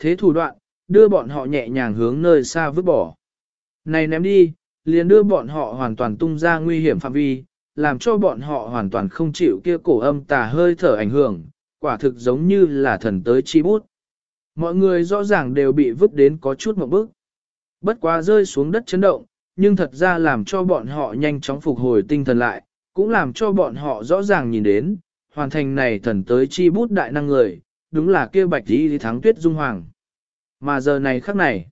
thế thủ đoạn, đưa bọn họ nhẹ nhàng hướng nơi xa vứt bỏ. Này ném đi, liền đưa bọn họ hoàn toàn tung ra nguy hiểm phạm vi, làm cho bọn họ hoàn toàn không chịu kia cổ âm tà hơi thở ảnh hưởng, quả thực giống như là thần tới chi bút. Mọi người rõ ràng đều bị vứt đến có chút một bước. Bất quá rơi xuống đất chấn động, nhưng thật ra làm cho bọn họ nhanh chóng phục hồi tinh thần lại, cũng làm cho bọn họ rõ ràng nhìn đến, hoàn thành này thần tới chi bút đại năng người, đúng là kia bạch đi thắng tuyết dung hoàng. Mà giờ này khắc này,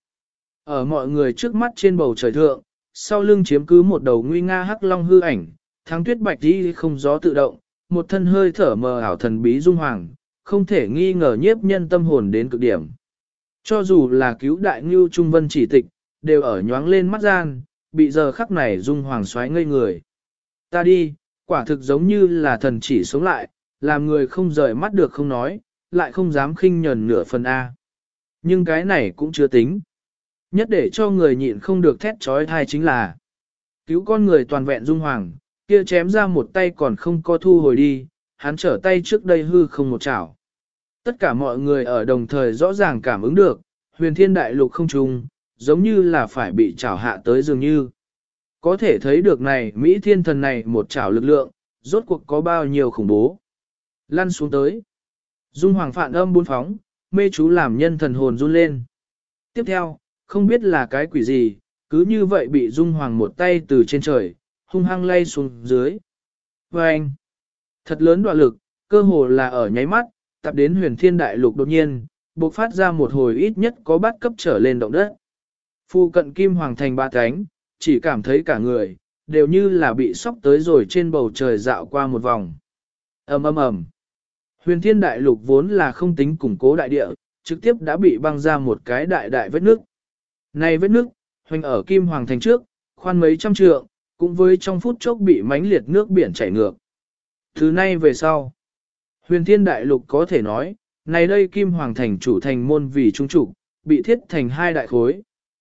ở mọi người trước mắt trên bầu trời thượng, sau lưng chiếm cứ một đầu nguy nga hắc long hư ảnh, thắng tuyết bạch đi không gió tự động, một thân hơi thở mờ ảo thần bí dung hoàng, không thể nghi ngờ nhiếp nhân tâm hồn đến cực điểm. Cho dù là cứu đại ngưu trung vân chỉ tịch, đều ở nhoáng lên mắt gian, bị giờ khắc này dung hoàng xoáy ngây người. Ta đi, quả thực giống như là thần chỉ sống lại, làm người không rời mắt được không nói, lại không dám khinh nhẫn nửa phần A. Nhưng cái này cũng chưa tính. Nhất để cho người nhịn không được thét trói thai chính là cứu con người toàn vẹn dung hoàng, kia chém ra một tay còn không có thu hồi đi, hắn trở tay trước đây hư không một chảo. Tất cả mọi người ở đồng thời rõ ràng cảm ứng được, huyền thiên đại lục không trùng, giống như là phải bị chảo hạ tới dường như. Có thể thấy được này, Mỹ thiên thần này một chảo lực lượng, rốt cuộc có bao nhiêu khủng bố. Lăn xuống tới. Dung hoàng phạn âm bốn phóng, mê chú làm nhân thần hồn run lên. Tiếp theo, không biết là cái quỷ gì, cứ như vậy bị dung hoàng một tay từ trên trời, hung hăng lay xuống dưới. Và anh, thật lớn đoạn lực, cơ hồ là ở nháy mắt, tập đến huyền thiên đại lục đột nhiên, bộc phát ra một hồi ít nhất có bát cấp trở lên động đất. Phu cận kim hoàng thành ba cánh, chỉ cảm thấy cả người, đều như là bị sóc tới rồi trên bầu trời dạo qua một vòng. Ầm ầm ầm. Huyền thiên đại lục vốn là không tính củng cố đại địa, trực tiếp đã bị băng ra một cái đại đại vết nước. Này vết nước, hoành ở kim hoàng thành trước, khoan mấy trăm trượng, cũng với trong phút chốc bị mãnh liệt nước biển chảy ngược. Thứ nay về sau, huyền thiên đại lục có thể nói, này đây kim hoàng thành chủ thành môn vì trung trụ, bị thiết thành hai đại khối.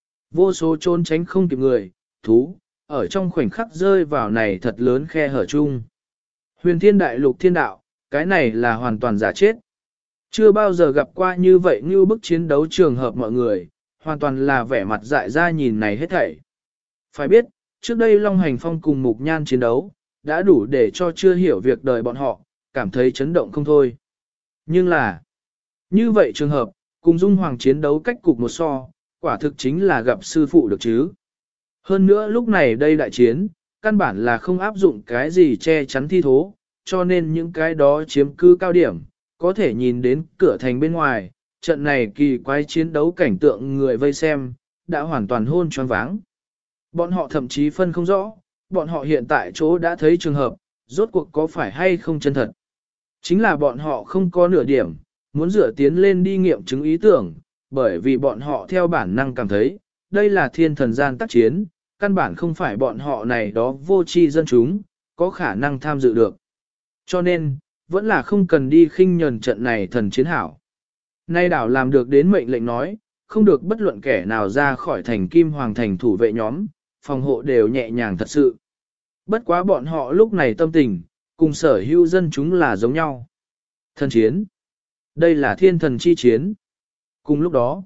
Vô số trốn tránh không kịp người, thú, ở trong khoảnh khắc rơi vào này thật lớn khe hở chung. Huyền thiên đại lục thiên đạo, cái này là hoàn toàn giả chết. Chưa bao giờ gặp qua như vậy như bức chiến đấu trường hợp mọi người, hoàn toàn là vẻ mặt dại ra nhìn này hết thảy. Phải biết, trước đây Long Hành Phong cùng Mục Nhan chiến đấu, đã đủ để cho chưa hiểu việc đời bọn họ, cảm thấy chấn động không thôi. Nhưng là, như vậy trường hợp, cùng Dung Hoàng chiến đấu cách cục một so, quả thực chính là gặp sư phụ được chứ. Hơn nữa lúc này đây đại chiến, căn bản là không áp dụng cái gì che chắn thi thố, cho nên những cái đó chiếm cứ cao điểm, có thể nhìn đến cửa thành bên ngoài, trận này kỳ quái chiến đấu cảnh tượng người vây xem, đã hoàn toàn hôn choáng váng. Bọn họ thậm chí phân không rõ, bọn họ hiện tại chỗ đã thấy trường hợp, rốt cuộc có phải hay không chân thật. Chính là bọn họ không có nửa điểm, muốn dựa tiến lên đi nghiệm chứng ý tưởng, bởi vì bọn họ theo bản năng cảm thấy, đây là thiên thần gian tác chiến, căn bản không phải bọn họ này đó vô tri dân chúng, có khả năng tham dự được. Cho nên, vẫn là không cần đi khinh nhẫn trận này thần chiến hảo. Nay đảo làm được đến mệnh lệnh nói, không được bất luận kẻ nào ra khỏi thành kim hoàng thành thủ vệ nhóm, phòng hộ đều nhẹ nhàng thật sự. Bất quá bọn họ lúc này tâm tình, cùng sở hữu dân chúng là giống nhau. Thần chiến. Đây là thiên thần chi chiến. Cùng lúc đó,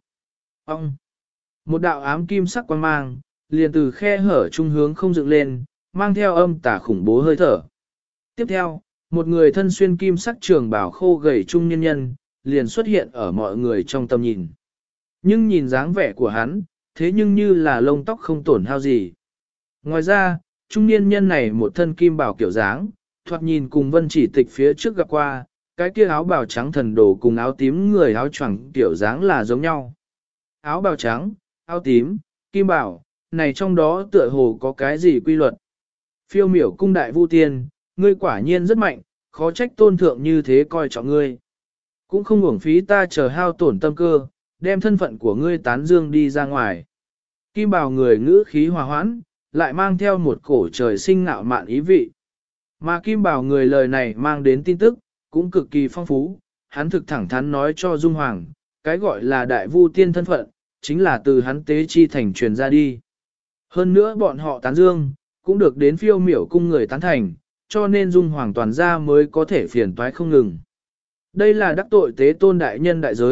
một đạo ám kim sắc quang mang, liền từ khe hở trung hướng không dựng lên, mang theo âm tà khủng bố hơi thở. Tiếp theo, một người thân xuyên kim sắc trường bào khô gầy trung nhân nhân, liền xuất hiện ở mọi người trong tầm nhìn. Nhưng nhìn dáng vẻ của hắn, thế nhưng như là lông tóc không tổn hao gì. Ngoài ra, trung niên nhân này một thân kim bào kiểu dáng, thoạt nhìn cùng vân chỉ tịch phía trước gặp qua, cái kia áo bào trắng thần đồ cùng áo tím người áo choàng kiểu dáng là giống nhau. Áo bào trắng, áo tím, kim bào, này trong đó tựa hồ có cái gì quy luật. Phiêu miểu cung đại vu tiên, ngươi quả nhiên rất mạnh, khó trách tôn thượng như thế coi trọng ngươi. Cũng không uổng phí ta chờ hao tổn tâm cơ, đem thân phận của ngươi tán dương đi ra ngoài. Kim bào người ngữ khí hòa hoãn, lại mang theo một cổ trời sinh ngạo mạn ý vị. Mà kim bào người lời này mang đến tin tức, cũng cực kỳ phong phú, hắn thực thẳng thắn nói cho Dung Hoàng, cái gọi là đại vu tiên thân phận, chính là từ hắn tế chi thành truyền ra đi. Hơn nữa bọn họ tán dương, cũng được đến phiêu miểu cung người tán thành, cho nên Dung Hoàng toàn gia mới có thể phiền toái không ngừng. Đây là đắc tội tế tôn đại nhân đại giới,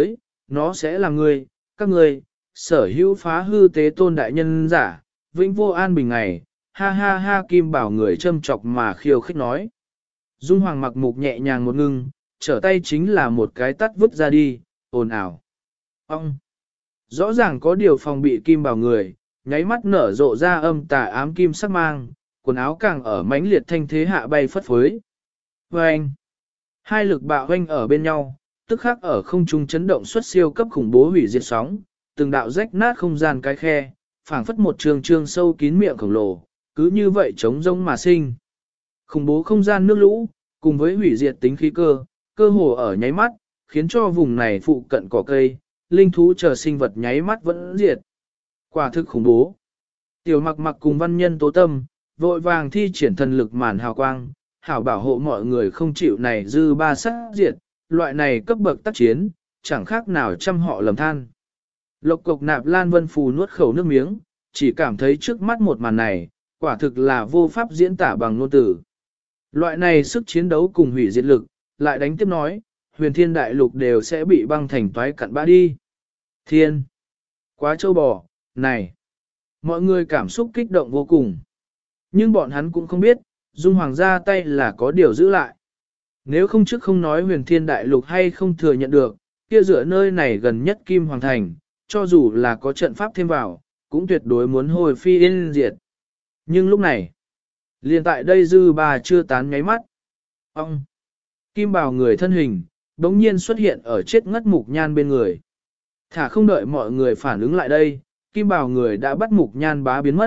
nó sẽ là ngươi, các ngươi, sở hữu phá hư tế tôn đại nhân giả, vĩnh vô an bình ngày, ha ha ha Kim Bảo người châm chọc mà khiêu khích nói. Dung Hoàng mặc mục nhẹ nhàng một ngưng, trở tay chính là một cái tắt vứt ra đi, ồn ào. Ông! Rõ ràng có điều phòng bị Kim Bảo người, nháy mắt nở rộ ra âm tà ám kim sắc mang, quần áo càng ở mãnh liệt thanh thế hạ bay phất phới. Vâng! Hai lực bạo hoanh ở bên nhau, tức khắc ở không trung chấn động xuất siêu cấp khủng bố hủy diệt sóng, từng đạo rách nát không gian cái khe, phảng phất một trường trường sâu kín miệng khổng lồ, cứ như vậy trống rông mà sinh. Khủng bố không gian nước lũ, cùng với hủy diệt tính khí cơ hồ ở nháy mắt, khiến cho vùng này phụ cận cỏ cây, linh thú chờ sinh vật nháy mắt vẫn diệt. Quả thực khủng bố. Tiểu Mặc Mặc cùng văn nhân Tố Tâm, vội vàng thi triển thần lực màn hào quang, hảo bảo hộ mọi người không chịu này dư ba sát diệt, loại này cấp bậc tác chiến, chẳng khác nào trăm họ lầm than. Lộc Cộc Nạp Lan Vân Phù nuốt khẩu nước miếng, chỉ cảm thấy trước mắt một màn này, quả thực là vô pháp diễn tả bằng ngôn từ. Loại này sức chiến đấu cùng hủy diệt lực, lại đánh tiếp nói, huyền thiên đại lục đều sẽ bị băng thành toái cặn bã đi. Thiên! Quá châu bò, này! Mọi người cảm xúc kích động vô cùng. Nhưng bọn hắn cũng không biết, Dung Hoàng ra tay là có điều giữ lại. Nếu không trước không nói huyền thiên đại lục hay không thừa nhận được, kia dựa nơi này gần nhất Kim Hoàng Thành, cho dù là có trận pháp thêm vào, cũng tuyệt đối muốn hồi phi yên diệt. Nhưng lúc này, liền tại đây dư bà chưa tán nháy mắt. Ông! Kim Bảo người thân hình, đống nhiên xuất hiện ở chết ngất Mục Nhan bên người. Thả không đợi mọi người phản ứng lại đây, Kim Bảo người đã bắt Mục Nhan bá biến mất.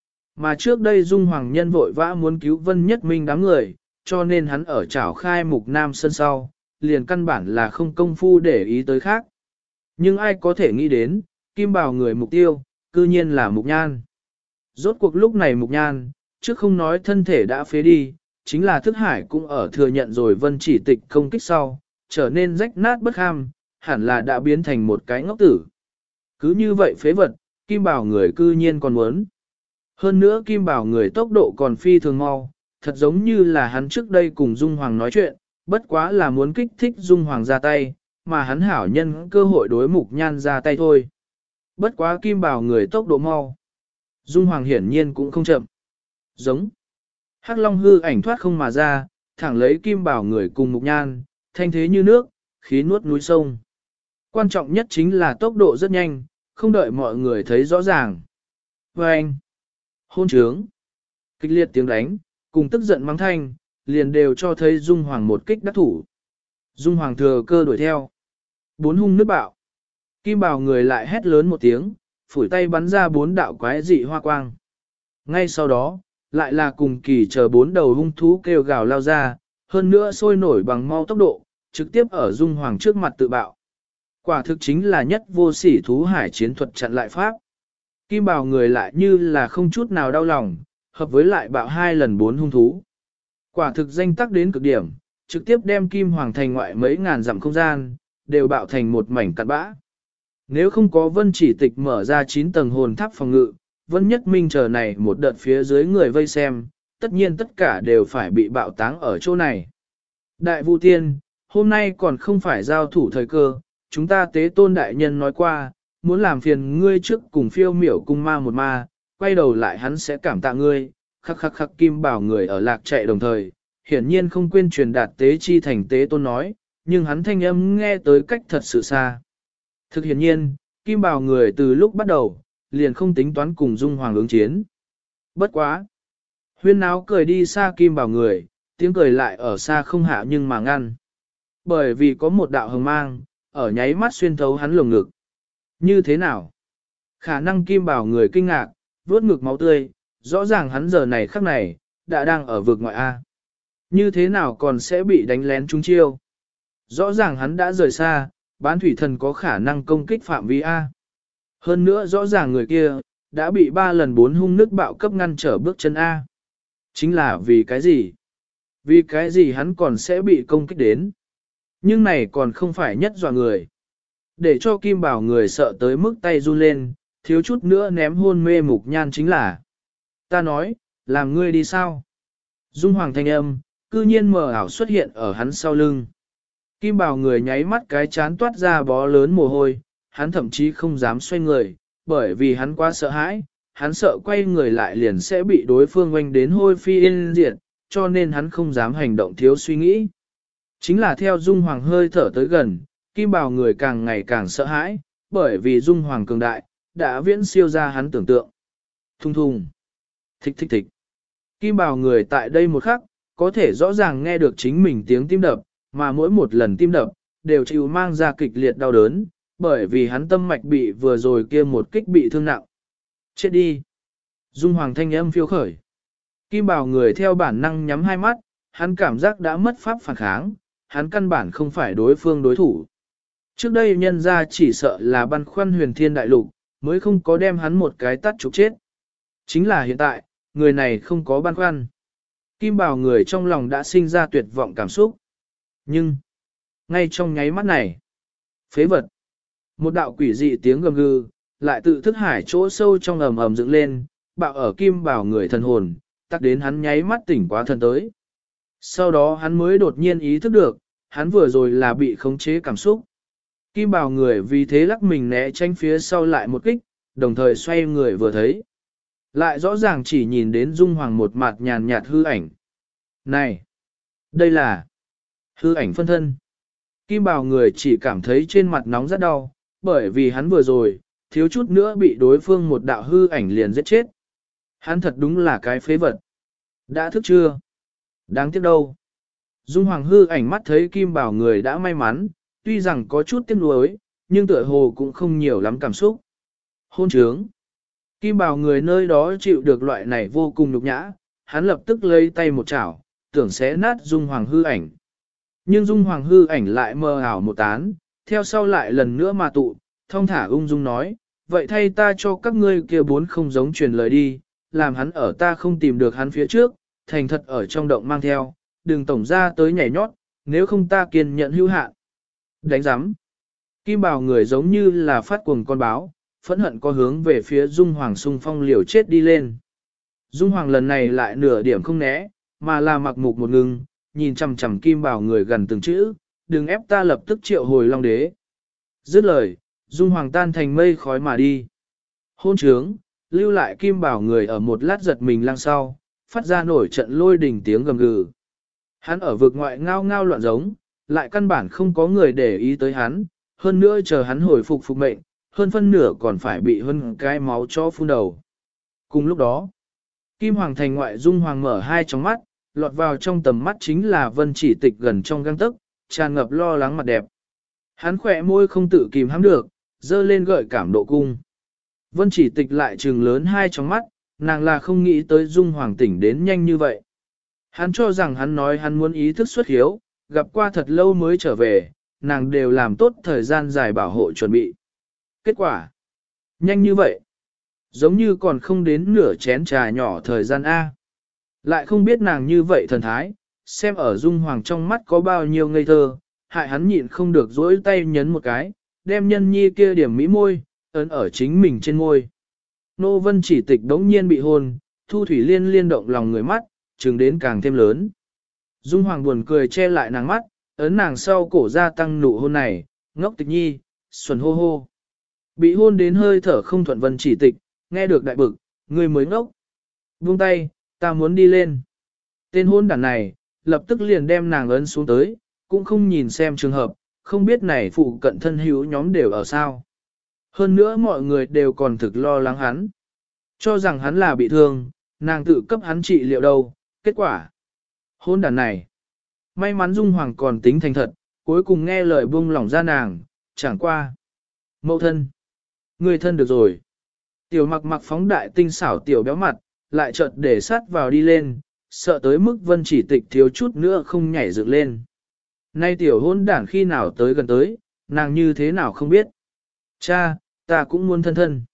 Mà trước đây Dung Hoàng nhân vội vã muốn cứu Vân Nhất Minh đám người, cho nên hắn ở trảo khai Mục Nam sân sau, liền căn bản là không công phu để ý tới khác. Nhưng ai có thể nghĩ đến, Kim Bảo người mục tiêu, cư nhiên là Mục Nhan. Rốt cuộc lúc này Mục Nhan, trước không nói thân thể đã phế đi, chính là thức hải cũng ở thừa nhận rồi Vân Chỉ Tịch công kích sau, trở nên rách nát bất ham, hẳn là đã biến thành một cái ngốc tử. Cứ như vậy phế vật, Kim Bảo người cư nhiên còn muốn. Hơn nữa Kim Bảo người tốc độ còn phi thường mau, thật giống như là hắn trước đây cùng Dung Hoàng nói chuyện, bất quá là muốn kích thích Dung Hoàng ra tay, mà hắn hảo nhân cơ hội đối Mục Nhan ra tay thôi. Bất quá Kim Bảo người tốc độ mau. Dung Hoàng hiển nhiên cũng không chậm. Giống. Hắc Long hư ảnh thoát không mà ra, thẳng lấy Kim Bảo người cùng Mục Nhan, thanh thế như nước, khí nuốt núi sông. Quan trọng nhất chính là tốc độ rất nhanh, không đợi mọi người thấy rõ ràng. Và anh, hôn trướng, kịch liệt tiếng đánh, cùng tức giận mắng thanh, liền đều cho thấy Dung Hoàng một kích đắc thủ. Dung Hoàng thừa cơ đuổi theo. Bốn hung nước bạo. Kim Bảo người lại hét lớn một tiếng, phủi tay bắn ra bốn đạo quái dị hoa quang. Ngay sau đó, lại là cùng kỳ chờ bốn đầu hung thú kêu gào lao ra, hơn nữa sôi nổi bằng mau tốc độ, trực tiếp ở Dung Hoàng trước mặt tự bạo. Quả thực chính là nhất vô sỉ thú hải chiến thuật chặn lại pháp. Kim Bảo người lại như là không chút nào đau lòng, hợp với lại bạo hai lần bốn hung thú. Quả thực danh tắc đến cực điểm, trực tiếp đem Kim Hoàng thành ngoại mấy ngàn dặm không gian, đều bạo thành một mảnh cặn bã. Nếu không có Vân Chỉ Tịch mở ra 9 tầng hồn tháp phòng ngự, Vân Nhất Minh chờ này một đợt phía dưới người vây xem, tất nhiên tất cả đều phải bị bạo táng ở chỗ này. Đại Vu Tiên, hôm nay còn không phải giao thủ thời cơ, chúng ta tế tôn đại nhân nói qua, muốn làm phiền ngươi trước cùng phiêu miểu cung ma một ma, quay đầu lại hắn sẽ cảm tạ ngươi, khắc khắc khắc Kim Bảo người ở lạc chạy đồng thời, hiển nhiên không quên truyền đạt tế chi thành tế tôn nói, nhưng hắn thanh âm nghe tới cách thật sự xa. Thực hiển nhiên, Kim Bảo người từ lúc bắt đầu, liền không tính toán cùng Dung Hoàng ứng chiến. Bất quá! Huyên náo cười đi xa Kim Bảo người, tiếng cười lại ở xa không hạ nhưng mà ngăn. Bởi vì có một đạo hồng mang, ở nháy mắt xuyên thấu hắn lồng ngực. Như thế nào? Khả năng Kim Bảo người kinh ngạc, vuốt ngực máu tươi, rõ ràng hắn giờ này khắc này, đã đang ở vực ngoại A. Như thế nào còn sẽ bị đánh lén trúng chiêu? Rõ ràng hắn đã rời xa, bán thủy thần có khả năng công kích phạm vi A. Hơn nữa rõ ràng người kia, đã bị 3 lần 4 hung nước bạo cấp ngăn trở bước chân A. Chính là vì cái gì? Vì cái gì hắn còn sẽ bị công kích đến? Nhưng này còn không phải nhất dọa người. Để cho Kim Bảo người sợ tới mức tay run lên, thiếu chút nữa ném hôn mê Mục Nhan chính là. Ta nói, làm ngươi đi sao? Dung Hoàng thanh âm, cư nhiên mờ ảo xuất hiện ở hắn sau lưng. Kim Bảo người nháy mắt cái chán toát ra bó lớn mồ hôi, hắn thậm chí không dám xoay người, bởi vì hắn quá sợ hãi, hắn sợ quay người lại liền sẽ bị đối phương oanh đến hôi phi yên diệt, cho nên hắn không dám hành động thiếu suy nghĩ. Chính là theo Dung Hoàng hơi thở tới gần, Kim Bảo người càng ngày càng sợ hãi, bởi vì Dung Hoàng cường đại, đã viễn siêu ra hắn tưởng tượng. Thung thung, thích thích thích. Kim Bảo người tại đây một khắc, có thể rõ ràng nghe được chính mình tiếng tim đập, mà mỗi một lần tim đập, đều chịu mang ra kịch liệt đau đớn, bởi vì hắn tâm mạch bị vừa rồi kia một kích bị thương nặng. Chết đi. Dung Hoàng thanh âm phiêu khởi. Kim Bảo người theo bản năng nhắm hai mắt, hắn cảm giác đã mất pháp phản kháng, hắn căn bản không phải đối phương đối thủ. Trước đây nhân ra chỉ sợ là băn khoăn huyền thiên đại lục, mới không có đem hắn một cái tắt trục chết. Chính là hiện tại, người này không có băn khoăn. Kim Bảo người trong lòng đã sinh ra tuyệt vọng cảm xúc. Nhưng, ngay trong nháy mắt này, phế vật, một đạo quỷ dị tiếng gầm gừ, lại tự thức hải chỗ sâu trong ầm ầm dựng lên, bạo ở Kim Bảo người thần hồn, tắc đến hắn nháy mắt tỉnh quá thần tới. Sau đó hắn mới đột nhiên ý thức được, hắn vừa rồi là bị khống chế cảm xúc. Kim Bảo người vì thế lắc mình né tránh phía sau lại một kích, đồng thời xoay người vừa thấy. Lại rõ ràng chỉ nhìn đến Dung Hoàng một mặt nhàn nhạt hư ảnh. Này! Đây là hư ảnh phân thân. Kim Bảo người chỉ cảm thấy trên mặt nóng rất đau, bởi vì hắn vừa rồi, thiếu chút nữa bị đối phương một đạo hư ảnh liền giết chết. Hắn thật đúng là cái phế vật. Đã thức chưa? Đáng tiếc đâu. Dung Hoàng hư ảnh mắt thấy Kim Bảo người đã may mắn, tuy rằng có chút tiếc nuối, nhưng tựa hồ cũng không nhiều lắm cảm xúc. Hôn trướng. Kim Bảo người nơi đó chịu được loại này vô cùng nhục nhã, hắn lập tức lấy tay một chảo, tưởng sẽ nát Dung Hoàng hư ảnh. Nhưng Dung Hoàng hư ảnh lại mơ ảo một tán, theo sau lại lần nữa mà tụ, thong thả ung dung nói, vậy thay ta cho các ngươi kia bốn không giống truyền lời đi, làm hắn ở ta không tìm được hắn phía trước, thành thật ở trong động mang theo, đừng tổng ra tới nhảy nhót, nếu không ta kiên nhận hữu hạn. Đánh giám. Kim Bảo người giống như là phát cuồng con báo, phẫn hận có hướng về phía Dung Hoàng xung phong liều chết đi lên. Dung Hoàng lần này lại nửa điểm không né, mà là mặc mục một ngừng, nhìn chằm chằm Kim Bảo người gần từng chữ, đừng ép ta lập tức triệu hồi Long Đế. Dứt lời, Dung Hoàng tan thành mây khói mà đi. Hôn trướng, lưu lại Kim Bảo người ở một lát giật mình lăng sau, phát ra nổi trận lôi đình tiếng gầm gừ. Hắn ở vực ngoại ngao ngao loạn giống, lại căn bản không có người để ý tới hắn, hơn nữa chờ hắn hồi phục mệnh, hơn phân nửa còn phải bị hơn cái máu cho phun đầu. Cùng lúc đó, Kim Hoàng thành ngoại Dung Hoàng mở hai tròng mắt, lọt vào trong tầm mắt chính là Vân Chỉ Tịch gần trong gang tấc, tràn ngập lo lắng mặt đẹp. Hắn khỏe môi không tự kìm hãm được, dơ lên gợi cảm độ cung. Vân Chỉ Tịch lại trừng lớn hai tròng mắt, nàng là không nghĩ tới Dung Hoàng tỉnh đến nhanh như vậy. Hắn cho rằng hắn nói hắn muốn ý thức xuất hiếu, gặp qua thật lâu mới trở về, nàng đều làm tốt thời gian dài bảo hộ chuẩn bị. Kết quả, nhanh như vậy, giống như còn không đến nửa chén trà nhỏ thời gian A. Lại không biết nàng như vậy thần thái, xem ở Dung Hoàng trong mắt có bao nhiêu ngây thơ, hại hắn nhịn không được dỗi tay nhấn một cái, đem nhân nhi kia điểm mỹ môi, ấn ở chính mình trên môi. Nô Vân Chỉ Tịch đống nhiên bị hôn, Thu Thủy Liên liên động lòng người mắt, trừng đến càng thêm lớn. Dung Hoàng buồn cười che lại nàng mắt, ấn nàng sau cổ ra tăng nụ hôn này, ngốc Tịch nhi, xuẩn hô hô. Bị hôn đến hơi thở không thuận Vân Chỉ Tịch, nghe được đại bực, người mới ngốc. Buông tay, ta muốn đi lên. Tên hôn đàn này, lập tức liền đem nàng ấn xuống tới, cũng không nhìn xem trường hợp, không biết này phụ cận thân hữu nhóm đều ở sao. Hơn nữa mọi người đều còn thực lo lắng hắn. Cho rằng hắn là bị thương, nàng tự cấp hắn trị liệu đâu, kết quả. Hôn đàn này. May mắn Dung Hoàng còn tính thành thật, cuối cùng nghe lời buông lỏng ra nàng, chẳng qua. Mẫu thân. Người thân được rồi. Tiểu mặc mặc phóng đại tinh xảo tiểu béo mặt, lại chợt để sát vào đi lên, sợ tới mức Vân Chỉ Tịch thiếu chút nữa không nhảy dựng lên. Nay tiểu hôn đản khi nào tới gần tới, nàng như thế nào không biết. Cha, ta cũng muốn thân thân.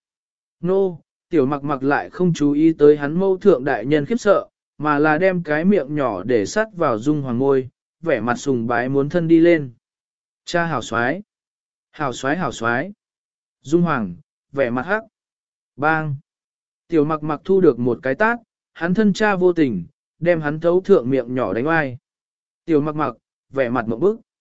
Nô, tiểu mặc mặc lại không chú ý tới hắn mâu thượng đại nhân khiếp sợ, mà là đem cái miệng nhỏ để sát vào Dung Hoàng ngôi, vẻ mặt sùng bái muốn thân đi lên. Cha hảo xoái. Hảo xoái hảo xoái. Dung Hoàng, vẻ mặt hắc. Bang. Tiểu mặc mặc thu được một cái tát, hắn thân cha vô tình, đem hắn thấu thượng miệng nhỏ đánh oai. Tiểu mặc mặc, vẻ mặt mộng bức.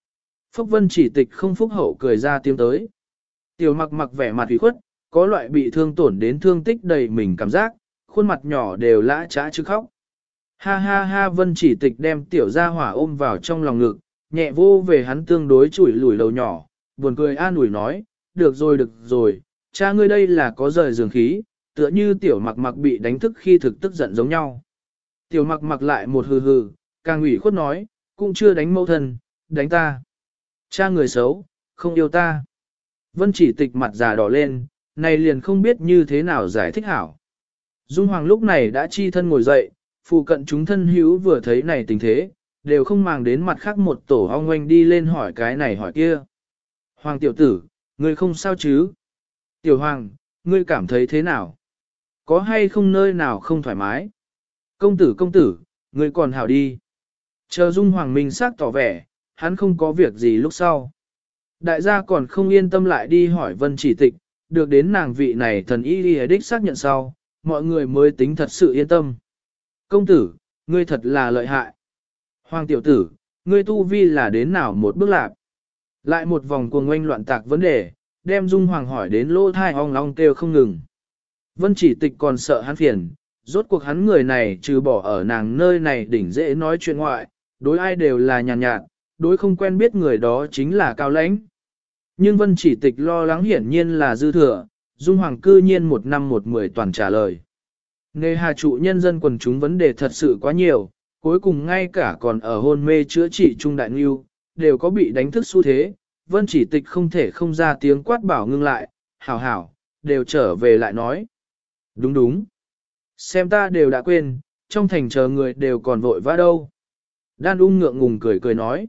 Phúc Vân chỉ tịch không phúc hậu cười ra tiếng tới. Tiểu mặc mặc vẻ mặt ủy khuất, có loại bị thương tổn đến thương tích đầy mình cảm giác, khuôn mặt nhỏ đều lã trá chứ khóc. Ha ha ha Vân chỉ tịch đem tiểu gia hỏa ôm vào trong lòng ngực, nhẹ vô về hắn tương đối chủi lủi đầu nhỏ, buồn cười an ủi nói, được rồi, cha ngươi đây là có rời giường khí, tựa như tiểu mặc mặc bị đánh thức khi thực tức giận giống nhau. Tiểu mặc mặc lại một hừ hừ, càng ủy khuất nói, cũng chưa đánh mẫu thân, đánh ta. Cha người xấu, không yêu ta. Vân chỉ tịch mặt già đỏ lên, này liền không biết như thế nào giải thích hảo. Dung Hoàng lúc này đã chi thân ngồi dậy, phụ cận chúng thân hữu vừa thấy này tình thế, đều không màng đến mặt khác một tổ ong oanh đi lên hỏi cái này hỏi kia. Hoàng tiểu tử, ngươi không sao chứ? Tiểu Hoàng, ngươi cảm thấy thế nào? Có hay không nơi nào không thoải mái? Công tử, ngươi còn hảo đi. Chờ Dung Hoàng minh xác tỏ vẻ, hắn không có việc gì lúc sau. Đại gia còn không yên tâm lại đi hỏi Vân chỉ tịch, được đến nàng vị này thần y đi đích xác nhận sau, mọi người mới tính thật sự yên tâm. Công tử, ngươi thật là lợi hại. Hoàng tiểu tử, ngươi tu vi là đến nào một bước lạc? Lại một vòng cuồng oanh loạn tạc vấn đề, đem Dung Hoàng hỏi đến lỗ thai ong long kêu không ngừng. Vân chỉ tịch còn sợ hắn phiền, rốt cuộc hắn người này trừ bỏ ở nàng nơi này đỉnh dễ nói chuyện ngoại, đối ai đều là nhàn nhạt, đối không quen biết người đó chính là cao lãnh. Nhưng Vân chỉ tịch lo lắng hiển nhiên là dư thừa, Dung Hoàng cư nhiên một năm một mười toàn trả lời. Nghề hà trụ nhân dân quần chúng vấn đề thật sự quá nhiều, cuối cùng ngay cả còn ở hôn mê chữa trị trung đại ngưu, đều có bị đánh thức xu thế, Vân chỉ tịch không thể không ra tiếng quát bảo ngưng lại, hảo, đều trở về lại nói. Đúng. Xem ta đều đã quên, trong thành chờ người đều còn vội vã đâu. Đan ung ngượng ngùng cười nói.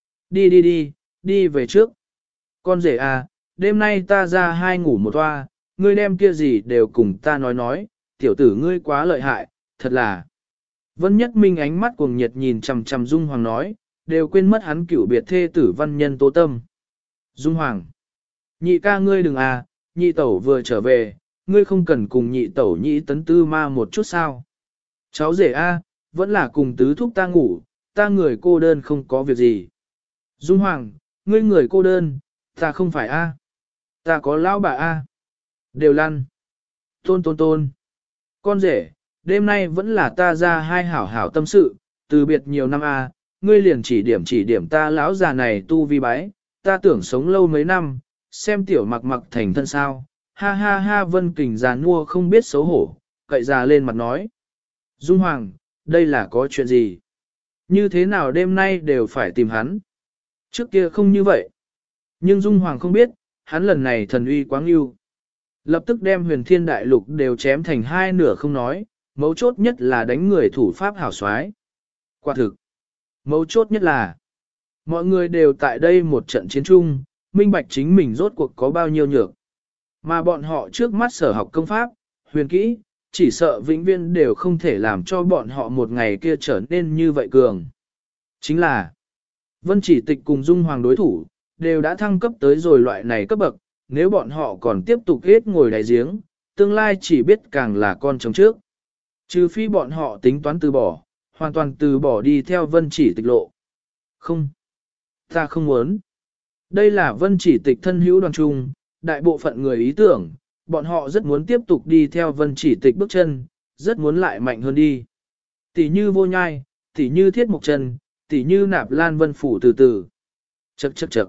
Đi về trước. Con rể à, đêm nay ta ra hai ngủ một toa, ngươi đem kia gì đều cùng ta nói, tiểu tử ngươi quá lợi hại, thật là. Vân Nhất Minh ánh mắt cuồng nhiệt nhìn chằm chằm Dung Hoàng nói, đều quên mất hắn cửu biệt thê tử văn nhân Tố Tâm. Dung Hoàng, nhị ca ngươi đừng à, nhị tẩu vừa trở về, ngươi không cần cùng nhị tẩu nhị tấn tư ma một chút sao. Cháu rể a, vẫn là cùng tứ thúc ta ngủ, ta người cô đơn không có việc gì. Dung Hoàng, ngươi người cô đơn, ta không phải a, ta có lão bà a. Đều lăn. Tôn. Con rể, đêm nay vẫn là ta ra hai hảo tâm sự, từ biệt nhiều năm a, ngươi liền chỉ điểm ta lão già này tu vi bái, ta tưởng sống lâu mấy năm, xem tiểu mặc mặc thành thân sao. Ha ha Vân Kình già nua không biết xấu hổ, cậy già lên mặt nói. Dung Hoàng, đây là có chuyện gì? Như thế nào đêm nay đều phải tìm hắn? Trước kia không như vậy. Nhưng Dung Hoàng không biết, hắn lần này thần uy quá ngưu. Lập tức đem huyền thiên đại lục đều chém thành hai nửa không nói, mấu chốt nhất là đánh người thủ pháp hảo soái. Quả thực, mấu chốt nhất là, mọi người đều tại đây một trận chiến chung, minh bạch chính mình rốt cuộc có bao nhiêu nhược. Mà bọn họ trước mắt sở học công pháp, huyền kỹ, chỉ sợ vĩnh viễn đều không thể làm cho bọn họ một ngày kia trở nên như vậy cường. Chính là, Vân chỉ tịch cùng Dung Hoàng đối thủ, đều đã thăng cấp tới rồi loại này cấp bậc, nếu bọn họ còn tiếp tục hết ngồi đáy giếng, tương lai chỉ biết càng là con trống trước. Trừ phi bọn họ tính toán từ bỏ, hoàn toàn từ bỏ đi theo Vân chỉ tịch lộ. Không, ta không muốn. Đây là Vân chỉ tịch thân hữu đoàn trung, đại bộ phận người ý tưởng, bọn họ rất muốn tiếp tục đi theo Vân chỉ tịch bước chân, rất muốn lại mạnh hơn đi. Tỷ như Vô Nhai, tỷ như Thiết Mộc Trần, tỷ như Nạp Lan Vân Phủ từ từ. Chậc.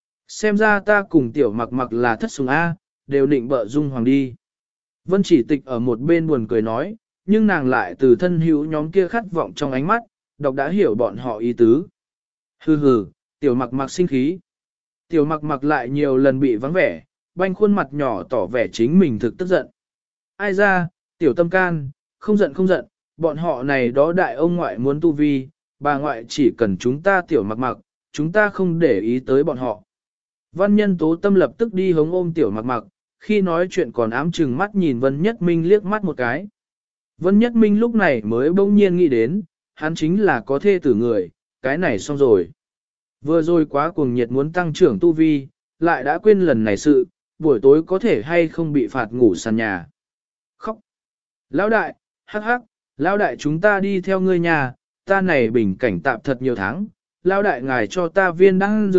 Xem ra ta cùng tiểu mặc mặc là thất sủng A, đều định bợ Dung Hoàng đi. Vân chỉ tịch ở một bên buồn cười nói, nhưng nàng lại từ thân hữu nhóm kia khát vọng trong ánh mắt, đọc đã hiểu bọn họ ý tứ. Hừ, tiểu mặc mặc sinh khí. Tiểu mặc mặc lại nhiều lần bị vắng vẻ, banh khuôn mặt nhỏ tỏ vẻ chính mình thực tức giận. Ai ra, tiểu tâm can, không giận, bọn họ này đó đại ông ngoại muốn tu vi, bà ngoại chỉ cần chúng ta tiểu mặc mặc, chúng ta không để ý tới bọn họ. Văn nhân Tố Tâm lập tức đi hống ôm tiểu mặc mặc, khi nói chuyện còn ám chừng mắt nhìn Vân Nhất Minh liếc mắt một cái. Vân Nhất Minh lúc này mới bỗng nhiên nghĩ đến, hắn chính là có thê tử người, cái này xong rồi. Vừa rồi quá cuồng nhiệt muốn tăng trưởng tu vi, lại đã quên lần này sự, buổi tối có thể hay không bị phạt ngủ sàn nhà. Khóc. Lão đại, hắc, lão đại chúng ta đi theo ngươi nhà, ta này bình cảnh tạm thật nhiều tháng, lão đại ngài cho ta viên đan dược,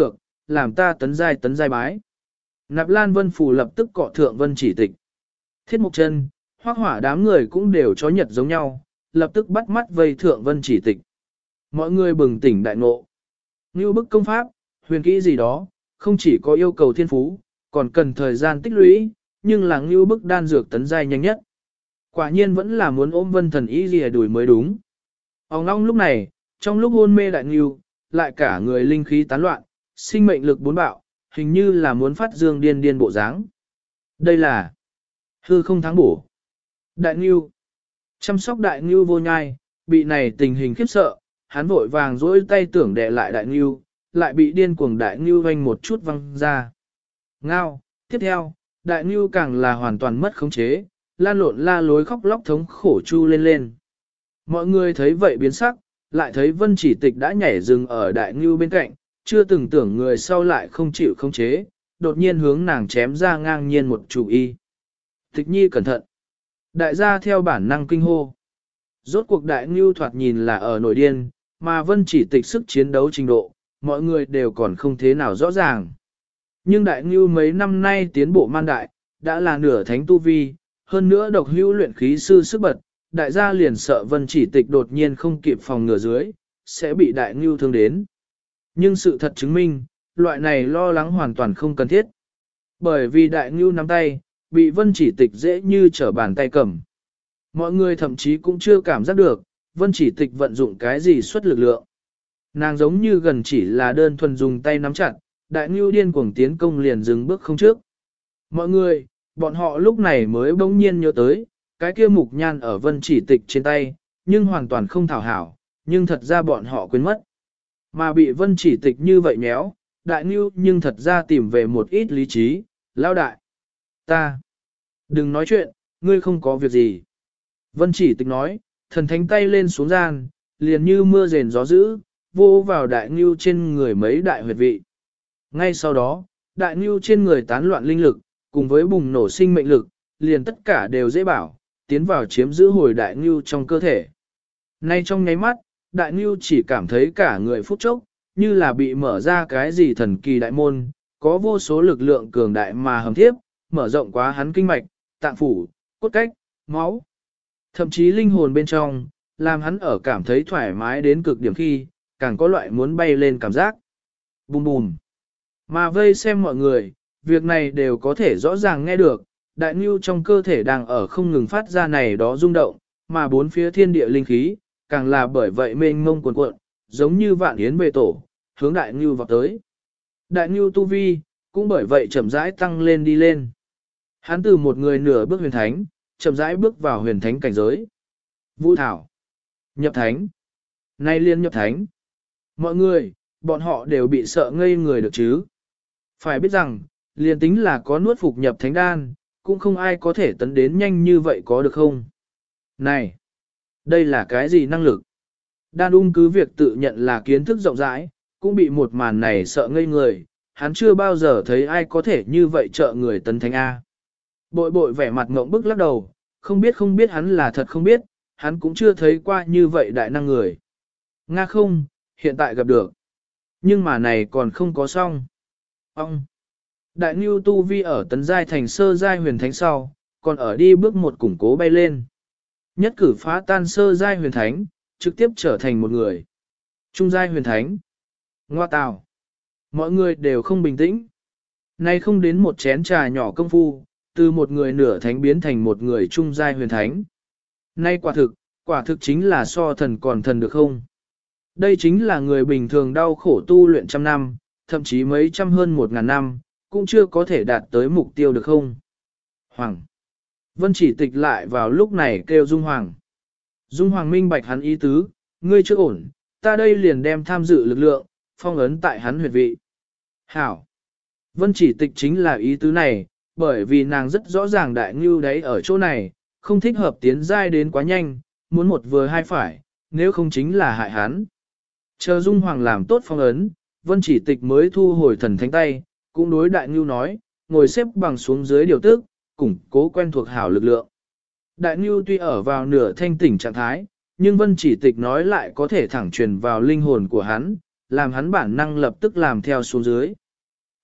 làm ta tấn giai bái. Nạp Lan Vân Phù lập tức cọ thượng Vân Chỉ Tịch. Thiết Mộc Chân, Hoắc Hỏa đám người cũng đều chó nhật giống nhau, lập tức bắt mắt vây thượng Vân Chỉ Tịch. Mọi người bừng tỉnh đại ngộ. Như bức công pháp, huyền kỹ gì đó, không chỉ có yêu cầu thiên phú, còn cần thời gian tích lũy, nhưng là như bức đan dược tấn giai nhanh nhất. Quả nhiên vẫn là muốn ôm Vân Thần Y lìa đuổi mới đúng. Ông Long lúc này, trong lúc hôn mê đại ngưu, lại cả người linh khí tán loạn, sinh mệnh lực bốn bạo, hình như là muốn phát dương điên điên bộ dáng. Đây là hư không thắng bổ. Đại ngưu, chăm sóc đại ngưu vô nhai, bị này tình hình khiếp sợ, hắn vội vàng dỗi tay tưởng đè lại đại ngưu, lại bị điên cuồng đại ngưu vanh một chút văng ra. Ngao, tiếp theo, đại ngưu càng là hoàn toàn mất khống chế, lan lộn la lối khóc lóc thống khổ chu lên lên. Mọi người thấy vậy biến sắc, lại thấy Vân Chỉ Tịch đã nhảy rừng ở đại ngưu bên cạnh, chưa từng tưởng người sau lại không chịu khống chế, đột nhiên hướng nàng chém ra ngang nhiên một chủ y. Tịch nhi cẩn thận. Đại gia theo bản năng kinh hô. Rốt cuộc đại ngưu thoạt nhìn là ở nổi điên, mà Vân Chỉ Tịch sức chiến đấu trình độ, mọi người đều còn không thế nào rõ ràng. Nhưng đại ngưu mấy năm nay tiến bộ man đại, đã là nửa thánh tu vi, hơn nữa độc hữu luyện khí sư sức bật, đại gia liền sợ Vân Chỉ Tịch đột nhiên không kịp phòng ngừa dưới, sẽ bị đại ngưu thương đến. Nhưng sự thật chứng minh, loại này lo lắng hoàn toàn không cần thiết. Bởi vì đại ngưu nắm tay, bị Vân Chỉ Tịch dễ như trở bàn tay cầm. Mọi người thậm chí cũng chưa cảm giác được, Vân Chỉ Tịch vận dụng cái gì xuất lực lượng. Nàng giống như gần chỉ là đơn thuần dùng tay nắm chặt, đại ngưu điên cuồng tiến công liền dừng bước không trước. Mọi người, bọn họ lúc này mới bỗng nhiên nhớ tới, cái kia mục nhan ở Vân Chỉ Tịch trên tay, nhưng hoàn toàn không thảo hảo, nhưng thật ra bọn họ quên mất. Mà bị Vân Chỉ Tịch như vậy méo, đại ngưu nhưng thật ra tìm về một ít lý trí, lao đại. Ta, đừng nói chuyện, ngươi không có việc gì. Vân Chỉ Tịch nói, thần thánh tay lên xuống gian, liền như mưa rền gió dữ, vô vào đại ngưu trên người mấy đại huyệt vị. Ngay sau đó, đại ngưu trên người tán loạn linh lực, cùng với bùng nổ sinh mệnh lực, liền tất cả đều dễ bảo, tiến vào chiếm giữ hồi đại ngưu trong cơ thể. Nay trong nháy mắt, đại ngưu chỉ cảm thấy cả người phút chốc, như là bị mở ra cái gì thần kỳ đại môn, có vô số lực lượng cường đại mà hầm thiếp, mở rộng quá hắn kinh mạch, tạng phủ, cốt cách, máu. Thậm chí linh hồn bên trong, làm hắn ở cảm thấy thoải mái đến cực điểm khi, càng có loại muốn bay lên cảm giác. Bùm bùm. Mà vây xem mọi người, việc này đều có thể rõ ràng nghe được, đại ngưu trong cơ thể đang ở không ngừng phát ra này đó rung động, mà bốn phía thiên địa linh khí, càng là bởi vậy mênh mông cuồn cuộn, giống như vạn yến về tổ, hướng đại ngưu vào tới. Đại ngưu tu vi, cũng bởi vậy chậm rãi tăng lên đi lên. Hắn từ một người nửa bước huyền thánh, chậm rãi bước vào huyền thánh cảnh giới. Vũ thảo, nhập thánh, nay liên nhập thánh. Mọi người, bọn họ đều bị sợ ngây người được chứ. Phải biết rằng, liền tính là có nuốt phục nhập thánh đan, cũng không ai có thể tấn đến nhanh như vậy có được không? Này, đây là cái gì năng lực? Đan cứ việc tự nhận là kiến thức rộng rãi, cũng bị một màn này sợ ngây người, hắn chưa bao giờ thấy ai có thể như vậy trợ người tấn thánh A. Bội bội vẻ mặt ngộng bức lắc đầu, không biết hắn là thật không biết, hắn cũng chưa thấy qua như vậy đại năng người. Nga không, hiện tại gặp được. Nhưng mà này còn không có xong. Ông! Đại Ngưu tu vi ở tấn giai thành sơ giai huyền thánh sau, còn ở đi bước một củng cố bay lên. Nhất cử phá tan sơ giai huyền thánh, trực tiếp trở thành một người. Trung giai huyền thánh. Ngoa tào. Mọi người đều không bình tĩnh. Nay không đến một chén trà nhỏ công phu, từ một người nửa thánh biến thành một người trung giai huyền thánh. Nay quả thực chính là so thần còn thần được không? Đây chính là người bình thường đau khổ tu luyện trăm năm, thậm chí mấy trăm hơn 1000 năm, cũng chưa có thể đạt tới mục tiêu được không? Hoàng! Vân Chỉ Tịch lại vào lúc này kêu Dung Hoàng. Dung Hoàng minh bạch hắn ý tứ, ngươi chưa ổn, ta đây liền đem tham dự lực lượng, phong ấn tại hắn huyệt vị. Hảo! Vân Chỉ Tịch chính là ý tứ này, bởi vì nàng rất rõ ràng đại ngưu đấy ở chỗ này, không thích hợp tiến giai đến quá nhanh, muốn một vừa hai phải, nếu không chính là hại hắn. Chờ Dung Hoàng làm tốt phong ấn, Vân Chỉ Tịch mới thu hồi thần thánh tay, cũng đối đại ngưu nói, ngồi xếp bằng xuống dưới điều tức, củng cố quen thuộc hảo lực lượng. Đại ngưu tuy ở vào nửa thanh tỉnh trạng thái, nhưng Vân Chỉ Tịch nói lại có thể thẳng truyền vào linh hồn của hắn, làm hắn bản năng lập tức làm theo xuống dưới.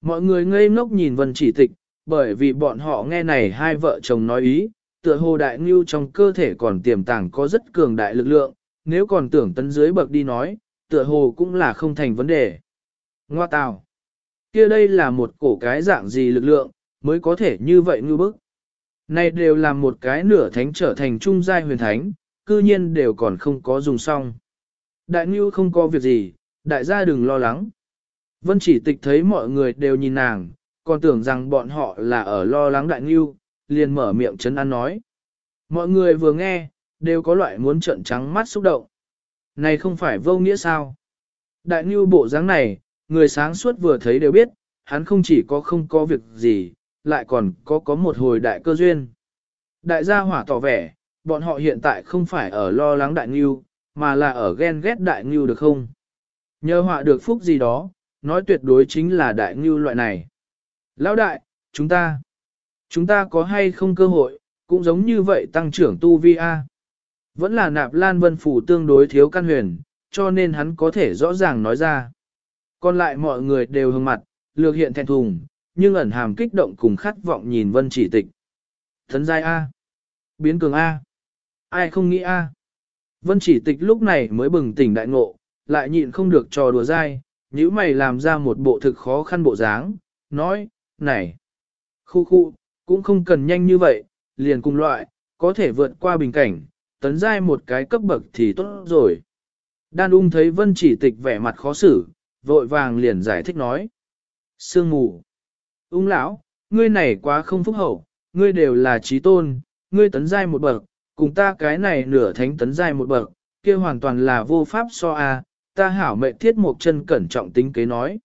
Mọi người ngây ngốc nhìn Vân Chỉ Tịch, bởi vì bọn họ nghe này hai vợ chồng nói ý, tựa hồ đại ngưu trong cơ thể còn tiềm tàng có rất cường đại lực lượng, nếu còn tưởng tấn dưới bậc đi nói, tựa hồ cũng là không thành vấn đề. Ngoa tào! Kia đây là một cổ cái dạng gì lực lượng, mới có thể như vậy ngưu bức. Này đều là một cái nửa thánh trở thành trung giai huyền thánh, cư nhiên đều còn không có dùng xong. Đại ngưu không có việc gì, đại gia đừng lo lắng. Vân Chỉ Tịch thấy mọi người đều nhìn nàng, còn tưởng rằng bọn họ là ở lo lắng đại ngưu, liền mở miệng trấn an nói. Mọi người vừa nghe, đều có loại muốn trợn trắng mắt xúc động. Này không phải vô nghĩa sao? Đại ngưu bộ dáng này, người sáng suốt vừa thấy đều biết, hắn không chỉ có không có việc gì, lại còn có một hồi đại cơ duyên. Đại gia hỏa tỏ vẻ, bọn họ hiện tại không phải ở lo lắng đại ngưu, mà là ở ghen ghét đại ngưu được không? Nhờ họa được phúc gì đó, nói tuyệt đối chính là đại ngưu loại này. Lão đại, chúng ta có hay không cơ hội, cũng giống như vậy tăng trưởng tu vi A. Vẫn là Nạp Lan Vân Phủ tương đối thiếu căn huyền, cho nên hắn có thể rõ ràng nói ra. Còn lại mọi người đều hướng mặt, lược hiện thẹn thùng, nhưng ẩn hàm kích động cùng khát vọng nhìn Vân Chỉ Tịch. Thấn giai A. Biến cường A. Ai không nghĩ A. Vân Chỉ Tịch lúc này mới bừng tỉnh đại ngộ, lại nhịn không được trò đùa dai, nhíu mày làm ra một bộ thực khó khăn bộ dáng, nói, này, khu, cũng không cần nhanh như vậy, liền cùng loại, có thể vượt qua bình cảnh, tấn giai một cái cấp bậc thì tốt rồi. Đan Ung thấy Vân Chỉ Tịch vẻ mặt khó xử, vội vàng liền giải thích nói. Sương mù. Ung lão, ngươi này quá không phúc hậu, ngươi đều là trí tôn, ngươi tấn giai một bậc, cùng ta cái này nửa thánh tấn giai một bậc, kia hoàn toàn là vô pháp so a. Ta hảo mệnh thiết một chân cẩn trọng tính kế nói.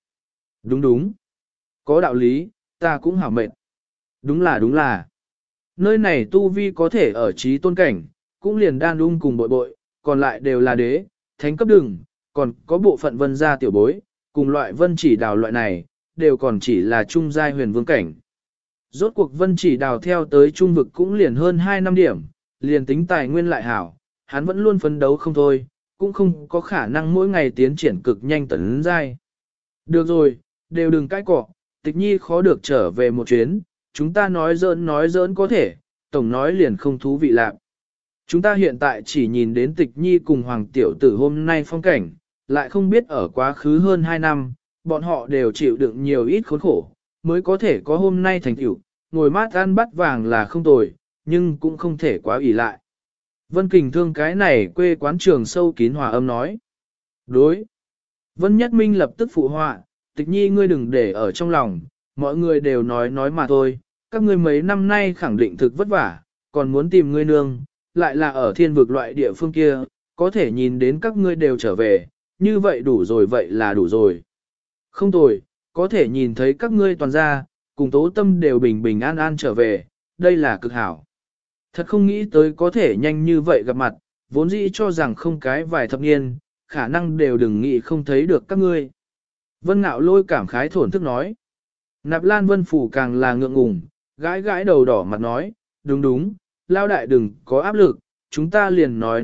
Đúng. Có đạo lý, ta cũng hảo mệnh. Đúng là. Nơi này tu vi có thể ở trí tôn cảnh, cũng liền Đan Ung cùng bội, còn lại đều là đế, thánh cấp đừng, còn có bộ phận vân gia tiểu bối, cùng loại Vân Chỉ Đào loại này, đều còn chỉ là trung giai huyền vương cảnh. Rốt cuộc Vân Chỉ Đào theo tới trung vực cũng liền hơn 2 năm điểm, liền tính tài nguyên lại hảo, hắn vẫn luôn phấn đấu không thôi, cũng không có khả năng mỗi ngày tiến triển cực nhanh tấn giai. Được rồi, đều đừng cãi cọ, Tịch Nhi khó được trở về một chuyến, chúng ta nói giỡn có thể, tổng nói liền không thú vị lạc. Chúng ta hiện tại chỉ nhìn đến Tịch Nhi cùng Hoàng Tiểu Tử hôm nay phong cảnh, lại không biết ở quá khứ hơn 2 năm, bọn họ đều chịu đựng nhiều ít khốn khổ, mới có thể có hôm nay thành tựu, ngồi mát ăn bát vàng là không tồi, nhưng cũng không thể quá ủy lại. Vân Kình Thương cái này quê quán trường sâu kín hòa âm nói. Đối. Vân Nhất Minh lập tức phụ họa, Tịch Nhi ngươi đừng để ở trong lòng, mọi người đều nói mà thôi, các ngươi mấy năm nay khẳng định thực vất vả, còn muốn tìm ngươi nương, lại là ở thiên vực loại địa phương kia, có thể nhìn đến các ngươi đều trở về, như vậy đủ rồi vậy là đủ rồi. Không tồi, có thể nhìn thấy các ngươi toàn ra, cùng Tố Tâm đều bình bình an an trở về, đây là cực hảo. Thật không nghĩ tới có thể nhanh như vậy gặp mặt, vốn dĩ cho rằng không cái vài thập niên, khả năng đều đừng nghĩ không thấy được các ngươi. Vân Ngạo Lôi cảm khái thổn thức nói. Nạp Lan Vân Phủ càng là ngượng ngùng, gãi đầu đỏ mặt nói, đúng, lao đại đừng có áp lực, chúng ta liền nói,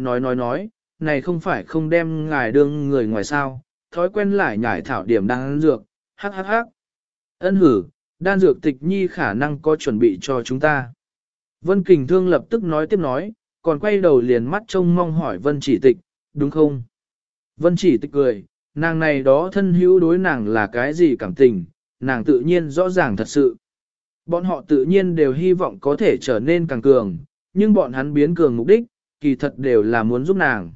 này không phải không đem ngài đương người ngoài sao, thói quen lại nhải thảo điểm đan dược, hắc. Ân hử, đan dược Tịch Nhi khả năng có chuẩn bị cho chúng ta. Vân Kình Thương lập tức nói tiếp nói, còn quay đầu liền mắt trông mong hỏi Vân Chỉ Tịch, đúng không? Vân Chỉ Tịch cười, nàng này đó thân hữu đối nàng là cái gì cảm tình, nàng tự nhiên rõ ràng thật sự. Bọn họ tự nhiên đều hy vọng có thể trở nên càng cường, nhưng bọn hắn biến cường mục đích, kỳ thật đều là muốn giúp nàng.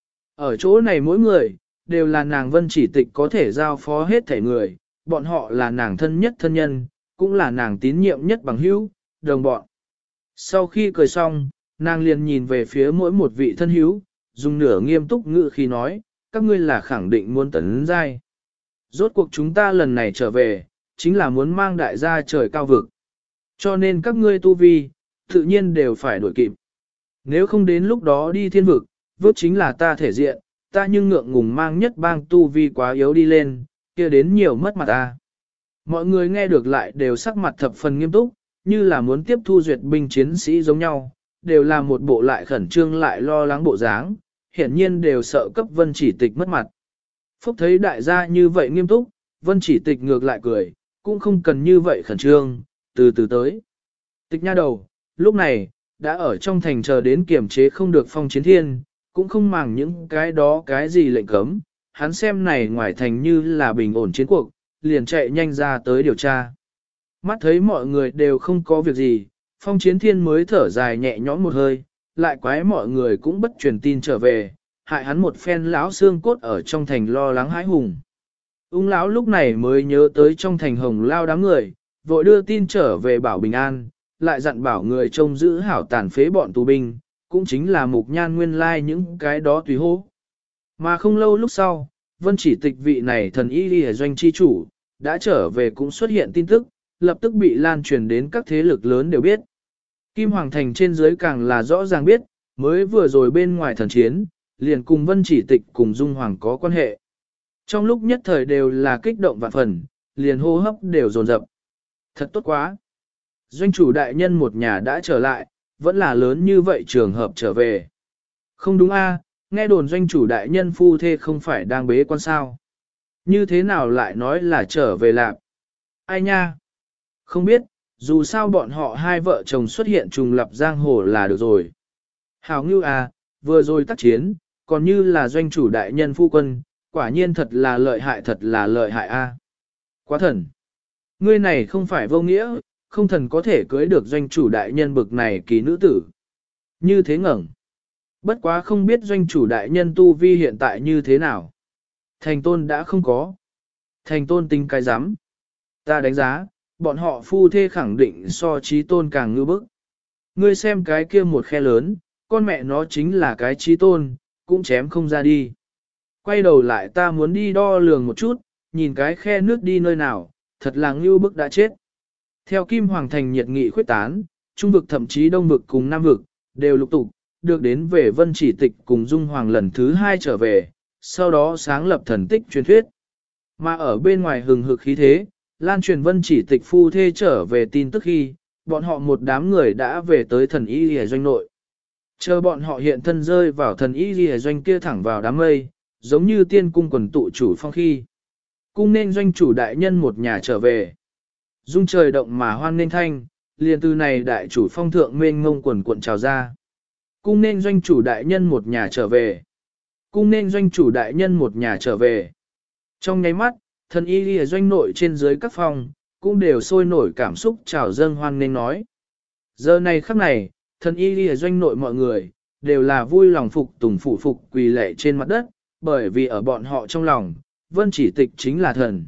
Ở chỗ này mỗi người, đều là nàng Vân Chỉ Tịch có thể giao phó hết thể người, bọn họ là nàng thân nhất thân nhân, cũng là nàng tín nhiệm nhất bằng hữu, đồng bọn. Sau khi cười xong, nàng liền nhìn về phía mỗi một vị thân hữu, dùng nửa nghiêm túc ngữ khi nói, các ngươi là khẳng định muốn tấn giai. Rốt cuộc chúng ta lần này trở về, chính là muốn mang đại gia trời cao vực. Cho nên các ngươi tu vi, tự nhiên đều phải đổi kịp. Nếu không đến lúc đó đi thiên vực, vớt chính là ta thể diện, ta nhưng ngượng ngùng mang nhất bang tu vi quá yếu đi lên, kia đến nhiều mất mặt ta. Mọi người nghe được lại đều sắc mặt thập phần nghiêm túc, như là muốn tiếp thu duyệt binh chiến sĩ giống nhau, đều là một bộ lại khẩn trương lại lo lắng bộ dáng, hiển nhiên đều sợ cấp Vân Chỉ Tịch mất mặt. Phúc thấy đại gia như vậy nghiêm túc, Vân Chỉ Tịch ngược lại cười, cũng không cần như vậy khẩn trương, từ từ tới. Tịch nha đầu, lúc này, đã ở trong thành chờ đến kiểm chế không được Phong Chiến Thiên, cũng không màng những cái đó cái gì lệnh cấm, hắn xem này ngoài thành như là bình ổn chiến cuộc, liền chạy nhanh ra tới điều tra. Mắt thấy mọi người đều không có việc gì, Phong Chiến Thiên mới thở dài nhẹ nhõm một hơi, lại quái mọi người cũng bất truyền tin trở về, hại hắn một phen lão xương cốt ở trong thành lo lắng hãi hùng. Ung lão lúc này mới nhớ tới trong thành hồng lao đám người, vội đưa tin trở về bảo bình an, lại dặn bảo người trông giữ hảo tàn phế bọn tù binh, cũng chính là mục nhan nguyên lai những cái đó tùy hô. Mà không lâu lúc sau, vân chỉ tịch vị này thần y đi doanh chi chủ, đã trở về cũng xuất hiện tin tức, lập tức bị lan truyền đến các thế lực lớn đều biết. Kim Hoàng Thành trên dưới càng là rõ ràng biết, mới vừa rồi bên ngoài thần chiến, liền cùng vân chỉ tịch cùng Dung Hoàng có quan hệ. Trong lúc nhất thời đều là kích động vạn phần, liền hô hấp đều dồn dập. Thật tốt quá. Doanh chủ đại nhân một nhà đã trở lại, vẫn là lớn như vậy trường hợp trở về. Không đúng a, nghe đồn doanh chủ đại nhân phu thê không phải đang bế quan sao. Như thế nào lại nói là trở về lạc? Ai nha? Không biết, dù sao bọn họ hai vợ chồng xuất hiện trùng lập giang hồ là được rồi. Hảo ngưu à, vừa rồi tác chiến, còn như là doanh chủ đại nhân phu quân, quả nhiên thật là lợi hại a. Quá thần. Ngươi này không phải vô nghĩa, không thần có thể cưới được doanh chủ đại nhân bực này kỳ nữ tử. Như thế ngẩng. Bất quá không biết doanh chủ đại nhân tu vi hiện tại như thế nào. Thành tôn đã không có. Thành tôn tính cái rắm. Ta đánh giá, bọn họ phu thê khẳng định so trí tôn càng ngư bức. Ngươi xem cái kia một khe lớn, con mẹ nó chính là cái trí tôn, cũng chém không ra đi. Quay đầu lại ta muốn đi đo lường một chút, nhìn cái khe nước đi nơi nào, thật là ngưu bức đã chết. Theo Kim Hoàng Thành nhiệt nghị khuyết tán, Trung vực thậm chí Đông vực cùng Nam vực, đều lục tục, được đến về vân chỉ tịch cùng Dung Hoàng lần thứ 2 trở về, sau đó sáng lập thần tích truyền thuyết. Mà ở bên ngoài hừng hực khí thế, lan truyền vân chỉ tịch phu thê trở về tin tức khi, bọn họ một đám người đã về tới thần y lìa doanh nội. Chờ bọn họ hiện thân rơi vào thần y lìa doanh kia thẳng vào đám mây, giống như tiên cung quần tụ chủ phong khi. Cung nên doanh chủ đại nhân một nhà trở về. Dung trời động mà hoan nên thanh, liền từ này đại chủ phong thượng mênh ngông quần cuộn trào ra. Cung nên doanh chủ đại nhân một nhà trở về. Cung nên doanh chủ đại nhân một nhà trở về. Trong nháy mắt, thần y lìa doanh nội trên dưới các phòng, cũng đều sôi nổi cảm xúc trào dâng hoan nên nói. Giờ này khắc này, thần y lìa doanh nội mọi người, đều là vui lòng phục tùng phụ phục quỳ lệ trên mặt đất, bởi vì ở bọn họ trong lòng, vân chỉ tịch chính là thần.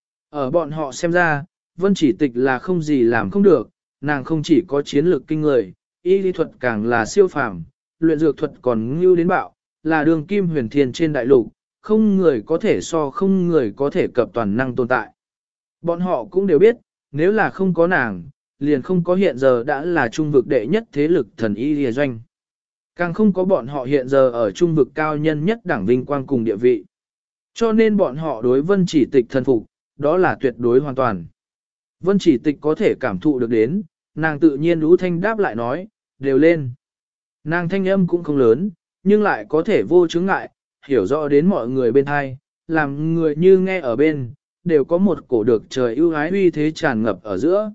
Ở bọn họ xem ra, vân chỉ tịch là không gì làm không được, nàng không chỉ có chiến lược kinh người, y lý thuật càng là siêu phàm, luyện dược thuật còn ngưu đến bạo, là đường kim huyền thiên trên đại lục, không người có thể so không người có thể cập toàn năng tồn tại. Bọn họ cũng đều biết, nếu là không có nàng, liền không có hiện giờ đã là trung vực đệ nhất thế lực thần y lìa doanh. Càng không có bọn họ hiện giờ ở trung vực cao nhân nhất đẳng vinh quang cùng địa vị. Cho nên bọn họ đối vân chỉ tịch thần phục, đó là tuyệt đối hoàn toàn. Vân chỉ tịch có thể cảm thụ được đến, nàng tự nhiên đú thanh đáp lại nói, đều lên. Nàng thanh âm cũng không lớn, nhưng lại có thể vô chướng ngại, hiểu rõ đến mọi người bên hai, làm người như nghe ở bên, đều có một cổ được trời ưu ái uy thế tràn ngập ở giữa.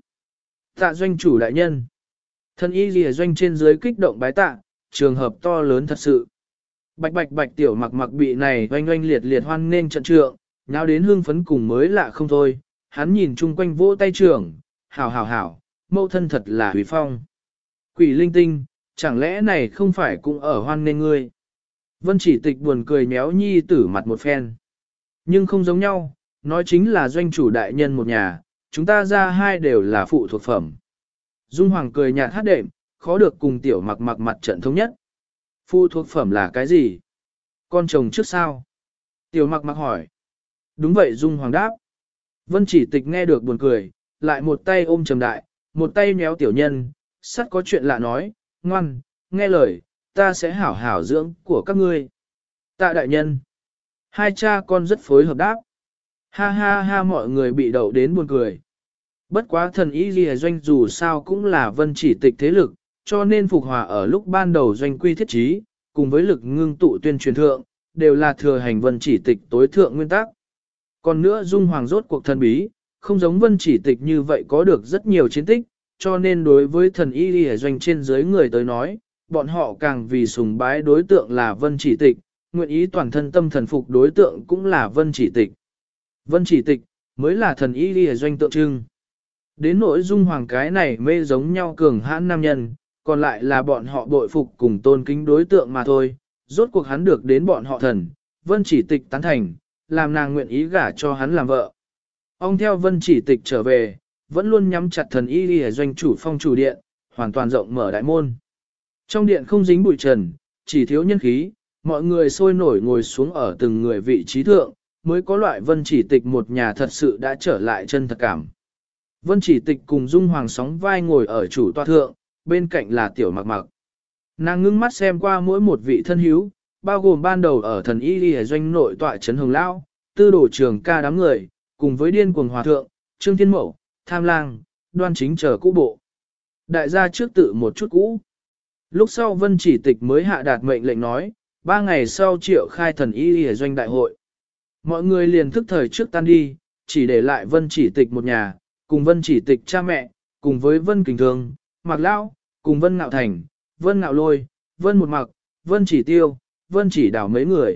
Tạ doanh chủ đại nhân. Thân y lìa doanh trên dưới kích động bái tạ, trường hợp to lớn thật sự. Bạch bạch bạch tiểu mặc mặc bị này oanh oanh liệt liệt hoan nên trận trượng, nháo đến hương phấn cùng mới lạ không thôi, hắn nhìn chung quanh vỗ tay trưởng, hảo hảo hảo, mẫu thân thật là hủy phong. Quỷ linh tinh, chẳng lẽ này không phải cũng ở hoan nên ngươi. Vân chỉ tịch buồn cười méo nhi tử mặt một phen. Nhưng không giống nhau, nói chính là doanh chủ đại nhân một nhà, chúng ta ra hai đều là phụ thuộc phẩm. Dung Hoàng cười nhạt hát đệm, khó được cùng tiểu mặc mặc mặt trận thống nhất. Phụ thuộc phẩm là cái gì? Con chồng trước sao? Tiểu mặc mặc hỏi. Đúng vậy Dung Hoàng đáp. Vân chỉ tịch nghe được buồn cười, lại một tay ôm trầm đại, một tay méo tiểu nhân, sắt có chuyện lạ nói, ngoan, nghe lời, ta sẽ hảo hảo dưỡng của các ngươi. Tạ đại nhân. Hai cha con rất phối hợp đáp. Ha ha ha mọi người bị đậu đến buồn cười. Bất quá thần y lìa doanh dù sao cũng là vân chỉ tịch thế lực, cho nên phục hòa ở lúc ban đầu doanh quy thiết trí, cùng với lực ngưng tụ tuyên truyền thượng, đều là thừa hành vân chỉ tịch tối thượng nguyên tắc. Còn nữa Dung Hoàng rốt cuộc thần bí, không giống vân chỉ tịch như vậy có được rất nhiều chiến tích, cho nên đối với thần y lìa doanh trên dưới người tới nói, bọn họ càng vì sùng bái đối tượng là vân chỉ tịch, nguyện ý toàn thân tâm thần phục đối tượng cũng là vân chỉ tịch. Vân chỉ tịch, mới là thần y lìa doanh tượng trưng. Đến nỗi Dung Hoàng cái này mê giống nhau cường hãn nam nhân, còn lại là bọn họ bội phục cùng tôn kính đối tượng mà thôi, rốt cuộc hắn được đến bọn họ thần, vân chỉ tịch tán thành, làm nàng nguyện ý gả cho hắn làm vợ. Ông theo vân chỉ tịch trở về, vẫn luôn nhắm chặt thần y lìa doanh chủ phong chủ điện, hoàn toàn rộng mở đại môn. Trong điện không dính bụi trần, chỉ thiếu nhân khí, mọi người sôi nổi ngồi xuống ở từng người vị trí thượng, mới có loại vân chỉ tịch một nhà thật sự đã trở lại chân thật cảm. Vân chỉ tịch cùng Dung Hoàng sóng vai ngồi ở chủ tọa thượng, bên cạnh là tiểu mặc mặc. Nàng ngưng mắt xem qua mỗi một vị thân hữu, bao gồm ban đầu ở thần y lìa doanh nội tọa trấn Hồng Lao, tư đổ trường ca đám người, cùng với điên cuồng hòa thượng, Trương Thiên Mậu, Tham Lang, Đoan Chính chờ cũ bộ. Đại gia trước tự một chút cũ. Lúc sau vân chỉ tịch mới hạ đạt mệnh lệnh nói, 3 ngày sau triệu khai thần y lìa doanh đại hội. Mọi người liền thức thời trước tan đi, chỉ để lại vân chỉ tịch một nhà, cùng vân chỉ tịch cha mẹ, cùng với vân kình thương, Mạc Lão, cùng vân ngạo thành, vân ngạo lôi, vân một mặc, vân chỉ tiêu, vân chỉ đảo mấy người.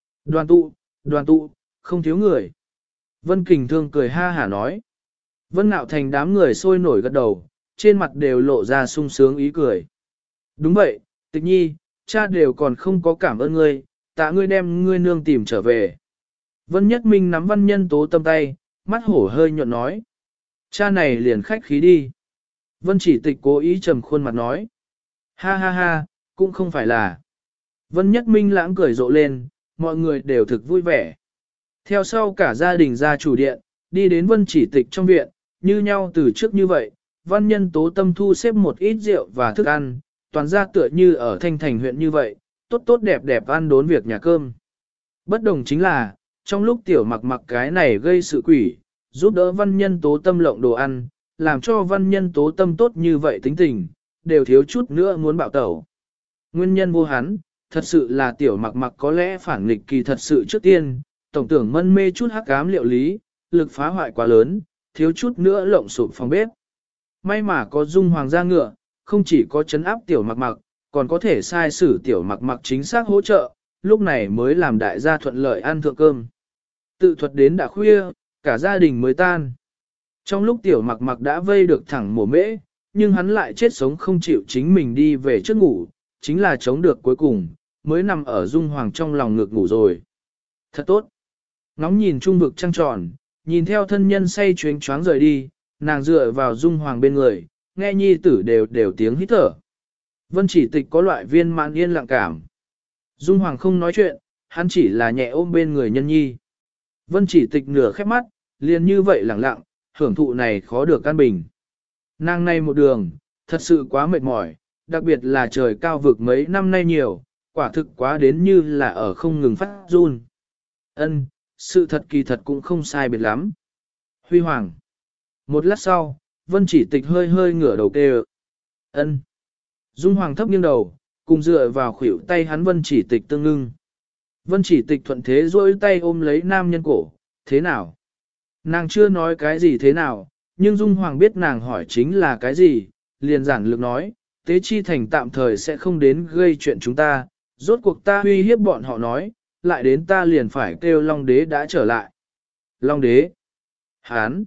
Đoàn tụ, không thiếu người. Vân kình thương cười ha hả nói. Vân ngạo thành đám người sôi nổi gật đầu, trên mặt đều lộ ra sung sướng ý cười. Đúng vậy, tịch nhi, cha đều còn không có cảm ơn ngươi, tạ ngươi đem ngươi nương tìm trở về. Vân Nhất Minh nắm Văn Nhân Tố Tâm tay, mắt hổ hơi nhuận nói. Cha này liền khách khí đi. Vân chỉ tịch cố ý trầm khuôn mặt nói. Ha ha ha, cũng không phải là. Vân Nhất Minh lãng cười rộ lên, mọi người đều thực vui vẻ. Theo sau cả gia đình ra chủ điện, đi đến Vân chỉ tịch trong viện, như nhau từ trước như vậy, Văn Nhân Tố Tâm thu xếp một ít rượu và thức ăn, toàn ra tựa như ở Thanh Thành huyện như vậy, tốt tốt đẹp đẹp ăn đốn việc nhà cơm. Bất đồng chính là, trong lúc tiểu mặc mặc cái này gây sự quỷ, giúp đỡ Văn Nhân Tố Tâm lộng đồ ăn, làm cho Văn Nhân Tố Tâm tốt như vậy tính tình, đều thiếu chút nữa muốn bạo tẩu. Nguyên nhân vô hắn, thật sự là tiểu mặc mặc có lẽ phản nghịch kỳ thật sự trước tiên, tổng tưởng mân mê chút hắc ám liệu lý, lực phá hoại quá lớn, thiếu chút nữa lộng sụp phòng bếp. May mà có Dung Hoàng gia ngựa, không chỉ có chấn áp tiểu mặc mặc, còn có thể sai sử tiểu mặc mặc chính xác hỗ trợ, lúc này mới làm đại gia thuận lợi ăn thượng cơm. Tự thuật đến đã khuya, cả gia đình mới tan. Trong lúc tiểu mặc mặc đã vây được thẳng mổ mễ, nhưng hắn lại chết sống không chịu chính mình đi về trước ngủ, chính là chống được cuối cùng, mới nằm ở Dung Hoàng trong lòng ngực ngủ rồi. Thật tốt. Ngóng nhìn trung vực trăng tròn, nhìn theo thân nhân say chuyến choáng rời đi, nàng dựa vào Dung Hoàng bên người, nghe nhi tử đều tiếng hít thở. Vân chỉ tịch có loại viên mãn yên lặng cảm. Dung Hoàng không nói chuyện, hắn chỉ là nhẹ ôm bên người nhân nhi. Vân chỉ tịch nửa khép mắt, liền như vậy lặng lặng, hưởng thụ này khó được căn bình. Nàng này một đường, thật sự quá mệt mỏi, đặc biệt là trời cao vực mấy năm nay nhiều, quả thực quá đến như là ở không ngừng phát run. Ân, sự thật kỳ thật cũng không sai biệt lắm. Huy Hoàng. Một lát sau, Vân chỉ tịch hơi hơi ngửa đầu kêu. Ân. Dung Hoàng thấp nghiêng đầu, cùng dựa vào khuỷu tay hắn Vân chỉ tịch tương ngưng. Vân chỉ tịch thuận thế duỗi tay ôm lấy nam nhân cổ, thế nào? Nàng chưa nói cái gì thế nào, nhưng Dung Hoàng biết nàng hỏi chính là cái gì, liền giản lược nói, Tế Chi Thành tạm thời sẽ không đến gây chuyện chúng ta, rốt cuộc ta uy hiếp bọn họ nói, lại đến ta liền phải kêu Long Đế đã trở lại. Long Đế? Hán?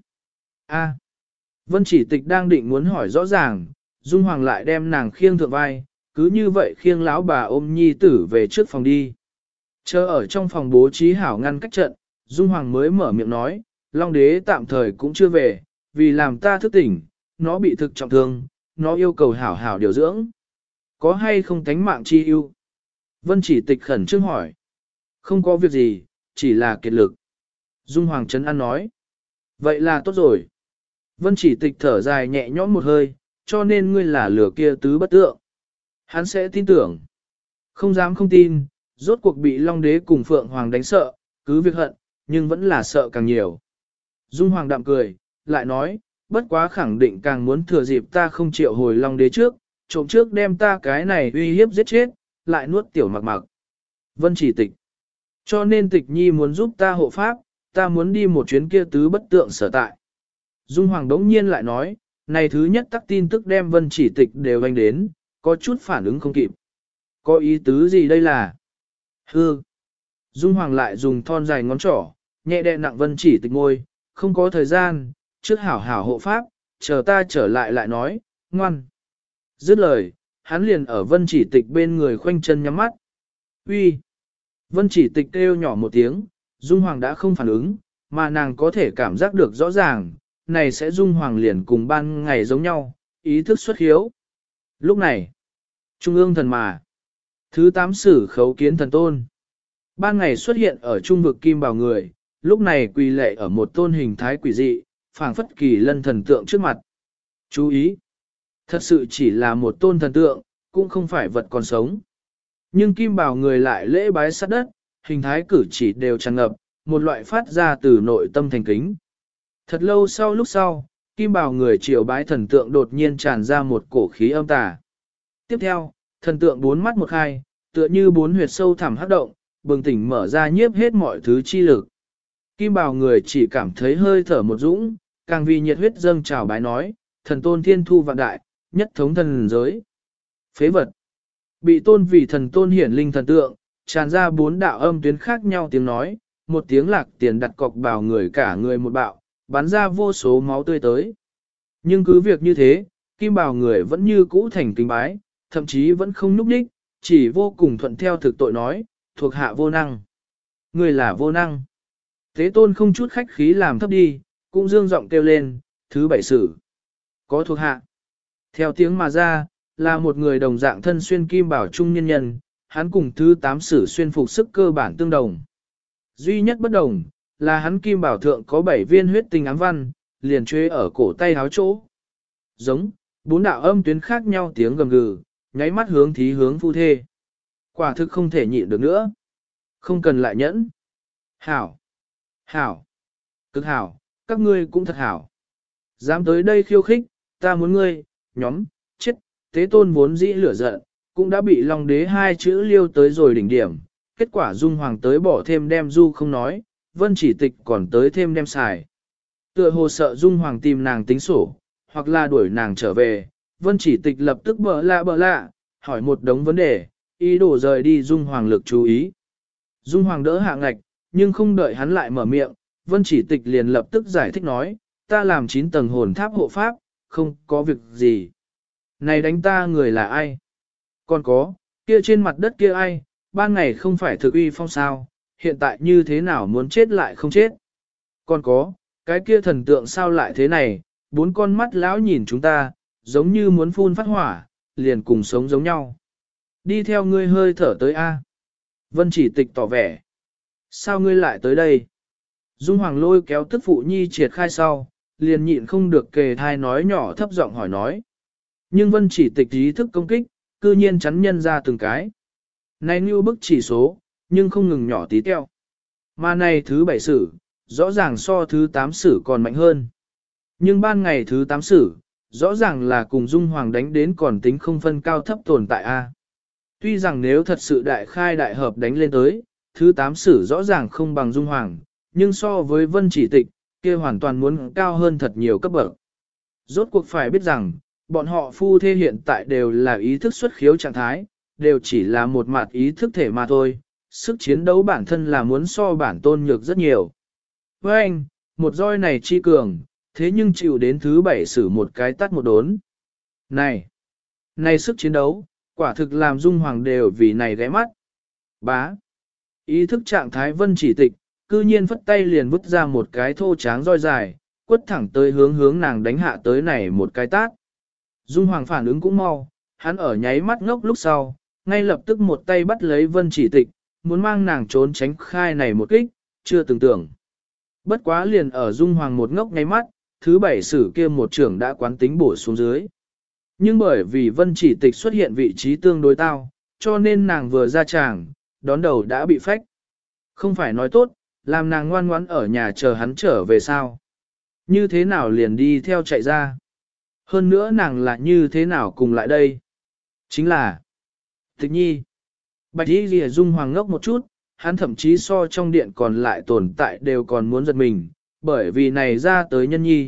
A. Vân chỉ tịch đang định muốn hỏi rõ ràng, Dung Hoàng lại đem nàng khiêng thượng vai, cứ như vậy khiêng lão bà ôm nhi tử về trước phòng đi. Chờ ở trong phòng bố trí hảo ngăn cách trận, Dung Hoàng mới mở miệng nói, Long Đế tạm thời cũng chưa về, vì làm ta thức tỉnh, nó bị thực trọng thương, nó yêu cầu hảo hảo điều dưỡng. Có hay không tánh mạng chi ưu? Vân chỉ tịch khẩn trương hỏi. Không có việc gì, chỉ là kiệt lực. Dung Hoàng trấn an nói. Vậy là tốt rồi. Vân chỉ tịch thở dài nhẹ nhõm một hơi, cho nên ngươi là lửa kia tứ bất tượng. Hắn sẽ tin tưởng. Không dám không tin, rốt cuộc bị Long Đế cùng Phượng Hoàng đánh sợ, cứ việc hận, nhưng vẫn là sợ càng nhiều. Dung Hoàng đạm cười, lại nói, bất quá khẳng định càng muốn thừa dịp ta không triệu hồi Long Đế trước, trộm trước đem ta cái này uy hiếp giết chết, lại nuốt tiểu mặc mặc. Vân chỉ tịch. Cho nên tịch nhi muốn giúp ta hộ pháp, ta muốn đi một chuyến kia tứ bất tượng sở tại. Dung Hoàng đống nhiên lại nói, này thứ nhất tắc tin tức đem Vân Chỉ Tịch đều anh đến, có chút phản ứng không kịp. Có ý tứ gì đây là? Hư. Dung Hoàng lại dùng thon dài ngón trỏ, nhẹ đè nặng Vân Chỉ Tịch môi, không có thời gian, trước hảo hảo hộ pháp, chờ ta trở lại lại nói, ngoan. Dứt lời, hắn liền ở Vân Chỉ Tịch bên người khoanh chân nhắm mắt. Uy. Vân Chỉ Tịch kêu nhỏ một tiếng, Dung Hoàng đã không phản ứng, mà nàng có thể cảm giác được rõ ràng, này sẽ Dung Hoàng liền cùng ban ngày giống nhau, ý thức xuất hiếu. Lúc này, Trung ương thần mà, thứ 8 sử khấu kiến thần tôn. Ban ngày xuất hiện ở trung vực kim bào người, lúc này quỳ lệ ở một tôn hình thái quỷ dị, phảng phất kỳ lân thần tượng trước mặt. Chú ý! Thật sự chỉ là một tôn thần tượng, cũng không phải vật còn sống. Nhưng kim bào người lại lễ bái sát đất, hình thái cử chỉ đều tràn ngập, một loại phát ra từ nội tâm thành kính. Thật lâu sau lúc sau, kim bào người triều bái thần tượng đột nhiên tràn ra một cổ khí âm tà. Tiếp theo, thần tượng bốn mắt một khai, tựa như bốn huyệt sâu thẳm hắc động, bừng tỉnh mở ra nhiếp hết mọi thứ chi lực. Kim bào người chỉ cảm thấy hơi thở một dũng, càng vì nhiệt huyết dâng trào bái nói, thần tôn thiên thu vạn đại, nhất thống thần giới. Phế vật. Bị tôn vì thần tôn hiển linh thần tượng, tràn ra 4 đạo âm tuyến khác nhau tiếng nói, một tiếng lạc tiền đặt cọc bào người cả người một bạo, bắn ra vô số máu tươi tới. Nhưng cứ việc như thế, kim bào người vẫn như cũ thành kính bái, thậm chí vẫn không núp đích, chỉ vô cùng thuận theo thực tội nói, thuộc hạ vô năng. Người là vô năng. Thế tôn không chút khách khí làm thấp đi, cũng dương giọng kêu lên, thứ 7 sử. Có thuộc hạ. Theo tiếng mà ra, là một người đồng dạng thân xuyên kim bảo trung nhân nhân, hắn cùng thứ 8 sử xuyên phục sức cơ bản tương đồng. Duy nhất bất đồng, là hắn kim bảo thượng có 7 viên huyết tinh ám văn, liền chế ở cổ tay áo chỗ. Giống, 4 đạo âm tuyến khác nhau tiếng gầm gừ, nháy mắt hướng thí hướng phu thê. Quả thực không thể nhịn được nữa. Không cần lại nhẫn. Hảo. Hảo. Cực hảo, các ngươi cũng thật hảo. Dám tới đây khiêu khích, ta muốn ngươi, nhóm, chết, tế tôn vốn dĩ lửa giận, cũng đã bị Long Đế 2 chữ liêu tới rồi đỉnh điểm. Kết quả Dung Hoàng tới bỏ thêm đem du không nói, Vân Chỉ Tịch còn tới thêm đem xài. Tựa hồ sợ Dung Hoàng tìm nàng tính sổ, hoặc là đuổi nàng trở về, Vân Chỉ Tịch lập tức bỡ lạ, hỏi một đống vấn đề, ý đồ rời đi Dung Hoàng lực chú ý. Dung Hoàng đỡ hạ ngạch, nhưng không đợi hắn lại mở miệng, Vân Chỉ Tịch liền lập tức giải thích nói, ta làm 9 tầng hồn tháp hộ pháp, không có việc gì. Này đánh ta người là ai? Còn có, kia trên mặt đất kia ai, ban ngày không phải thực uy phong sao, hiện tại như thế nào muốn chết lại không chết? Còn có, cái kia thần tượng sao lại thế này, 4 con mắt lão nhìn chúng ta, giống như muốn phun phát hỏa, liền cùng sống giống nhau. Đi theo ngươi hơi thở tới A. Vân Chỉ Tịch tỏ vẻ. Sao ngươi lại tới đây? Dung Hoàng lôi kéo tức phụ nhi triệt khai sau, liền nhịn không được kề thai nói nhỏ thấp giọng hỏi nói. Nhưng Vân Chỉ Tịch ý thức công kích, cư nhiên chắn nhân ra từng cái. Này như bức chỉ số, nhưng không ngừng nhỏ tí teo. Mà này thứ 7 sử, rõ ràng so thứ 8 sử còn mạnh hơn. Nhưng ban ngày thứ 8 sử, rõ ràng là cùng Dung Hoàng đánh đến còn tính không phân cao thấp tồn tại A. Tuy rằng nếu thật sự đại khai đại hợp đánh lên tới, thứ 8 sử rõ ràng không bằng Dung Hoàng, nhưng so với Vân Chỉ Tịch, kia hoàn toàn muốn cao hơn thật nhiều cấp bậc. Rốt cuộc phải biết rằng, bọn họ phu thê hiện tại đều là ý thức xuất khiếu trạng thái, đều chỉ là một mặt ý thức thể mà thôi, sức chiến đấu bản thân là muốn so bản tôn nhược rất nhiều. Với anh, một roi này chi cường, thế nhưng chịu đến thứ 7 sử một cái tắt một đốn. Này sức chiến đấu, quả thực làm Dung Hoàng đều vì này ghé mắt. Bá. Ý thức trạng thái Vân Chỉ Tịch, cư nhiên phất tay liền vứt ra một cái thô tráng roi dài, quất thẳng tới hướng nàng đánh hạ tới này một cái tát. Dung Hoàng phản ứng cũng mau, hắn ở nháy mắt ngốc lúc sau, ngay lập tức một tay bắt lấy Vân Chỉ Tịch, muốn mang nàng trốn tránh khai này một kích, chưa từng tưởng. Bất quá liền ở Dung Hoàng một ngốc nháy mắt, thứ 7 sử kia một trưởng đã quán tính bổ xuống dưới. Nhưng bởi vì Vân Chỉ Tịch xuất hiện vị trí tương đối tao, cho nên nàng vừa ra tràng, đón đầu đã bị phách. Không phải nói tốt, làm nàng ngoan ngoãn ở nhà chờ hắn trở về sao. Như thế nào liền đi theo chạy ra. Hơn nữa nàng là như thế nào cùng lại đây. Chính là Tịch Nhi. Bạch Y Lìa Dung Hoàng ngốc một chút, hắn thậm chí so trong điện còn lại tồn tại đều còn muốn giật mình, bởi vì này ra tới nhân nhi,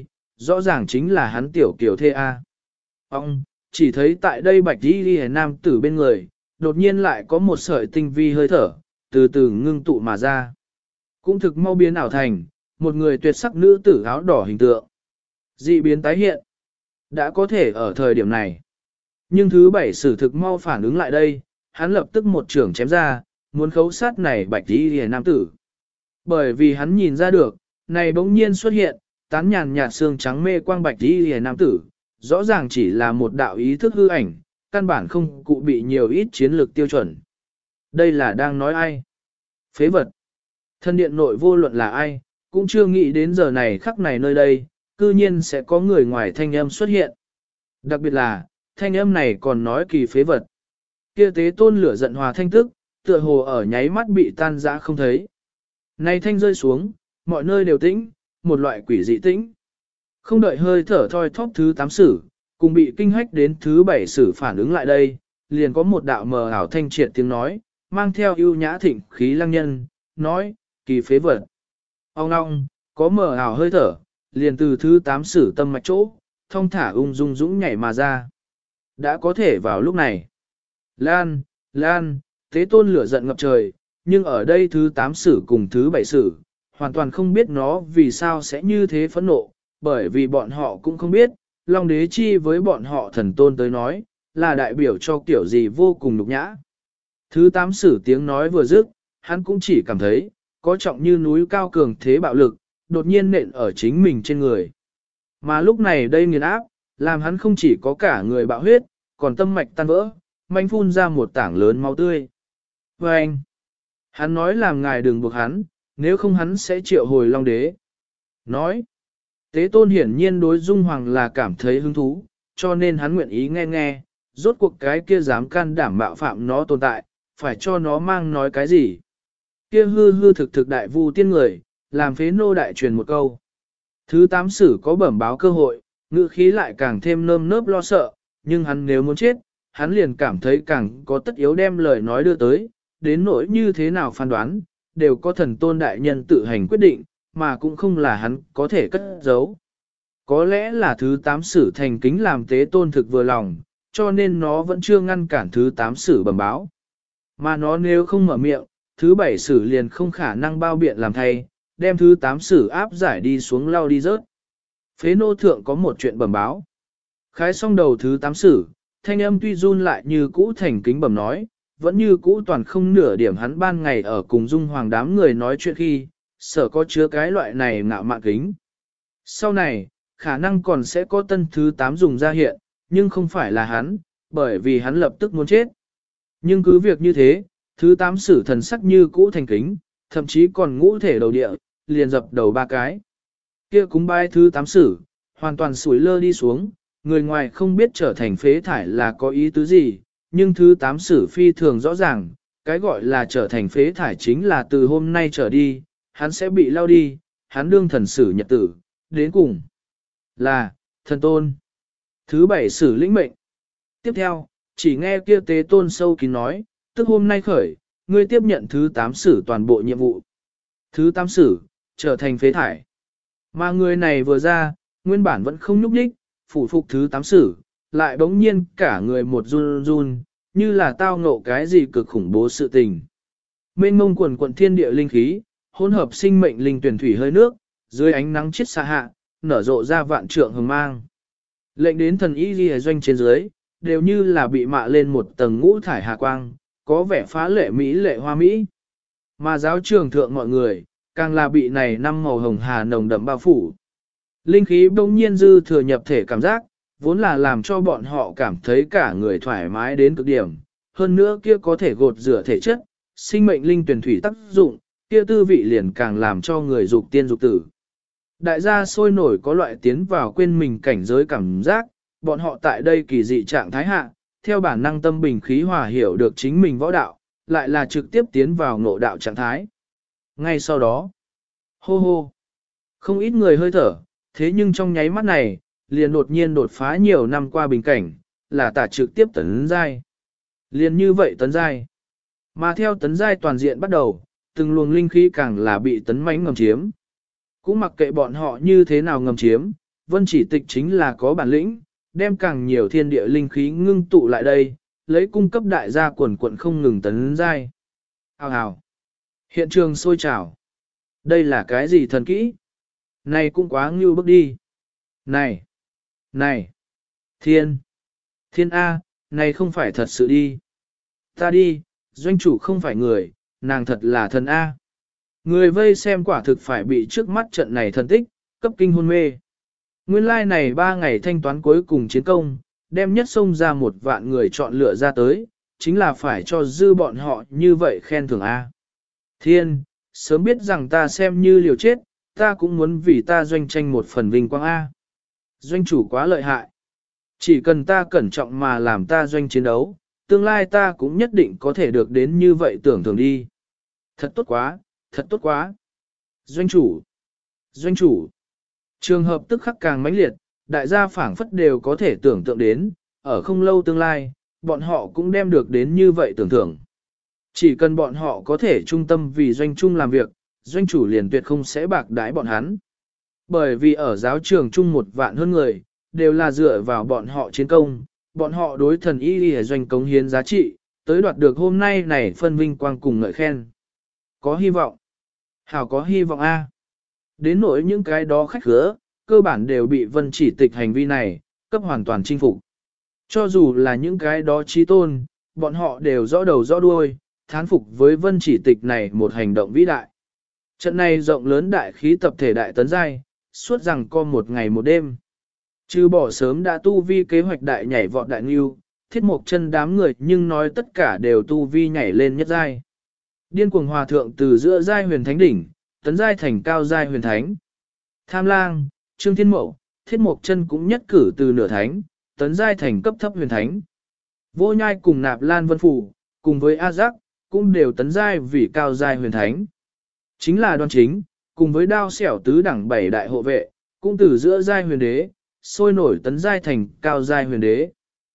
rõ ràng chính là hắn tiểu kiểu thê A. Ông, chỉ thấy tại đây bạch đi ghi nam tử bên người, đột nhiên lại có một sợi tinh vi hơi thở, từ từ ngưng tụ mà ra. Cũng thực mau biến ảo thành, một người tuyệt sắc nữ tử áo đỏ hình tượng. Dị biến tái hiện, đã có thể ở thời điểm này. Nhưng thứ bảy sử thực mau phản ứng lại đây, hắn lập tức một trưởng chém ra, muốn khấu sát này bạch đi ghi nam tử. Bởi vì hắn nhìn ra được, này bỗng nhiên xuất hiện, tán nhàn nhạt xương trắng mê quang bạch đi ghi nam tử, rõ ràng chỉ là một đạo ý thức hư ảnh, căn bản không cụ bị nhiều ít chiến lược tiêu chuẩn. Đây là đang nói ai? Phế vật. Thân điện nội vô luận là ai, cũng chưa nghĩ đến giờ này khắc này nơi đây, cư nhiên sẽ có người ngoài thanh âm xuất hiện. Đặc biệt là, thanh âm này còn nói kỳ phế vật. Kia tế tôn lửa giận hòa thanh tức, tựa hồ ở nháy mắt bị tan rã không thấy. Này thanh rơi xuống, mọi nơi đều tĩnh, một loại quỷ dị tĩnh. Không đợi hơi thở thoi thóp thứ 8 sử, cùng bị kinh hách đến thứ 7 sử phản ứng lại đây, liền có một đạo mờ ảo thanh triệt tiếng nói, mang theo ưu nhã thịnh khí lăng nhân, nói, kỳ phế vật. Ông ngong, có mờ ảo hơi thở, liền từ thứ 8 sử tâm mạch chỗ, thông thả ung dung dũng nhảy mà ra. Đã có thể vào lúc này. Lan, tế tôn lửa giận ngập trời, nhưng ở đây thứ 8 sử cùng thứ 7 sử, hoàn toàn không biết nó vì sao sẽ như thế phẫn nộ, bởi vì bọn họ cũng không biết, Long Đế Chi với bọn họ thần tôn tới nói, là đại biểu cho kiểu gì vô cùng nhục nhã. Thứ 8 sử tiếng nói vừa dứt, hắn cũng chỉ cảm thấy, có trọng như núi cao cường thế bạo lực, đột nhiên nện ở chính mình trên người. Mà lúc này đây nghiền áp, làm hắn không chỉ có cả người bạo huyết, còn tâm mạch tan vỡ, manh phun ra một tảng lớn máu tươi. Và anh, hắn nói làm ngài đừng buộc hắn, nếu không hắn sẽ triệu hồi Long Đế. Nói, Tế Tôn hiển nhiên đối Dung Hoàng là cảm thấy hứng thú, cho nên hắn nguyện ý nghe, rốt cuộc cái kia dám can đảm bạo phạm nó tồn tại, phải cho nó mang nói cái gì. Kia hư thực đại vu tiên người, làm phế nô đại truyền một câu. Thứ 8 sử có bẩm báo cơ hội, ngữ khí lại càng thêm nơm nớp lo sợ, nhưng hắn nếu muốn chết, hắn liền cảm thấy càng có tất yếu đem lời nói đưa tới, đến nỗi như thế nào phán đoán, đều có thần tôn đại nhân tự hành quyết định, mà cũng không là hắn có thể cất giấu. Có lẽ là thứ 8 sử thành kính làm tế tôn thực vừa lòng, cho nên nó vẫn chưa ngăn cản thứ 8 sử bẩm báo. Mà nó nếu không mở miệng, thứ 7 sử liền không khả năng bao biện làm thay, đem thứ 8 sử áp giải đi xuống lao đi rớt. Phế nô thượng có một chuyện bẩm báo. Khái xong đầu thứ 8 sử, thanh âm tuy run lại như cũ thành kính bẩm nói, vẫn như cũ toàn không nửa điểm hắn ban ngày ở cùng Dung Hoàng đám người nói chuyện khi, sợ có chứa cái loại này ngạo mạn kính. Sau này, khả năng còn sẽ có tân thứ 8 dùng ra hiện, nhưng không phải là hắn, bởi vì hắn lập tức muốn chết. Nhưng cứ việc như thế, thứ 8 sử thần sắc như cũ thành kính, thậm chí còn ngũ thể đầu địa, liền dập đầu 3 cái. Kia cúng bái thứ 8 sử, hoàn toàn sủi lơ đi xuống, người ngoài không biết trở thành phế thải là có ý tứ gì, nhưng thứ 8 sử phi thường rõ ràng, cái gọi là trở thành phế thải chính là từ hôm nay trở đi, hắn sẽ bị lao đi, hắn đương thần sử nhật tử, đến cùng là thần tôn. Thứ 7 sử lĩnh mệnh. Tiếp theo, chỉ nghe kia tế tôn sâu kín nói, tức hôm nay khởi, ngươi tiếp nhận thứ 8 sử toàn bộ nhiệm vụ. Thứ 8 sử, trở thành phế thải. Mà người này vừa ra, nguyên bản vẫn không nhúc nhích, phủ phục thứ 8 sử, lại bỗng nhiên cả người một run run, như là tao ngộ cái gì cực khủng bố sự tình. Mênh mông quần quận thiên địa linh khí, hỗn hợp sinh mệnh linh tuyển thủy hơi nước, dưới ánh nắng chiết xa hạ, nở rộ ra vạn trượng hừng mang. Lệnh đến thần y ghi doanh trên dưới, đều như là bị mạ lên một tầng ngũ thải hà quang, có vẻ phá lệ mỹ lệ hoa mỹ. Mà giáo trường thượng mọi người, càng là bị này năm màu hồng hà nồng đậm bao phủ. Linh khí bỗng nhiên dư thừa nhập thể cảm giác, vốn là làm cho bọn họ cảm thấy cả người thoải mái đến cực điểm. Hơn nữa kia có thể gột rửa thể chất, sinh mệnh linh tuyển thủy tác dụng, kia tư vị liền càng làm cho người dục tiên dục tử. Đại gia sôi nổi có loại tiến vào quên mình cảnh giới cảm giác, bọn họ tại đây kỳ dị trạng thái hạ, theo bản năng tâm bình khí hòa hiểu được chính mình võ đạo, lại là trực tiếp tiến vào ngộ đạo trạng thái. Ngay sau đó, hô hô, không ít người hơi thở, thế nhưng trong nháy mắt này, liền đột nhiên đột phá nhiều năm qua bình cảnh, là tả trực tiếp tấn giai. Liền như vậy tấn giai. Mà theo tấn giai toàn diện bắt đầu, từng luồng linh khí càng là bị tấn mãnh ngầm chiếm. Cũng mặc kệ bọn họ như thế nào ngầm chiếm, Vân Chỉ Tịch chính là có bản lĩnh, đem càng nhiều thiên địa linh khí ngưng tụ lại đây, lấy cung cấp đại gia quần quận không ngừng tấn giai. Hào hào. Hiện trường sôi trào. Đây là cái gì thần kỹ? Này cũng quá ngưu bức đi. Này. Này. Thiên. Thiên A, này không phải thật sự đi. Ta đi, doanh chủ không phải người, nàng thật là thần A. Người vây xem quả thực phải bị trước mắt trận này thần tích, cấp kinh hôn mê. Nguyên lai like này 3 ngày thanh toán cuối cùng chiến công, đem nhất xông ra 1 vạn người chọn lựa ra tới, chính là phải cho dư bọn họ như vậy khen thưởng A. Thiên, sớm biết rằng ta xem như liều chết, ta cũng muốn vì ta doanh tranh một phần vinh quang A. Doanh chủ quá lợi hại. Chỉ cần ta cẩn trọng mà làm ta doanh chiến đấu, tương lai ta cũng nhất định có thể được đến như vậy tưởng thưởng đi. Thật tốt quá, thật tốt quá. Doanh chủ, doanh chủ. Trường hợp tức khắc càng mãnh liệt, đại gia phảng phất đều có thể tưởng tượng đến, ở không lâu tương lai, bọn họ cũng đem được đến như vậy tưởng thưởng. Chỉ cần bọn họ có thể trung tâm vì doanh chung làm việc, doanh chủ liền tuyệt không sẽ bạc đái bọn hắn. Bởi vì ở giáo trường chung 1 vạn hơn người, đều là dựa vào bọn họ chiến công, bọn họ đối thần y doanh cống hiến giá trị, tới đoạt được hôm nay này phân vinh quang cùng ngợi khen. Có hy vọng. Hảo có hy vọng A. Đến nỗi những cái đó khách khứa, cơ bản đều bị Vân Chỉ Tịch hành vi này, cấp hoàn toàn chinh phục. Cho dù là những cái đó trí tôn, bọn họ đều rõ đầu rõ đuôi, thán phục với Vân Chỉ Tịch này một hành động vĩ đại. Trận này rộng lớn đại khí tập thể đại tấn giai, suốt rằng co 1 ngày 1 đêm. Trừ bỏ sớm đã tu vi kế hoạch đại nhảy vọt đại nghiêu, thiết mục chân đám người nhưng nói tất cả đều tu vi nhảy lên nhất giai. Điên cuồng hòa thượng từ giữa giai huyền thánh đỉnh, tấn giai thành cao giai huyền thánh. Tham lang, Trương Thiên Mậu, thiết mục chân cũng nhất cử từ nửa thánh, tấn giai thành cấp thấp huyền thánh. Vô Nhai cùng Nạp Lan Vân Phủ, cùng với A Giác, cũng đều tấn giai vì cao giai huyền thánh. Chính là Đoan Chính, cùng với Đao Xẻo tứ đẳng 7 đại hộ vệ, cũng từ giữa giai huyền đế, sôi nổi tấn giai thành cao giai huyền đế.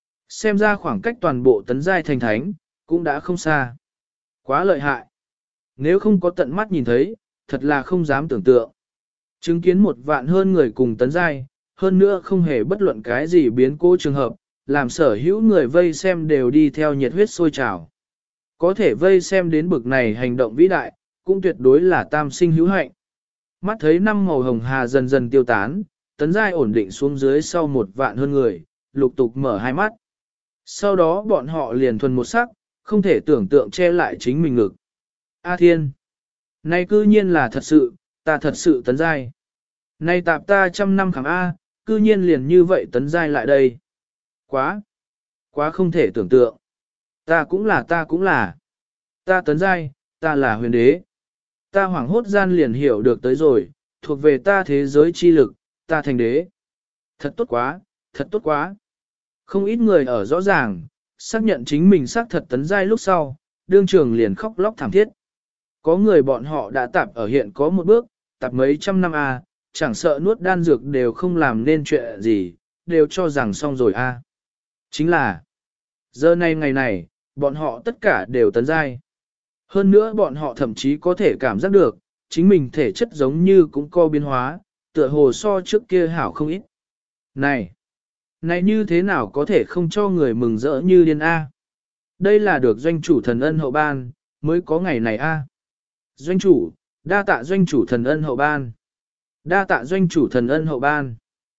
Xem ra khoảng cách toàn bộ tấn giai thành thánh, cũng đã không xa. Quá lợi hại. Nếu không có tận mắt nhìn thấy, thật là không dám tưởng tượng. Chứng kiến 1 vạn hơn người cùng tấn giai, hơn nữa không hề bất luận cái gì biến cố trường hợp, làm sở hữu người vây xem đều đi theo nhiệt huyết sôi trào. Có thể vây xem đến bực này hành động vĩ đại, cũng tuyệt đối là tam sinh hữu hạnh. Mắt thấy 5 màu hồng hà dần dần tiêu tán, tấn giai ổn định xuống dưới sau 1 vạn hơn người, lục tục mở hai mắt. Sau đó bọn họ liền thuần một sắc, không thể tưởng tượng che lại chính mình ngực. A Thiên! Này cư nhiên là thật sự, ta thật sự tấn giai. Này tạp ta 100 năm khẳng A, cư nhiên liền như vậy tấn giai lại đây. Quá! Quá không thể tưởng tượng. Ta cũng là. Ta tấn giai, ta là huyền đế. Ta hoảng hốt gian liền hiểu được tới rồi, thuộc về ta thế giới chi lực, ta thành đế. Thật tốt quá, thật tốt quá. Không ít người ở rõ ràng, xác nhận chính mình xác thật tấn giai lúc sau, đương trường liền khóc lóc thảm thiết. Có người bọn họ đã tạp ở hiện có một bước, tạp mấy trăm năm A, chẳng sợ nuốt đan dược đều không làm nên chuyện gì, đều cho rằng xong rồi A. Chính là, giờ này ngày này, bọn họ tất cả đều tấn giai. Hơn nữa bọn họ thậm chí có thể cảm giác được, chính mình thể chất giống như cũng có biến hóa, tựa hồ so trước kia hảo không ít. Này! Này như thế nào có thể không cho người mừng rỡ như điên A? Đây là được doanh chủ thần ân hậu ban, mới có ngày này A. Doanh chủ, đa tạ doanh chủ thần ân hậu ban. Đa tạ doanh chủ thần ân hậu ban.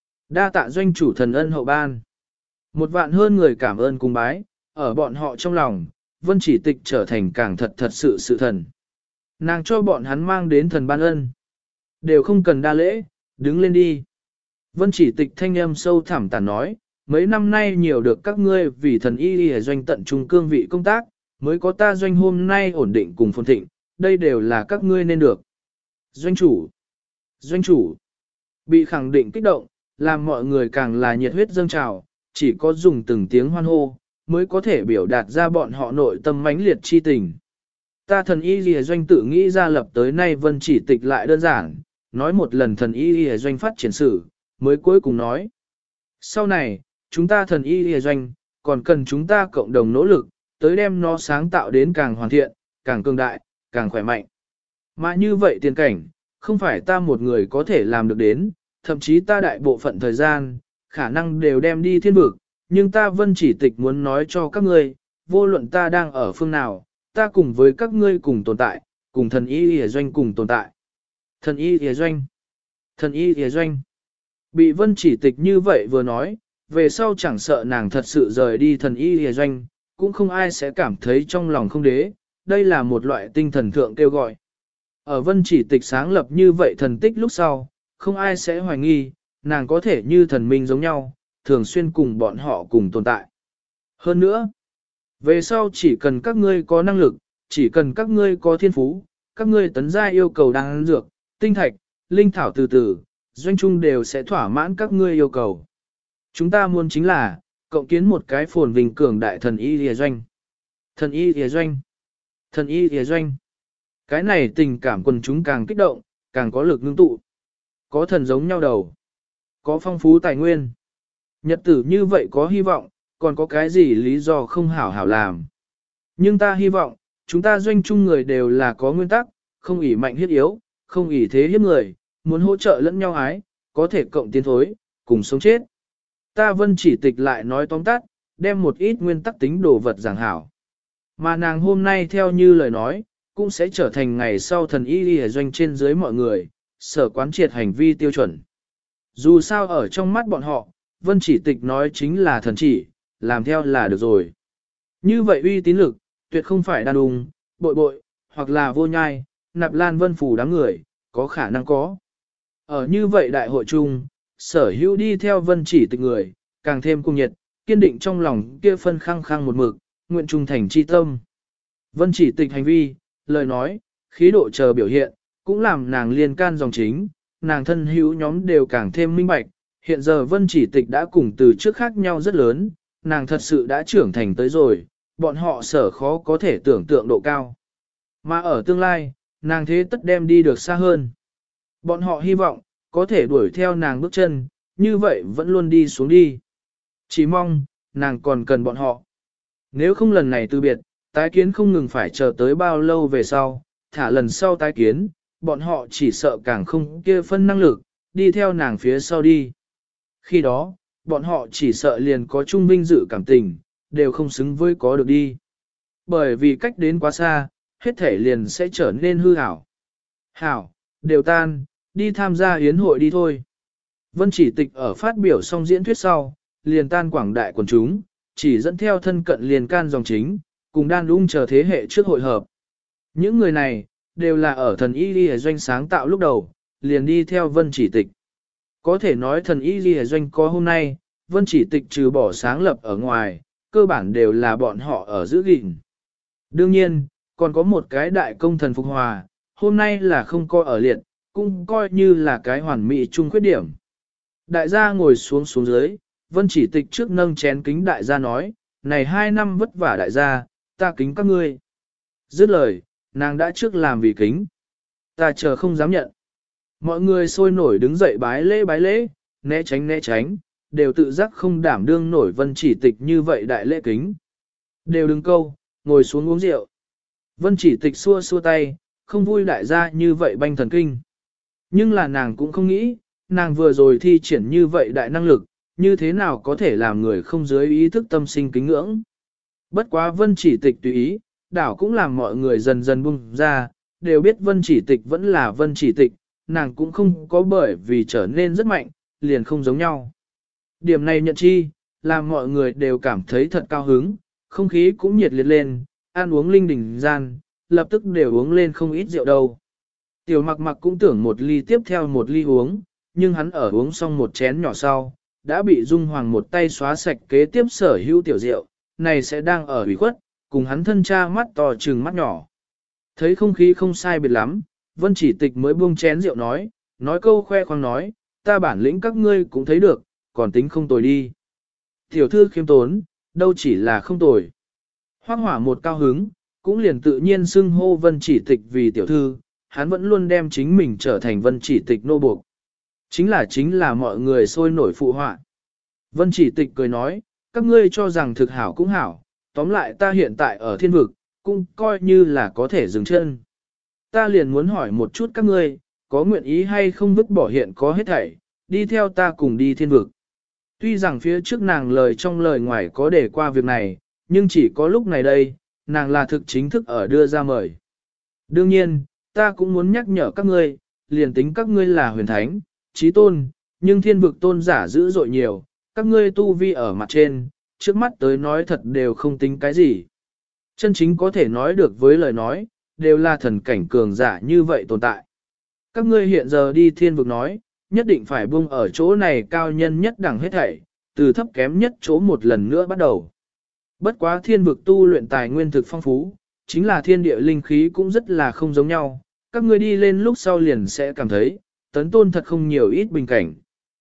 Đa tạ doanh chủ thần ân hậu ban. 1 vạn hơn người cảm ơn cùng bái, ở bọn họ trong lòng, Vân Chỉ Tịch trở thành càng thật sự thần. Nàng cho bọn hắn mang đến thần ban ân. Đều không cần đa lễ, đứng lên đi. Vân Chỉ Tịch thanh âm sâu thẳm tàn nói, mấy năm nay nhiều được các ngươi vì thần y doanh tận trung cương vị công tác, mới có ta doanh hôm nay ổn định cùng phồn thịnh, đây đều là các ngươi nên được. Doanh chủ, bị khẳng định kích động, làm mọi người càng là nhiệt huyết dâng trào, chỉ có dùng từng tiếng hoan hô, mới có thể biểu đạt ra bọn họ nội tâm mãnh liệt chi tình. Ta thần y lìa doanh tự nghĩ ra lập tới nay Vân Chỉ Tịch lại đơn giản, nói một lần thần y lìa doanh phát triển sử, mới cuối cùng nói. Sau này, chúng ta thần y lìa doanh, còn cần chúng ta cộng đồng nỗ lực, tới đem nó sáng tạo đến càng hoàn thiện, càng cường đại, càng khỏe mạnh. Mà như vậy tiền cảnh, không phải ta một người có thể làm được đến, thậm chí ta đại bộ phận thời gian, khả năng đều đem đi thiên vực, nhưng ta vân chỉ tịch muốn nói cho các ngươi, vô luận ta đang ở phương nào, ta cùng với các ngươi cùng tồn tại, cùng thần y hề doanh cùng tồn tại. Thần y hề doanh, thần y hề doanh. Bị vân chỉ tịch như vậy vừa nói, về sau chẳng sợ nàng thật sự rời đi thần y hề doanh, cũng không ai sẽ cảm thấy trong lòng không đế, đây là một loại tinh thần thượng kêu gọi. Ở vân chỉ tịch sáng lập như vậy thần tích lúc sau, không ai sẽ hoài nghi, nàng có thể như thần minh giống nhau, thường xuyên cùng bọn họ cùng tồn tại. Hơn nữa, về sau chỉ cần các ngươi có năng lực, chỉ cần các ngươi có thiên phú, các ngươi tấn gia yêu cầu đan dược, tinh thạch, linh thảo từ từ, doanh trung đều sẽ thỏa mãn các ngươi yêu cầu. Chúng ta muốn chính là, cộng kiến một cái phồn vinh cường đại thần y lìa doanh. Thần y lìa doanh. Thần y lìa doanh. Cái này tình cảm quần chúng càng kích động, càng có lực ngưng tụ. Có thần giống nhau đầu. Có phong phú tài nguyên. Nhật tử như vậy có hy vọng, còn có cái gì lý do không hảo hảo làm. Nhưng ta hy vọng, chúng ta doanh chung người đều là có nguyên tắc, không ỷ mạnh hiếp yếu, không ỷ thế hiếp người, muốn hỗ trợ lẫn nhau ái, có thể cộng tiến thối, cùng sống chết. Ta vân chỉ tịch lại nói tóm tắt, đem một ít nguyên tắc tính đồ vật giảng hảo. Mà nàng hôm nay theo như lời nói, cũng sẽ trở thành ngày sau thần y đi doanh trên dưới mọi người, sở quán triệt hành vi tiêu chuẩn. Dù sao ở trong mắt bọn họ, vân chỉ tịch nói chính là thần chỉ, làm theo là được rồi. Như vậy uy tín lực, tuyệt không phải đàn đùng, bội bội, hoặc là vô nhai, nạp lan vân phủ đám người, có khả năng có. Ở như vậy đại hội chung, sở hữu đi theo vân chỉ tịch người, càng thêm cung nhiệt, kiên định trong lòng kia phân khăng khăng một mực, nguyện trung thành chi tâm. Vân chỉ tịch hành vi, lời nói, khí độ chờ biểu hiện, cũng làm nàng liên can dòng chính, nàng thân hữu nhóm đều càng thêm minh bạch. Hiện giờ vân chỉ tịch đã cùng từ trước khác nhau rất lớn, nàng thật sự đã trưởng thành tới rồi, bọn họ sở khó có thể tưởng tượng độ cao. Mà ở tương lai, nàng thế tất đem đi được xa hơn. Bọn họ hy vọng, có thể đuổi theo nàng bước chân, như vậy vẫn luôn đi xuống đi. Chỉ mong, nàng còn cần bọn họ. Nếu không lần này từ biệt, tái kiến không ngừng phải chờ tới bao lâu về sau, thả lần sau tái kiến, bọn họ chỉ sợ càng không kia phân năng lực, đi theo nàng phía sau đi. Khi đó, bọn họ chỉ sợ liền có chung vinh dự cảm tình, đều không xứng với có được đi. Bởi vì cách đến quá xa, hết thể liền sẽ trở nên hư hảo. Hảo, đều tan, đi tham gia yến hội đi thôi. Vân chỉ tịch ở phát biểu xong diễn thuyết sau, liền tan quảng đại quần chúng, chỉ dẫn theo thân cận liền can dòng chính, cùng đan ung chờ thế hệ trước hội hợp. Những người này, đều là ở thần y ghi doanh sáng tạo lúc đầu, liền đi theo vân chỉ tịch. Có thể nói thần y ghi doanh có hôm nay, vân chỉ tịch trừ bỏ sáng lập ở ngoài, cơ bản đều là bọn họ ở giữ gìn. Đương nhiên, còn có một cái đại công thần phục hòa, hôm nay là không coi ở liệt, cũng coi như là cái hoàn mỹ chung khuyết điểm. Đại gia ngồi xuống dưới, vân chỉ tịch trước nâng chén kính đại gia nói, này 2 năm vất vả đại gia, ta kính các ngươi. Dứt lời, nàng đã trước làm vì kính. Ta chờ không dám nhận. Mọi người sôi nổi đứng dậy bái lễ, né tránh, đều tự giác không đảm đương nổi vân chỉ tịch như vậy đại lễ kính. Đều đứng câu, ngồi xuống uống rượu. Vân chỉ tịch xua tay, không vui đại gia như vậy banh thần kinh. Nhưng là nàng cũng không nghĩ, nàng vừa rồi thi triển như vậy đại năng lực, như thế nào có thể làm người không dưới ý thức tâm sinh kính ngưỡng. Bất quá vân chỉ tịch tùy ý, đảo cũng làm mọi người dần dần buông ra, đều biết vân chỉ tịch vẫn là vân chỉ tịch, nàng cũng không có bởi vì trở nên rất mạnh, liền không giống nhau. Điểm này nhận chi, làm mọi người đều cảm thấy thật cao hứng, không khí cũng nhiệt liệt lên, ăn uống linh đình gian, lập tức đều uống lên không ít rượu đâu. Tiểu mặc mặc cũng tưởng một ly tiếp theo một ly uống, nhưng hắn ở uống xong một chén nhỏ sau, đã bị Dung Hoàng một tay xóa sạch kế tiếp sở hữu tiểu rượu, này sẽ đang ở ủy khuất, cùng hắn thân cha mắt to trừng mắt nhỏ. Thấy không khí không sai biệt lắm, Vân chỉ tịch mới buông chén rượu nói câu khoe khoang nói, ta bản lĩnh các ngươi cũng thấy được, còn tính không tồi đi. Tiểu thư khiêm tốn, đâu chỉ là không tồi. Hoác hỏa một cao hứng, cũng liền tự nhiên xưng hô Vân chỉ tịch vì tiểu thư, hắn vẫn luôn đem chính mình trở thành Vân chỉ tịch nô buộc. Chính là mọi người sôi nổi phụ họa. Vân chỉ tịch cười nói, các ngươi cho rằng thực hảo cũng hảo, tóm lại ta hiện tại ở thiên vực, cũng coi như là có thể dừng chân. Ta liền muốn hỏi một chút các ngươi, có nguyện ý hay không vứt bỏ hiện có hết thảy, đi theo ta cùng đi thiên vực. Tuy rằng phía trước nàng lời trong lời ngoài có để qua việc này, nhưng chỉ có lúc này đây, nàng là thực chính thức ở đưa ra mời. Đương nhiên, ta cũng muốn nhắc nhở các ngươi, liền tính các ngươi là huyền thánh, chí tôn, nhưng thiên vực tôn giả dữ dội nhiều, các ngươi tu vi ở mặt trên, trước mắt tới nói thật đều không tính cái gì. Chân chính có thể nói được với lời nói, đều là thần cảnh cường giả như vậy tồn tại. Các ngươi hiện giờ đi thiên vực nói, nhất định phải buông ở chỗ này cao nhân nhất đẳng hết thảy, từ thấp kém nhất chỗ một lần nữa bắt đầu. Bất quá thiên vực tu luyện tài nguyên thực phong phú, chính là thiên địa linh khí cũng rất là không giống nhau, các ngươi đi lên lúc sau liền sẽ cảm thấy, tấn tôn thật không nhiều ít bình cảnh.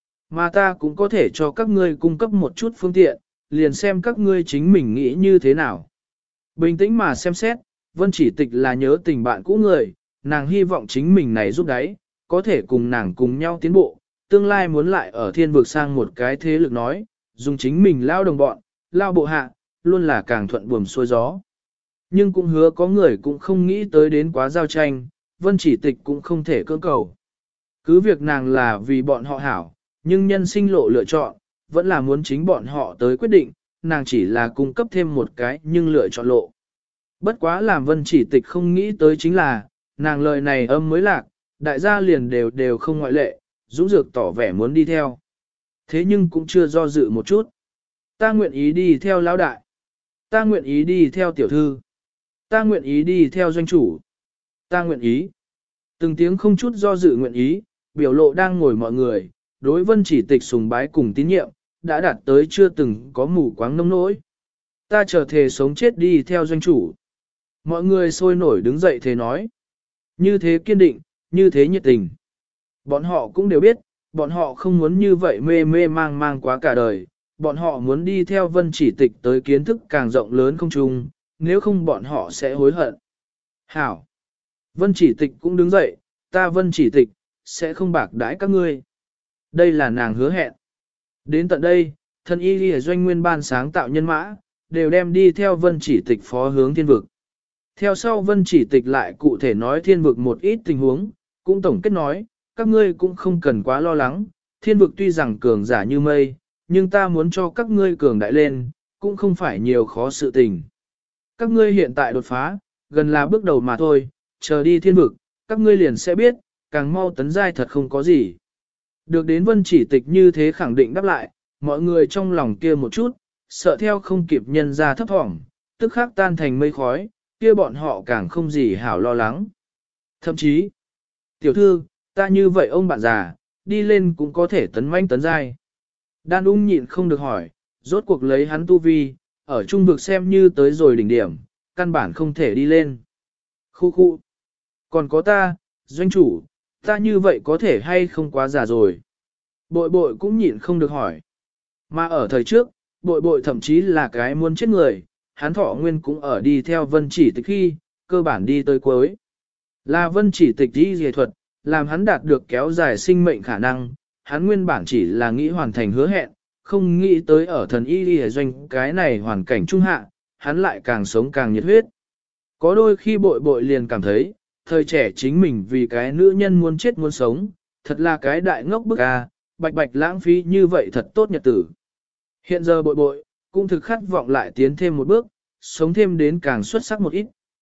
Mà ta cũng có thể cho các ngươi cung cấp một chút phương tiện, liền xem các ngươi chính mình nghĩ như thế nào. Bình tĩnh mà xem xét, Vân Chỉ Tịch là nhớ tình bạn cũ người, nàng hy vọng chính mình này giúp đáy, có thể cùng nàng cùng nhau tiến bộ, tương lai muốn lại ở thiên vực sang một cái thế lực nói, dùng chính mình lao đồng bọn, lao bộ hạ, luôn là càng thuận buồm xuôi gió. Nhưng cũng hứa có người cũng không nghĩ tới đến quá giao tranh, Vân Chỉ Tịch cũng không thể cưỡng cầu. Cứ việc nàng là vì bọn họ hảo, nhưng nhân sinh lộ lựa chọn, vẫn là muốn chính bọn họ tới quyết định, nàng chỉ là cung cấp thêm một cái nhưng lựa chọn lộ. Bất quá làm Vân Chỉ Tịch không nghĩ tới chính là, nàng lời này âm mới lạc, đại gia liền đều không ngoại lệ, dũng dược tỏ vẻ muốn đi theo. Thế nhưng cũng chưa do dự một chút. Ta nguyện ý đi theo lão đại. Ta nguyện ý đi theo tiểu thư. Ta nguyện ý đi theo doanh chủ. Ta nguyện ý. Từng tiếng không chút do dự nguyện ý, biểu lộ đang ngồi mọi người, đối Vân Chỉ Tịch sùng bái cùng tín nhiệm, đã đạt tới chưa từng có mù quáng nông nỗi. Ta chờ thề sống chết đi theo doanh chủ. Mọi người sôi nổi đứng dậy thế nói. Như thế kiên định, như thế nhiệt tình. Bọn họ cũng đều biết, bọn họ không muốn như vậy mê mê mang mang quá cả đời. Bọn họ muốn đi theo Vân Chỉ Tịch tới kiến thức càng rộng lớn không chung, nếu không bọn họ sẽ hối hận. Hảo! Vân Chỉ Tịch cũng đứng dậy, ta Vân Chỉ Tịch, sẽ không bạc đãi các ngươi. Đây là nàng hứa hẹn. Đến tận đây, thần y ghi doanh nguyên ban sáng tạo nhân mã, đều đem đi theo Vân Chỉ Tịch phó hướng thiên vực. Theo sau Vân Chỉ Tịch lại cụ thể nói thiên vực một ít tình huống, cũng tổng kết nói, các ngươi cũng không cần quá lo lắng, thiên vực tuy rằng cường giả như mây, nhưng ta muốn cho các ngươi cường đại lên, cũng không phải nhiều khó sự tình. Các ngươi hiện tại đột phá, gần là bước đầu mà thôi, chờ đi thiên vực, các ngươi liền sẽ biết, càng mau tấn giai thật không có gì. Được đến Vân Chỉ Tịch như thế khẳng định đáp lại, mọi người trong lòng kia một chút, sợ theo không kịp nhân ra thấp thỏm, tức khắc tan thành mây khói, kia bọn họ càng không gì hảo lo lắng. Thậm chí, tiểu thư, ta như vậy ông bạn già, đi lên cũng có thể tấn manh tấn giai. Đan ung nhịn không được hỏi, rốt cuộc lấy hắn tu vi, ở trung vực xem như tới rồi đỉnh điểm, căn bản không thể đi lên. Khu khu. Còn có ta, doanh chủ, ta như vậy có thể hay không quá già rồi. Bội bội cũng nhịn không được hỏi. Mà ở thời trước, bội bội thậm chí là cái muốn chết người, hắn thọ nguyên cũng ở đi theo Vân Chỉ Tịch khi, cơ bản đi tới cuối. Là Vân Chỉ Tịch đi dề thuật, làm hắn đạt được kéo dài sinh mệnh khả năng, hắn nguyên bản chỉ là nghĩ hoàn thành hứa hẹn, không nghĩ tới ở thần y đi doanh cái này hoàn cảnh trung hạ, hắn lại càng sống càng nhiệt huyết. Có đôi khi bội bội liền cảm thấy, thời trẻ chính mình vì cái nữ nhân muốn chết muốn sống, thật là cái đại ngốc bức a, bạch bạch lãng phí như vậy thật tốt nhật tử. Hiện giờ bội bội, cũng thực khát vọng lại tiến thêm một bước, sống thêm đến càng xuất sắc một ít.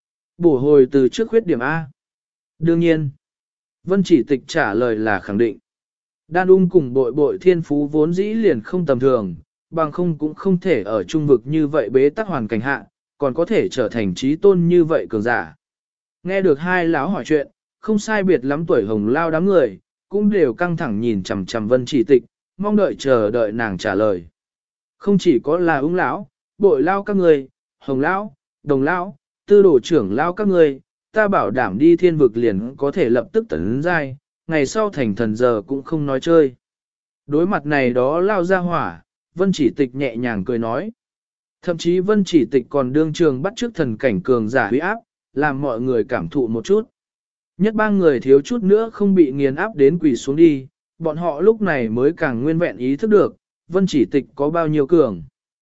Bổ hồi từ trước khuyết điểm A. Đương nhiên, Vân Chỉ Tịch trả lời là khẳng định. Đan ung cùng bội bội thiên phú vốn dĩ liền không tầm thường, bằng không cũng không thể ở trung vực như vậy bế tắc hoàn cảnh hạ, còn có thể trở thành trí tôn như vậy cường giả. Nghe được hai lão hỏi chuyện, không sai biệt lắm tuổi hồng lao đám người, cũng đều căng thẳng nhìn chằm chằm Vân Chỉ Tịch, mong đợi chờ đợi nàng trả lời. Không chỉ có là ung lão, bội lao các người, hồng lão, đồng lão, tư đồ trưởng lao các người, ta bảo đảm đi thiên vực liền có thể lập tức tấn giai, ngày sau thành thần giờ cũng không nói chơi. Đối mặt này đó lao ra hỏa, Vân Chỉ Tịch nhẹ nhàng cười nói. Thậm chí Vân Chỉ Tịch còn đương trường bắt trước thần cảnh cường giả huy áp, làm mọi người cảm thụ một chút. Nhất ba người thiếu chút nữa không bị nghiền áp đến quỳ xuống đi, bọn họ lúc này mới càng nguyên vẹn ý thức được, Vân Chỉ Tịch có bao nhiêu cường.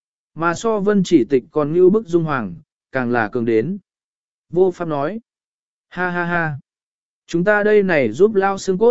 Mà so Vân Chỉ Tịch còn như bức dung hoàng, càng là cường đến. Vô pháp nói. Ha ha ha. Chúng ta đây này giúp lao xương cốt,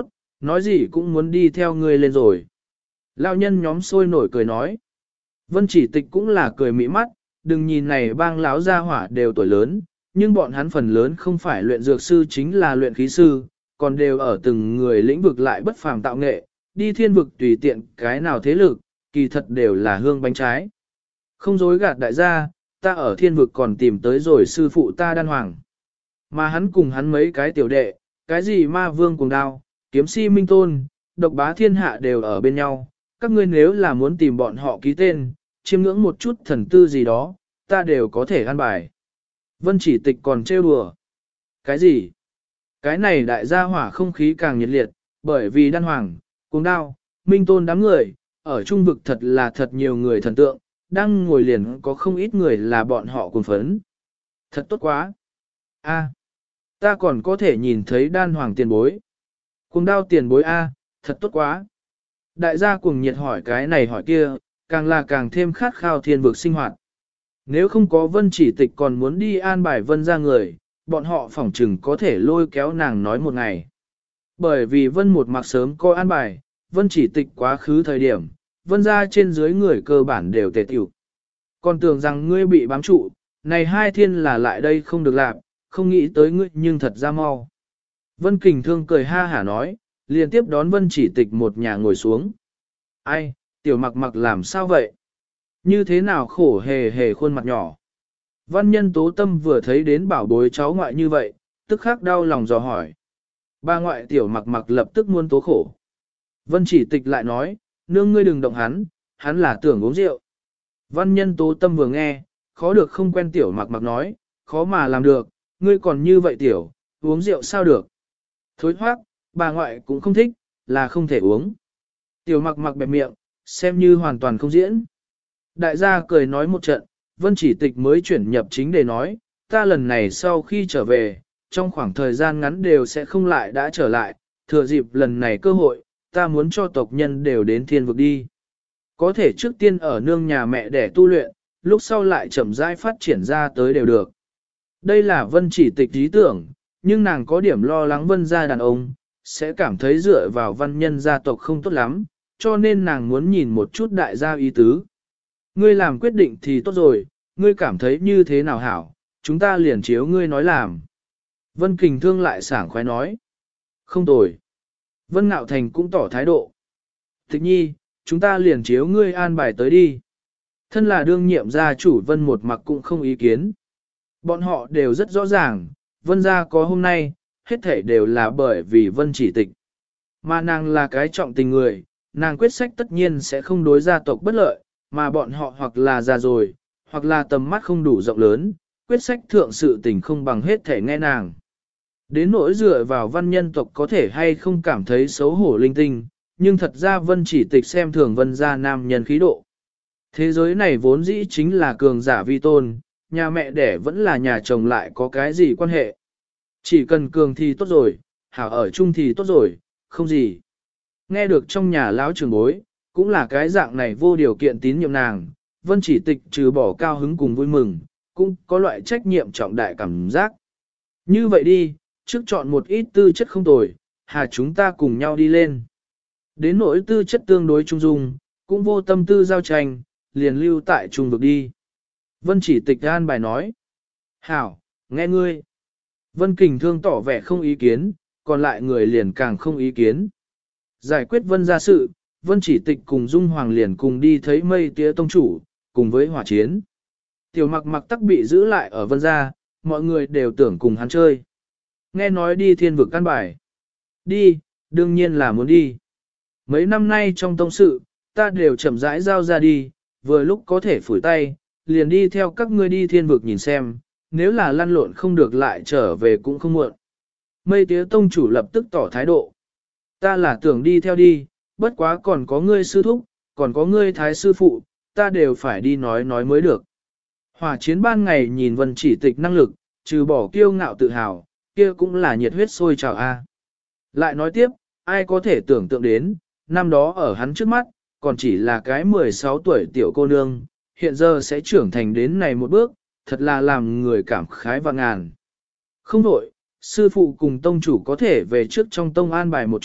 nói gì cũng muốn đi theo ngươi lên rồi. Lão nhân nhóm sôi nổi cười nói. Vân Chỉ Tịch cũng là cười mỹ mắt, đừng nhìn này bang lão gia hỏa đều tuổi lớn, nhưng bọn hắn phần lớn không phải luyện dược sư chính là luyện khí sư, còn đều ở từng người lĩnh vực lại bất phàm tạo nghệ, đi thiên vực tùy tiện cái nào thế lực, kỳ thật đều là hương bánh trái. Không dối gạt đại gia, ta ở thiên vực còn tìm tới rồi sư phụ ta Đan Hoàng. Mà hắn cùng hắn mấy cái tiểu đệ, cái gì ma vương cùng đao, kiếm si minh tôn, độc bá thiên hạ đều ở bên nhau, các ngươi nếu là muốn tìm bọn họ ký tên, chiêm ngưỡng một chút thần tư gì đó, ta đều có thể ăn bài. Vân Chỉ Tịch còn trêu đùa. Cái gì? Cái này đại gia hỏa không khí càng nhiệt liệt, bởi vì Đan Hoàng, cuồng đao, minh tôn đám người, ở trung vực thật là thật nhiều người thần tượng, đang ngồi liền có không ít người là bọn họ cùng phấn. Thật tốt quá. A, ta còn có thể nhìn thấy Đan Hoàng tiền bối. Cuồng đao tiền bối A, thật tốt quá. Đại gia cuồng nhiệt hỏi cái này hỏi kia, càng là càng thêm khát khao thiên vực sinh hoạt. Nếu không có Vân Chỉ Tịch còn muốn đi an bài Vân ra người, bọn họ phỏng chừng có thể lôi kéo nàng nói một ngày. Bởi vì Vân một mặc sớm có an bài, Vân Chỉ Tịch quá khứ thời điểm, Vân ra trên dưới người cơ bản đều tề tiểu. Còn tưởng rằng ngươi bị bám trụ, này hai thiên là lại đây không được làm, không nghĩ tới ngươi nhưng thật ra mau. Vân Kình Thương cười ha hả nói, liền tiếp đón Vân Chỉ Tịch một nhà ngồi xuống. Ai, tiểu mặc mặc làm sao vậy? Như thế nào khổ hề hề khuôn mặt nhỏ. Văn nhân Tố Tâm vừa thấy đến bảo bối cháu ngoại như vậy, tức khắc đau lòng dò hỏi. Ba ngoại tiểu mặc mặc lập tức muốn tố khổ. Vân Chỉ Tịch lại nói, nương ngươi đừng động hắn, hắn là tưởng uống rượu. Văn nhân Tố Tâm vừa nghe, khó được không quen tiểu mặc mặc nói, khó mà làm được, ngươi còn như vậy tiểu, uống rượu sao được. Thối thoát, bà ngoại cũng không thích, là không thể uống. Tiểu mặc mặc bẹp miệng, xem như hoàn toàn không diễn. Đại gia cười nói một trận, Vân Chỉ Tịch mới chuyển nhập chính để nói, ta lần này sau khi trở về, trong khoảng thời gian ngắn đều sẽ không lại đã trở lại, thừa dịp lần này cơ hội, ta muốn cho tộc nhân đều đến thiên vực đi. Có thể trước tiên ở nương nhà mẹ để tu luyện, lúc sau lại chậm rãi phát triển ra tới đều được. Đây là Vân Chỉ Tịch ý tưởng, nhưng nàng có điểm lo lắng Vân gia đàn ông, sẽ cảm thấy dựa vào văn nhân gia tộc không tốt lắm, cho nên nàng muốn nhìn một chút đại gia ý tứ. Ngươi làm quyết định thì tốt rồi, ngươi cảm thấy như thế nào hảo, chúng ta liền chiếu ngươi nói làm. Vân Kình Thương lại sảng khoái nói. Không tồi. Vân Ngạo Thành cũng tỏ thái độ. Tịch nhi, chúng ta liền chiếu ngươi an bài tới đi. Thân là đương nhiệm gia chủ Vân một mặc cũng không ý kiến. Bọn họ đều rất rõ ràng, Vân gia có hôm nay, hết thể đều là bởi vì Vân Chỉ Tịch. Mà nàng là cái trọng tình người, nàng quyết sách tất nhiên sẽ không đối gia tộc bất lợi, mà bọn họ hoặc là già rồi, hoặc là tầm mắt không đủ rộng lớn, quyết sách thượng sự tình không bằng hết thể nghe nàng. Đến nỗi dựa vào văn nhân tộc có thể hay không cảm thấy xấu hổ linh tinh, nhưng thật ra Vân Chỉ Tịch xem thường Vân gia nam nhân khí độ. Thế giới này vốn dĩ chính là cường giả vi tôn, nhà mẹ đẻ vẫn là nhà chồng lại có cái gì quan hệ. Chỉ cần cường thì tốt rồi, hảo ở chung thì tốt rồi, không gì. Nghe được trong nhà lão trưởng bối, cũng là cái dạng này vô điều kiện tín nhiệm nàng, Vân Chỉ Tịch trừ bỏ cao hứng cùng vui mừng, cũng có loại trách nhiệm trọng đại cảm giác. Như vậy đi, trước chọn một ít tư chất không tồi, hà chúng ta cùng nhau đi lên. Đến nỗi tư chất tương đối trung dung, cũng vô tâm tư giao tranh, liền lưu tại trung vực đi. Vân Chỉ Tịch an bài nói. Hảo, nghe ngươi. Vân Kình Thương tỏ vẻ không ý kiến, còn lại người liền càng không ý kiến. Giải quyết Vân gia sự, Vân Chỉ Tịch cùng Dung Hoàng liền cùng đi thấy Mây Tía Tông Chủ, cùng với hỏa chiến. Tiểu mặc mặc tắc bị giữ lại ở Vân gia, mọi người đều tưởng cùng hắn chơi. Nghe nói đi thiên vực căn bài. Đi, đương nhiên là muốn đi. Mấy năm nay trong tông sự, ta đều chậm rãi giao ra đi, vừa lúc có thể phủi tay, liền đi theo các ngươi đi thiên vực nhìn xem, nếu là lăn lộn không được lại trở về cũng không muộn. Mây Tía Tông Chủ lập tức tỏ thái độ. Ta là tưởng đi theo đi, bất quá còn có ngươi sư thúc, còn có ngươi thái sư phụ, ta đều phải đi nói mới được. Hỏa chiến ban ngày nhìn Vân Chỉ Tịch năng lực, trừ bỏ kiêu ngạo tự hào, kia cũng là nhiệt huyết sôi trào a. Lại nói tiếp, ai có thể tưởng tượng đến, năm đó ở hắn trước mắt, còn chỉ là cái 16 tuổi tiểu cô nương, hiện giờ sẽ trưởng thành đến này một bước, thật là làm người cảm khái và ngàn. Không đổi, sư phụ cùng tông chủ có thể về trước trong tông an bài một chút,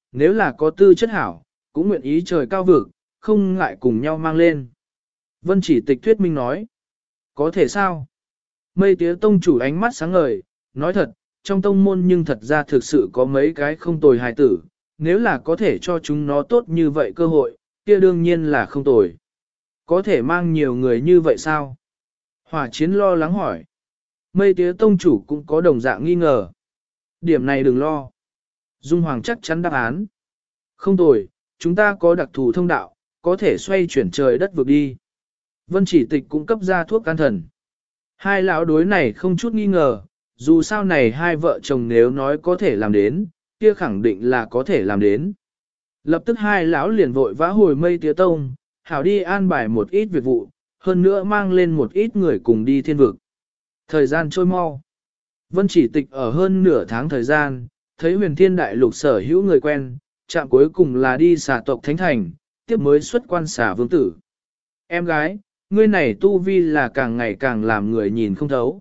nếu là có tư chất hảo, cũng nguyện ý trời cao vực, không ngại cùng nhau mang lên. Vân Chỉ Tịch thuyết minh nói, có thể sao? Mây Tía tông chủ ánh mắt sáng ngời, nói thật, trong tông môn nhưng thật ra thực sự có mấy cái không tồi hài tử, nếu là có thể cho chúng nó tốt như vậy cơ hội, kia đương nhiên là không tồi. Có thể mang nhiều người như vậy sao? Hỏa Chiến lo lắng hỏi. Mây Tía tông chủ cũng có đồng dạng nghi ngờ. Điểm này đừng lo. Dung Hoàng chắc chắn đáp án. Không tồi, chúng ta có đặc thù thông đạo, có thể xoay chuyển trời đất vượt đi. Vân Chỉ Tịch cũng cấp ra thuốc can thần. Hai lão đối này không chút nghi ngờ, dù sao này hai vợ chồng nếu nói có thể làm đến, kia khẳng định là có thể làm đến. Lập tức hai lão liền vội vã hồi Mây Tía tông, hảo đi an bài một ít việc vụ, hơn nữa mang lên một ít người cùng đi thiên vực. Thời gian trôi mau. Vân Chỉ Tịch ở hơn nửa tháng thời gian, thấy huyền thiên đại lục sở hữu người quen, chạm cuối cùng là đi xà tộc Thánh Thành, tiếp mới xuất quan xà vương tử. Em gái, ngươi này tu vi là càng ngày càng làm người nhìn không thấu.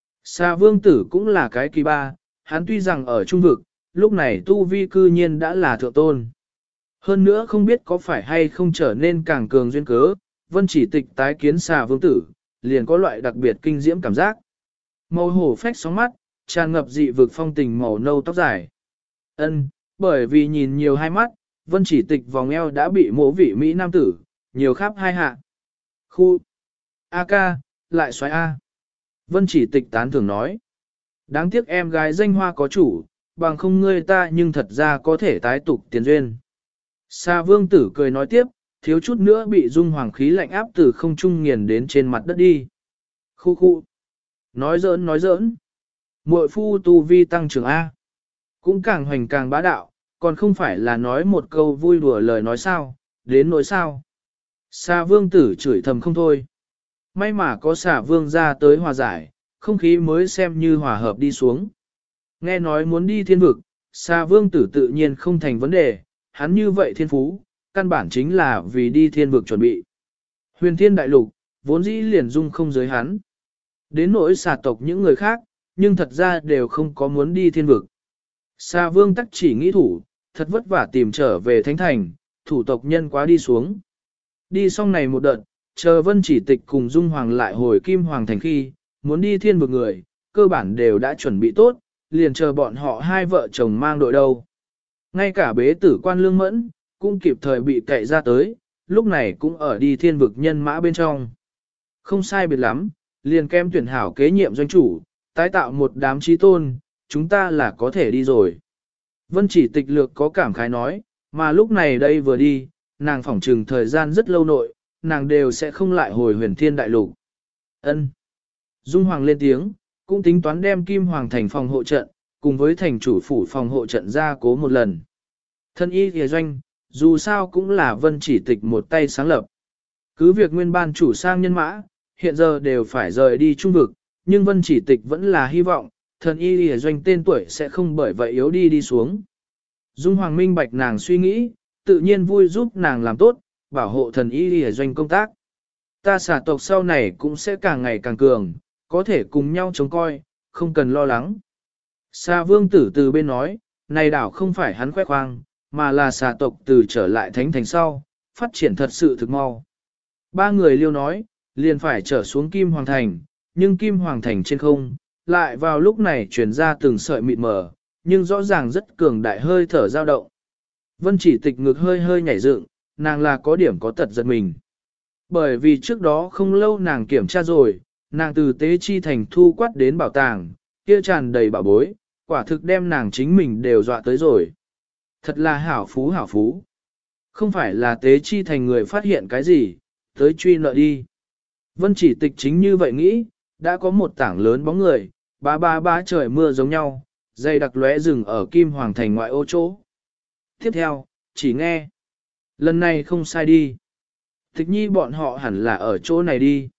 Xà vương tử cũng là cái kỳ ba, hắn tuy rằng ở trung vực, lúc này tu vi cư nhiên đã là thượng tôn. Hơn nữa không biết có phải hay không trở nên càng cường duyên cớ, Vân Chỉ Tịch tái kiến xà vương tử, liền có loại đặc biệt kinh diễm cảm giác. Màu hổ phách sóng mắt, tràn ngập dị vực phong tình màu nâu tóc dài. Ân, bởi vì nhìn nhiều hai mắt, Vân Chỉ Tịch vòng eo đã bị mỗ vị Mỹ nam tử, nhiều khắp hai hạ. Khu, A ca, lại xoáy A. Vân Chỉ Tịch tán thưởng nói. Đáng tiếc em gái danh hoa có chủ, bằng không ngươi ta nhưng thật ra có thể tái tục tiền duyên. Sa vương tử cười nói tiếp, thiếu chút nữa bị dung hoàng khí lạnh áp từ không trung nghiền đến trên mặt đất đi. Khu khu. Nói giỡn. Muội phu tu vi tăng trưởng A. Cũng càng hoành càng bá đạo, còn không phải là nói một câu vui đùa lời nói sao, đến nỗi sao. Xà vương tử chửi thầm không thôi. May mà có xà vương ra tới hòa giải, không khí mới xem như hòa hợp đi xuống. Nghe nói muốn đi thiên vực, xà vương tử tự nhiên không thành vấn đề, hắn như vậy thiên phú, căn bản chính là vì đi thiên vực chuẩn bị. Huyền thiên đại lục, vốn dĩ liền dung không giới hắn. Đến nỗi xà tộc những người khác, nhưng thật ra đều không có muốn đi thiên vực. Xà vương tắc chỉ nghĩ thủ, thật vất vả tìm trở về thánh thành, thủ tộc nhân quá đi xuống. Đi xong này một đợt, chờ Vân Chỉ Tịch cùng Dung Hoàng lại hồi Kim Hoàng thành khi, muốn đi thiên vực người, cơ bản đều đã chuẩn bị tốt, liền chờ bọn họ hai vợ chồng mang đội đâu. Ngay cả bế tử quan lương mẫn, cũng kịp thời bị cậy ra tới, lúc này cũng ở đi thiên vực nhân mã bên trong. Không sai biệt lắm, liền kem tuyển hảo kế nhiệm doanh chủ, tái tạo một đám trí tôn, chúng ta là có thể đi rồi. Vân Chỉ Tịch lược có cảm khái nói, mà lúc này đây vừa đi, nàng phỏng trừng thời gian rất lâu nội, nàng đều sẽ không lại hồi huyền thiên đại lục. Ân. Dung Hoàng lên tiếng, cũng tính toán đem Kim Hoàng thành phòng hộ trận, cùng với thành chủ phủ phòng hộ trận ra cố một lần. Thân y thìa doanh, dù sao cũng là Vân Chỉ Tịch một tay sáng lập. Cứ việc nguyên ban chủ sang nhân mã, hiện giờ đều phải rời đi trung vực, nhưng Vân Chỉ Tịch vẫn là hy vọng, thần y thìa doanh tên tuổi sẽ không bởi vậy yếu đi xuống. Dung Hoàng minh bạch nàng suy nghĩ, tự nhiên vui giúp nàng làm tốt, bảo hộ thần y thìa doanh công tác. Ta xả tộc sau này cũng sẽ càng ngày càng cường, có thể cùng nhau chống coi, không cần lo lắng. Xà vương tử từ bên nói, này đảo không phải hắn khoe khoang, mà là xà tộc từ trở lại thánh thành sau, phát triển thật sự thực mau. Ba người liêu nói, liền phải trở xuống Kim Hoàng thành, nhưng Kim Hoàng thành trên không, lại vào lúc này chuyển ra từng sợi mịt mờ, nhưng rõ ràng rất cường đại hơi thở dao động. Vân Chỉ Tịch ngực hơi hơi nhảy dựng, nàng là có điểm có tật giật mình. Bởi vì trước đó không lâu nàng kiểm tra rồi, nàng từ tế chi thành thu quát đến bảo tàng, kia tràn đầy bảo bối, quả thực đem nàng chính mình đều dọa tới rồi. Thật là hảo phú hảo phú. Không phải là tế chi thành người phát hiện cái gì, tới truy nợ đi. Vân Chỉ Tịch chính như vậy nghĩ, đã có một tảng lớn bóng người, ba trời mưa giống nhau, dây đặc lóe rừng ở Kim Hoàng thành ngoại ô chỗ. Tiếp theo, chỉ nghe. Lần này không sai đi. Tịch nhi bọn họ hẳn là ở chỗ này đi.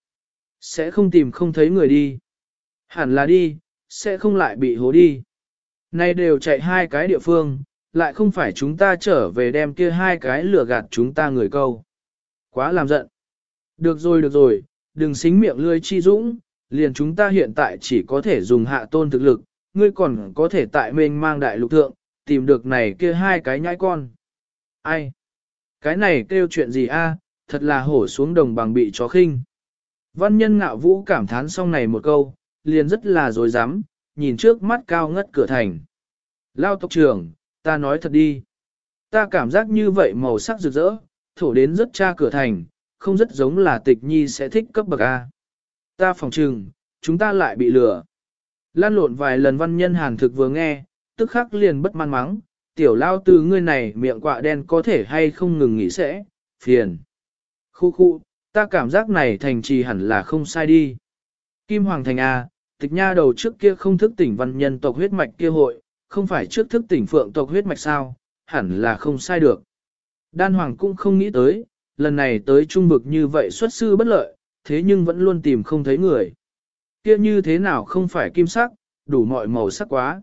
Sẽ không tìm không thấy người đi. Hẳn là đi, sẽ không lại bị hố đi. Nay đều chạy hai cái địa phương, lại không phải chúng ta trở về đem kia hai cái lừa gạt chúng ta người câu. Quá làm giận. Được rồi, đừng xính miệng lươi chi dũng, liền chúng ta hiện tại chỉ có thể dùng hạ tôn thực lực, ngươi còn có thể tại mênh mang đại lục thượng, tìm được này kia hai cái nhãi con. Ai? Cái này kêu chuyện gì a? Thật là hổ xuống đồng bằng bị chó khinh. Văn nhân ngạo vũ cảm thán xong này một câu, liền rất là dối rắm nhìn trước mắt cao ngất cửa thành. Lao tộc trưởng, ta nói thật đi. Ta cảm giác như vậy màu sắc rực rỡ, thổ đến rất cha cửa thành, không rất giống là tịch nhi sẽ thích cấp bậc A. Ta phòng trừng, chúng ta lại bị lừa. Lan lộn vài lần văn nhân hàn thực vừa nghe, tức khắc liền bất man mắng, tiểu lao từ ngươi này miệng quạ đen có thể hay không ngừng nghỉ sẽ, phiền. Khu khu, ta cảm giác này thành trì hẳn là không sai đi. Kim Hoàng Thành A, tịch nha đầu trước kia không thức tỉnh văn nhân tộc huyết mạch kia hội, không phải trước thức tỉnh phượng tộc huyết mạch sao, hẳn là không sai được. Đan Hoàng cũng không nghĩ tới, lần này tới trung vực như vậy xuất sư bất lợi, thế nhưng vẫn luôn tìm không thấy người. Kia như thế nào không phải kim sắc, đủ mọi màu sắc quá.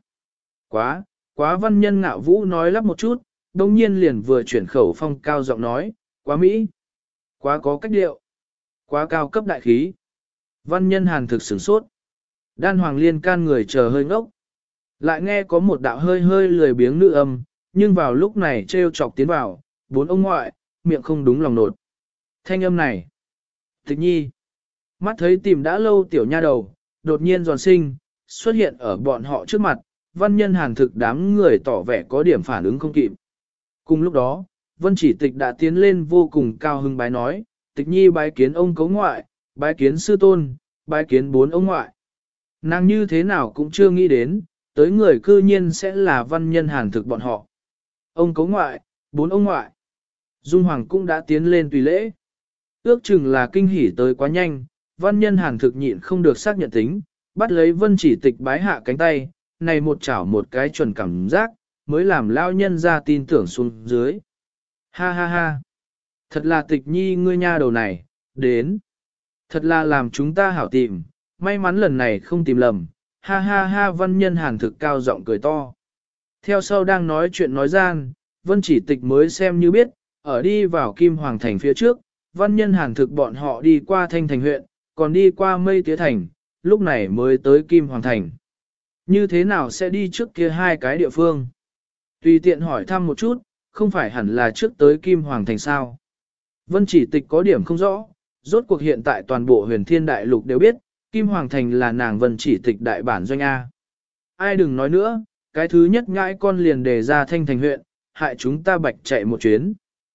Quá văn nhân ngạo vũ nói lắp một chút, đồng nhiên liền vừa chuyển khẩu phong cao giọng nói, quá mỹ, quá có cách điệu, quá cao cấp đại khí. Văn nhân hàn thực sửng sốt. Đan Hoàng liên can người chờ hơi ngốc. Lại nghe có một đạo hơi hơi lười biếng nữ âm, nhưng vào lúc này trêu chọc tiến vào, bốn ông ngoại, miệng không đúng lòng nột. Thanh âm này. Tịch nhi. Mắt thấy tìm đã lâu tiểu nha đầu, đột nhiên giòn sinh, xuất hiện ở bọn họ trước mặt, văn nhân hàn thực đám người tỏ vẻ có điểm phản ứng không kịp. Cùng lúc đó, vân chỉ tịch đã tiến lên vô cùng cao hưng bái nói, tịch nhi bái kiến ông cấu ngoại, bái kiến sư tôn, bái kiến bốn ông ngoại. Nàng như thế nào cũng chưa nghĩ đến, tới người cư nhiên sẽ là văn nhân hàn thực bọn họ. Ông cấu ngoại, bốn ông ngoại. Dung Hoàng cũng đã tiến lên tùy lễ. Ước chừng là kinh hỉ tới quá nhanh, văn nhân hàn thực nhịn không được xác nhận tính, bắt lấy vân chỉ tịch bái hạ cánh tay, này một chảo một cái chuẩn cảm giác, mới làm lao nhân ra tin tưởng xuống dưới. Ha ha ha. Thật là tịch nhi ngươi nha đầu này, đến. Thật là làm chúng ta hảo tìm, may mắn lần này không tìm lầm. Ha ha ha văn nhân hàn thực cao giọng cười to. Theo sau đang nói chuyện nói gian, vân chỉ tịch mới xem như biết, ở đi vào Kim Hoàng Thành phía trước, văn nhân hàn thực bọn họ đi qua Thanh Thành huyện, còn đi qua Mây Tía Thành, lúc này mới tới Kim Hoàng Thành. Như thế nào sẽ đi trước kia hai cái địa phương? Tùy tiện hỏi thăm một chút, không phải hẳn là trước tới Kim Hoàng Thành sao? Vân chỉ tịch có điểm không rõ, rốt cuộc hiện tại toàn bộ huyền thiên đại lục đều biết, Kim Hoàng Thành là nàng vân chỉ tịch đại bản doanh A. Ai đừng nói nữa, cái thứ nhất ngãi con liền đề ra Thanh Thành huyện, hại chúng ta bạch chạy một chuyến.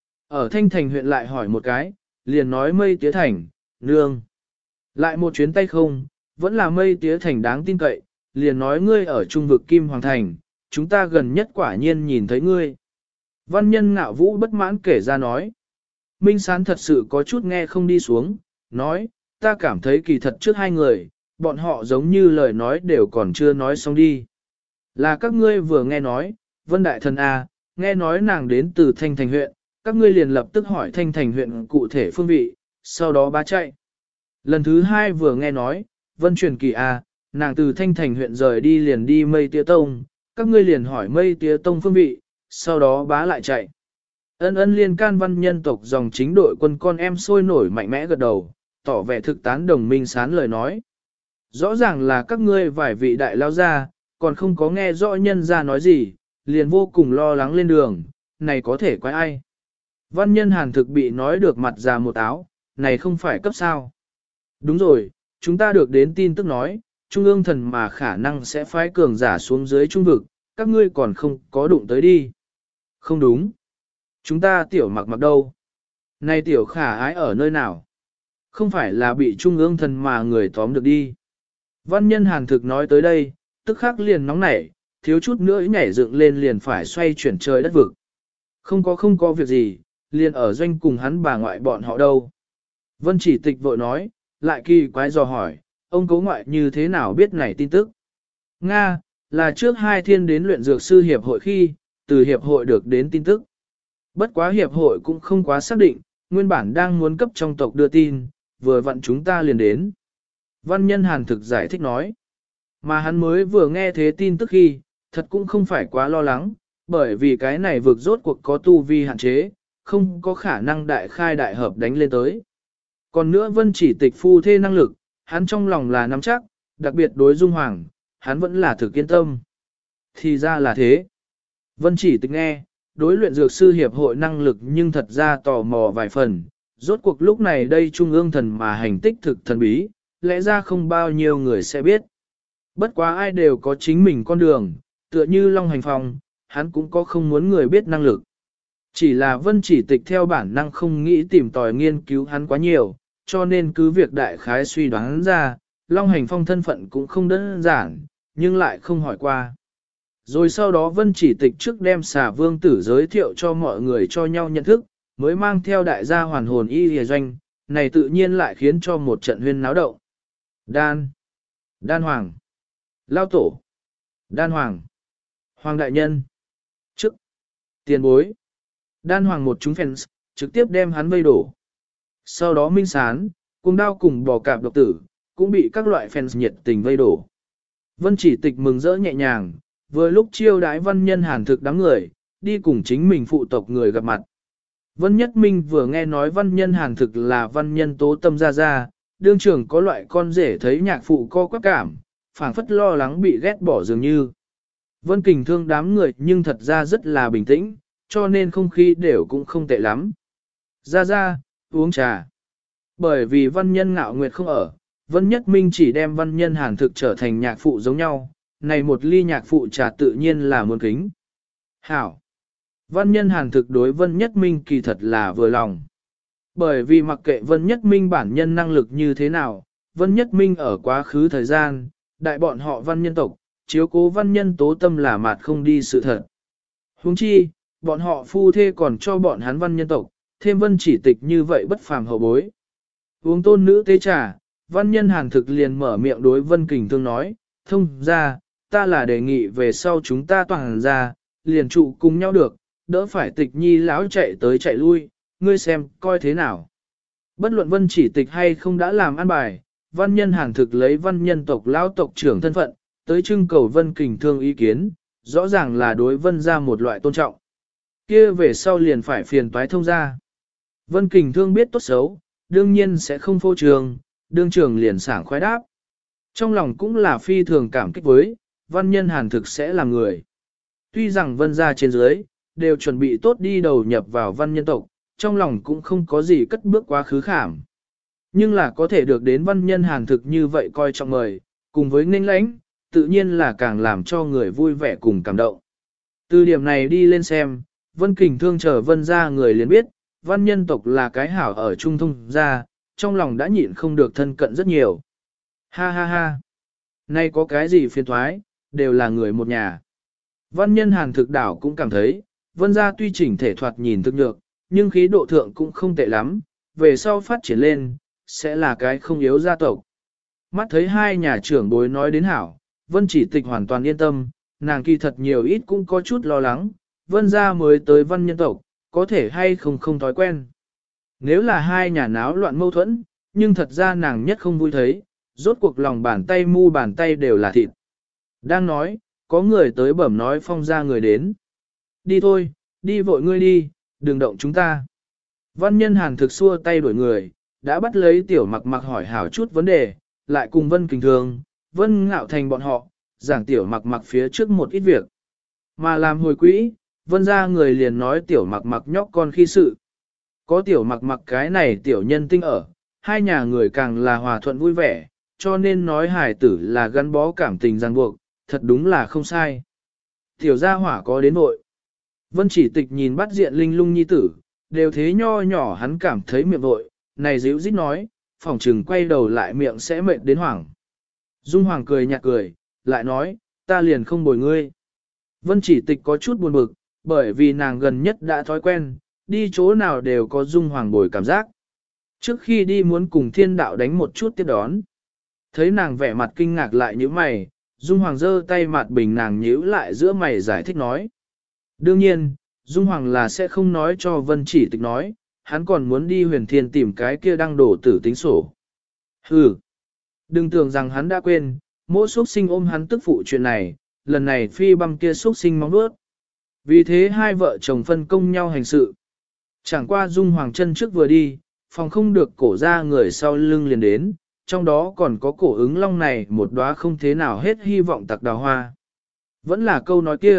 Ở Thanh Thành huyện lại hỏi một cái, liền nói Mây Tía Thành, nương. Lại một chuyến tay không, vẫn là Mây Tía Thành đáng tin cậy, liền nói ngươi ở trung vực Kim Hoàng Thành, chúng ta gần nhất quả nhiên nhìn thấy ngươi. Văn nhân ngạo vũ bất mãn kể ra nói. Minh Sán thật sự có chút nghe không đi xuống, nói, ta cảm thấy kỳ thật trước hai người, bọn họ giống như lời nói đều còn chưa nói xong đi. Là các ngươi vừa nghe nói, Vân Đại Thần A, nghe nói nàng đến từ Thanh Thành huyện, các ngươi liền lập tức hỏi Thanh Thành huyện cụ thể phương vị, sau đó bá chạy. Lần thứ hai vừa nghe nói, Vân Truyền Kỳ A, nàng từ Thanh Thành huyện rời đi liền đi Mây Tía Tông, các ngươi liền hỏi Mây Tía Tông phương vị, sau đó bá lại chạy. Ân ân liên can văn nhân tộc dòng chính đội quân con em sôi nổi mạnh mẽ gật đầu, tỏ vẻ thực tán đồng Minh Sán lời nói. Rõ ràng là các ngươi vài vị đại lao ra, còn không có nghe rõ nhân ra nói gì, liền vô cùng lo lắng lên đường, này có thể quái ai. Văn nhân hàn thực bị nói được mặt già một áo, này không phải cấp sao. Đúng rồi, chúng ta được đến tin tức nói, trung ương thần mà khả năng sẽ phái cường giả xuống dưới trung vực, các ngươi còn không có đụng tới đi. Không đúng. Chúng ta tiểu mặc mặc đâu? Này tiểu khả ái ở nơi nào? Không phải là bị trung ương thần mà người tóm được đi. Văn nhân hàn thực nói tới đây, tức khắc liền nóng nảy, thiếu chút nữa nhảy dựng lên liền phải xoay chuyển trời đất vực. Không có việc gì, liền ở doanh cùng hắn bà ngoại bọn họ đâu. Vân chỉ tịch vội nói, lại kỳ quái dò hỏi, ông cố ngoại như thế nào biết này tin tức? Nga, là trước hai thiên đến luyện dược sư hiệp hội khi, từ hiệp hội được đến tin tức. Bất quá hiệp hội cũng không quá xác định, nguyên bản đang muốn cấp trong tộc đưa tin, vừa vặn chúng ta liền đến. Văn nhân hàn thực giải thích nói, mà hắn mới vừa nghe thế tin tức khi, thật cũng không phải quá lo lắng, bởi vì cái này vực rốt cuộc có tu vi hạn chế, không có khả năng đại khai đại hợp đánh lên tới. Còn nữa vân chỉ tịch phu thê năng lực, hắn trong lòng là nắm chắc, đặc biệt đối Dung Hoàng, hắn vẫn là thực yên tâm. Thì ra là thế. Vân chỉ tịch nghe, đối luyện dược sư hiệp hội năng lực nhưng thật ra tò mò vài phần, rốt cuộc lúc này đây trung ương thần mà hành tích thực thần bí, lẽ ra không bao nhiêu người sẽ biết. Bất quá ai đều có chính mình con đường, tựa như Long Hành Phong, hắn cũng có không muốn người biết năng lực. Chỉ là Vân chỉ tịch theo bản năng không nghĩ tìm tòi nghiên cứu hắn quá nhiều, cho nên cứ việc đại khái suy đoán ra, Long Hành Phong thân phận cũng không đơn giản, nhưng lại không hỏi qua. Rồi sau đó Vân chỉ tịch trước đem xà vương tử giới thiệu cho mọi người cho nhau nhận thức, mới mang theo đại gia hoàn hồn y lìa doanh, này tự nhiên lại khiến cho một trận huyên náo động. Đan Hoàng, Lao Tổ, Đan Hoàng, Hoàng Đại Nhân, Chức, Tiền Bối, Đan Hoàng một chúng fans, trực tiếp đem hắn vây đổ. Sau đó Minh Sán, cùng đao cùng bò cạp độc tử, cũng bị các loại fans nhiệt tình vây đổ. Vân chỉ tịch mừng rỡ nhẹ nhàng, vừa lúc chiêu đái văn nhân hàn thực đám người, đi cùng chính mình phụ tộc người gặp mặt. Vân Nhất Minh vừa nghe nói văn nhân hàn thực là văn nhân tố tâm ra ra, đương trưởng có loại con rể thấy nhạc phụ co quắp cảm, phảng phất lo lắng bị ghét bỏ dường như. Vân Kình thương đám người nhưng thật ra rất là bình tĩnh, cho nên không khí đều cũng không tệ lắm. Ra ra, uống trà. Bởi vì văn nhân ngạo nguyệt không ở, Vân Nhất Minh chỉ đem văn nhân hàn thực trở thành nhạc phụ giống nhau, này một ly nhạc phụ trà tự nhiên là muôn kính. Hảo! Văn nhân hàn thực đối Vân Nhất Minh kỳ thật là vừa lòng. Bởi vì mặc kệ Vân Nhất Minh bản nhân năng lực như thế nào, Vân Nhất Minh ở quá khứ thời gian, đại bọn họ văn nhân tộc, chiếu cố văn nhân tố tâm là mạt không đi sự thật. Huống chi, bọn họ phu thê còn cho bọn hắn văn nhân tộc, thêm Vân chỉ tịch như vậy bất phàm hậu bối. Uống tôn nữ tế trà, văn nhân hàn thực liền mở miệng đối Vân Kình Thương nói, thông ra, ta là đề nghị về sau chúng ta toàn ra, liền trụ cùng nhau được, đỡ phải tịch nhi lão chạy tới chạy lui, ngươi xem, coi thế nào. Bất luận Vân chỉ tịch hay không đã làm an bài, văn nhân hàn thực lấy văn nhân tộc lão tộc trưởng thân phận, tới trưng cầu Vân Kình Thương ý kiến, rõ ràng là đối Vân ra một loại tôn trọng. Kia về sau liền phải phiền toái thông ra. Vân Kình Thương biết tốt xấu, đương nhiên sẽ không phô trường, đương trường liền sảng khoái đáp. Trong lòng cũng là phi thường cảm kích với, văn nhân hàn thực sẽ là người. Tuy rằng Vân ra trên dưới, đều chuẩn bị tốt đi đầu nhập vào văn nhân tộc, trong lòng cũng không có gì cất bước quá khứ khảm. Nhưng là có thể được đến văn nhân hàn thực như vậy coi trọng mời, cùng với nghênh lãnh, tự nhiên là càng làm cho người vui vẻ cùng cảm động. Từ điểm này đi lên xem, Vân Kình Thương chờ Vân ra người liền biết, văn nhân tộc là cái hảo ở trung thông ra, trong lòng đã nhịn không được thân cận rất nhiều. Ha ha ha! Nay có cái gì phiền thoái, đều là người một nhà. Văn nhân hàn thực đảo cũng cảm thấy, Vân gia tuy chỉnh thể thoạt nhìn thực nhược, nhưng khí độ thượng cũng không tệ lắm, về sau phát triển lên, sẽ là cái không yếu gia tộc. Mắt thấy hai nhà trưởng bối nói đến hảo, Vân chỉ tịch hoàn toàn yên tâm, nàng kỳ thật nhiều ít cũng có chút lo lắng, Vân gia mới tới văn nhân tộc, có thể hay không thói quen. Nếu là hai nhà náo loạn mâu thuẫn, nhưng thật ra nàng nhất không vui thấy, rốt cuộc lòng bàn tay mu bàn tay đều là thịt. Đang nói, có người tới bẩm nói Phong ra người đến. Đi thôi, đi vội ngươi đi, đừng động chúng ta. Văn nhân hàn thực xua tay đuổi người, đã bắt lấy tiểu mặc mặc hỏi hảo chút vấn đề, lại cùng Vân Kình Thương, Vân Ngạo Thành bọn họ, giảng tiểu mặc mặc phía trước một ít việc. Mà làm hồi quỹ, Vân ra người liền nói tiểu mặc mặc nhóc con khi sự. Có tiểu mặc mặc cái này tiểu nhân tinh ở, hai nhà người càng là hòa thuận vui vẻ, cho nên nói hài tử là gắn bó cảm tình ràng buộc, thật đúng là không sai. Tiểu gia hỏa có đến nội. Vân chỉ tịch nhìn bắt diện linh lung nhi tử, đều thế nho nhỏ hắn cảm thấy miệng vội, này díu dít nói, phỏng trừng quay đầu lại miệng sẽ mệt đến hoảng. Dung Hoàng cười nhạt cười, lại nói, ta liền không bồi ngươi. Vân chỉ tịch có chút buồn bực, bởi vì nàng gần nhất đã thói quen, đi chỗ nào đều có Dung Hoàng bồi cảm giác. Trước khi đi muốn cùng thiên đạo đánh một chút tiếp đón. Thấy nàng vẻ mặt kinh ngạc lại như mày, Dung Hoàng giơ tay mặt bình nàng nhíu lại giữa mày giải thích nói. Đương nhiên, Dung Hoàng là sẽ không nói cho Vân chỉ tịch nói, hắn còn muốn đi huyền thiên tìm cái kia đang đổ tử tính sổ. Hừ, đừng tưởng rằng hắn đã quên, mỗi xuất sinh ôm hắn tức phụ chuyện này, lần này phi băm kia xuất sinh móng đuốt. Vì thế hai vợ chồng phân công nhau hành sự. Chẳng qua Dung Hoàng chân trước vừa đi, phòng không được cổ ra người sau lưng liền đến, trong đó còn có cổ ứng long này một đóa không thế nào hết hy vọng tặc đào hoa. Vẫn là câu nói kia,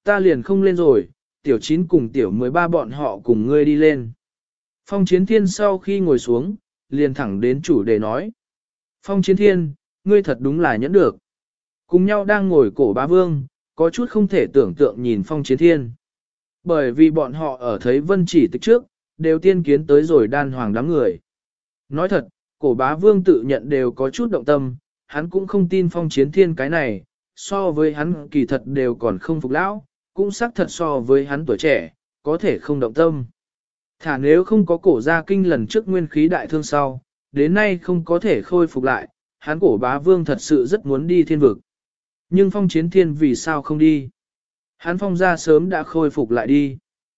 ta liền không lên rồi, tiểu 9 cùng tiểu 13 bọn họ cùng ngươi đi lên. Phong Chiến Thiên sau khi ngồi xuống, liền thẳng đến chủ đề nói. Phong Chiến Thiên, ngươi thật đúng là nhẫn được. Cùng nhau đang ngồi Cổ Bá Vương, có chút không thể tưởng tượng nhìn Phong Chiến Thiên. Bởi vì bọn họ ở thấy Vân Chỉ Tịch trước, đều tiên kiến tới rồi đan hoàng đám người. Nói thật, Cổ Bá Vương tự nhận đều có chút động tâm, hắn cũng không tin Phong Chiến Thiên cái này, so với hắn kỳ thật đều còn không phục lão, cũng xác thật so với hắn tuổi trẻ, có thể không động tâm. Thả nếu không có Cổ gia kinh lần trước nguyên khí đại thương sau, đến nay không có thể khôi phục lại, hắn Cổ Bá Vương thật sự rất muốn đi thiên vực. Nhưng Phong Chiến Thiên vì sao không đi? Hắn Phong gia sớm đã khôi phục lại đi.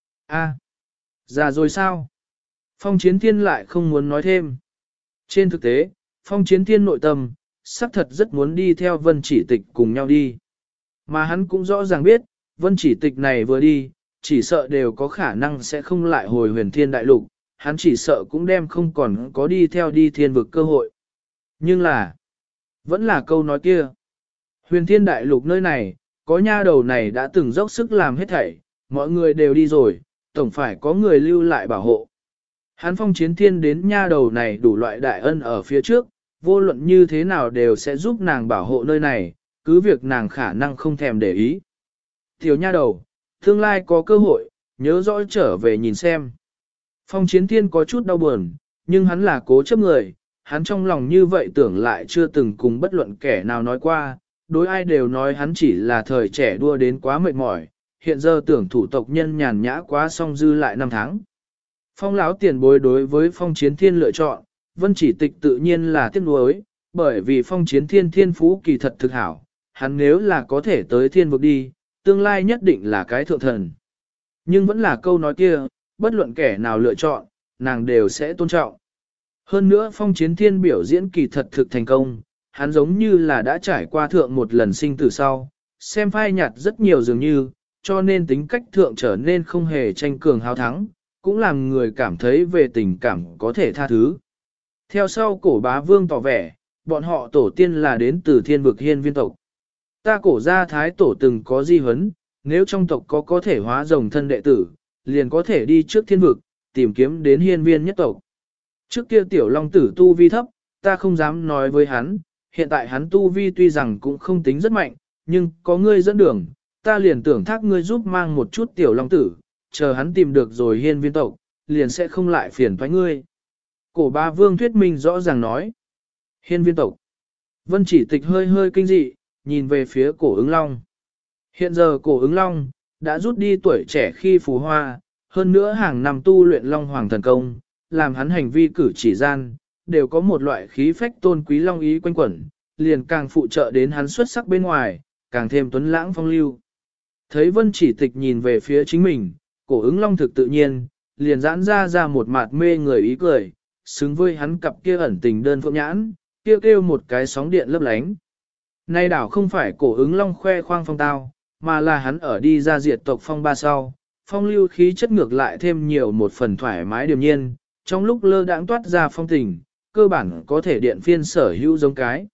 Già rồi sao? Phong Chiến Thiên lại không muốn nói thêm. Trên thực tế, Phong Chiến Thiên nội tâm, xác thật rất muốn đi theo Vân Chỉ Tịch cùng nhau đi. Mà hắn cũng rõ ràng biết, Vân Chỉ Tịch này vừa đi, chỉ sợ đều có khả năng sẽ không lại hồi huyền thiên đại lục, hắn chỉ sợ cũng đem không còn có đi theo đi thiên vực cơ hội. Nhưng là, vẫn là câu nói kia. Huyền thiên đại lục nơi này, có nha đầu này đã từng dốc sức làm hết thảy, mọi người đều đi rồi, tổng phải có người lưu lại bảo hộ. Hắn Phong Chiến Thiên đến nha đầu này đủ loại đại ân ở phía trước, vô luận như thế nào đều sẽ giúp nàng bảo hộ nơi này, cứ việc nàng khả năng không thèm để ý. Tiểu nha đầu, tương lai có cơ hội, nhớ rõ trở về nhìn xem. Phong Chiến Thiên có chút đau buồn, nhưng hắn là cố chấp người, hắn trong lòng như vậy tưởng lại chưa từng cùng bất luận kẻ nào nói qua, đối ai đều nói hắn chỉ là thời trẻ đua đến quá mệt mỏi, hiện giờ tưởng thủ tộc nhân nhàn nhã quá xong dư lại năm tháng. Phong lão tiền bối đối với Phong Chiến Thiên lựa chọn, Vân Chỉ Tịch tự nhiên là tiếc nuối, bởi vì Phong Chiến Thiên thiên phú kỳ thật thực hảo, hắn nếu là có thể tới thiên vực đi, tương lai nhất định là cái thượng thần. Nhưng vẫn là câu nói kia, bất luận kẻ nào lựa chọn, nàng đều sẽ tôn trọng. Hơn nữa Phong Chiến Thiên biểu diễn kỳ thật thực thành công, hắn giống như là đã trải qua thượng một lần sinh tử sau, xem phai nhạt rất nhiều dường như, cho nên tính cách thượng trở nên không hề tranh cường hào thắng, cũng làm người cảm thấy về tình cảm có thể tha thứ. Theo sau Cổ Bá Vương tỏ vẻ, bọn họ tổ tiên là đến từ thiên vực hiên viên tộc. Ta Cổ gia thái tổ từng có di huấn, nếu trong tộc có thể hóa rồng thân đệ tử, liền có thể đi trước thiên vực, tìm kiếm đến hiên viên nhất tộc. Trước kia tiểu long tử tu vi thấp, ta không dám nói với hắn, hiện tại hắn tu vi tuy rằng cũng không tính rất mạnh, nhưng có ngươi dẫn đường, ta liền tưởng thác ngươi giúp mang một chút tiểu long tử, chờ hắn tìm được rồi hiên viên tộc, liền sẽ không lại phiền toái ngươi. Cổ Bá Vương thuyết minh rõ ràng nói. Hiên viên tộc. Vân Chỉ Tịch hơi hơi kinh dị, nhìn về phía Cổ Ứng Long. Hiện giờ Cổ Ứng Long, đã rút đi tuổi trẻ khi phù hoa, hơn nữa hàng năm tu luyện Long Hoàng thần công, làm hắn hành vi cử chỉ gian, đều có một loại khí phách tôn quý long ý quanh quẩn, liền càng phụ trợ đến hắn xuất sắc bên ngoài, càng thêm tuấn lãng phong lưu. Thấy Vân Chỉ Tịch nhìn về phía chính mình, Cổ Ứng Long thực tự nhiên, liền giãn ra một mặt mê người ý cười, xứng với hắn cặp kia ẩn tình đơn phượng nhãn, kêu một cái sóng điện lấp lánh. Nay đảo không phải Cổ Ứng Long khoe khoang phong tao, mà là hắn ở đi ra diệt tộc phong ba sau, phong lưu khí chất ngược lại thêm nhiều một phần thoải mái điềm nhiên, trong lúc lơ đãng toát ra phong tình, cơ bản có thể điện phiên sở hữu giống cái.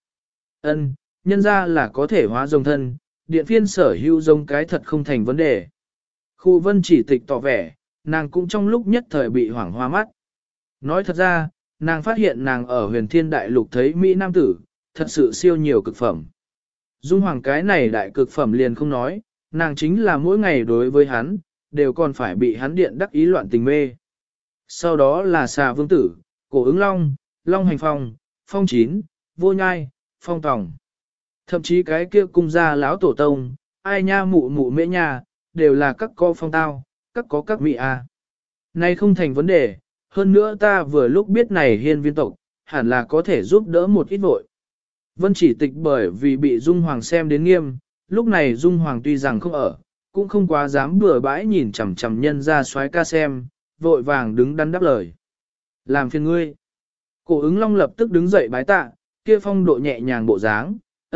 Nhân ra là có thể hóa rồng thân, điện phiên sở hữu giống cái thật không thành vấn đề. Khu Vân Chỉ Tịch tỏ vẻ, nàng cũng trong lúc nhất thời bị hoảng hoa mắt. Nói thật ra, nàng phát hiện nàng ở huyền thiên đại lục thấy Mỹ Nam tử, thật sự siêu nhiều cực phẩm. Dung Hoàng cái này đại cực phẩm liền không nói, nàng chính là mỗi ngày đối với hắn, đều còn phải bị hắn điện đắc ý loạn tình mê. Sau đó là Xà Vương Tử, Cổ Ứng Long, Long Hành Phong, Phong Chín, Vô Nhai, Phong Tòng. Thậm chí cái kia cung gia lão tổ tông, ai nha mụ mụ mễ nha, đều là các co phong tao, các có các mỹ a. Nay không thành vấn đề, hơn nữa ta vừa lúc biết này hiên viên tộc, hẳn là có thể giúp đỡ một ít vội. Vân Chỉ Tịch bởi vì bị Dung Hoàng xem đến nghiêm, lúc này Dung Hoàng tuy rằng không ở, cũng không quá dám bừa bãi nhìn chằm chằm nhân ra soái ca xem, vội vàng đứng đắn đáp lời. Làm phiền ngươi. Cổ Ứng Long lập tức đứng dậy bái tạ, kia phong độ nhẹ nhàng bộ dáng,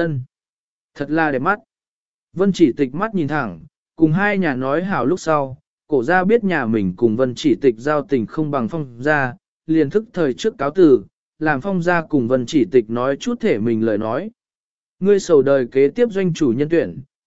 thật là đẹp mắt. Vân Chỉ Tịch mắt nhìn thẳng, cùng hai nhà nói hảo lúc sau, cổ ra biết nhà mình cùng Vân Chỉ Tịch giao tình không bằng phong ra, liền thức thời trước cáo từ, làm phong ra cùng Vân Chỉ Tịch nói chút thể mình lời nói. Ngươi sầu đời kế tiếp doanh chủ nhân tuyển,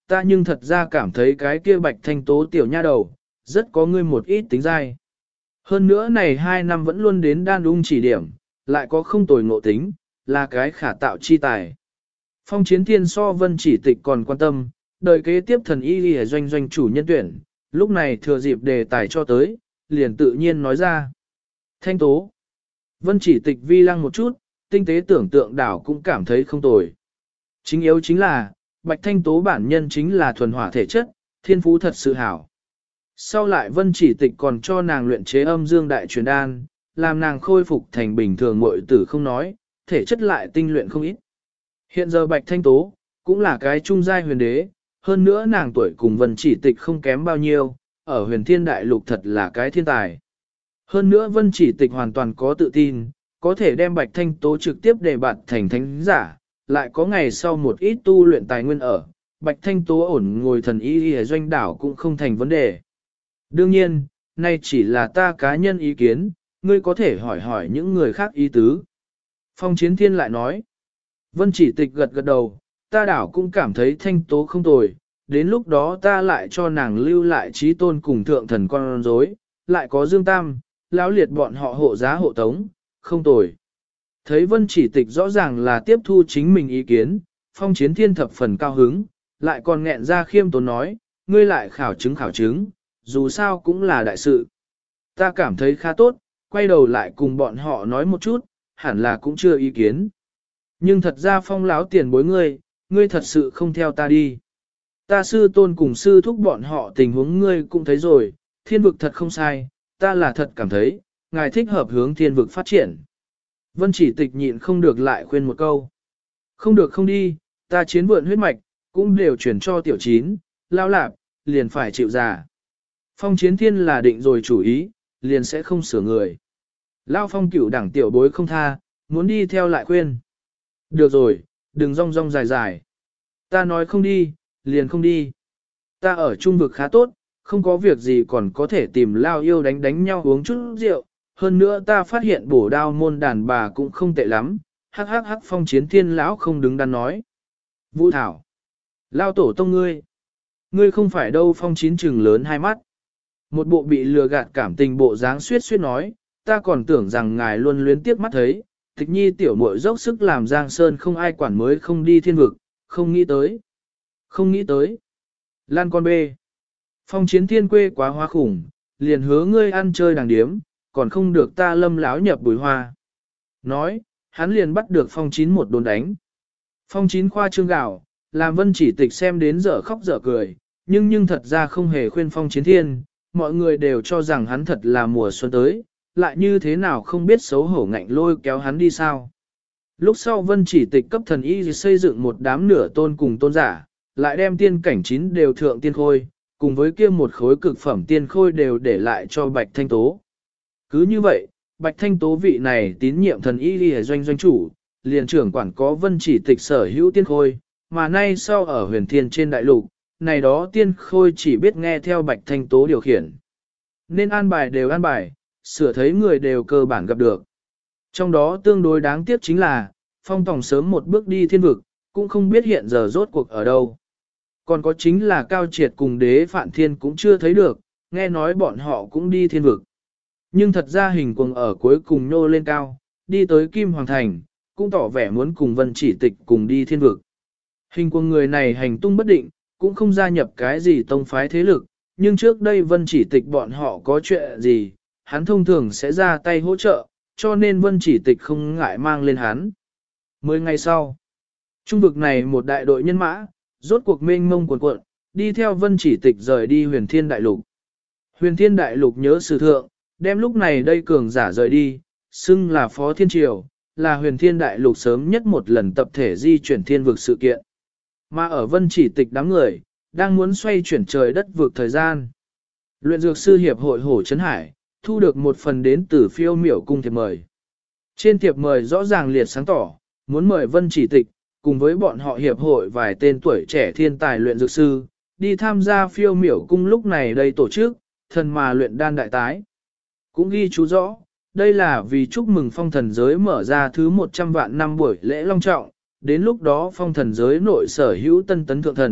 ta nhưng thật ra cảm thấy cái kia Bạch Thanh Tố tiểu nha đầu, rất có ngươi một ít tính dai. Hơn nữa này 2 năm vẫn luôn đến đan ung chỉ điểm, lại có không tồi ngộ tính, là cái khả tạo chi tài. Phong Chiến Thiên so Vân Chỉ Tịch còn quan tâm, đời kế tiếp thần y lìa doanh doanh chủ nhân tuyển, lúc này thừa dịp đề tài cho tới, liền tự nhiên nói ra. Thanh Tố. Vân Chỉ Tịch vi lăng một chút, tinh tế tưởng tượng đảo cũng cảm thấy không tồi. Chính yếu chính là, Bạch Thanh Tố bản nhân chính là thuần hỏa thể chất, thiên phú thật sự hảo. Sau lại Vân Chỉ Tịch còn cho nàng luyện chế âm dương đại truyền đan, làm nàng khôi phục thành bình thường muội tử không nói, thể chất lại tinh luyện không ít. Hiện giờ Bạch Thanh Tố, cũng là cái trung giai huyền đế, hơn nữa nàng tuổi cùng Vân Chỉ Tịch không kém bao nhiêu, ở huyền thiên đại lục thật là cái thiên tài. Hơn nữa Vân Chỉ Tịch hoàn toàn có tự tin, có thể đem Bạch Thanh Tố trực tiếp đề bạt thành thánh giả, lại có ngày sau một ít tu luyện tài nguyên ở, Bạch Thanh Tố ổn ngồi thần y ở doanh đảo cũng không thành vấn đề. Đương nhiên, nay chỉ là ta cá nhân ý kiến, ngươi có thể hỏi hỏi những người khác ý tứ. Phong Chiến Thiên lại nói, Vân Chỉ Tịch gật gật đầu, ta đảo cũng cảm thấy Thanh Tố không tồi, đến lúc đó ta lại cho nàng lưu lại trí tôn cùng thượng thần con rối, lại có Dương Tam, lão liệt bọn họ hộ giá hộ tống, không tồi. Thấy Vân Chỉ Tịch rõ ràng là tiếp thu chính mình ý kiến, Phong Chiến Thiên thập phần cao hứng, lại còn nghẹn ra khiêm tốn nói, ngươi lại khảo chứng, dù sao cũng là đại sự. Ta cảm thấy khá tốt, quay đầu lại cùng bọn họ nói một chút, hẳn là cũng chưa ý kiến. Nhưng thật ra Phong láo tiền bối ngươi thật sự không theo ta đi. Ta sư tôn cùng sư thúc bọn họ tình huống ngươi cũng thấy rồi, thiên vực thật không sai, ta là thật cảm thấy, ngài thích hợp hướng thiên vực phát triển. Vân Chỉ Tịch nhịn không được lại khuyên một câu. Không được không đi, ta chiến vượn huyết mạch, cũng đều chuyển cho tiểu chín, lao lạp, liền phải chịu già. Phong Chiến Thiên là định rồi chủ ý, liền sẽ không sửa người. Lao Phong cửu đẳng tiểu bối không tha, muốn đi theo lại khuyên. Được rồi, đừng rong rong dài dài. Ta nói không đi, liền không đi. Ta ở trung vực khá tốt, không có việc gì còn có thể tìm Lao yêu đánh nhau uống chút rượu. Hơn nữa ta phát hiện bổ đao môn đàn bà cũng không tệ lắm. Hắc hắc hắc Phong Chiến Thiên lão không đứng đắn nói. Vũ Thảo. Lao tổ tông ngươi. Ngươi không phải đâu. Phong Chín trừng lớn hai mắt. Một bộ bị lừa gạt cảm tình bộ dáng suyết nói, ta còn tưởng rằng ngài luôn luyến tiếc mắt thấy, Tịch Nhi tiểu muội dốc sức làm Giang Sơn không ai quản mới không đi thiên vực, không nghĩ tới. Không nghĩ tới. Lan con bê. Phong Chiến Thiên quê quá hoa khủng, liền hứa ngươi ăn chơi đàng điếm, còn không được ta lâm láo nhập bùi hoa. Nói, hắn liền bắt được Phong Chín một đồn đánh. Phong Chín khoa trương gạo, làm Vân Chỉ Tịch xem đến dở khóc dở cười, nhưng thật ra không hề khuyên Phong Chiến Thiên, mọi người đều cho rằng hắn thật là mùa xuân tới, lại như thế nào không biết xấu hổ ngạnh lôi kéo hắn đi sao. Lúc sau Vân Chỉ Tịch cấp thần y xây dựng một đám nửa tôn cùng tôn giả, lại đem tiên cảnh 9 đều thượng tiên khôi, cùng với kia một khối cực phẩm tiên khôi đều để lại cho Bạch Thanh Tố. Cứ như vậy, Bạch Thanh Tố vị này tín nhiệm thần y lìa doanh doanh chủ, liền trưởng quản có Vân Chỉ Tịch sở hữu tiên khôi, mà nay sau ở huyền thiên trên đại lục, này đó tiên khôi chỉ biết nghe theo Bạch Thanh Tố điều khiển. Nên an bài đều an bài, sửa thấy người đều cơ bản gặp được. Trong đó tương đối đáng tiếc chính là, Phong Tòng sớm một bước đi thiên vực, cũng không biết hiện giờ rốt cuộc ở đâu. Còn có chính là Cao Triệt cùng Đế Phạn Thiên cũng chưa thấy được, nghe nói bọn họ cũng đi thiên vực. Nhưng thật ra hình quần ở cuối cùng nô lên cao, đi tới Kim Hoàng Thành, cũng tỏ vẻ muốn cùng Vân Chỉ Tịch cùng đi thiên vực. Hình quần người này hành tung bất định, cũng không gia nhập cái gì tông phái thế lực, nhưng trước đây Vân Chỉ Tịch bọn họ có chuyện gì, hắn thông thường sẽ ra tay hỗ trợ, cho nên Vân Chỉ Tịch không ngại mang lên hắn. 10 ngày sau, trung vực này một đại đội nhân mã, rốt cuộc mênh mông cuồn cuộn, đi theo Vân Chỉ Tịch rời đi huyền thiên đại lục. Huyền thiên đại lục nhớ sử thượng, đem lúc này đây cường giả rời đi, xưng là Phó Thiên Triều, là huyền thiên đại lục sớm nhất một lần tập thể di chuyển thiên vực sự kiện. Mà ở Vân Chỉ Tịch đám người, đang muốn xoay chuyển trời đất vượt thời gian. Luyện dược sư hiệp hội Hổ Trấn Hải, thu được một phần đến từ Phiêu Miểu cung thiệp mời. Trên thiệp mời rõ ràng liệt sáng tỏ, muốn mời Vân Chỉ Tịch, cùng với bọn họ hiệp hội vài tên tuổi trẻ thiên tài luyện dược sư, đi tham gia Phiêu Miểu cung lúc này đây tổ chức, thần mà luyện đan đại tái. Cũng ghi chú rõ, đây là vì chúc mừng phong thần giới mở ra thứ 100 vạn năm buổi lễ long trọng, đến lúc đó phong thần giới nội sở hữu tân tấn thượng thần,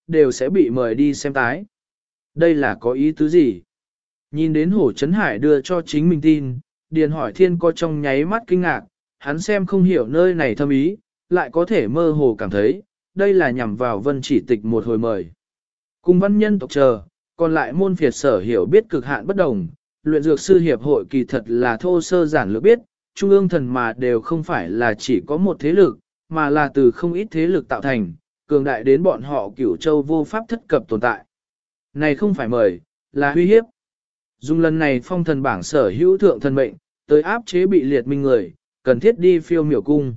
đều sẽ bị mời đi xem tái. Đây là có ý tứ gì? Nhìn đến Hổ Trấn Hải đưa cho chính mình tin, Điền Hỏi Thiên có trong nháy mắt kinh ngạc, hắn xem không hiểu nơi này thâm ý, lại có thể mơ hồ cảm thấy, đây là nhằm vào Vân Chỉ Tịch một hồi mời. Cùng văn nhân tộc chờ, còn lại môn phiệt sở hiểu biết cực hạn bất đồng, luyện dược sư hiệp hội kỳ thật là thô sơ giản lược biết, trung ương thần mà đều không phải là chỉ có một thế lực, mà là từ không ít thế lực tạo thành, cường đại đến bọn họ Cửu Châu vô pháp thất cập tồn tại. Này không phải mời, là uy hiếp. Dùng lần này phong thần bảng sở hữu thượng thần mệnh, tới áp chế bị liệt minh người, cần thiết đi phiêu miểu cung.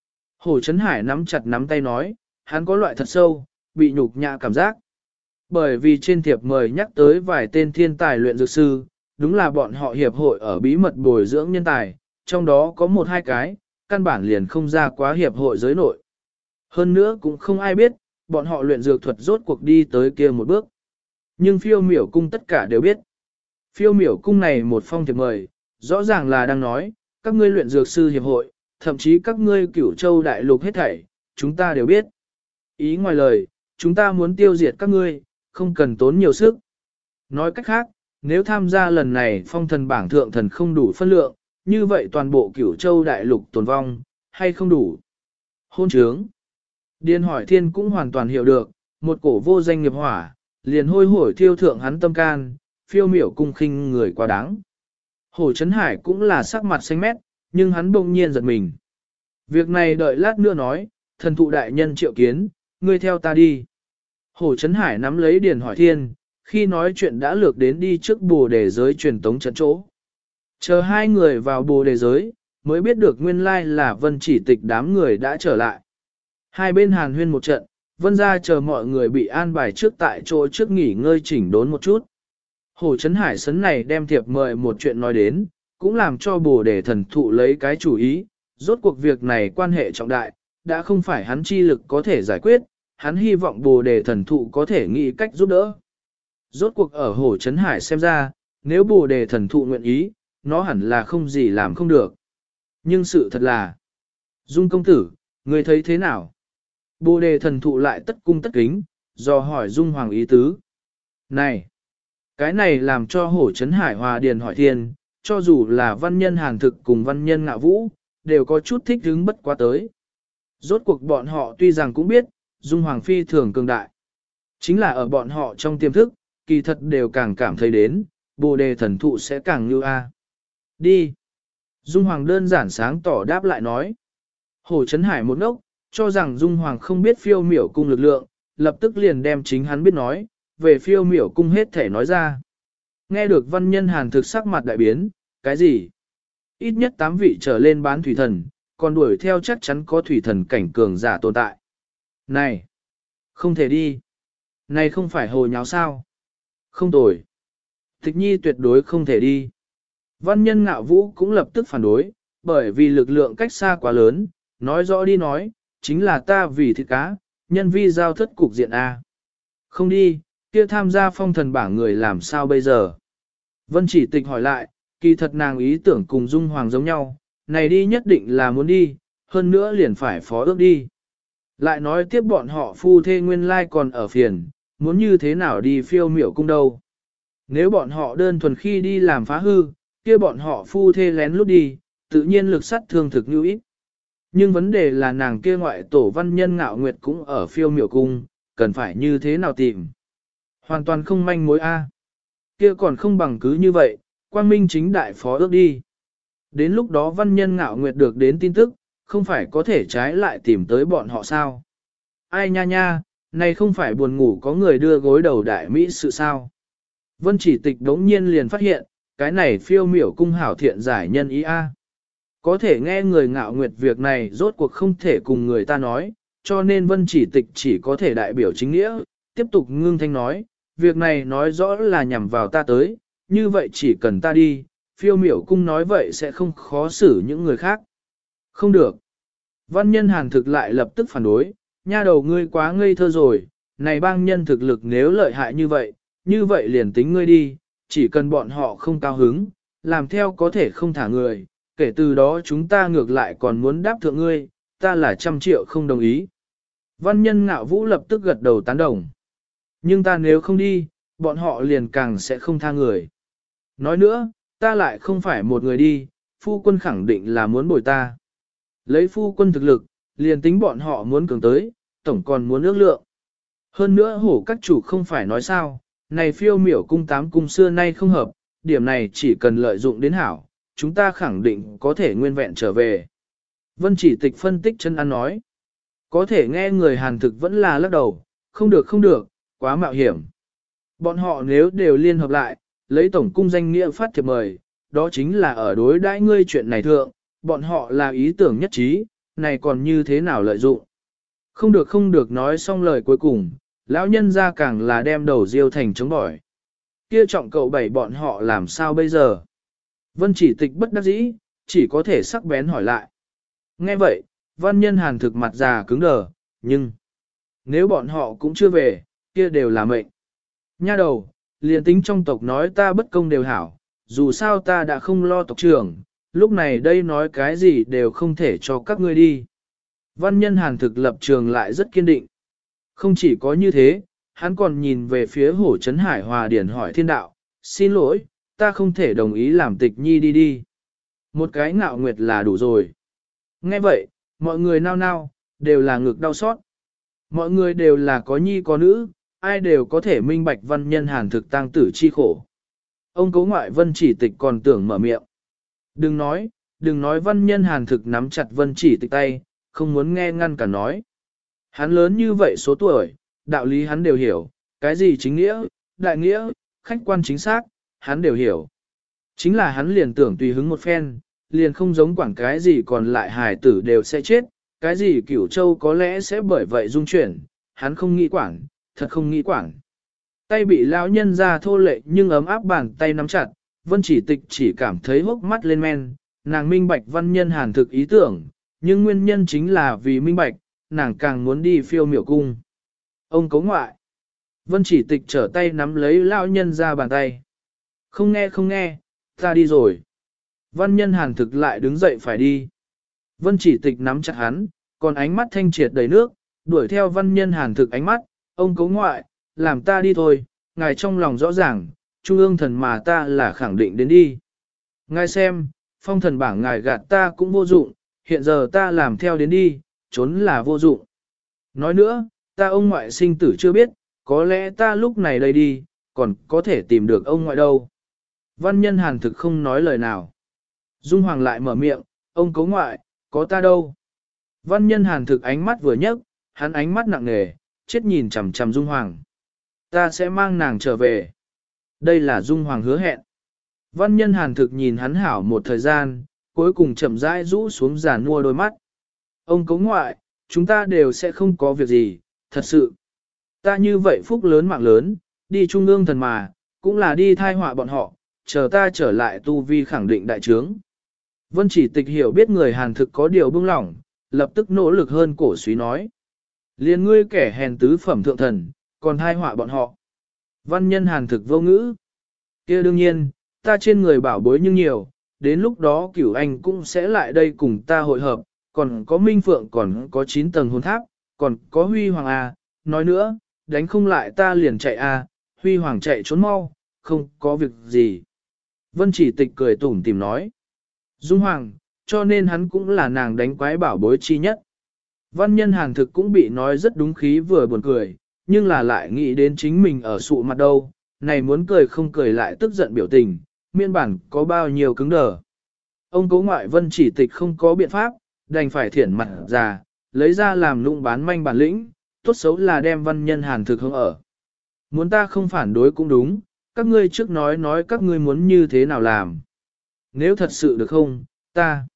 Hổ Trấn Hải nắm chặt nắm tay nói, hắn có loại thật sâu, bị nhục nhã cảm giác. Bởi vì trên thiệp mời nhắc tới vài tên thiên tài luyện dược sư, đúng là bọn họ hiệp hội ở bí mật bồi dưỡng nhân tài, trong đó có một hai cái, căn bản liền không ra quá hiệp hội giới nội. Hơn nữa cũng không ai biết, bọn họ luyện dược thuật rốt cuộc đi tới kia một bước. Nhưng phiêu miểu cung tất cả đều biết. Phiêu miểu cung này một phong thiệp mời, rõ ràng là đang nói, các ngươi luyện dược sư hiệp hội, thậm chí các ngươi Cửu Châu đại lục hết thảy, chúng ta đều biết. Ý ngoài lời, chúng ta muốn tiêu diệt các ngươi, không cần tốn nhiều sức. Nói cách khác, nếu tham gia lần này phong thần bảng thượng thần không đủ phân lượng, như vậy toàn bộ Cửu Châu đại lục tồn vong, hay không đủ? Hôn trướng. Điền Hỏi Thiên cũng hoàn toàn hiểu được, một cổ vô danh nghiệp hỏa, liền hôi hổi thiêu thượng hắn tâm can, phiêu miểu cung khinh người quá đáng. Hổ Trấn Hải cũng là sắc mặt xanh mét, nhưng hắn bỗng nhiên giật mình. Việc này đợi lát nữa nói, thần thụ đại nhân triệu kiến, ngươi theo ta đi. Hổ Trấn Hải nắm lấy Điền Hỏi Thiên, khi nói chuyện đã lược đến đi trước Bồ Đề giới truyền tống trận chỗ. Chờ hai người vào Bồ Đề giới, mới biết được nguyên lai là Vân Chỉ Tịch đám người đã trở lại. Hai bên hàn huyên một trận, Vân ra chờ mọi người bị an bài trước tại chỗ trước nghỉ ngơi chỉnh đốn một chút. Hổ Trấn Hải sấn này đem thiệp mời một chuyện nói đến, cũng làm cho Bồ Đề thần thụ lấy cái chủ ý, rốt cuộc việc này quan hệ trọng đại, đã không phải hắn chi lực có thể giải quyết, hắn hy vọng Bồ Đề thần thụ có thể nghĩ cách giúp đỡ. Rốt cuộc ở Hổ Trấn Hải xem ra, nếu Bồ Đề thần thụ nguyện ý, nó hẳn là không gì làm không được. Nhưng sự thật là, Dung công tử, người thấy thế nào? Bồ Đề thần thụ lại tất cung tất kính, do hỏi Dung Hoàng ý tứ. Này! Cái này làm cho Hổ Trấn Hải Hòa Điền Hỏi Thiên, cho dù là văn nhân Hàn Thực cùng văn nhân Ngạo Vũ, đều có chút thích hứng bất quá tới. Rốt cuộc bọn họ tuy rằng cũng biết, Dung Hoàng phi thường cường đại. Chính là ở bọn họ trong tiềm thức, kỳ thật đều càng cảm thấy đến, Bồ Đề thần thụ sẽ càng như a. Đi! Dung Hoàng đơn giản sáng tỏ đáp lại nói. Hổ Trấn Hải một ngốc, cho rằng Dung Hoàng không biết phiêu miểu cung lực lượng, lập tức liền đem chính hắn biết nói, về phiêu miểu cung hết thể nói ra. Nghe được văn nhân Hàn Thực sắc mặt đại biến, cái gì? Ít nhất 8 vị trở lên bán thủy thần, còn đuổi theo chắc chắn có thủy thần cảnh cường giả tồn tại. Này! Không thể đi! Này không phải hồ nháo sao? Không tồi! Tịch nhi tuyệt đối không thể đi. Văn nhân Ngạo Vũ cũng lập tức phản đối, bởi vì lực lượng cách xa quá lớn, nói rõ đi nói, chính là ta vì thịt cá, nhân vi giao thất cục diện A. Không đi, kia tham gia phong thần bảng người làm sao bây giờ? Vân Chỉ Tịch hỏi lại, kỳ thật nàng ý tưởng cùng Dung Hoàng giống nhau, này đi nhất định là muốn đi, hơn nữa liền phải phó ước đi. Lại nói tiếp bọn họ phu thê nguyên lai còn ở phiền, muốn như thế nào đi phiêu miểu cung đâu. Nếu bọn họ đơn thuần khi đi làm phá hư, kia bọn họ phu thê lén lút đi, tự nhiên lực sát thương thực như ít. Nhưng vấn đề là nàng kia ngoại tổ văn nhân Ngạo Nguyệt cũng ở phiêu miểu cung, cần phải như thế nào tìm. Hoàn toàn không manh mối A. Kia còn không bằng cứ như vậy, quang minh chính đại phó ước đi. Đến lúc đó văn nhân Ngạo Nguyệt được đến tin tức, không phải có thể trái lại tìm tới bọn họ sao. Ai nha nha, này không phải buồn ngủ có người đưa gối đầu đại Mỹ sự sao. Vân Chỉ Tịch đống nhiên liền phát hiện, cái này phiêu miểu cung hảo thiện giải nhân ý A. Có thể nghe người Ngạo Nguyệt việc này rốt cuộc không thể cùng người ta nói, cho nên Vân Chỉ Tịch chỉ có thể đại biểu chính nghĩa, tiếp tục ngưng thanh nói, việc này nói rõ là nhằm vào ta tới, như vậy chỉ cần ta đi, phiêu miểu cung nói vậy sẽ không khó xử những người khác. Không được. Văn nhân Hàn Thực lại lập tức phản đối, nha đầu ngươi quá ngây thơ rồi, này bang nhân thực lực nếu lợi hại như vậy liền tính ngươi đi, chỉ cần bọn họ không cao hứng, làm theo có thể không thả người, kể từ đó chúng ta ngược lại còn muốn đáp thượng ngươi, ta là 100 triệu không đồng ý. Văn nhân Ngạo Vũ lập tức gật đầu tán đồng. Nhưng ta nếu không đi, bọn họ liền càng sẽ không tha người. Nói nữa, ta lại không phải một người đi, phu quân khẳng định là muốn bồi ta. Lấy phu quân thực lực, liền tính bọn họ muốn cường tới, tổng còn muốn ước lượng. Hơn nữa hổ các chủ không phải nói sao, này phiêu miểu cung 8 cung xưa nay không hợp, điểm này chỉ cần lợi dụng đến hảo, chúng ta khẳng định có thể nguyên vẹn trở về. Vân Chỉ Tịch phân tích chân ăn nói. Có thể nghe người Hàn thực vẫn là lắc đầu, không được không được, quá mạo hiểm. Bọn họ nếu đều liên hợp lại, lấy tổng cung danh nghĩa phát thiệp mời, đó chính là ở đối đãi ngươi chuyện này thượng, bọn họ là ý tưởng nhất trí, này còn như thế nào lợi dụng. Không được không được nói xong lời cuối cùng, lão nhân ra càng là đem đầu riêu thành chống bỏi. Kia trọng cậu bảy bọn họ làm sao bây giờ? Vân Chỉ Tịch bất đắc dĩ, chỉ có thể sắc bén hỏi lại. Nghe vậy, văn nhân Hàn thực mặt già cứng đờ, nhưng nếu bọn họ cũng chưa về, kia đều là mệnh. Nha đầu, liền tính trong tộc nói ta bất công đều hảo, dù sao ta đã không lo tộc trưởng, lúc này đây nói cái gì đều không thể cho các ngươi đi. Văn nhân Hàn thực lập trường lại rất kiên định. Không chỉ có như thế, hắn còn nhìn về phía hổ trấn Hải Hòa Điển hỏi thiên đạo, xin lỗi, ta không thể đồng ý làm tịch nhi đi đi. Một cái ngạo nguyệt là đủ rồi. Nghe vậy, mọi người nao nao, đều là ngực đau xót. Mọi người đều là có nhi có nữ, ai đều có thể minh bạch văn nhân Hàn thực tang tử chi khổ. Ông Cố Ngoại Vân Chỉ Tịch còn tưởng mở miệng. Đừng nói văn nhân Hàn thực nắm chặt Vân Chỉ Tịch tay, không muốn nghe ngăn cả nói. Hắn lớn như vậy số tuổi, đạo lý hắn đều hiểu, cái gì chính nghĩa, đại nghĩa, khách quan chính xác, hắn đều hiểu. Chính là hắn liền tưởng tùy hứng một phen, liền không giống quản cái gì còn lại hài tử đều sẽ chết, cái gì Cửu Châu có lẽ sẽ bởi vậy dung chuyển, hắn không nghĩ quản, thật không nghĩ quản. Tay bị lão nhân ra thô lệ nhưng ấm áp bàn tay nắm chặt, Vân Chỉ Tịch chỉ cảm thấy hốc mắt lên men, nàng minh bạch văn nhân Hàn thực ý tưởng, nhưng nguyên nhân chính là vì minh bạch, nàng càng muốn đi phiêu miểu cung. Ông Cố Ngoại. Vân Chỉ Tịch trở tay nắm lấy lão nhân ra bàn tay. Không nghe, ta đi rồi. Văn nhân Hàn thực lại đứng dậy phải đi. Vân Chỉ Tịch nắm chặt hắn, còn ánh mắt thanh triệt đầy nước, đuổi theo văn nhân Hàn thực ánh mắt, ông Cố Ngoại, làm ta đi thôi, ngài trong lòng rõ ràng, trung ương thần mà ta là khẳng định đến đi. Ngài xem, phong thần bảng ngài gạt ta cũng vô dụng, hiện giờ ta làm theo đến đi, trốn là vô dụng. Nói nữa, ta ông ngoại sinh tử chưa biết, có lẽ ta lúc này đây đi, còn có thể tìm được ông ngoại đâu. Văn nhân Hàn thực không nói lời nào. Dung Hoàng lại mở miệng, ông Cố Ngoại, có ta đâu. Văn nhân Hàn thực ánh mắt vừa nhấc, hắn ánh mắt nặng nề, chết nhìn chằm chằm Dung Hoàng. Ta sẽ mang nàng trở về. Đây là Dung Hoàng hứa hẹn. Văn nhân Hàn thực nhìn hắn hảo một thời gian, cuối cùng chậm rãi rũ xuống giàn nua đôi mắt. Ông Cố Ngoại, chúng ta đều sẽ không có việc gì, thật sự. Ta như vậy phúc lớn mạng lớn, đi trung ương thần mà, cũng là đi thai họa bọn họ, chờ ta trở lại tu vi khẳng định đại trướng. Vân Chỉ Tịch hiểu biết người Hàn thực có điều bưng lỏng, lập tức nỗ lực hơn cổ suý nói. Liên ngươi kẻ hèn tứ phẩm thượng thần, còn thai họa bọn họ. Văn nhân Hàn thực vô ngữ. Kia đương nhiên, ta trên người bảo bối nhưng nhiều, đến lúc đó Cửu Anh cũng sẽ lại đây cùng ta hội hợp, còn có Minh Phượng còn có 9 tầng hồn tháp, còn có Huy Hoàng A, nói nữa, đánh không lại ta liền chạy A, Huy Hoàng chạy trốn mau, không có việc gì. Vân Chỉ Tịch cười tủm tìm nói. Dung Hoàng, cho nên hắn cũng là nàng đánh quái bảo bối chi nhất. Văn nhân Hàn thực cũng bị nói rất đúng khí vừa buồn cười, nhưng là lại nghĩ đến chính mình ở sụ mặt đâu, này muốn cười không cười lại tức giận biểu tình, miên bản có bao nhiêu cứng đờ. Ông Cố Ngoại Vân Chỉ Tịch không có biện pháp, đành phải thiển mặt già, lấy ra làm lũng bán manh bản lĩnh, tốt xấu là đem văn nhân Hàn thực hướng ở. Muốn ta không phản đối cũng đúng, các ngươi trước nói các ngươi muốn như thế nào làm. Nếu thật sự được không, ta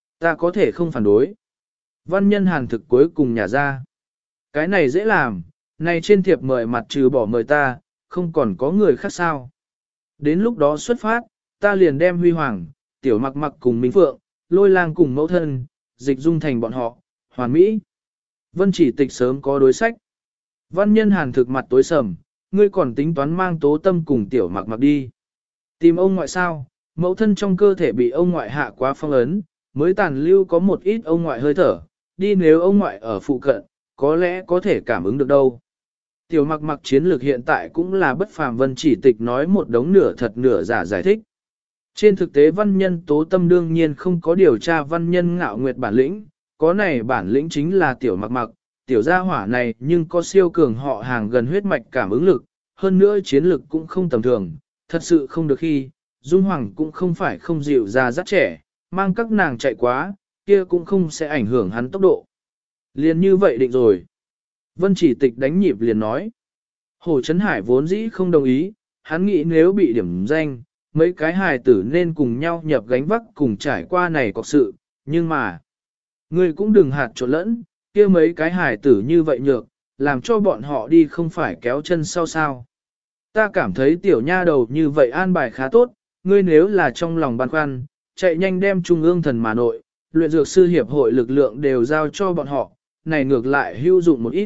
có thể không phản đối. Văn nhân Hàn thực cuối cùng nhả ra. Cái này dễ làm, này trên thiệp mời mặt trừ bỏ mời ta, không còn có người khác sao. Đến lúc đó xuất phát, ta liền đem Huy Hoàng, Tiểu Mặc Mặc cùng Minh Phượng, Lôi Lang cùng mẫu thân, dịch dung thành bọn họ, hoàn mỹ. Vân Chỉ Tịch sớm có đối sách. Văn nhân Hàn thực mặt tối sầm, ngươi còn tính toán mang Tố Tâm cùng Tiểu Mặc Mặc đi. Tìm ông ngoại sao, mẫu thân trong cơ thể bị ông ngoại hạ quá phong ấn, mới tàn lưu có một ít ông ngoại hơi thở, đi nếu ông ngoại ở phụ cận, có lẽ có thể cảm ứng được đâu. Tiểu mặc mặc chiến lược hiện tại cũng là bất phàm. Vân Chỉ Tịch nói một đống nửa thật nửa giả giải thích. Trên thực tế văn nhân tố tâm đương nhiên không có điều tra văn nhân ngạo nguyệt bản lĩnh, có này bản lĩnh chính là tiểu mặc mặc, tiểu gia hỏa này nhưng có siêu cường họ hàng gần huyết mạch cảm ứng lực, hơn nữa chiến lực cũng không tầm thường, thật sự không được khi, Dung Hoàng cũng không phải không dịu ra rất trẻ, mang các nàng chạy quá, kia cũng không sẽ ảnh hưởng hắn tốc độ. Liền như vậy định rồi. Vân Chỉ Tịch đánh nhịp liền nói. Hồ Trấn Hải vốn dĩ không đồng ý, hắn nghĩ nếu bị điểm danh, mấy cái hài tử nên cùng nhau nhập gánh vác cùng trải qua này có sự, nhưng mà, ngươi cũng đừng hạt trộn lẫn, kia mấy cái hài tử như vậy nhược, làm cho bọn họ đi không phải kéo chân sau sao. Ta cảm thấy tiểu nha đầu như vậy an bài khá tốt, ngươi nếu là trong lòng băn khoăn, chạy nhanh đem Trung ương thần mà nội, luyện dược sư hiệp hội lực lượng đều giao cho bọn họ, này ngược lại hữu dụng một ít.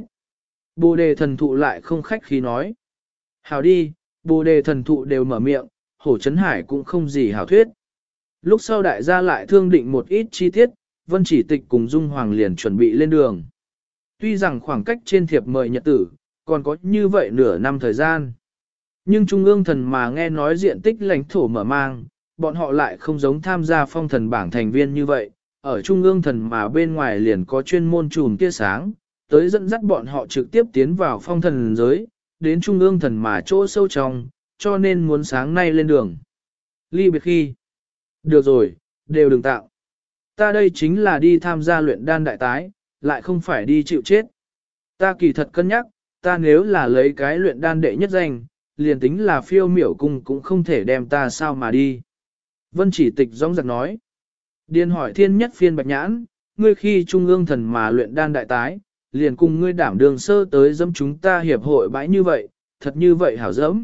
Bồ đề thần thụ lại không khách khí nói. Hảo đi, bồ đề thần thụ đều mở miệng, Hổ Trấn Hải cũng không gì hảo thuyết. Lúc sau đại gia lại thương định một ít chi tiết, Vân Chỉ Tịch cùng Dung Hoàng liền chuẩn bị lên đường. Tuy rằng khoảng cách trên thiệp mời nhật tử, còn có như vậy nửa năm thời gian. Nhưng Trung ương thần mà nghe nói diện tích lãnh thổ mở mang, bọn họ lại không giống tham gia phong thần bảng thành viên như vậy. Ở Trung ương thần mà bên ngoài liền có chuyên môn chùm tia sáng, tới dẫn dắt bọn họ trực tiếp tiến vào phong thần giới, đến Trung ương thần mà chỗ sâu trong, cho nên muốn sáng nay lên đường. Ly biệt khi. Được rồi, đều đừng tạo. Ta đây chính là đi tham gia luyện đan đại tái, lại không phải đi chịu chết. Ta kỳ thật cân nhắc, ta nếu là lấy cái luyện đan đệ nhất danh, liền tính là phiêu miểu cung cũng không thể đem ta sao mà đi. Vân Chỉ Tịch rõng rạc nói. Điền hỏi thiên nhất phiên bạch nhãn, ngươi khi trung ương thần mà luyện đan đại tái, liền cùng ngươi đảm đường sơ tới dẫm chúng ta hiệp hội bãi như vậy, thật như vậy hảo dẫm.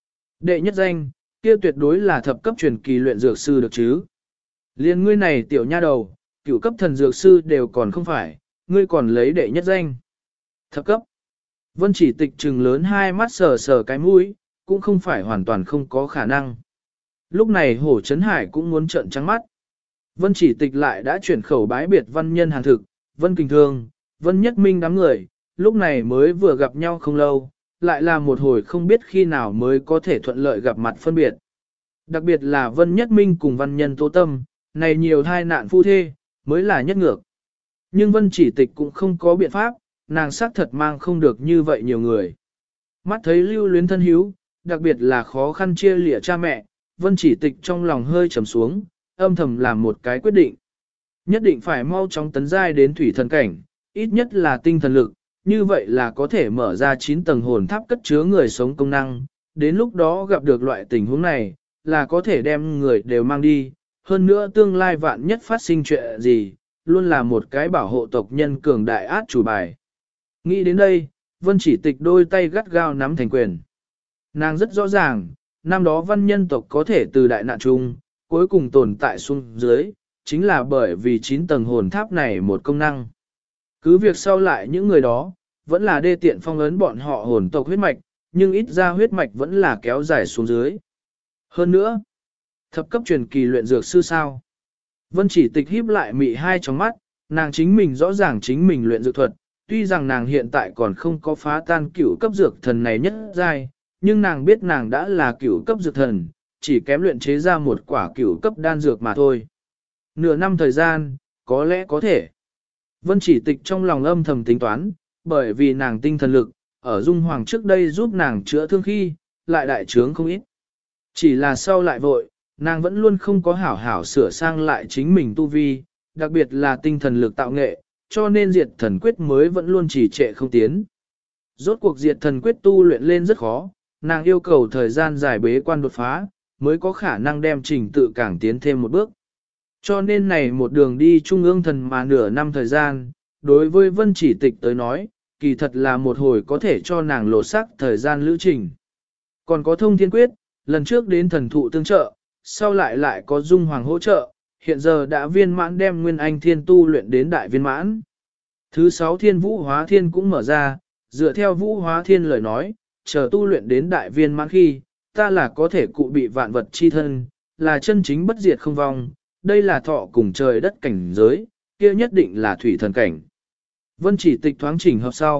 Đệ nhất danh, kia tuyệt đối là thập cấp truyền kỳ luyện dược sư được chứ. Liên ngươi này tiểu nha đầu, cửu cấp thần dược sư đều còn không phải, ngươi còn lấy đệ nhất danh. Thập cấp. Vân Chỉ Tịch trừng lớn hai mắt sờ sờ cái mũi, cũng không phải hoàn toàn không có khả năng. Lúc này Hổ Trấn Hải cũng muốn trợn trắng mắt. Vân Chỉ Tịch lại đã chuyển khẩu bái biệt văn nhân hàn thực, Vân Kình Thương, Vân Nhất Minh đám người, lúc này mới vừa gặp nhau không lâu, lại là một hồi không biết khi nào mới có thể thuận lợi gặp mặt phân biệt. Đặc biệt là Vân Nhất Minh cùng văn nhân Tố Tâm, này nhiều thai nạn phu thê, mới là nhất ngược. Nhưng Vân Chỉ Tịch cũng không có biện pháp, nàng xác thật mang không được như vậy nhiều người. Mắt thấy lưu luyến thân hữu, đặc biệt là khó khăn chia lìa cha mẹ, Vân Chỉ Tịch trong lòng hơi trầm xuống, âm thầm làm một cái quyết định. Nhất định phải mau chóng tấn giai đến thủy thần cảnh, ít nhất là tinh thần lực, như vậy là có thể mở ra 9 tầng hồn tháp cất chứa người sống công năng, đến lúc đó gặp được loại tình huống này, là có thể đem người đều mang đi, hơn nữa tương lai vạn nhất phát sinh chuyện gì, luôn là một cái bảo hộ tộc nhân cường đại át chủ bài. Nghĩ đến đây, Vân Chỉ Tịch đôi tay gắt gao nắm thành quyền. Nàng rất rõ ràng, năm đó văn nhân tộc có thể từ đại nạn chung, cuối cùng tồn tại xuống dưới, chính là bởi vì 9 tầng hồn tháp này một công năng. Cứ việc sau lại những người đó, vẫn là đê tiện phong ấn bọn họ hồn tộc huyết mạch, nhưng ít ra huyết mạch vẫn là kéo dài xuống dưới. Hơn nữa, thập cấp truyền kỳ luyện dược sư sao. Vân Chỉ Tịch híp lại mị hai trong mắt, nàng chính mình rõ ràng chính mình luyện dược thuật, tuy rằng nàng hiện tại còn không có phá tan cửu cấp dược thần này nhất giai, nhưng nàng biết nàng đã là cửu cấp dược thần, chỉ kém luyện chế ra một quả cửu cấp đan dược mà thôi. Nửa năm thời gian, có lẽ có thể. Vân Chỉ Tịch trong lòng âm thầm tính toán, bởi vì nàng tinh thần lực, ở Dung Hoàng trước đây giúp nàng chữa thương khi, lại đại trướng không ít. Chỉ là sau lại vội, nàng vẫn luôn không có hảo hảo sửa sang lại chính mình tu vi, đặc biệt là tinh thần lực tạo nghệ, cho nên diệt thần quyết mới vẫn luôn trì trệ không tiến. Rốt cuộc diệt thần quyết tu luyện lên rất khó, nàng yêu cầu thời gian dài bế quan đột phá, mới có khả năng đem trình tự càng tiến thêm một bước. Cho nên này một đường đi trung ương thần mà nửa năm thời gian, đối với Vân Chỉ Tịch tới nói, kỳ thật là một hồi có thể cho nàng lột xác thời gian lữ trình. Còn có thông thiên quyết, lần trước đến thần thụ tương trợ, sau lại có Dung Hoàng hỗ trợ, hiện giờ đã viên mãn đem Nguyên Anh Thiên tu luyện đến đại viên mãn. Thứ 6 Thiên Vũ Hóa Thiên cũng mở ra, dựa theo Vũ Hóa Thiên lời nói, chờ tu luyện đến đại viên mãn khi, ta là có thể cụ bị vạn vật chi thân, là chân chính bất diệt không vong, đây là thọ cùng trời đất cảnh giới, kia nhất định là thủy thần cảnh. Vân Chỉ Tịch thoáng chỉnh hợp sau,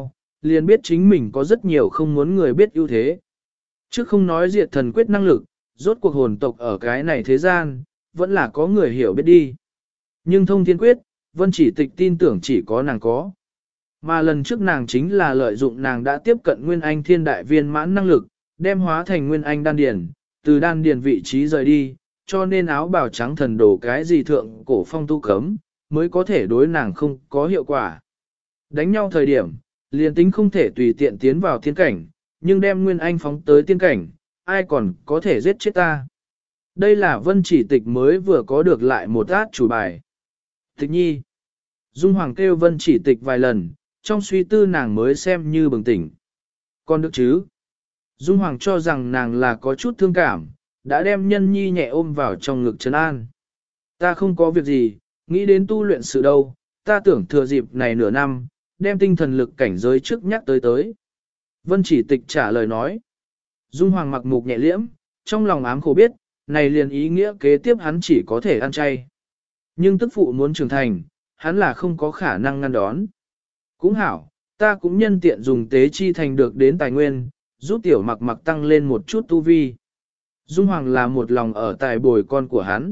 liền biết chính mình có rất nhiều không muốn người biết ưu thế. Chứ không nói diệt thần quyết năng lực, rốt cuộc hồn tộc ở cái này thế gian, vẫn là có người hiểu biết đi. Nhưng thông thiên quyết, Vân Chỉ Tịch tin tưởng chỉ có nàng có. Mà lần trước nàng chính là lợi dụng nàng đã tiếp cận Nguyên Anh thiên đại viên mãn năng lực, đem hóa thành Nguyên Anh đan điền, từ đan điền vị trí rời đi, cho nên áo bào trắng thần đồ cái gì thượng cổ phong tu cấm, mới có thể đối nàng không có hiệu quả. Đánh nhau thời điểm, liền tính không thể tùy tiện tiến vào thiên cảnh, nhưng đem Nguyên Anh phóng tới tiên cảnh, ai còn có thể giết chết ta. Đây là Vân Chỉ Tịch mới vừa có được lại một át chủ bài. Tịch nhi. Dung Hoàng kêu Vân Chỉ Tịch vài lần, trong suy tư nàng mới xem như bừng tỉnh. Còn được chứ? Dung Hoàng cho rằng nàng là có chút thương cảm, đã đem nhân nhi nhẹ ôm vào trong ngực trấn an. Ta không có việc gì, nghĩ đến tu luyện sự đâu, ta tưởng thừa dịp này nửa năm, đem tinh thần lực cảnh giới trước nhắc tới. Vân Chỉ Tịch trả lời nói. Dung Hoàng mặc mục nhẹ liễm, trong lòng ám khổ biết, này liền ý nghĩa kế tiếp hắn chỉ có thể ăn chay. Nhưng tức phụ muốn trưởng thành, hắn là không có khả năng ngăn đón. Cũng hảo, ta cũng nhân tiện dùng tế chi thành được đến tài nguyên, giúp tiểu mặc mặc tăng lên một chút tu vi. Dung Hoàng là một lòng ở tài bồi con của hắn.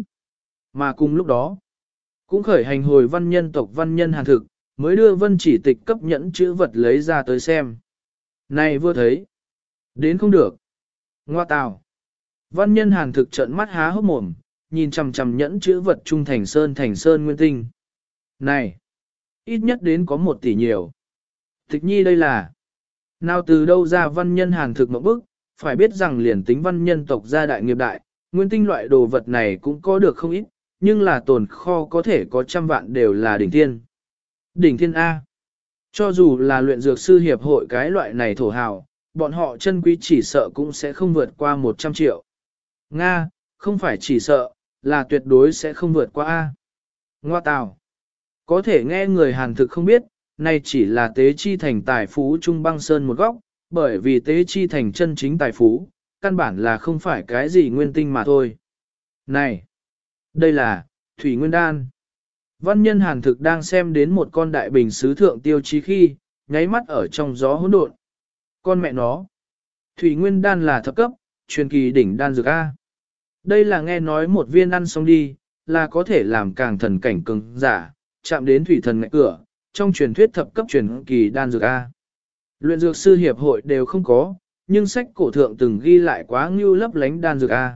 Mà cùng lúc đó, cũng khởi hành hồi văn nhân tộc văn nhân hàn thực, mới đưa Vân Chỉ Tịch cấp nhẫn chữ vật lấy ra tới xem. Này vừa thấy, đến không được. Ngoa tào. Văn nhân hàn thực trợn mắt há hốc mồm, nhìn chằm chằm nhẫn chữ vật trung thành sơn nguyên tinh. Này, ít nhất đến có 1 tỷ nhiều. Tịch nhi đây là, nào từ đâu ra văn nhân hàn thực mộng bức, phải biết rằng liền tính văn nhân tộc gia đại nghiệp đại, nguyên tinh loại đồ vật này cũng có được không ít, nhưng là tồn kho có thể có trăm vạn đều là đỉnh thiên. Đỉnh thiên A. Cho dù là luyện dược sư hiệp hội cái loại này thổ hào, bọn họ chân quý chỉ sợ cũng sẽ không vượt qua 100 triệu. Nga, không phải chỉ sợ, là tuyệt đối sẽ không vượt qua A. Ngoa tào. Có thể nghe người Hàn thực không biết, này chỉ là tế chi thành tài phú trung băng sơn một góc, bởi vì tế chi thành chân chính tài phú, căn bản là không phải cái gì nguyên tinh mà thôi. Này, đây là Thủy Nguyên Đan. Văn nhân Hàn thực đang xem đến một con đại bình sứ thượng tiêu chí khi, nháy mắt ở trong gió hỗn độn. Con mẹ nó. Thủy Nguyên Đan là thập cấp, truyền kỳ đỉnh đan dược A. Đây là nghe nói một viên ăn xong đi, là có thể làm càng thần cảnh cường giả, chạm đến thủy thần ngạch cửa, trong truyền thuyết thập cấp truyền kỳ đan dược A. Luyện dược sư hiệp hội đều không có, nhưng sách cổ thượng từng ghi lại quá ngưu lấp lánh đan dược A.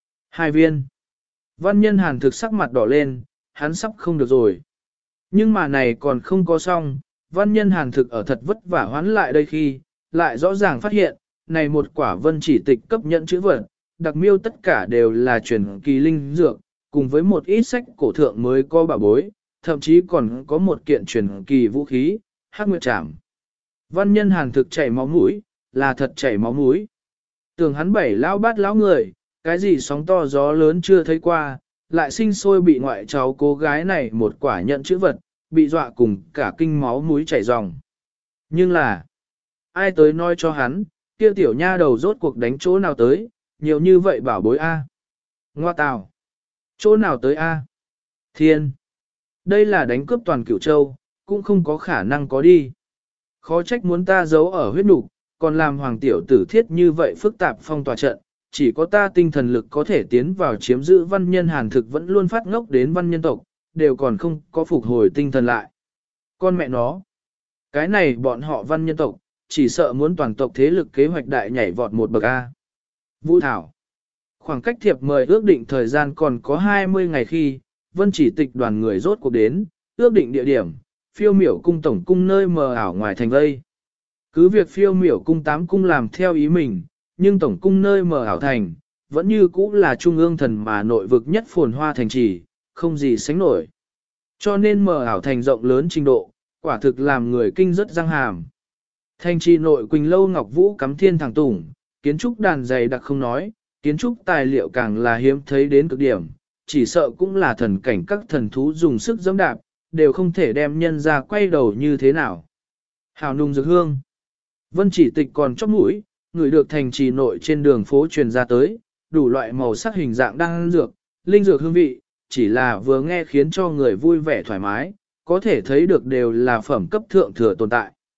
2 viên. Văn nhân Hàn thực sắc mặt đỏ lên, hắn sắp không được rồi. Nhưng mà này còn không có xong, văn nhân Hàn thực ở thật vất vả hoán lại đây khi, lại rõ ràng phát hiện, này một quả Vân Chỉ Tịch cấp nhận chữ vật, đặc miêu tất cả đều là truyền kỳ linh dược, cùng với một ít sách cổ thượng mới có bảo bối, thậm chí còn có một kiện truyền kỳ vũ khí, Hắc Nguyệt Trảm. Văn nhân Hàn thực chảy máu mũi, là thật chảy máu mũi. Tưởng hắn 7 lão bát lão người, cái gì sóng to gió lớn chưa thấy qua, lại sinh sôi bị ngoại cháu cô gái này một quả nhận chữ vật, bị dọa cùng cả kinh máu mũi chảy ròng. Nhưng là, ai tới nói cho hắn, kia tiểu nha đầu rốt cuộc đánh chỗ nào tới, nhiều như vậy bảo bối A. Ngoa tào. Chỗ nào tới A? Thiên. Đây là đánh cướp toàn Cửu Châu, cũng không có khả năng có đi. Khó trách muốn ta giấu ở huyết nục, còn làm hoàng tiểu tử thiết như vậy phức tạp phong tỏa trận, chỉ có ta tinh thần lực có thể tiến vào chiếm giữ văn nhân Hàn thực vẫn luôn phát ngốc đến văn nhân tộc, đều còn không có phục hồi tinh thần lại. Con mẹ nó. Cái này bọn họ văn nhân tộc, chỉ sợ muốn toàn tộc thế lực kế hoạch đại nhảy vọt một bậc A. Vũ Thảo. Khoảng cách thiệp mời ước định thời gian còn có 20 ngày khi, Vân Chỉ Tịch đoàn người rốt cuộc đến, ước định địa điểm, Phiêu Miểu cung tổng cung nơi mờ ảo ngoài thành vây. Cứ việc Phiêu Miểu cung 8 cung làm theo ý mình, nhưng tổng cung nơi mờ ảo thành, vẫn như cũ là trung ương thần mà nội vực nhất phồn hoa thành trì, không gì sánh nổi. Cho nên mờ ảo thành rộng lớn trình độ, quả thực làm người kinh rất răng hàm. Thành trì nội Quỳnh Lâu Ngọc Vũ cắm thiên thẳng tủng, kiến trúc đàn dày đặc không nói, kiến trúc tài liệu càng là hiếm thấy đến cực điểm, chỉ sợ cũng là thần cảnh các thần thú dùng sức giẫm đạp, đều không thể đem nhân ra quay đầu như thế nào. Hào nùng dược hương. Vân Chỉ Tịch còn chóp mũi, người được thành trì nội trên đường phố truyền ra tới, đủ loại màu sắc hình dạng đang dược, linh dược hương vị, chỉ là vừa nghe khiến cho người vui vẻ thoải mái, có thể thấy được đều là phẩm cấp thượng thừa tồn tại.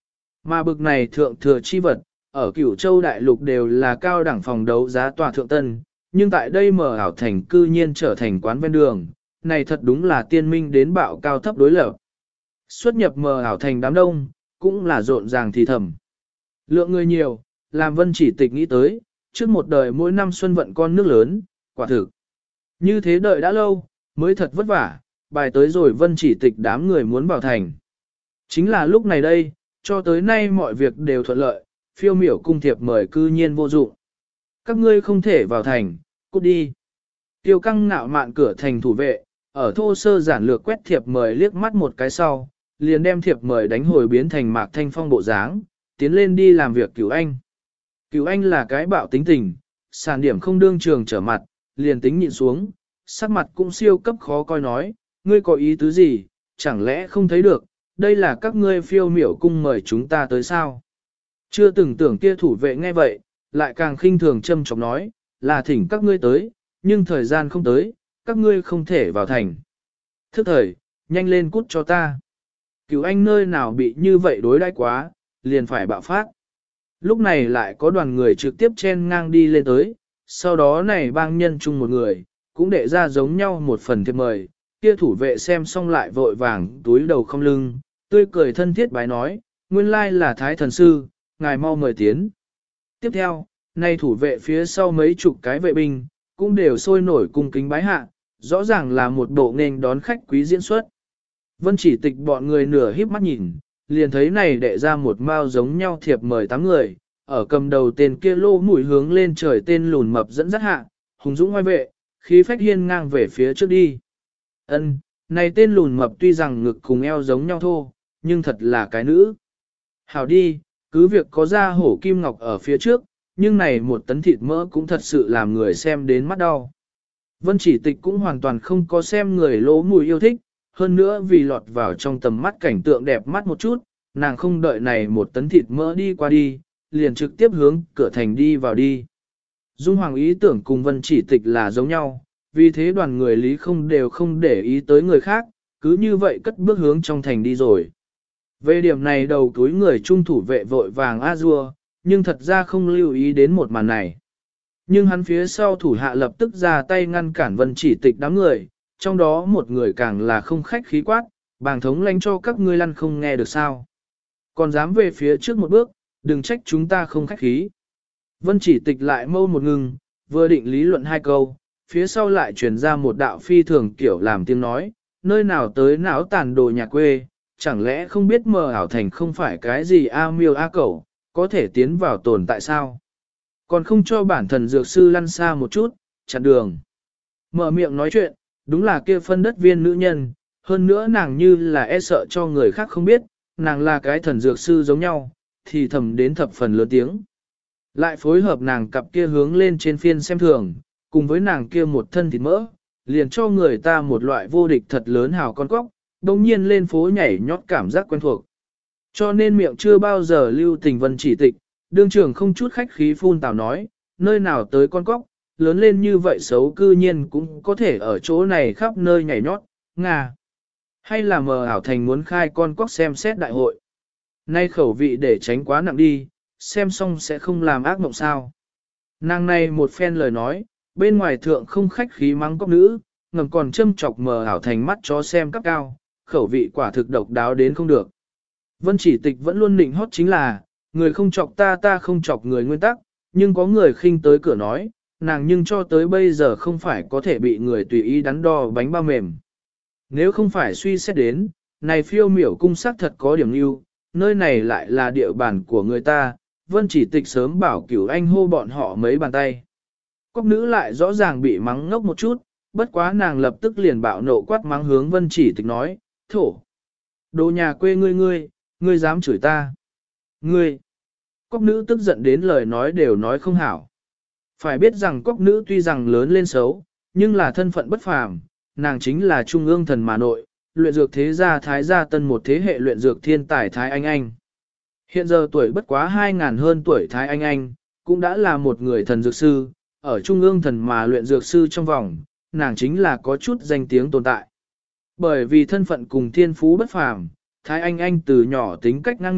Mà bực này thượng thừa chi vật, ở Cửu Châu Đại Lục đều là cao đẳng phòng đấu giá tòa thượng tân, nhưng tại đây Mờ Ảo Thành cư nhiên trở thành quán ven đường, này thật đúng là tiên minh đến bạo cao thấp đối lập. Xuất nhập Mờ Ảo Thành đám đông, cũng là rộn ràng thì thầm. Lượng người nhiều, làm Vân Chỉ Tịch nghĩ tới, trước một đời mỗi năm xuân vận con nước lớn, quả thực. Như thế đợi đã lâu, mới thật vất vả, bài tới rồi Vân Chỉ Tịch đám người muốn vào thành. Chính là lúc này đây, cho tới nay mọi việc đều thuận lợi, phiêu miểu cung thiệp mời cư nhiên vô dụng. Các ngươi không thể vào thành, cút đi. Tiêu căng ngạo mạn cửa thành thủ vệ, ở thô sơ giản lược quét thiệp mời liếc mắt một cái sau, liền đem thiệp mời đánh hồi biến thành Mạc Thanh Phong bộ dáng, tiến lên đi làm việc cứu anh. Cứu anh là cái bạo tính tình, sản điểm không đương trường trở mặt, liền tính nhịn xuống, sắc mặt cũng siêu cấp khó coi nói, ngươi có ý tứ gì, chẳng lẽ không thấy được, đây là các ngươi phiêu miểu cung mời chúng ta tới sao? Chưa từng tưởng kia thủ vệ nghe vậy, lại càng khinh thường châm chọc nói, là thỉnh các ngươi tới, nhưng thời gian không tới, các ngươi không thể vào thành. Thức thời, nhanh lên cút cho ta. Cứu anh nơi nào bị như vậy đối đãi quá, liền phải bạo phát. Lúc này lại có đoàn người trực tiếp chen ngang đi lên tới, sau đó này bang nhân chung một người, cũng đệ ra giống nhau một phần thiệp mời, kia thủ vệ xem xong lại vội vàng túi đầu không lưng, tươi cười thân thiết bái nói, nguyên lai là Thái Thần Sư, ngài mau mời tiến. Tiếp theo, nay thủ vệ phía sau mấy chục cái vệ binh, cũng đều sôi nổi cung kính bái hạ, rõ ràng là một bộ nghênh đón khách quý diễn xuất. Vân Chỉ Tịch bọn người nửa híp mắt nhìn, liền thấy này đệ ra một mao giống nhau thiệp mời 8 người, ở cầm đầu tên kia lô mũi hướng lên trời tên lùn mập dẫn dắt hạ, hùng dũng ngoài vệ, khí phách hiên ngang về phía trước đi. Ân, này tên lùn mập tuy rằng ngực cùng eo giống nhau thô, nhưng thật là cái nữ. Hảo đi, cứ việc có da hổ kim ngọc ở phía trước, nhưng này một tấn thịt mỡ cũng thật sự làm người xem đến mắt đau. Vân Chỉ Tịch cũng hoàn toàn không có xem người lỗ mùi yêu thích, hơn nữa vì lọt vào trong tầm mắt cảnh tượng đẹp mắt một chút, nàng không đợi này một tấn thịt mỡ đi qua đi, liền trực tiếp hướng cửa thành đi vào đi. Dung Hoàng ý tưởng cùng Vân Chỉ Tịch là giống nhau, vì thế đoàn người lý không đều không để ý tới người khác, cứ như vậy cất bước hướng trong thành đi rồi. Về điểm này đầu túi người trung thủ vệ vội vàng A-dua, nhưng thật ra không lưu ý đến một màn này. Nhưng hắn phía sau thủ hạ lập tức ra tay ngăn cản Vân Chỉ Tịch đám người, trong đó một người càng là không khách khí quát, bàng thống lãnh cho các ngươi lăn không nghe được sao. Còn dám về phía trước một bước, đừng trách chúng ta không khách khí. Vân Chỉ Tịch lại mâu một ngừng, vừa định lý luận hai câu, phía sau lại truyền ra một đạo phi thường kiểu làm tiếng nói, nơi nào tới não tàn đồ nhà quê, chẳng lẽ không biết Mờ Ảo Thành không phải cái gì a miêu a cẩu, có thể tiến vào tồn tại sao? Còn không cho bản thần dược sư lăn xa một chút, chặn đường. Mở miệng nói chuyện, đúng là kia phân đất viên nữ nhân, hơn nữa nàng như là e sợ cho người khác không biết, nàng là cái thần dược sư giống nhau, thì thầm đến thập phần lớn tiếng. Lại phối hợp nàng cặp kia hướng lên trên phiên xem thường, cùng với nàng kia một thân thịt mỡ, liền cho người ta một loại vô địch thật lớn hào con cóc, đồng nhiên lên phố nhảy nhót cảm giác quen thuộc. Cho nên miệng chưa bao giờ lưu tình Vân Chỉ Tịch, đương trưởng không chút khách khí phun tào nói, nơi nào tới con cóc, lớn lên như vậy xấu cư nhiên cũng có thể ở chỗ này khắp nơi nhảy nhót, ngà. Hay là Mờ Ảo Thành muốn khai con cóc xem xét đại hội. Nay khẩu vị để tránh quá nặng đi, xem xong sẽ không làm ác mộng sao. Nàng này một phen lời nói, bên ngoài thượng không khách khí mắng cóc nữ, ngầm còn châm chọc Mờ Ảo Thành mắt chó xem cấp cao, khẩu vị quả thực độc đáo đến không được. Vân Chỉ Tịch vẫn luôn định hót chính là, người không chọc ta ta không chọc người nguyên tắc, nhưng có người khinh tới cửa nói, nàng nhưng cho tới bây giờ không phải có thể bị người tùy ý đắn đo bánh bao mềm. Nếu không phải suy xét đến, này phiêu miểu cung sắc thật có điểm lưu, nơi này lại là địa bàn của người ta, Vân Chỉ Tịch sớm bảo Cửu Anh hô bọn họ mấy bàn tay. Cóc nữ lại rõ ràng bị mắng ngốc một chút, bất quá nàng lập tức liền bạo nộ quát mắng hướng Vân Chỉ Tịch nói, thổ. Đồ nhà quê ngươi dám chửi ta. Ngươi. Cóc nữ tức giận đến lời nói đều nói không hảo. Phải biết rằng cóc nữ tuy rằng lớn lên xấu, nhưng là thân phận bất phàm, nàng chính là trung ương thần mà nội, luyện dược thế gia Thái gia tân một thế hệ luyện dược thiên tài Thái Anh Anh. Hiện giờ tuổi bất quá 2.000 hơn tuổi Thái Anh Anh, cũng đã là một người thần dược sư, ở trung ương thần mà luyện dược sư trong vòng, nàng chính là có chút danh tiếng tồn tại. Bởi vì thân phận cùng thiên phú bất phàm, Thái Anh Anh từ nhỏ tính cách ngang ngược,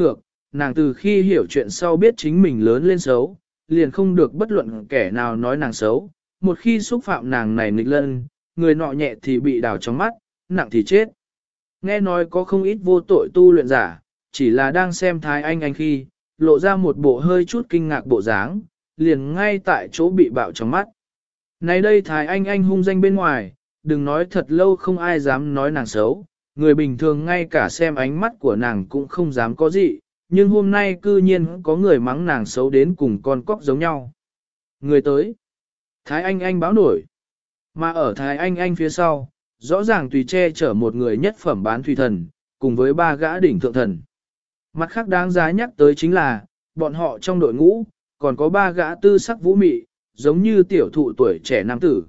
nàng từ khi hiểu chuyện sau biết chính mình lớn lên xấu, liền không được bất luận kẻ nào nói nàng xấu, một khi xúc phạm nàng này nghịch lân, người nọ nhẹ thì bị đào trong mắt, nặng thì chết. Nghe nói có không ít vô tội tu luyện giả, chỉ là đang xem Thái Anh khi, lộ ra một bộ hơi chút kinh ngạc bộ dáng, liền ngay tại chỗ bị bạo trong mắt. Này đây Thái Anh hung danh bên ngoài, đừng nói thật lâu không ai dám nói nàng xấu, người bình thường ngay cả xem ánh mắt của nàng cũng không dám có gì, nhưng hôm nay cư nhiên có người mắng nàng xấu đến cùng con cóc giống nhau. Người tới. Thái Anh báo nổi. Mà ở Thái Anh phía sau, rõ ràng tùy che chở một người nhất phẩm bán thủy thần, cùng với ba gã đỉnh thượng thần. Mặt khác đáng giá nhắc tới chính là, bọn họ trong đội ngũ, còn có ba gã tư sắc vũ mị, giống như tiểu thụ tuổi trẻ nam tử.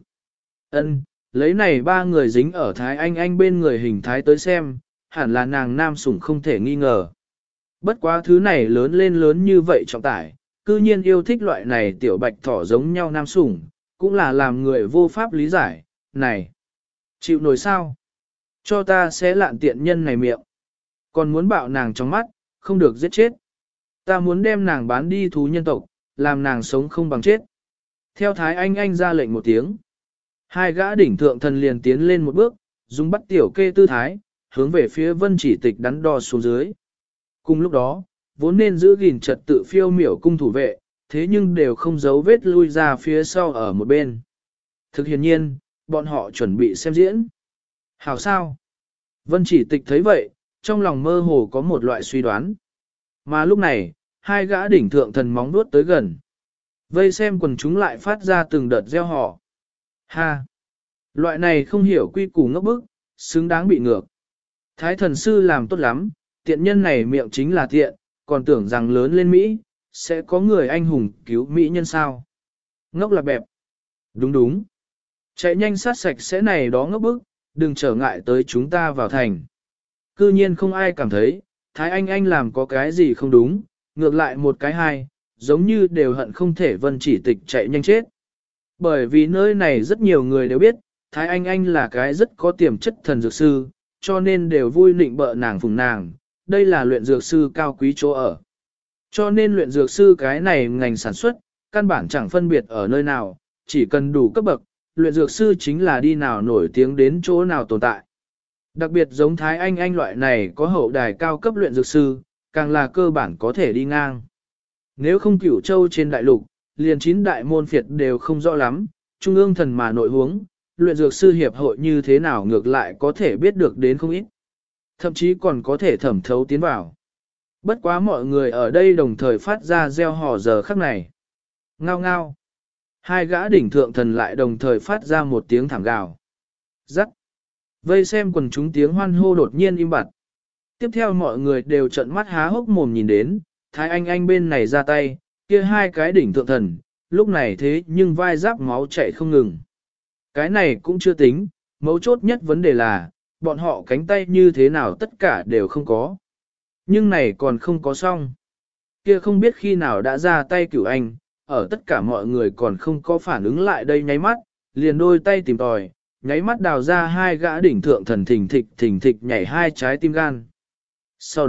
Ân, lấy này ba người dính ở Thái Anh bên người hình thái tới xem, hẳn là nàng nam sủng không thể nghi ngờ. Bất quá thứ này lớn lên lớn như vậy trọng tải, cư nhiên yêu thích loại này tiểu bạch thỏ giống nhau nam sủng, cũng là làm người vô pháp lý giải, này, chịu nổi sao? Cho ta sẽ lạn tiện nhân này miệng. Còn muốn bạo nàng trong mắt, không được giết chết. Ta muốn đem nàng bán đi thú nhân tộc, làm nàng sống không bằng chết. Theo Thái Anh ra lệnh một tiếng. Hai gã đỉnh thượng thần liền tiến lên một bước, dùng bắt tiểu kê tư thái, hướng về phía Vân Chỉ Tịch đắn đo xuống dưới. Cùng lúc đó, vốn nên giữ gìn trật tự phiêu miểu cung thủ vệ, thế nhưng đều không giấu vết lui ra phía sau ở một bên. Thực hiện nhiên, bọn họ chuẩn bị xem diễn. Hảo sao? Vân Chỉ Tịch thấy vậy, trong lòng mơ hồ có một loại suy đoán. Mà lúc này, hai gã đỉnh thượng thần móng vuốt tới gần. Vây xem quần chúng lại phát ra từng đợt reo hò. Ha! Loại này không hiểu quy củ ngốc bức, xứng đáng bị ngược. Thái thần sư làm tốt lắm, tiện nhân này miệng chính là tiện, còn tưởng rằng lớn lên Mỹ, sẽ có người anh hùng cứu Mỹ nhân sao. Ngốc là bẹp. Đúng đúng. Chạy nhanh sát sạch sẽ này đó ngốc bức, đừng trở ngại tới chúng ta vào thành. Cư nhiên không ai cảm thấy, Thái Anh làm có cái gì không đúng, ngược lại một cái hai, giống như đều hận không thể Vân Chỉ Tịch chạy nhanh chết. Bởi vì nơi này rất nhiều người đều biết, Thái Anh là cái rất có tiềm chất thần dược sư, cho nên đều vui nịnh bợ nàng phùng nàng, đây là luyện dược sư cao quý chỗ ở. Cho nên luyện dược sư cái này ngành sản xuất, căn bản chẳng phân biệt ở nơi nào, chỉ cần đủ cấp bậc, luyện dược sư chính là đi nào nổi tiếng đến chỗ nào tồn tại. Đặc biệt giống Thái Anh loại này có hậu đài cao cấp luyện dược sư, càng là cơ bản có thể đi ngang. Nếu không Cửu Châu trên đại lục, liền 9 đại môn phiệt đều không rõ lắm, trung ương thần mà nội huống, luyện dược sư hiệp hội như thế nào ngược lại có thể biết được đến không ít. Thậm chí còn có thể thẩm thấu tiến vào. Bất quá mọi người ở đây đồng thời phát ra reo hò giờ khắc này. Ngao ngao. Hai gã đỉnh thượng thần lại đồng thời phát ra một tiếng thảm gào. Rắc. Vây xem quần chúng tiếng hoan hô đột nhiên im bặt. Tiếp theo mọi người đều trợn mắt há hốc mồm nhìn đến, Thái Anh bên này ra tay, kia hai cái đỉnh thượng thần, lúc này thế nhưng vai giáp máu chảy không ngừng. Cái này cũng chưa tính, mấu chốt nhất vấn đề là, bọn họ cánh tay như thế nào tất cả đều không có. Nhưng này còn không có xong. Kia không biết khi nào đã ra tay Cửu Anh, ở tất cả mọi người còn không có phản ứng lại đây nháy mắt, liền đôi tay tìm tòi, nháy mắt đào ra hai gã đỉnh thượng thần thình thịch nhảy hai trái tim gan. Sau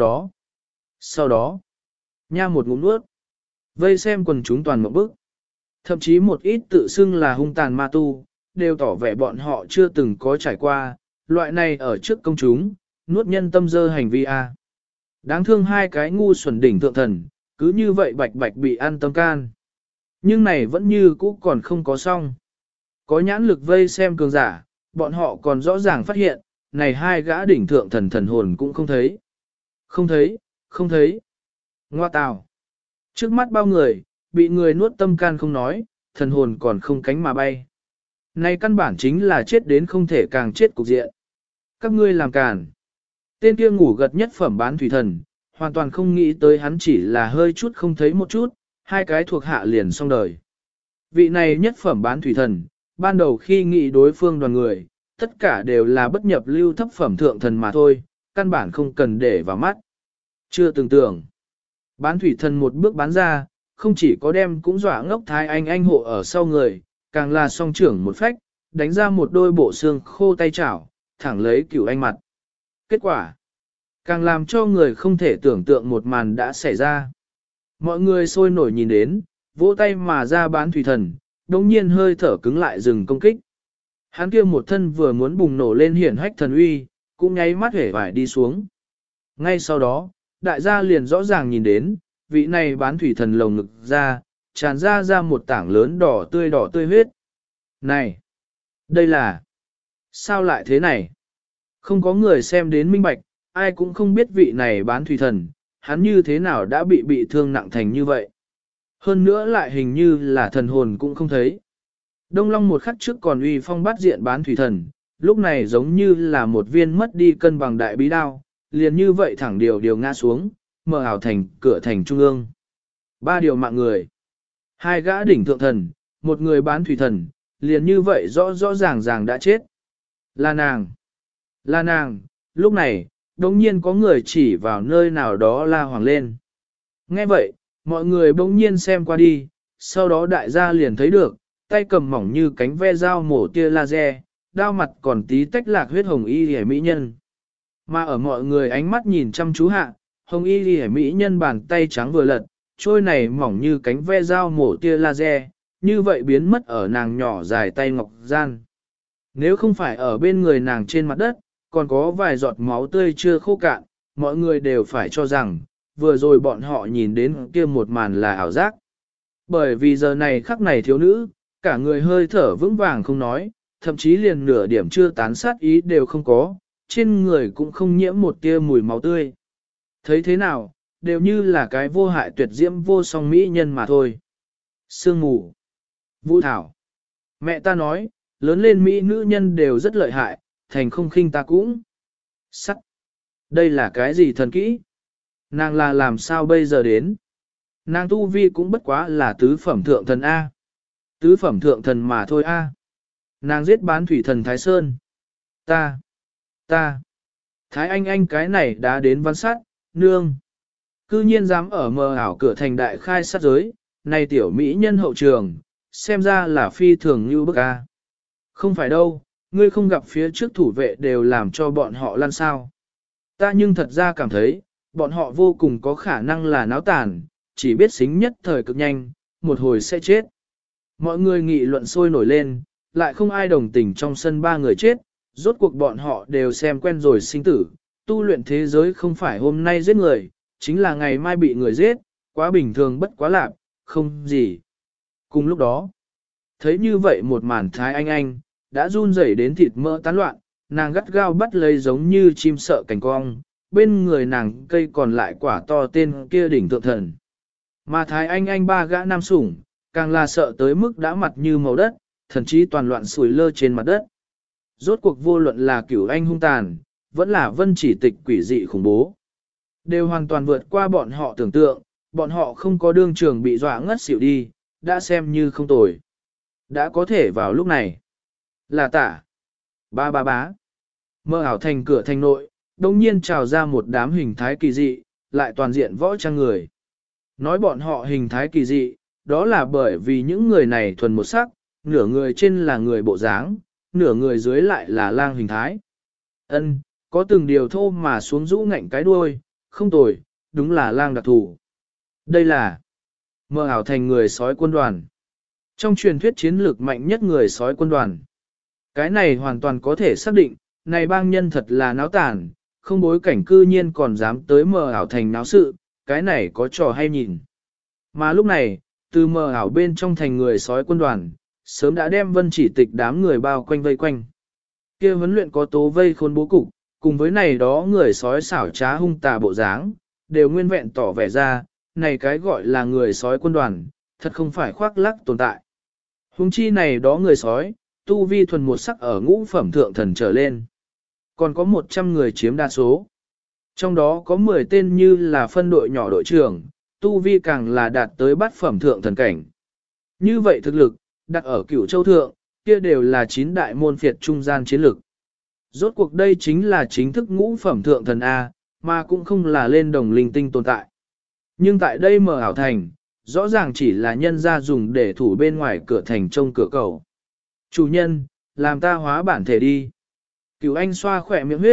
đó, nha một ngụm nuốt. Vây xem quần chúng toàn một bức. Thậm chí một ít tự xưng là hung tàn ma tu, đều tỏ vẻ bọn họ chưa từng có trải qua, loại này ở trước công chúng, nuốt nhân tâm dơ hành vi a. Đáng thương hai cái ngu xuẩn đỉnh thượng thần, cứ như vậy bạch bạch bị ăn tâm can. Nhưng này vẫn như cũ còn không có xong. Có nhãn lực vây xem cường giả, bọn họ còn rõ ràng phát hiện, này hai gã đỉnh thượng thần thần hồn cũng không thấy. Không thấy. Ngoa tào. Trước mắt bao người, bị người nuốt tâm can không nói, thần hồn còn không cánh mà bay. Này căn bản chính là chết đến không thể càng chết cục diện. Các ngươi làm càn. Tên kia ngủ gật nhất phẩm bán thủy thần, hoàn toàn không nghĩ tới hắn chỉ là hơi chút không thấy một chút, hai cái thuộc hạ liền xong đời. Vị này nhất phẩm bán thủy thần, ban đầu khi nghĩ đối phương đoàn người, tất cả đều là bất nhập lưu thấp phẩm thượng thần mà thôi, căn bản không cần để vào mắt. Chưa từng tưởng. Bán thủy thần một bước bán ra, không chỉ có đem cũng dọa ngốc Thái Anh hộ ở sau người, càng là song trưởng một phách, đánh ra một đôi bộ xương khô tay chảo, thẳng lấy Cửu Anh mặt. Kết quả. Càng làm cho người không thể tưởng tượng một màn đã xảy ra. Mọi người sôi nổi nhìn đến, vỗ tay mà ra bán thủy thần, đồng nhiên hơi thở cứng lại dừng công kích. Hắn kia một thân vừa muốn bùng nổ lên hiển hách thần uy, cũng nháy mắt hể vải đi xuống. Ngay sau đó, đại gia liền rõ ràng nhìn đến, vị này bán thủy thần lồng ngực ra, tràn ra một tảng lớn đỏ tươi huyết. Này! Đây là... Sao lại thế này? Không có người xem đến minh bạch, ai cũng không biết vị này bán thủy thần, hắn như thế nào đã bị thương nặng thành như vậy. Hơn nữa lại hình như là thần hồn cũng không thấy. Đông Long một khắc trước còn uy phong bắt diện bán thủy thần, lúc này giống như là một viên mất đi cân bằng đại bí đao, liền như vậy thẳng điều ngã xuống, mở ảo thành cửa thành trung ương. 3 điều mạng người. 2 gã đỉnh thượng thần, một người bán thủy thần, liền như vậy rõ ràng đã chết. Là nàng. Là nàng. Lúc này, đống nhiên có người chỉ vào nơi nào đó la hoàng lên. Nghe vậy, mọi người bỗng nhiên xem qua đi, sau đó đại gia liền thấy được, tay cầm mỏng như cánh ve dao mổ tia laser, đao mặt còn tí tách lạc huyết hồng y hề mỹ nhân. Mà ở mọi người ánh mắt nhìn chăm chú hạ, hồng y hề mỹ nhân bàn tay trắng vừa lật, trôi này mỏng như cánh ve dao mổ tia laser, như vậy biến mất ở nàng nhỏ dài tay ngọc gian. Nếu không phải ở bên người nàng trên mặt đất, còn có vài giọt máu tươi chưa khô cạn, mọi người đều phải cho rằng, vừa rồi bọn họ nhìn đến kia một màn là ảo giác. Bởi vì giờ này khắc này thiếu nữ, cả người hơi thở vững vàng không nói, thậm chí liền nửa điểm chưa tán sát ý đều không có, trên người cũng không nhiễm một tia mùi máu tươi. Thấy thế nào, đều như là cái vô hại tuyệt diễm vô song mỹ nhân mà thôi. Sương mù. Vũ Thảo. Mẹ ta nói, lớn lên mỹ nữ nhân đều rất lợi hại, thành không khinh ta cũng. Sắc. Đây là cái gì thần kỹ? Nàng là làm sao bây giờ đến? Nàng tu vi cũng bất quá là tứ phẩm thượng thần A. Tứ phẩm thượng thần mà thôi A. Nàng giết bán thủy thần Thái Sơn. Ta. Thái Anh cái này đã đến văn sát, nương. Cư nhiên dám ở mờ ảo cửa thành đại khai sát giới, này tiểu mỹ nhân hậu trường, xem ra là phi thường như bức A. Không phải đâu, ngươi không gặp phía trước thủ vệ đều làm cho bọn họ lăn sao. Ta nhưng thật ra cảm thấy, bọn họ vô cùng có khả năng là náo tàn, chỉ biết xính nhất thời cực nhanh, một hồi sẽ chết. Mọi người nghị luận sôi nổi lên, lại không ai đồng tình trong sân 3 người chết, rốt cuộc bọn họ đều xem quen rồi sinh tử, tu luyện thế giới không phải hôm nay giết người, chính là ngày mai bị người giết, quá bình thường bất quá lạc, không gì. Cùng lúc đó, thấy như vậy một màn Thái Anh đã run rẩy đến thịt mỡ tán loạn, nàng gắt gao bắt lấy giống như chim sợ cành cong, bên người nàng cây còn lại quả to tên kia đỉnh thượng thần. Mà Thái Anh 3 gã nam sủng, càng là sợ tới mức đã mặt như màu đất, thậm chí toàn loạn sủi lơ trên mặt đất. Rốt cuộc vô luận là Cửu Anh hung tàn, vẫn là Vân Chỉ Tịch quỷ dị khủng bố. Đều hoàn toàn vượt qua bọn họ tưởng tượng, bọn họ không có đương trường bị dọa ngất xỉu đi, đã xem như không tồi. Đã có thể vào lúc này. Là tả. Bá. Mơ ảo thành cửa thành nội, đồng nhiên trào ra một đám hình thái kỳ dị, lại toàn diện võ trang người. Nói bọn họ hình thái kỳ dị, đó là bởi vì những người này thuần một sắc, nửa người trên là người bộ dáng, nửa người dưới lại là lang hình thái. Ân, có từng điều thô mà xuống rũ ngạnh cái đuôi, không tồi, đúng là lang đặc thù. Đây là mơ ảo thành người sói quân đoàn. Trong truyền thuyết chiến lược mạnh nhất người sói quân đoàn. Cái này hoàn toàn có thể xác định, này bang nhân thật là náo tàn, không bối cảnh cư nhiên còn dám tới mờ ảo thành náo sự, cái này có trò hay nhìn. Mà lúc này, từ mờ ảo bên trong thành người sói quân đoàn, sớm đã đem Vân Chỉ Tịch đám người bao quanh vây quanh. Kia huấn luyện có tố vây khôn bố cục, cùng với này đó người sói xảo trá hung tà bộ dáng, đều nguyên vẹn tỏ vẻ ra, này cái gọi là người sói quân đoàn, thật không phải khoác lác tồn tại. Hùng chi này đó người sói, tu vi thuần một sắc ở ngũ phẩm thượng thần trở lên. Còn có 100 người chiếm đa số. Trong đó có 10 tên như là phân đội nhỏ đội trưởng, tu vi càng là đạt tới bát phẩm thượng thần cảnh. Như vậy thực lực, đặt ở Cửu Châu thượng, kia đều là 9 đại môn phiệt trung gian chiến lực. Rốt cuộc đây chính là chính thức ngũ phẩm thượng thần A, mà cũng không là lên đồng linh tinh tồn tại. Nhưng tại đây mở ảo thành, rõ ràng chỉ là nhân ra dùng để thủ bên ngoài cửa thành trông cửa cầu. Chủ nhân, làm ta hóa bản thể đi. Cửu Anh xoa khỏe miệng huyết,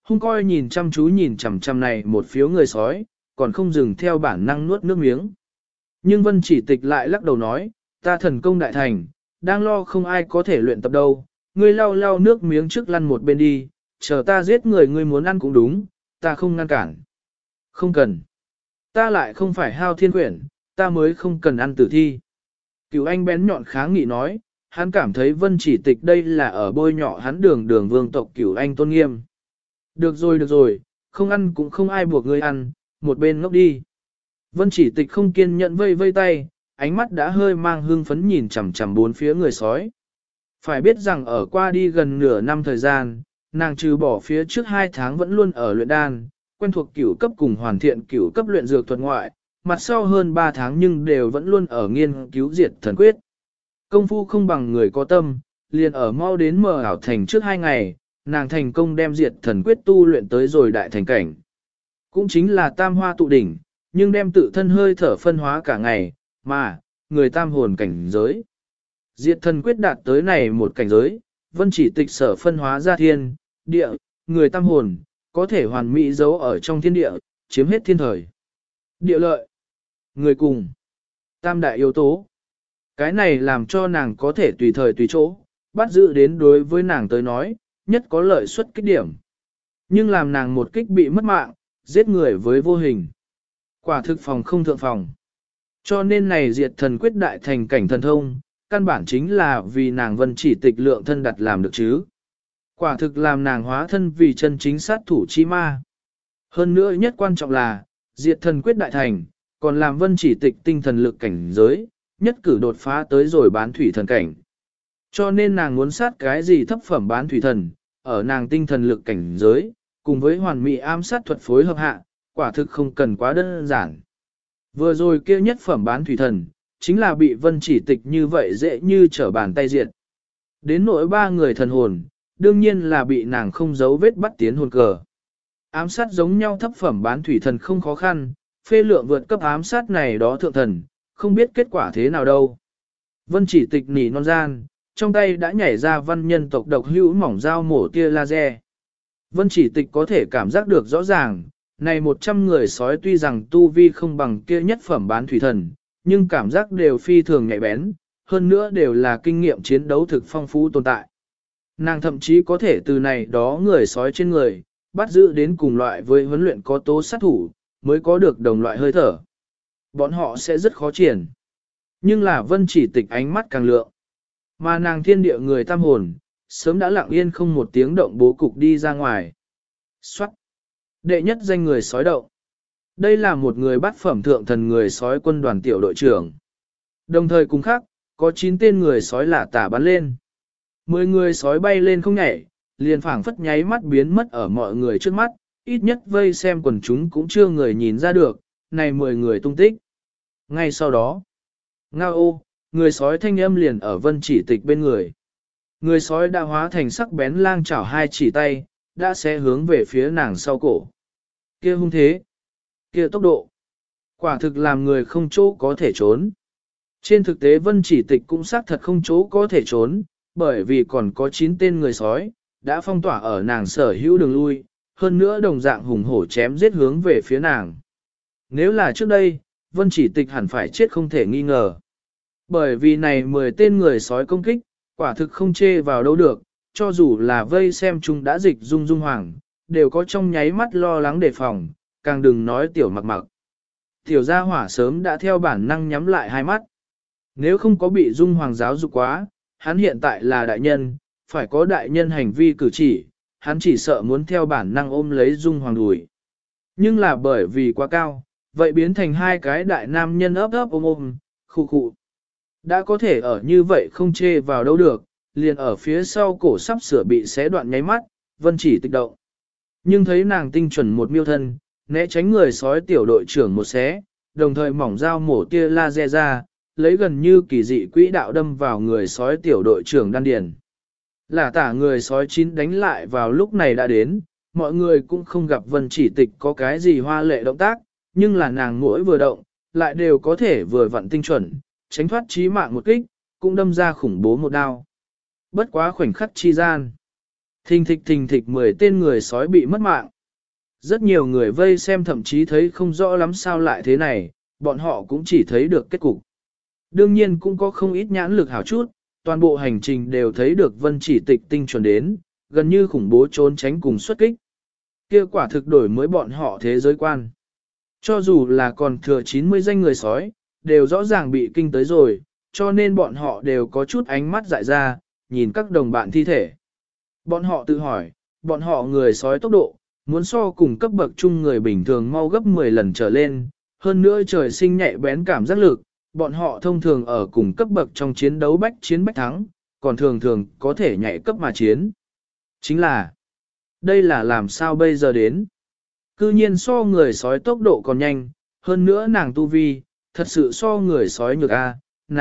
Hung coi nhìn chăm chú nhìn chằm chằm này một phiếu người sói, còn không dừng theo bản năng nuốt nước miếng. Nhưng Vân Chỉ Tịch lại lắc đầu nói, ta thần công đại thành, đang lo không ai có thể luyện tập đâu, ngươi lau lau nước miếng trước lăn một bên đi, chờ ta giết người ngươi muốn ăn cũng đúng, ta không ngăn cản. Không cần. Ta lại không phải hao thiên quyển, ta mới không cần ăn tử thi. Cửu anh bén nhọn kháng nghị nói, hắn cảm thấy Vân Chỉ Tịch đây là ở bôi nhọ hắn đường vương tộc Cửu anh tôn nghiêm. Được rồi, không ăn cũng không ai buộc ngươi ăn, một bên ngốc đi. Vân Chỉ Tịch không kiên nhẫn vây vây tay, ánh mắt đã hơi mang hương phấn nhìn chằm chằm bốn phía người sói. Phải biết rằng ở qua đi gần nửa năm thời gian, nàng trừ bỏ phía trước 2 tháng vẫn luôn ở luyện đan, quen thuộc cửu cấp cùng hoàn thiện cửu cấp luyện dược thuật ngoại, mặt sau hơn 3 tháng nhưng đều vẫn luôn ở nghiên cứu diệt thần quyết. Công phu không bằng người có tâm, liền ở mau đến mờ ảo thành trước 2 ngày, nàng thành công đem diệt thần quyết tu luyện tới rồi đại thành cảnh. Cũng chính là tam hoa tụ đỉnh, nhưng đem tự thân hơi thở phân hóa cả ngày, mà, người tam hồn cảnh giới. Diệt thần quyết đạt tới này một cảnh giới, Vân Chỉ Tịch sở phân hóa ra thiên, địa, người tam hồn, có thể hoàn mỹ giấu ở trong thiên địa, chiếm hết thiên thời. Địa lợi, người cùng, tam đại yếu tố. Cái này làm cho nàng có thể tùy thời tùy chỗ, bắt giữ đến đối với nàng tới nói, nhất có lợi suất kích điểm. Nhưng làm nàng một kích bị mất mạng, giết người với vô hình. Quả thực phòng không thượng phòng. Cho nên này diệt thần quyết đại thành cảnh thần thông, căn bản chính là vì nàng Vân Chỉ Tịch lượng thân đặt làm được chứ. Quả thực làm nàng hóa thân vì chân chính sát thủ chi ma. Hơn nữa nhất quan trọng là, diệt thần quyết đại thành, còn làm Vân Chỉ Tịch tinh thần lực cảnh giới, nhất cử đột phá tới rồi bán thủy thần cảnh. Cho nên nàng muốn sát cái gì thấp phẩm bán thủy thần, ở nàng tinh thần lực cảnh giới, cùng với hoàn mỹ ám sát thuật phối hợp hạ, quả thực không cần quá đơn giản. Vừa rồi kia nhất phẩm bán thủy thần, chính là bị Vân Chỉ Tịch như vậy dễ như trở bàn tay diệt. Đến nỗi 3 người thần hồn, đương nhiên là bị nàng không giấu vết bắt tiến hồn cờ. Ám sát giống nhau thấp phẩm bán thủy thần không khó khăn, phê lượng vượt cấp ám sát này đó thượng thần, không biết kết quả thế nào đâu. Vân Chỉ Tịch nỉ non gian, trong tay đã nhảy ra văn nhân tộc độc hữu mỏng dao mổ tia laser. Vân Chỉ Tịch có thể cảm giác được rõ ràng, này 100 người sói tuy rằng tu vi không bằng kia nhất phẩm bán thủy thần, nhưng cảm giác đều phi thường nhạy bén, hơn nữa đều là kinh nghiệm chiến đấu thực phong phú tồn tại. Nàng thậm chí có thể từ này đó người sói trên người, bắt giữ đến cùng loại với huấn luyện có tố sát thủ, mới có được đồng loại hơi thở. Bọn họ sẽ rất khó triển. Nhưng là Vân Chỉ Tịch ánh mắt càng lượng. Mà nàng thiên địa người tam hồn, sớm đã lặng yên không một tiếng động bố cục đi ra ngoài. Xoát! Đệ nhất danh người sói động. Đây là một người bắt phẩm thượng thần người sói quân đoàn tiểu đội trưởng. Đồng thời cùng khác, có 9 tên người sói lả tả bắn lên. 10 người sói bay lên không nhảy, liền phảng phất nháy mắt biến mất ở mọi người trước mắt, ít nhất vây xem quần chúng cũng chưa người nhìn ra được, này 10 người tung tích. Ngay sau đó, ngao ô, người sói thanh âm liền ở Vân Chỉ Tịch bên người. Người sói đã hóa thành sắc bén lang chảo 2 chỉ tay, đã sẽ hướng về phía nàng sau cổ. Kia hung thế, kia tốc độ, quả thực làm người không chỗ có thể trốn. Trên thực tế Vân Chỉ Tịch cũng xác thật không chỗ có thể trốn, bởi vì còn có 9 tên người sói, đã phong tỏa ở nàng sở hữu đường lui, hơn nữa đồng dạng hùng hổ chém giết hướng về phía nàng. Nếu là trước đây, Vân Chỉ Tịch hẳn phải chết không thể nghi ngờ. Bởi vì này 10 tên người sói công kích, quả thực không chê vào đâu được, cho dù là vây xem chúng đã dịch dung dung hoàng, đều có trong nháy mắt lo lắng đề phòng, càng đừng nói tiểu mặc mặc. Tiểu gia hỏa sớm đã theo bản năng nhắm lại hai mắt. Nếu không có bị dung hoàng giáo dục quá, hắn hiện tại là đại nhân, phải có đại nhân hành vi cử chỉ, hắn chỉ sợ muốn theo bản năng ôm lấy dung hoàng đùi. Nhưng là bởi vì quá cao, vậy biến thành 2 cái đại nam nhân ấp ấp ôm ôm, khụ khụ. Đã có thể ở như vậy không chê vào đâu được, liền ở phía sau cổ sắp sửa bị xé đoạn nháy mắt, Vân Chỉ Tịch động. Nhưng thấy nàng tinh chuẩn một miêu thân, né tránh người sói tiểu đội trưởng một xé, đồng thời mỏng dao mổ tia laser ra, lấy gần như kỳ dị quỹ đạo đâm vào người sói tiểu đội trưởng đan điền. Là tả người sói 9 đánh lại vào lúc này đã đến, mọi người cũng không gặp Vân Chỉ Tịch có cái gì hoa lệ động tác, nhưng là nàng mỗi vừa động, lại đều có thể vừa vặn tinh chuẩn, tránh thoát chí mạng một kích, cũng đâm ra khủng bố một đao. Bất quá khoảnh khắc chi gian. Thình thịch 10 tên người sói bị mất mạng. Rất nhiều người vây xem thậm chí thấy không rõ lắm sao lại thế này, bọn họ cũng chỉ thấy được kết cục. Đương nhiên cũng có không ít nhãn lực hảo chút, toàn bộ hành trình đều thấy được Vân Chỉ Tịch tinh chuẩn đến, gần như khủng bố trốn tránh cùng xuất kích. Kia quả thực đổi mới bọn họ thế giới quan. Cho dù là còn thừa 90 danh người sói, đều rõ ràng bị kinh tới rồi, cho nên bọn họ đều có chút ánh mắt dại ra, nhìn các đồng bạn thi thể. Bọn họ tự hỏi, bọn họ người sói tốc độ, muốn so cùng cấp bậc chung người bình thường mau gấp 10 lần trở lên, hơn nữa trời sinh nhạy bén cảm giác lực, bọn họ thông thường ở cùng cấp bậc trong chiến đấu bách chiến bách thắng, còn thường thường có thể nhảy cấp mà chiến. Chính là, đây là làm sao bây giờ đến? Cư nhiên so người sói tốc độ còn nhanh, hơn nữa nàng tu vi, thật sự so người sói nhược a,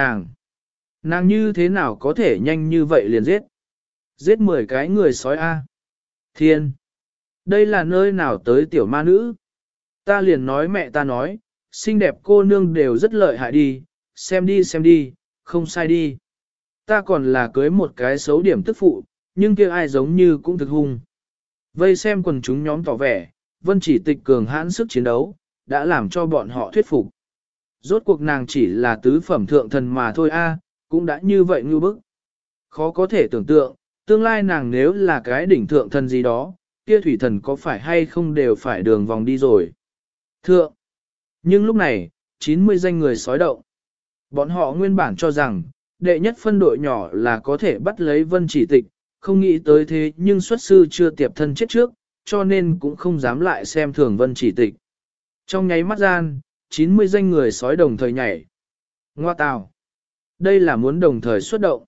nàng như thế nào có thể nhanh như vậy liền giết? Giết 10 cái người sói a. Thiên! Đây là nơi nào tới tiểu ma nữ? Ta liền nói mẹ ta nói, xinh đẹp cô nương đều rất lợi hại xem đi, không sai đi. Ta còn là cưới một cái xấu điểm tức phụ, nhưng kia ai giống như cũng thực hung. Vây xem quần chúng nhóm tỏ vẻ, Vân Chỉ Tịch cường hãn sức chiến đấu, đã làm cho bọn họ thuyết phục. Rốt cuộc nàng chỉ là tứ phẩm thượng thần mà thôi a, cũng đã như vậy ngưu bức. Khó có thể tưởng tượng, tương lai nàng nếu là cái đỉnh thượng thần gì đó, kia thủy thần có phải hay không đều phải đường vòng đi rồi. Thượng! Nhưng lúc này, 90 danh người sói động. Bọn họ nguyên bản cho rằng, đệ nhất phân đội nhỏ là có thể bắt lấy Vân Chỉ Tịch, không nghĩ tới thế nhưng xuất sư chưa tiệp thân chết trước, cho nên cũng không dám lại xem thường Vân Chỉ Tịch. Trong nháy mắt gian, 90 danh người sói đồng thời nhảy. Ngoa tào! Đây là muốn đồng thời xuất động.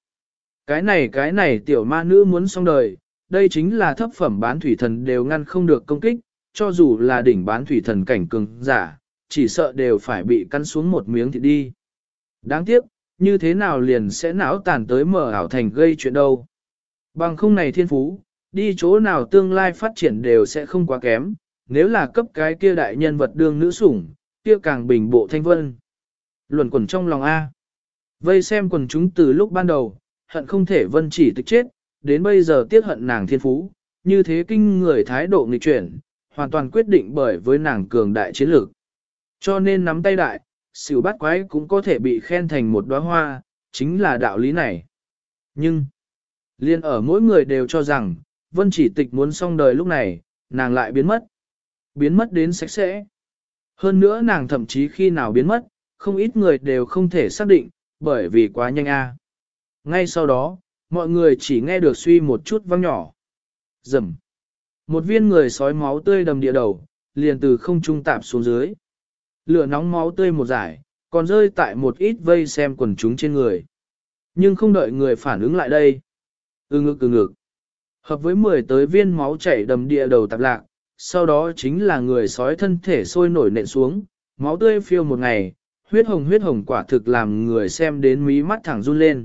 Cái này tiểu ma nữ muốn xong đời, đây chính là thấp phẩm bán thủy thần đều ngăn không được công kích, cho dù là đỉnh bán thủy thần cảnh cường giả, chỉ sợ đều phải bị cắn xuống một miếng thịt đi. Đáng tiếc, như thế nào liền sẽ não tàn tới mở ảo thành gây chuyện đâu. Bằng không này thiên phú, đi chỗ nào tương lai phát triển đều sẽ không quá kém, nếu là cấp cái kia đại nhân vật đương nữ sủng, kia càng bình bộ thanh vân. Luẩn quẩn trong lòng A. Vây xem quần chúng từ lúc ban đầu, hận không thể Vân Chỉ Tịch chết, đến bây giờ tiếc hận nàng thiên phú, như thế kinh người thái độ nghịch chuyển, hoàn toàn quyết định bởi với nàng cường đại chiến lược. Cho nên nắm tay đại, xỉu bắt quái cũng có thể bị khen thành một đóa hoa, chính là đạo lý này. Nhưng, liên ở mỗi người đều cho rằng, Vân Chỉ Tịch muốn xong đời lúc này, nàng lại biến mất. Biến mất đến sạch sẽ. Hơn nữa nàng thậm chí khi nào biến mất, không ít người đều không thể xác định, bởi vì quá nhanh a. Ngay sau đó, mọi người chỉ nghe được suy một chút vang nhỏ. Rầm. Một viên người sói máu tươi đầm địa đầu, liền từ không trung tạp xuống dưới. Lửa nóng máu tươi một giải, còn rơi tại một ít vây xem quần chúng trên người. Nhưng không đợi người phản ứng lại đây. Ừ ngực. Hợp với 10 tới viên máu chảy đầm địa đầu tạp lạc, sau đó chính là người sói thân thể sôi nổi nện xuống, máu tươi phiêu một ngày, huyết hồng quả thực làm người xem đến mí mắt thẳng run lên.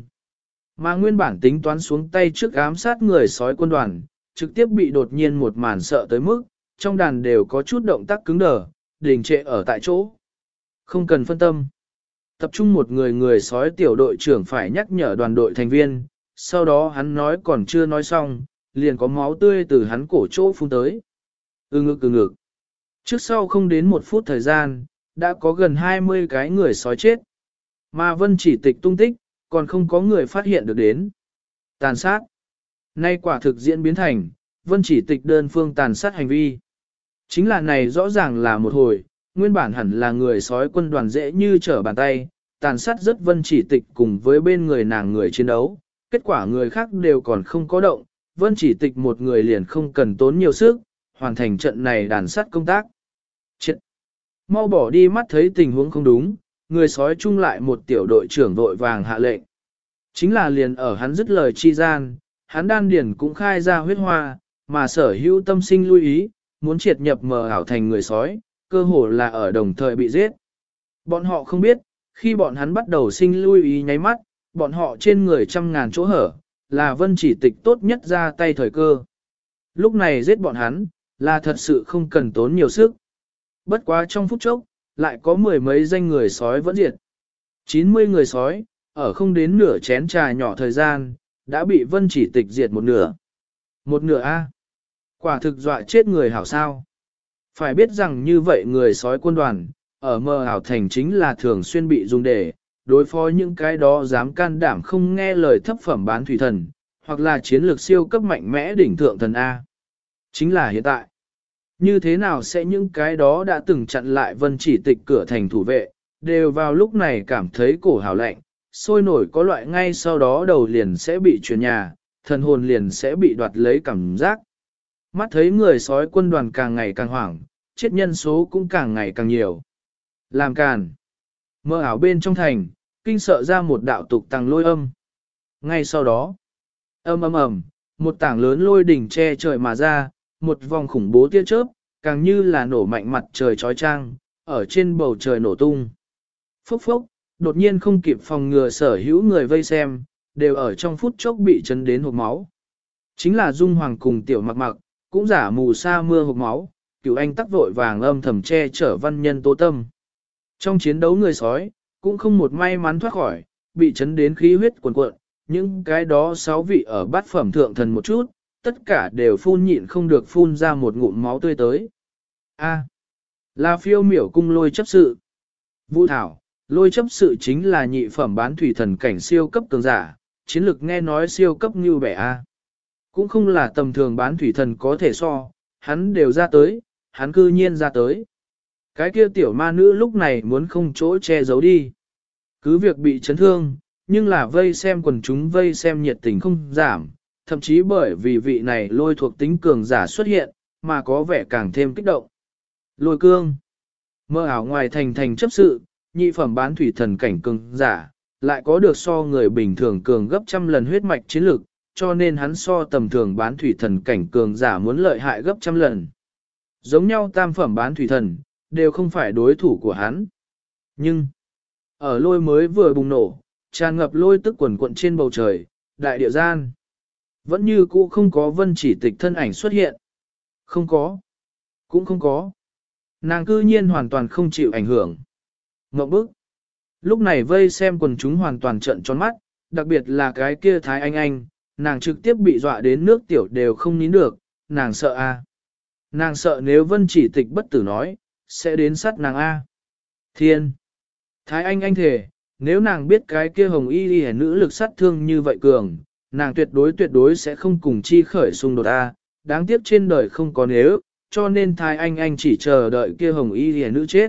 Mà nguyên bản tính toán xuống tay trước ám sát người sói quân đoàn, trực tiếp bị đột nhiên một màn sợ tới mức, trong đàn đều có chút động tác cứng đờ, đình trệ ở tại chỗ. Không cần phân tâm. Tập trung một người sói tiểu đội trưởng phải nhắc nhở đoàn đội thành viên, sau đó hắn nói còn chưa nói xong, liền có máu tươi từ hắn cổ chỗ phun tới. Ừ ngực. Trước sau không đến 1 phút thời gian, đã có gần 20 cái người sói chết. Mà Vân Chỉ Tịch tung tích, còn không có người phát hiện được đến. Tàn sát. Nay quả thực diễn biến thành, Vân Chỉ Tịch đơn phương tàn sát hành vi. Chính là này rõ ràng là một hồi, nguyên bản hẳn là người sói quân đoàn dễ như trở bàn tay, tàn sát rất Vân Chỉ Tịch cùng với bên người nàng người chiến đấu. Kết quả người khác đều còn không có động, Vân Chỉ Tịch một người liền không cần tốn nhiều sức, hoàn thành trận này đàn sát công tác. Chết! Mau bỏ đi mắt thấy tình huống không đúng, người sói chung lại một tiểu đội trưởng vội vàng hạ lệnh. Chính là liền ở hắn dứt lời chi gian, hắn đan điển cũng khai ra huyết hoa, mà sở hữu tâm sinh lưu ý, muốn triệt nhập mờ ảo thành người sói, cơ hồ là ở đồng thời bị giết. Bọn họ không biết, khi bọn hắn bắt đầu sinh lưu ý nháy mắt, bọn họ trên người trăm ngàn chỗ hở, là Vân Chỉ Tịch tốt nhất ra tay thời cơ. Lúc này giết bọn hắn, là thật sự không cần tốn nhiều sức. Bất quá trong phút chốc, lại có 10 mấy danh người sói vẫn diệt. 90 người sói, ở không đến nửa chén trà nhỏ thời gian, đã bị Vân Chỉ Tịch diệt một nửa. Một nửa A. Quả thực dọa chết người hảo sao. Phải biết rằng như vậy người sói quân đoàn, ở mơ ảo thành chính là thường xuyên bị dùng để đối phó những cái đó dám can đảm không nghe lời thấp phẩm bán thủy thần, hoặc là chiến lược siêu cấp mạnh mẽ đỉnh thượng thần A. Chính là hiện tại. Như thế nào sẽ những cái đó đã từng chặn lại vân chỉ tịch cửa thành thủ vệ, đều vào lúc này cảm thấy cổ hào lạnh, sôi nổi có loại ngay sau đó đầu liền sẽ bị chuyển nhà, thần hồn liền sẽ bị đoạt lấy cảm giác. Mắt thấy người sói quân đoàn càng ngày càng hoảng, chết nhân số cũng càng ngày càng nhiều. Làm càn. Mơ ảo bên trong thành, kinh sợ ra một đạo tục tăng lôi âm. Ngay sau đó, ầm, một tảng lớn lôi đỉnh che trời mà ra, một vòng khủng bố tia chớp, càng như là nổ mạnh mặt trời chói chang, ở trên bầu trời nổ tung. Phốc phốc, đột nhiên không kịp phòng ngừa sở hữu người vây xem, đều ở trong phút chốc bị chấn đến hộc máu. Chính là Dung Hoàng cùng Tiểu Mặc Mặc, cũng giả mù sa mưa hộc máu, Cửu Anh tắc vội vàng âm thầm che chở văn nhân Tố Tâm. Trong chiến đấu người sói, cũng không một may mắn thoát khỏi, bị chấn đến khí huyết cuồn cuộn, những cái đó 6 vị ở bát phẩm thượng thần một chút, tất cả đều phun nhịn không được phun ra một ngụm máu tươi tới. A. Là phiêu miểu cung lôi chấp sự. Vũ Thảo, lôi chấp sự chính là nhị phẩm bán thủy thần cảnh siêu cấp cường giả, chiến lực nghe nói siêu cấp như bẻ A. Cũng không là tầm thường bán thủy thần có thể so, hắn đều ra tới, hắn cư nhiên ra tới. Cái kia tiểu ma nữ lúc này muốn không chỗ che giấu đi. Cứ việc bị chấn thương, nhưng là vây xem quần chúng vây xem nhiệt tình không giảm, thậm chí bởi vì vị này lôi thuộc tính cường giả xuất hiện, mà có vẻ càng thêm kích động. Lôi cương, mơ ảo ngoài thành chấp sự, nhị phẩm bán thủy thần cảnh cường giả, lại có được so người bình thường cường gấp trăm lần huyết mạch chiến lực, cho nên hắn so tầm thường bán thủy thần cảnh cường giả muốn lợi hại gấp trăm lần. Giống nhau tam phẩm bán thủy thần, đều không phải đối thủ của hắn. Nhưng, ở lôi mới vừa bùng nổ, tràn ngập lôi tức quần cuộn trên bầu trời, đại địa gian. Vẫn như cũ không có vân chỉ tịch thân ảnh xuất hiện. Không có. Cũng không có. Nàng cư nhiên hoàn toàn không chịu ảnh hưởng. Ngậm bức. Lúc này vây xem quần chúng hoàn toàn trợn tròn mắt, đặc biệt là cái kia Thái Anh, nàng trực tiếp bị dọa đến nước tiểu đều không nín được, nàng sợ a. Nàng sợ nếu vân chỉ tịch bất tử nói, sẽ đến sát nàng a. Thiên. Thái Anh thề, nếu nàng biết cái kia hồng y nữ lực sát thương như vậy cường, nàng tuyệt đối sẽ không cùng chi khởi xung đột a. Đáng tiếc trên đời không có nếu, cho nên Thái Anh chỉ chờ đợi kia hồng y nữ chết.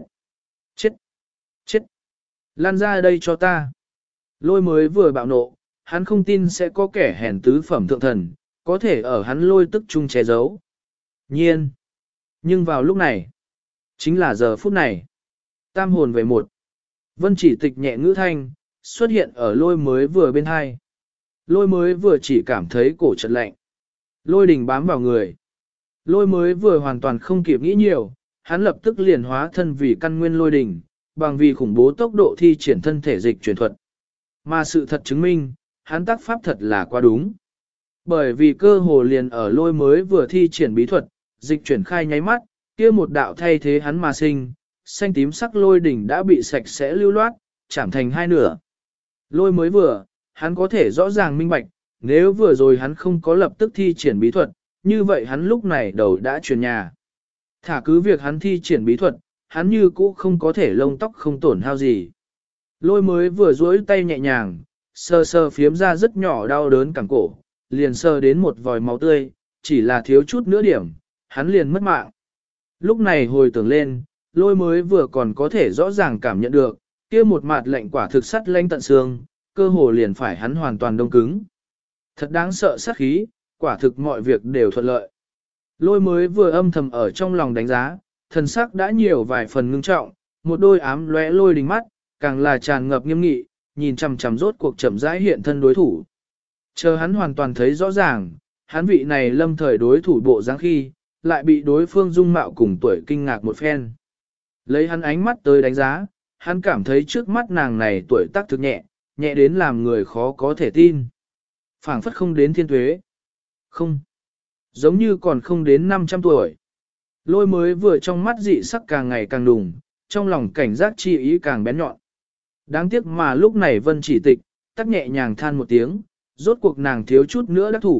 Chết. Lan ra đây cho ta. Lôi mới vừa bạo nộ, hắn không tin sẽ có kẻ hèn tứ phẩm thượng thần, có thể ở hắn lôi tức chung che giấu. Nhiên. Nhưng vào lúc này, chính là giờ phút này, tam hồn về một. Vân chỉ tịch nhẹ ngữ thanh, xuất hiện ở lôi mới vừa bên hai. Lôi mới vừa chỉ cảm thấy cổ chật lạnh. Lôi đình bám vào người. Lôi mới vừa hoàn toàn không kịp nghĩ nhiều, hắn lập tức liền hóa thân vì căn nguyên lôi đình, bằng vì khủng bố tốc độ thi triển thân thể dịch chuyển thuật. Mà sự thật chứng minh, hắn tác pháp thật là quá đúng. Bởi vì cơ hồ liền ở lôi mới vừa thi triển bí thuật, dịch chuyển khai nháy mắt, kia một đạo thay thế hắn mà sinh, xanh tím sắc lôi đỉnh đã bị sạch sẽ lưu loát, chạm thành hai nửa. Lôi mới vừa, hắn có thể rõ ràng minh bạch, nếu vừa rồi hắn không có lập tức thi triển bí thuật, như vậy hắn lúc này đầu đã chuyển nhà. Thả cứ việc hắn thi triển bí thuật, hắn như cũ không có thể lông tóc không tổn hao gì. Lôi mới vừa duỗi tay nhẹ nhàng, sờ phiếm ra rất nhỏ đau đớn cẳng cổ, liền sờ đến một vòi máu tươi, chỉ là thiếu chút nữa điểm, hắn liền mất mạng. Lúc này hồi tưởng lên, lôi mới vừa còn có thể rõ ràng cảm nhận được, kia một mặt lạnh quả thực sắt lanh tận xương, cơ hồ liền phải hắn hoàn toàn đông cứng. Thật đáng sợ sát khí, quả thực mọi việc đều thuận lợi. Lôi mới vừa âm thầm ở trong lòng đánh giá, thần sắc đã nhiều vài phần ngưng trọng, một đôi ám lóe lôi đình mắt, càng là tràn ngập nghiêm nghị, nhìn chằm chằm rốt cuộc chậm rãi hiện thân đối thủ. Chờ hắn hoàn toàn thấy rõ ràng, hắn vị này lâm thời đối thủ bộ dáng khi, lại bị đối phương dung mạo cùng tuổi kinh ngạc một phen. Lấy hắn ánh mắt tới đánh giá, hắn cảm thấy trước mắt nàng này tuổi tác thực nhẹ, nhẹ đến làm người khó có thể tin. Phảng phất không đến thiên tuế. Không. Giống như còn không đến 500 tuổi. Lôi mới vừa trong mắt dị sắc càng ngày càng đùng, trong lòng cảnh giác chi ý càng bén nhọn. Đáng tiếc mà lúc này Vân chỉ tịch, tắc nhẹ nhàng than một tiếng, rốt cuộc nàng thiếu chút nữa đắc thủ,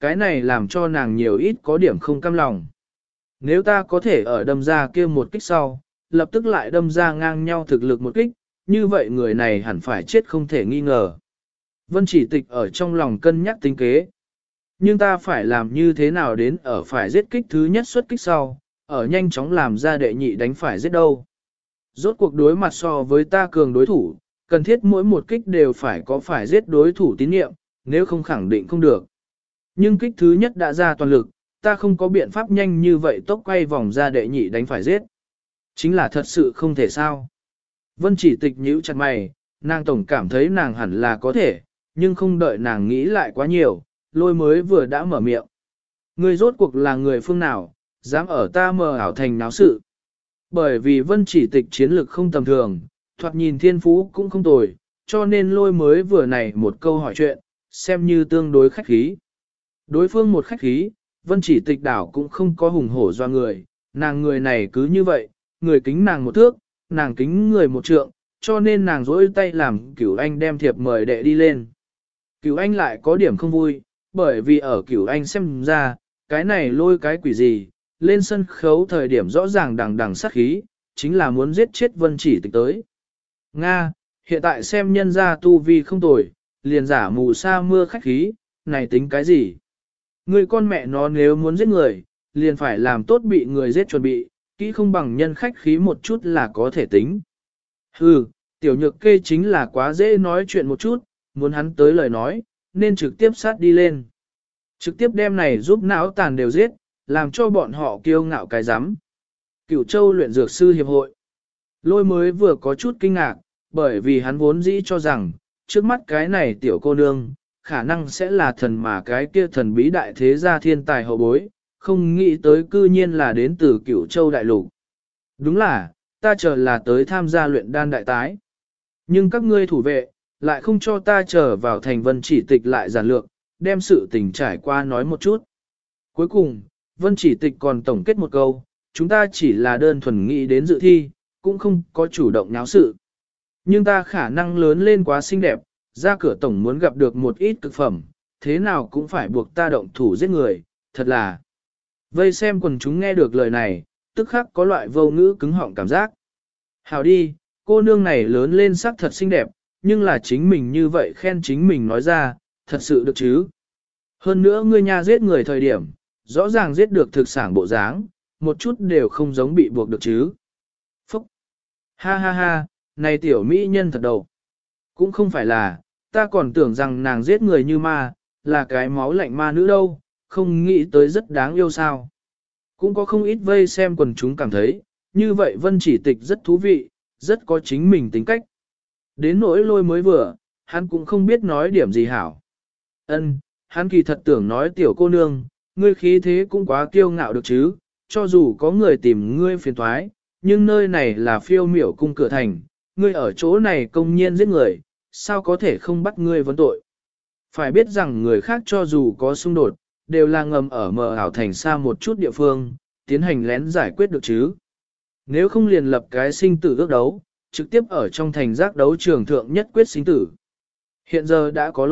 cái này làm cho nàng nhiều ít có điểm không cam lòng. Nếu ta có thể ở đâm ra kia một kích sau, lập tức lại đâm ra ngang nhau thực lực một kích, như vậy người này hẳn phải chết không thể nghi ngờ. Vân Chỉ Tịch ở trong lòng cân nhắc tính kế. Nhưng ta phải làm như thế nào đến ở phải giết kích thứ nhất xuất kích sau, ở nhanh chóng làm ra đệ nhị đánh phải giết đâu. Rốt cuộc đối mặt so với ta cường đối thủ, cần thiết mỗi một kích đều phải có phải giết đối thủ tín nhiệm, nếu không khẳng định không được. Nhưng kích thứ nhất đã ra toàn lực, ta không có biện pháp nhanh như vậy tốc quay vòng ra đệ nhị đánh phải giết. Chính là thật sự không thể sao. Vân Chỉ Tịch nhíu chặt mày, nàng tổng cảm thấy nàng hẳn là có thể, nhưng không đợi nàng nghĩ lại quá nhiều, Lôi mới vừa đã mở miệng. Ngươi rốt cuộc là người phương nào, dám ở ta mờ ảo thành náo sự. Bởi vì Vân Chỉ Tịch chiến lực không tầm thường, thoạt nhìn thiên phú cũng không tồi, cho nên Lôi mới vừa này một câu hỏi chuyện, xem như tương đối khách khí. Đối phương một khách khí, Vân Chỉ Tịch đảo cũng không có hùng hổ doa người, nàng người này cứ như vậy, người kính nàng một thước, nàng kính người một trượng, cho nên nàng dỗi tay làm Cửu Anh đem thiệp mời đệ đi lên. Cửu Anh lại có điểm không vui, bởi vì ở Cửu Anh xem ra, cái này Lôi cái quỷ gì, lên sân khấu thời điểm rõ ràng đằng đằng sát khí, chính là muốn giết chết Vân Chỉ Tịch tới. Nga, hiện tại xem nhân gia tu vi không tồi, liền giả mù sa mưa khách khí, này tính cái gì? Người con mẹ nó nếu muốn giết người, liền phải làm tốt bị người giết chuẩn bị, kỹ không bằng nhân khách khí một chút là có thể tính. Hừ, tiểu nhược kê chính là quá dễ nói chuyện một chút, muốn hắn tới lời nói, nên trực tiếp sát đi lên. Trực tiếp đem này giúp não tàn đều giết, làm cho bọn họ kiêu ngạo cái rắm. Cửu Châu luyện dược sư hiệp hội. Lôi mới vừa có chút kinh ngạc, bởi vì hắn vốn dĩ cho rằng, trước mắt cái này tiểu cô nương, khả năng sẽ là thần mà cái kia thần bí đại thế gia thiên tài hậu bối, không nghĩ tới cư nhiên là đến từ Cửu Châu đại lục. Đúng là, ta chờ là tới tham gia luyện đan đại tái. Nhưng các ngươi thủ vệ, lại không cho ta chờ vào thành Vân Chỉ Tịch lại giản lược, đem sự tình trải qua nói một chút. Cuối cùng, Vân Chỉ Tịch còn tổng kết một câu, chúng ta chỉ là đơn thuần nghĩ đến dự thi, cũng không có chủ động nháo sự. Nhưng ta khả năng lớn lên quá xinh đẹp, ra cửa tổng muốn gặp được một ít cực phẩm, thế nào cũng phải buộc ta động thủ giết người, thật là. Vây xem quần chúng nghe được lời này, tức khắc có loại vô ngữ cứng họng cảm giác. Hào đi, cô nương này lớn lên sắc thật xinh đẹp, nhưng là chính mình như vậy khen chính mình nói ra, thật sự được chứ. Hơn nữa ngươi nhà giết người thời điểm, rõ ràng giết được thực sản bộ dáng, một chút đều không giống bị buộc được chứ. Phúc! Ha ha ha, này tiểu mỹ nhân thật đầu. Cũng không phải là, ta còn tưởng rằng nàng giết người như ma, là cái máu lạnh ma nữ đâu, không nghĩ tới rất đáng yêu sao. Cũng có không ít vây xem quần chúng cảm thấy, như vậy Vân Chỉ Tịch rất thú vị, rất có chính mình tính cách. Đến nỗi Lôi mới vừa, hắn cũng không biết nói điểm gì hảo. Hắn kỳ thật tưởng nói tiểu cô nương, ngươi khí thế cũng quá kiêu ngạo được chứ, cho dù có người tìm ngươi phiền toái, nhưng nơi này là Phiêu Miểu cung cửa thành, ngươi ở chỗ này công nhiên giết người, sao có thể không bắt ngươi vấn tội. Phải biết rằng người khác cho dù có xung đột, đều là ngầm ở mờ ảo thành xa một chút địa phương, tiến hành lén giải quyết được chứ. Nếu không liền lập cái sinh tử ước đấu, trực tiếp ở trong thành giác đấu trường thượng nhất quyết sinh tử. Hiện giờ đã có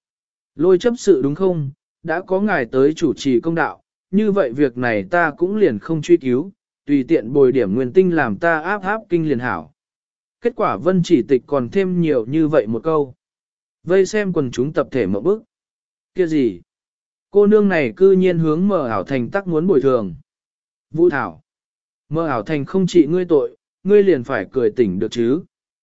Lôi chấp sự đúng không, đã có ngài tới chủ trì công đạo, như vậy việc này ta cũng liền không truy cứu, tùy tiện bồi điểm nguyên tinh làm ta áp kinh liền hảo. Kết quả Vân Chỉ Tịch còn thêm nhiều như vậy một câu. Vây xem quần chúng tập thể một bước. Kia gì? Cô nương này cư nhiên hướng Mờ Ảo Thành tắc muốn bồi thường. Vũ Thảo. Mờ Ảo Thành không trị ngươi tội, ngươi liền phải cười tỉnh được chứ.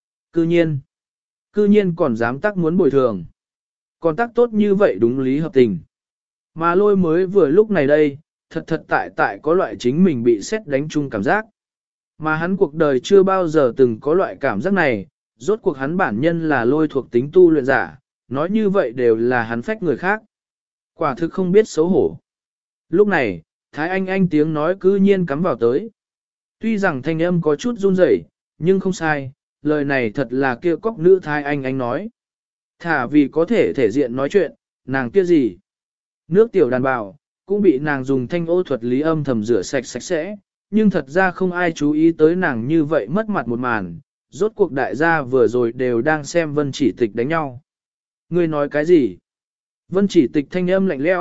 Cư nhiên còn dám tắc muốn bồi thường. Còn tắc tốt như vậy đúng lý hợp tình. Mà Lôi mới vừa lúc này đây, thật tại có loại chính mình bị xét đánh chung cảm giác. Mà hắn cuộc đời chưa bao giờ từng có loại cảm giác này, rốt cuộc hắn bản nhân là Lôi thuộc tính tu luyện giả, nói như vậy đều là hắn phách người khác. Quả thực không biết xấu hổ. Lúc này, Thái Anh tiếng nói cư nhiên cắm vào tới. Tuy rằng thanh âm có chút run rẩy, nhưng không sai, lời này thật là kia cóc nữ Thái Anh nói. Thả vì có thể diện nói chuyện, nàng kia gì? Nước tiểu đàn bào, cũng bị nàng dùng thanh ô thuật lý âm thầm rửa sạch sẽ, nhưng thật ra không ai chú ý tới nàng như vậy mất mặt một màn, rốt cuộc đại gia vừa rồi đều đang xem Vân Chỉ Tịch đánh nhau. Ngươi nói cái gì? Vân Chỉ Tịch thanh âm lạnh lẽo,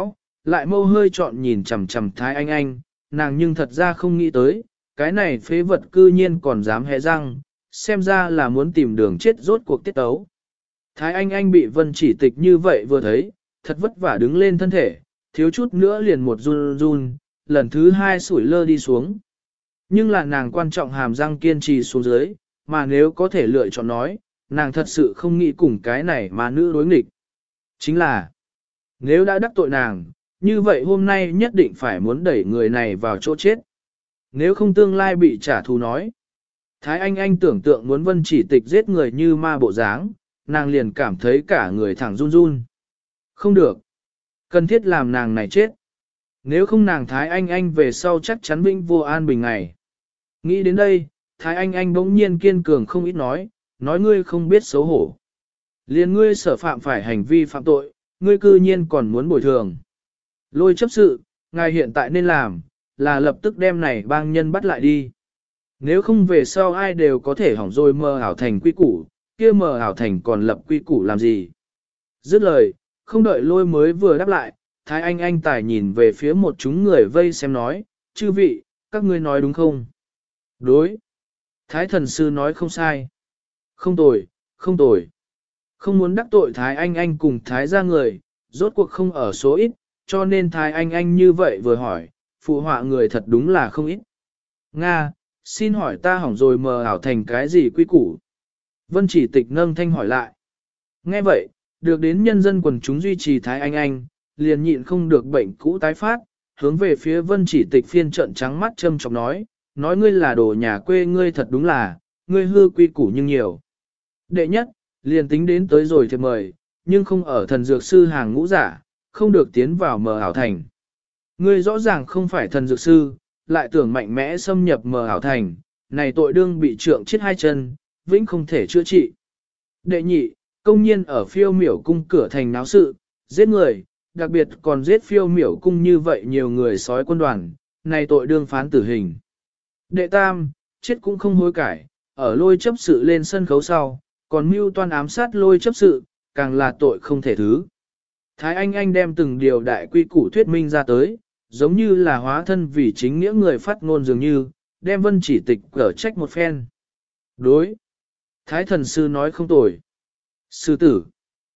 lại mâu hơi trọn nhìn chằm chằm Thái Anh Anh, nàng nhưng thật ra không nghĩ tới, cái này phế vật cư nhiên còn dám hé răng, xem ra là muốn tìm đường chết rốt cuộc tiết tấu. Thái Anh Anh bị Vân Chỉ Tịch như vậy vừa thấy, thật vất vả đứng lên thân thể, thiếu chút nữa liền một run run, lần thứ hai sủi lơ đi xuống. Nhưng là nàng quan trọng hàm răng kiên trì xuống dưới, mà nếu có thể lựa chọn nói, nàng thật sự không nghĩ cùng cái này mà nữ đối nghịch. Chính là, nếu đã đắc tội nàng, như vậy hôm nay nhất định phải muốn đẩy người này vào chỗ chết. Nếu không tương lai bị trả thù nói. Thái Anh Anh tưởng tượng muốn Vân Chỉ Tịch giết người như ma bộ dáng, nàng liền cảm thấy cả người thẳng run run. Không được. Cần thiết làm nàng này chết. Nếu không nàng Thái Anh Anh về sau chắc chắn vĩnh vô an bình ngày. Nghĩ đến đây, Thái Anh Anh bỗng nhiên kiên cường không ít nói ngươi không biết xấu hổ. Liền ngươi sở phạm phải hành vi phạm tội, ngươi cư nhiên còn muốn bồi thường. Lôi chấp sự, ngài hiện tại nên làm, là lập tức đem này bang nhân bắt lại đi. Nếu không về sau ai đều có thể hỏng rồi mờ ảo thành quy củ, kia mờ ảo thành còn lập quy củ làm gì. Dứt lời, không đợi lôi mới vừa đáp lại, Thái Anh tài nhìn về phía một chúng người vây xem nói, chư vị, các ngươi nói đúng không? Đối. Thái thần sư nói không sai. Không tồi, không tồi. Không muốn đắc tội Thái Anh cùng Thái gia người, rốt cuộc không ở số ít, cho nên Thái Anh như vậy vừa hỏi, phụ họa người thật đúng là không ít. Nga, xin hỏi ta hỏng rồi mờ ảo thành cái gì quy củ? Vân Chỉ Tịch nâng thanh hỏi lại. Nghe vậy, được đến nhân dân quần chúng duy trì Thái Anh, liền nhịn không được bệnh cũ tái phát, hướng về phía Vân Chỉ Tịch phiên trận trắng mắt châm chọc nói ngươi là đồ nhà quê ngươi thật đúng là, ngươi hư quy củ nhưng nhiều. Đệ nhất, liền tính đến tới rồi thiệp mời, nhưng không ở thần dược sư hàng ngũ giả, không được tiến vào mờ ảo thành. Ngươi rõ ràng không phải thần dược sư, lại tưởng mạnh mẽ xâm nhập mờ ảo thành, này tội đương bị trượng chết hai chân, vĩnh không thể chữa trị. Đệ nhị, công nhiên ở phiêu miểu cung cửa thành náo sự, giết người, đặc biệt còn giết phiêu miểu cung như vậy nhiều người sói quân đoàn, này tội đương phán tử hình. Đệ tam, chết cũng không hối cải, ở lôi chấp sự lên sân khấu sau, còn mưu toan ám sát lôi chấp sự, càng là tội không thể thứ. Thái Anh đem từng điều đại quy củ thuyết minh ra tới, giống như là hóa thân vì chính nghĩa người phát ngôn dường như, đem Vân Chỉ Tịch cở trách một phen. Đối. Thái thần sư nói không tồi. Sư tử.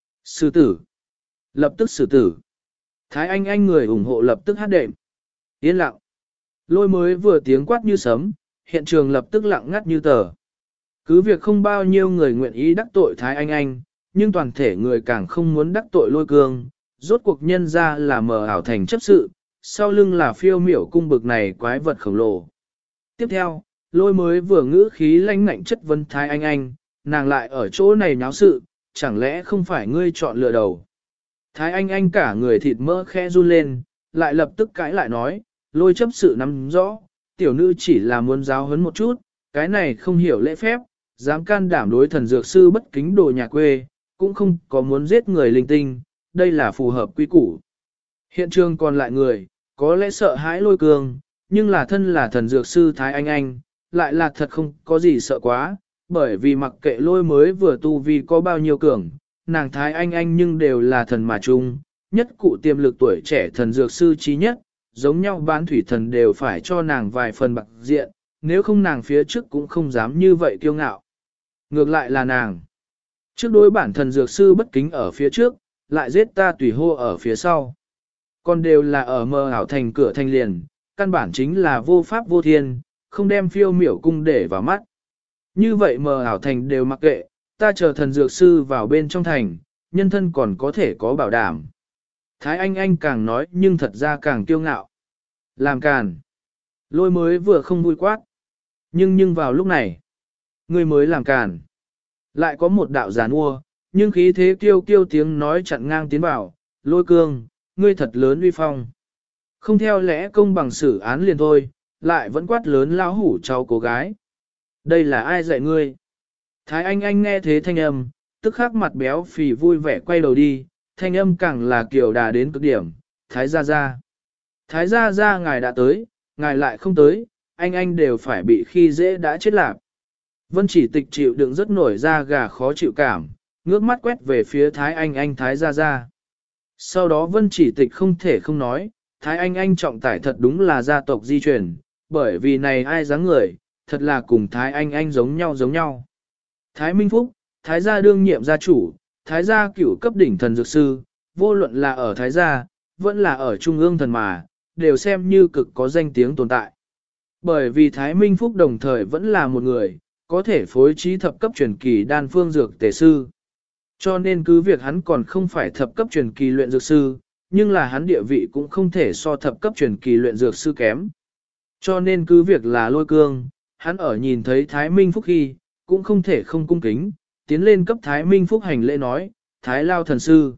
Sư tử. Lập tức xử tử. Thái Anh người ủng hộ lập tức hát đệm. Yên lặng. Lôi mới vừa tiếng quát như sấm, hiện trường lập tức lặng ngắt như tờ. Cứ việc không bao nhiêu người nguyện ý đắc tội Thái Anh, nhưng toàn thể người càng không muốn đắc tội lôi cương, rốt cuộc nhân ra là mờ ảo thành chấp sự, sau lưng là phiêu miểu cung bực này quái vật khổng lồ. Tiếp theo, lôi mới vừa ngữ khí lanh ngạnh chất vấn Thái Anh, nàng lại ở chỗ này nháo sự, chẳng lẽ không phải ngươi chọn lựa đầu. Thái Anh cả người thịt mỡ khẽ run lên, lại lập tức cãi lại nói, lôi chấp sự nắm rõ, tiểu nữ chỉ là muốn giáo huấn một chút, cái này không hiểu lễ phép, dám can đảm đối thần dược sư bất kính đồ nhà quê, cũng không có muốn giết người linh tinh, đây là phù hợp quy củ. Hiện trường còn lại người, có lẽ sợ hãi lôi cường, nhưng là thân là thần dược sư Thái Anh, lại là thật không có gì sợ quá, bởi vì mặc kệ lôi mới vừa tu vi có bao nhiêu cường, nàng Thái Anh nhưng đều là thần mà chung, nhất cụ tiềm lực tuổi trẻ thần dược sư trí nhất, giống nhau bán thủy thần đều phải cho nàng vài phần bạc diện, nếu không nàng phía trước cũng không dám như vậy kiêu ngạo. Ngược lại là nàng. Trước đối bản thần dược sư bất kính ở phía trước, lại giết ta tùy hô ở phía sau. Còn đều là ở mờ ảo thành cửa thành liền, căn bản chính là vô pháp vô thiên, không đem phiêu miểu cung để vào mắt. Như vậy mờ ảo thành đều mặc kệ, ta chờ thần dược sư vào bên trong thành, nhân thân còn có thể có bảo đảm. Thái Anh càng nói nhưng thật ra càng kiêu ngạo. Làm càn. Lôi mới vừa không vui quát. Nhưng vào lúc này, người mới làm càn. Lại có một đạo giàn ua, nhưng khí thế kêu tiếng nói chặn ngang tiến vào, lôi cương, ngươi thật lớn uy phong. Không theo lẽ công bằng xử án liền thôi, lại vẫn quát lớn lão hủ cháu cô gái. Đây là ai dạy ngươi? Thái Anh nghe thế thanh âm, tức khắc mặt béo phì vui vẻ quay đầu đi, thanh âm càng là kiểu đà đến cực điểm, Thái gia gia. Thái gia gia ngài đã tới, ngài lại không tới, anh đều phải bị khi dễ đã chết lạc. Vân Chỉ Tịch chịu đựng rất nổi da gà khó chịu cảm, ngước mắt quét về phía Thái Anh Thái gia gia. Sau đó Vân Chỉ Tịch không thể không nói, Thái Anh trọng tải thật đúng là gia tộc di truyền, bởi vì này ai dáng người, thật là cùng Thái Anh giống nhau. Thái Minh Phúc, Thái gia đương nhiệm gia chủ, Thái gia cửu cấp đỉnh thần dược sư, vô luận là ở Thái gia, vẫn là ở Trung ương thần mà, đều xem như cực có danh tiếng tồn tại. Bởi vì Thái Minh Phúc đồng thời vẫn là một người, có thể phối trí thập cấp truyền kỳ đan phương dược tề sư. Cho nên cứ việc hắn còn không phải thập cấp truyền kỳ luyện dược sư, nhưng là hắn địa vị cũng không thể so thập cấp truyền kỳ luyện dược sư kém. Cho nên cứ việc là Lôi Cương, hắn ở nhìn thấy Thái Minh Phúc khi, cũng không thể không cung kính, tiến lên cấp Thái Minh Phúc hành lễ nói, Thái Lao thần sư.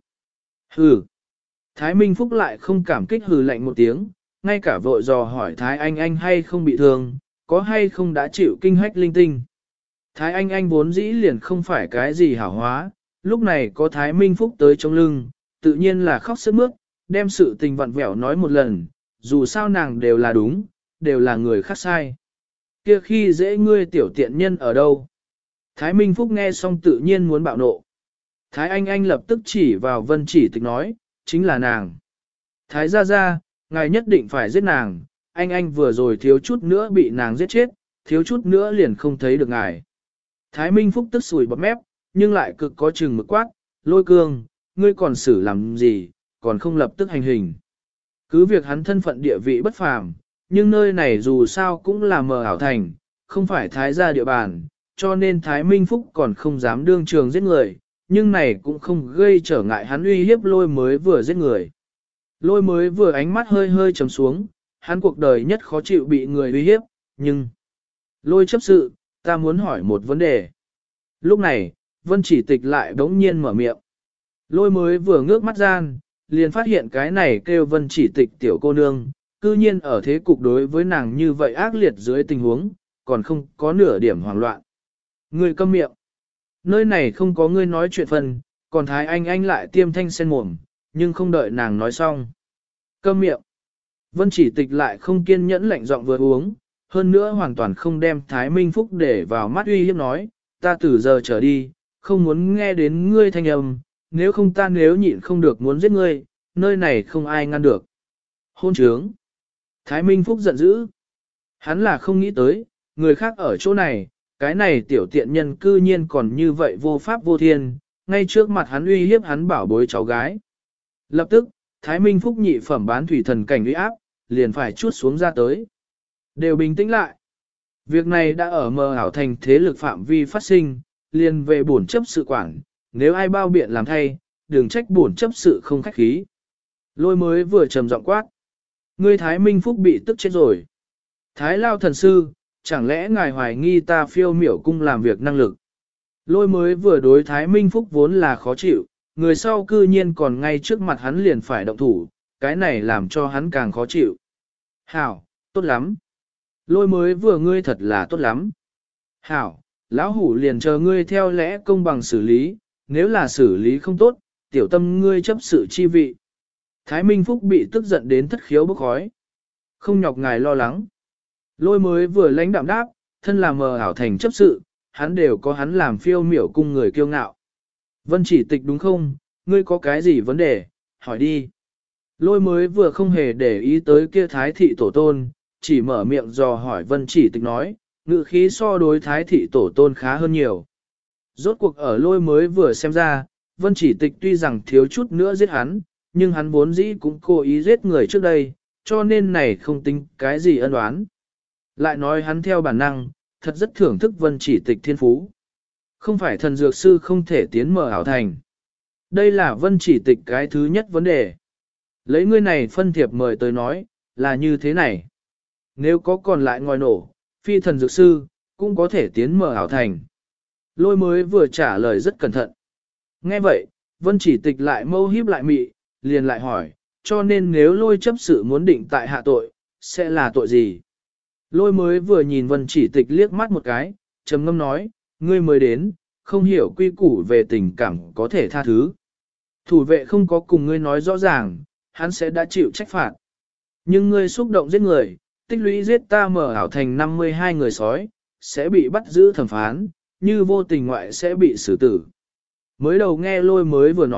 Hừ. Thái Minh Phúc lại không cảm kích hừ lạnh một tiếng, ngay cả vội dò hỏi Thái Anh hay không bị thương, có hay không đã chịu kinh hách linh tinh. Thái Anh vốn dĩ liền không phải cái gì hảo hóa, lúc này có Thái Minh Phúc tới trong lưng, tự nhiên là khóc sướt mướt, đem sự tình vặn vẹo nói một lần, dù sao nàng đều là đúng, đều là người khác sai. Kia khi dễ ngươi tiểu tiện nhân ở đâu? Thái Minh Phúc nghe xong tự nhiên muốn bạo nộ. Thái Anh lập tức chỉ vào Vân Chỉ Tịch nói, chính là nàng. Thái gia, ngài nhất định phải giết nàng, anh vừa rồi thiếu chút nữa bị nàng giết chết, thiếu chút nữa liền không thấy được ngài. Thái Minh Phúc tức sùi bọt mép, nhưng lại cực có chừng mực quát, Lôi Cương, ngươi còn xử làm gì, còn không lập tức hành hình. Cứ việc hắn thân phận địa vị bất phàm, nhưng nơi này dù sao cũng là mờ ảo thành, không phải Thái gia địa bàn, cho nên Thái Minh Phúc còn không dám đương trường giết người, nhưng này cũng không gây trở ngại hắn uy hiếp Lôi mới vừa giết người. Lôi mới vừa ánh mắt hơi hơi trầm xuống, hắn cuộc đời nhất khó chịu bị người uy hiếp, nhưng... Lôi chấp sự, ta muốn hỏi một vấn đề. Lúc này, Vân Chỉ Tịch lại đống nhiên mở miệng. Lôi mới vừa ngước mắt gian, liền phát hiện cái này kêu Vân Chỉ Tịch tiểu cô nương, cư nhiên ở thế cục đối với nàng như vậy ác liệt dưới tình huống, còn không có nửa điểm hoảng loạn. Ngươi câm miệng. Nơi này không có ngươi nói chuyện phần, còn Thái Anh lại tiêm thanh sen mồm, nhưng không đợi nàng nói xong. Câm miệng. Vân Chỉ Tịch lại không kiên nhẫn lạnh giọng vừa uống, hơn nữa hoàn toàn không đem Thái Minh Phúc để vào mắt uy hiếp nói, ta từ giờ trở đi, không muốn nghe đến ngươi thanh âm, nếu không ta nếu nhịn không được muốn giết ngươi, nơi này không ai ngăn được. Hôn trướng. Thái Minh Phúc giận dữ. Hắn là không nghĩ tới, người khác ở chỗ này, cái này tiểu tiện nhân cư nhiên còn như vậy vô pháp vô thiên, ngay trước mặt hắn uy hiếp hắn bảo bối cháu gái. Lập tức, Thái Minh Phúc nhị phẩm bán thủy thần cảnh uy áp, liền phải chuốt xuống ra tới. Đều bình tĩnh lại. Việc này đã ở mờ ảo thành thế lực phạm vi phát sinh, liền về bổn chấp sự quản, nếu ai bao biện làm thay, đừng trách bổn chấp sự không khách khí. Lôi mới vừa trầm giọng quát. Ngươi Thái Minh Phúc bị tức chết rồi. Thái Lao thần sư, chẳng lẽ ngài hoài nghi ta phiêu miểu cung làm việc năng lực. Lôi mới vừa đối Thái Minh Phúc vốn là khó chịu, người sau cư nhiên còn ngay trước mặt hắn liền phải động thủ, cái này làm cho hắn càng khó chịu. Hảo, tốt lắm. Lôi mới vừa ngươi thật là tốt lắm. Hảo, lão hủ liền chờ ngươi theo lẽ công bằng xử lý, nếu là xử lý không tốt, tiểu tâm ngươi chấp sự chi vị. Thái Minh Phúc bị tức giận đến thất khiếu bốc khói. Không nhọc ngài lo lắng. Lôi mới vừa lãnh đạm đáp, thân là mờ ảo thành chấp sự, hắn đều có hắn làm phiêu miểu cung người kiêu ngạo. Vân Chỉ Tịch đúng không, ngươi có cái gì vấn đề, hỏi đi. Lôi mới vừa không hề để ý tới kia thái thị tổ tôn, chỉ mở miệng dò hỏi Vân Chỉ Tịch nói, ngự khí so đối thái thị tổ tôn khá hơn nhiều. Rốt cuộc ở lôi mới vừa xem ra, Vân Chỉ Tịch tuy rằng thiếu chút nữa giết hắn, nhưng hắn vốn dĩ cũng cố ý giết người trước đây, cho nên này không tính cái gì ân oán. Lại nói hắn theo bản năng, thật rất thưởng thức Vân Chỉ Tịch thiên phú. Không phải thần dược sư không thể tiến mở ảo thành. Đây là Vân Chỉ Tịch cái thứ nhất vấn đề. Lấy ngươi này phân thiệp mời tới nói, là như thế này. Nếu có còn lại ngòi nổ, phi thần dược sư, cũng có thể tiến mở ảo thành. Lôi mới vừa trả lời rất cẩn thận. Nghe vậy, Vân Chỉ Tịch lại mâu hiếp lại mị, liền lại hỏi, cho nên nếu lôi chấp sự muốn định tại hạ tội, sẽ là tội gì? Lôi mới vừa nhìn Vân Chỉ Tịch liếc mắt một cái, trầm ngâm nói, ngươi mới đến, không hiểu quy củ về tình cảm có thể tha thứ. Thủ vệ không có cùng ngươi nói rõ ràng, hắn sẽ đã chịu trách phạt. Nhưng ngươi xúc động giết người, tích lũy giết ta mở ảo thành 52 người sói, sẽ bị bắt giữ thẩm phán, như vô tình ngoại sẽ bị xử tử. Mới đầu nghe lôi mới vừa nói,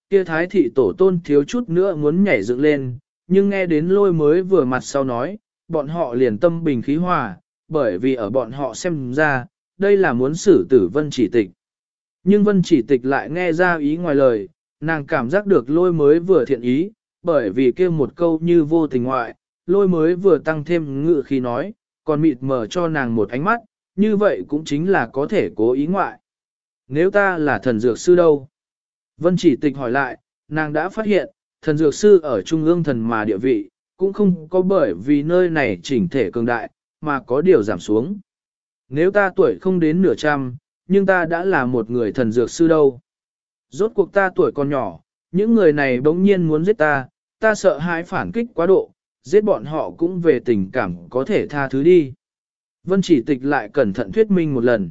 kia thái thị tổ tôn thiếu chút nữa muốn nhảy dựng lên, nhưng nghe đến lôi mới vừa mặt sau nói, bọn họ liền tâm bình khí hòa, bởi vì ở bọn họ xem ra, đây là muốn xử tử Vân Chỉ Tịch. Nhưng Vân Chỉ Tịch lại nghe ra ý ngoài lời, nàng cảm giác được lôi mới vừa thiện ý, bởi vì kia một câu như vô tình ngoại, lôi mới vừa tăng thêm ngự khi nói, còn mịt mờ cho nàng một ánh mắt, như vậy cũng chính là có thể cố ý ngoại. Nếu ta là thần dược sư đâu? Vân Chỉ Tịch hỏi lại, nàng đã phát hiện, thần dược sư ở trung ương thần mà địa vị, cũng không có bởi vì nơi này chỉnh thể cường đại, mà có điều giảm xuống. Nếu ta tuổi không đến nửa trăm, nhưng ta đã là một người thần dược sư đâu. Rốt cuộc ta tuổi còn nhỏ, những người này bỗng nhiên muốn giết ta, ta sợ hãi phản kích quá độ, giết bọn họ cũng về tình cảm có thể tha thứ đi. Vân Chỉ Tịch lại cẩn thận thuyết minh một lần.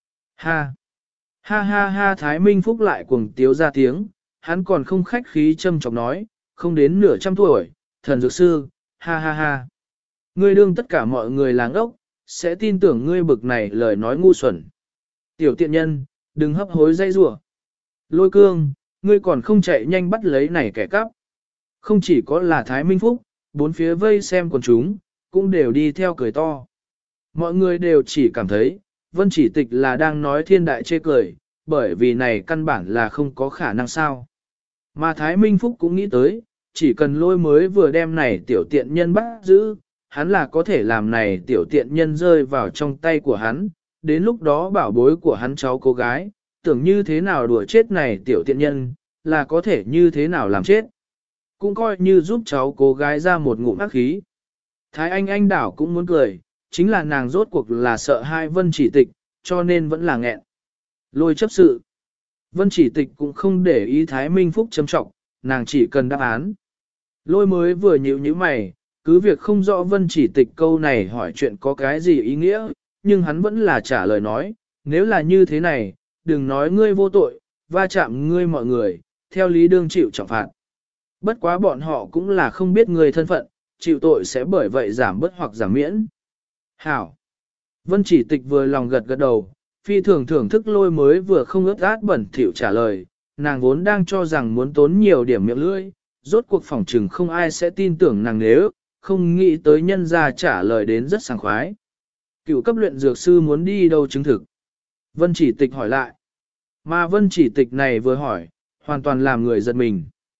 Ha! Ha ha ha Thái Minh Phúc lại cuồng tiếu ra tiếng, hắn còn không khách khí châm chọc nói, không đến nửa trăm tuổi, thần dược sư, ha ha ha. Ngươi đương tất cả mọi người làng ốc, sẽ tin tưởng ngươi bực này lời nói ngu xuẩn. Tiểu tiện nhân, đừng hấp hối dây rủa. Lôi cương, ngươi còn không chạy nhanh bắt lấy này kẻ cắp. Không chỉ có là Thái Minh Phúc, bốn phía vây xem quần chúng, cũng đều đi theo cười to. Mọi người đều chỉ cảm thấy, Vân Chỉ Tịch là đang nói thiên đại chê cười, bởi vì này căn bản là không có khả năng sao. Mà Thái Minh Phúc cũng nghĩ tới, chỉ cần lôi mới vừa đem này tiểu tiện nhân bắt giữ, hắn là có thể làm này tiểu tiện nhân rơi vào trong tay của hắn, đến lúc đó bảo bối của hắn cháu cô gái, tưởng như thế nào đùa chết này tiểu tiện nhân, là có thể như thế nào làm chết. Cũng coi như giúp cháu cô gái ra một ngụm ác khí. Thái Anh đảo cũng muốn cười, chính là nàng rốt cuộc là sợ hai Vân Chỉ Tịch, cho nên vẫn là nghẹn. Lôi chấp sự. Vân Chỉ Tịch cũng không để ý Thái Minh Phúc châm trọng, nàng chỉ cần đáp án. Lôi mới vừa nhíu nhíu mày, cứ việc không rõ Vân Chỉ Tịch câu này hỏi chuyện có cái gì ý nghĩa, nhưng hắn vẫn là trả lời nói, nếu là như thế này, đừng nói ngươi vô tội, va chạm ngươi mọi người, theo lý đương chịu trọng phạt. Bất quá bọn họ cũng là không biết ngươi thân phận, chịu tội sẽ bởi vậy giảm bớt hoặc giảm miễn. Hảo. Vân Chỉ Tịch vừa lòng gật gật đầu, phi thường thưởng thức lôi mới vừa không ướt át bẩn thỉu trả lời, nàng vốn đang cho rằng muốn tốn nhiều điểm miệng lưỡi, rốt cuộc phỏng trừng không ai sẽ tin tưởng nàng nếu, không nghĩ tới nhân ra trả lời đến rất sảng khoái. Cựu cấp luyện dược sư muốn đi đâu chứng thực? Vân Chỉ Tịch hỏi lại. Mà Vân Chỉ Tịch này vừa hỏi, hoàn toàn làm người giật mình.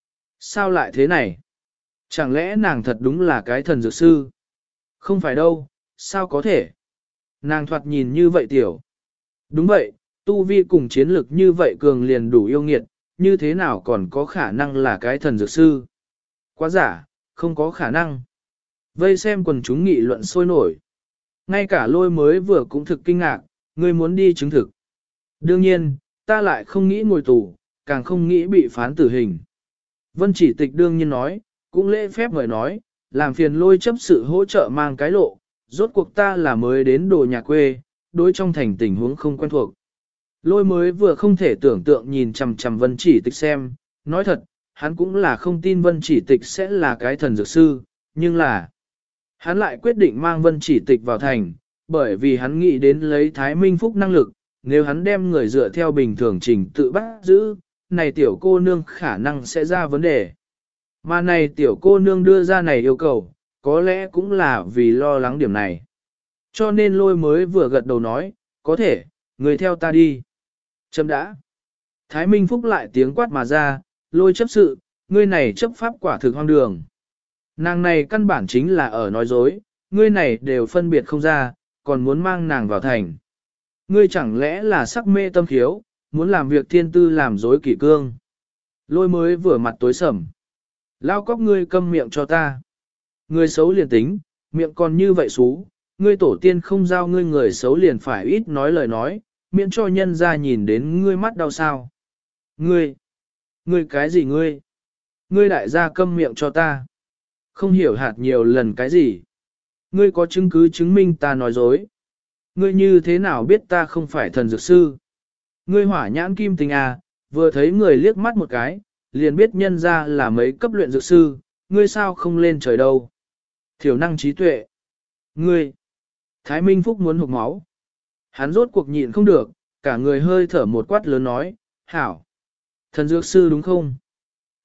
Sao lại thế này? Chẳng lẽ nàng thật đúng là cái thần dược sư? Không phải đâu, sao có thể? Nàng thoạt nhìn như vậy tiểu. Đúng vậy, tu vi cùng chiến lực như vậy cường liền đủ yêu nghiệt, như thế nào còn có khả năng là cái thần dược sư? Quá giả, không có khả năng. Vây xem quần chúng nghị luận sôi nổi. Ngay cả lôi mới vừa cũng thực kinh ngạc, ngươi muốn đi chứng thực. Đương nhiên, ta lại không nghĩ ngồi tù, càng không nghĩ bị phán tử hình. Vân Chỉ Tịch đương nhiên nói, cũng lễ phép mời nói, làm phiền lôi chấp sự hỗ trợ mang cái lộ, rốt cuộc ta là mới đến đồ nhà quê, đối trong thành tình huống không quen thuộc. Lôi mới vừa không thể tưởng tượng nhìn chằm chằm Vân Chỉ Tịch xem, nói thật, hắn cũng là không tin Vân Chỉ Tịch sẽ là cái thần dược sư, nhưng là hắn lại quyết định mang Vân Chỉ Tịch vào thành, bởi vì hắn nghĩ đến lấy Thái Minh Phúc năng lực, nếu hắn đem người dựa theo bình thường trình tự bắt giữ, này tiểu cô nương khả năng sẽ ra vấn đề. Mà này tiểu cô nương đưa ra này yêu cầu, có lẽ cũng là vì lo lắng điểm này. Cho nên lôi mới vừa gật đầu nói, có thể, người theo ta đi. Chấm đã. Thái Minh Phúc lại tiếng quát mà ra, lôi chấp sự, ngươi này chấp pháp quả thực hoang đường. Nàng này căn bản chính là ở nói dối, ngươi này đều phân biệt không ra, còn muốn mang nàng vào thành. Ngươi chẳng lẽ là sắc mê tâm khiếu, muốn làm việc thiên tư làm dối kỷ cương. Lôi mới vừa mặt tối sầm. Lao cóc ngươi câm miệng cho ta. Ngươi xấu liền tính, miệng còn như vậy xú, ngươi tổ tiên không giao ngươi người xấu liền phải ít nói lời nói, miễn cho nhân ra nhìn đến ngươi mắt đau sao. Ngươi cái gì ngươi? Ngươi đại gia câm miệng cho ta. Không hiểu hạt nhiều lần cái gì. Ngươi có chứng cứ chứng minh ta nói dối. Ngươi như thế nào biết ta không phải thần dược sư? Ngươi hỏa nhãn kim tình à, vừa thấy người liếc mắt một cái, liền biết nhân ra là mấy cấp luyện dược sư, ngươi sao không lên trời đâu. Thiểu năng trí tuệ. Ngươi. Thái Minh Phúc muốn hụt máu. Hắn rốt cuộc nhịn không được, cả người hơi thở một quát lớn nói, hảo. Thần dược sư đúng không?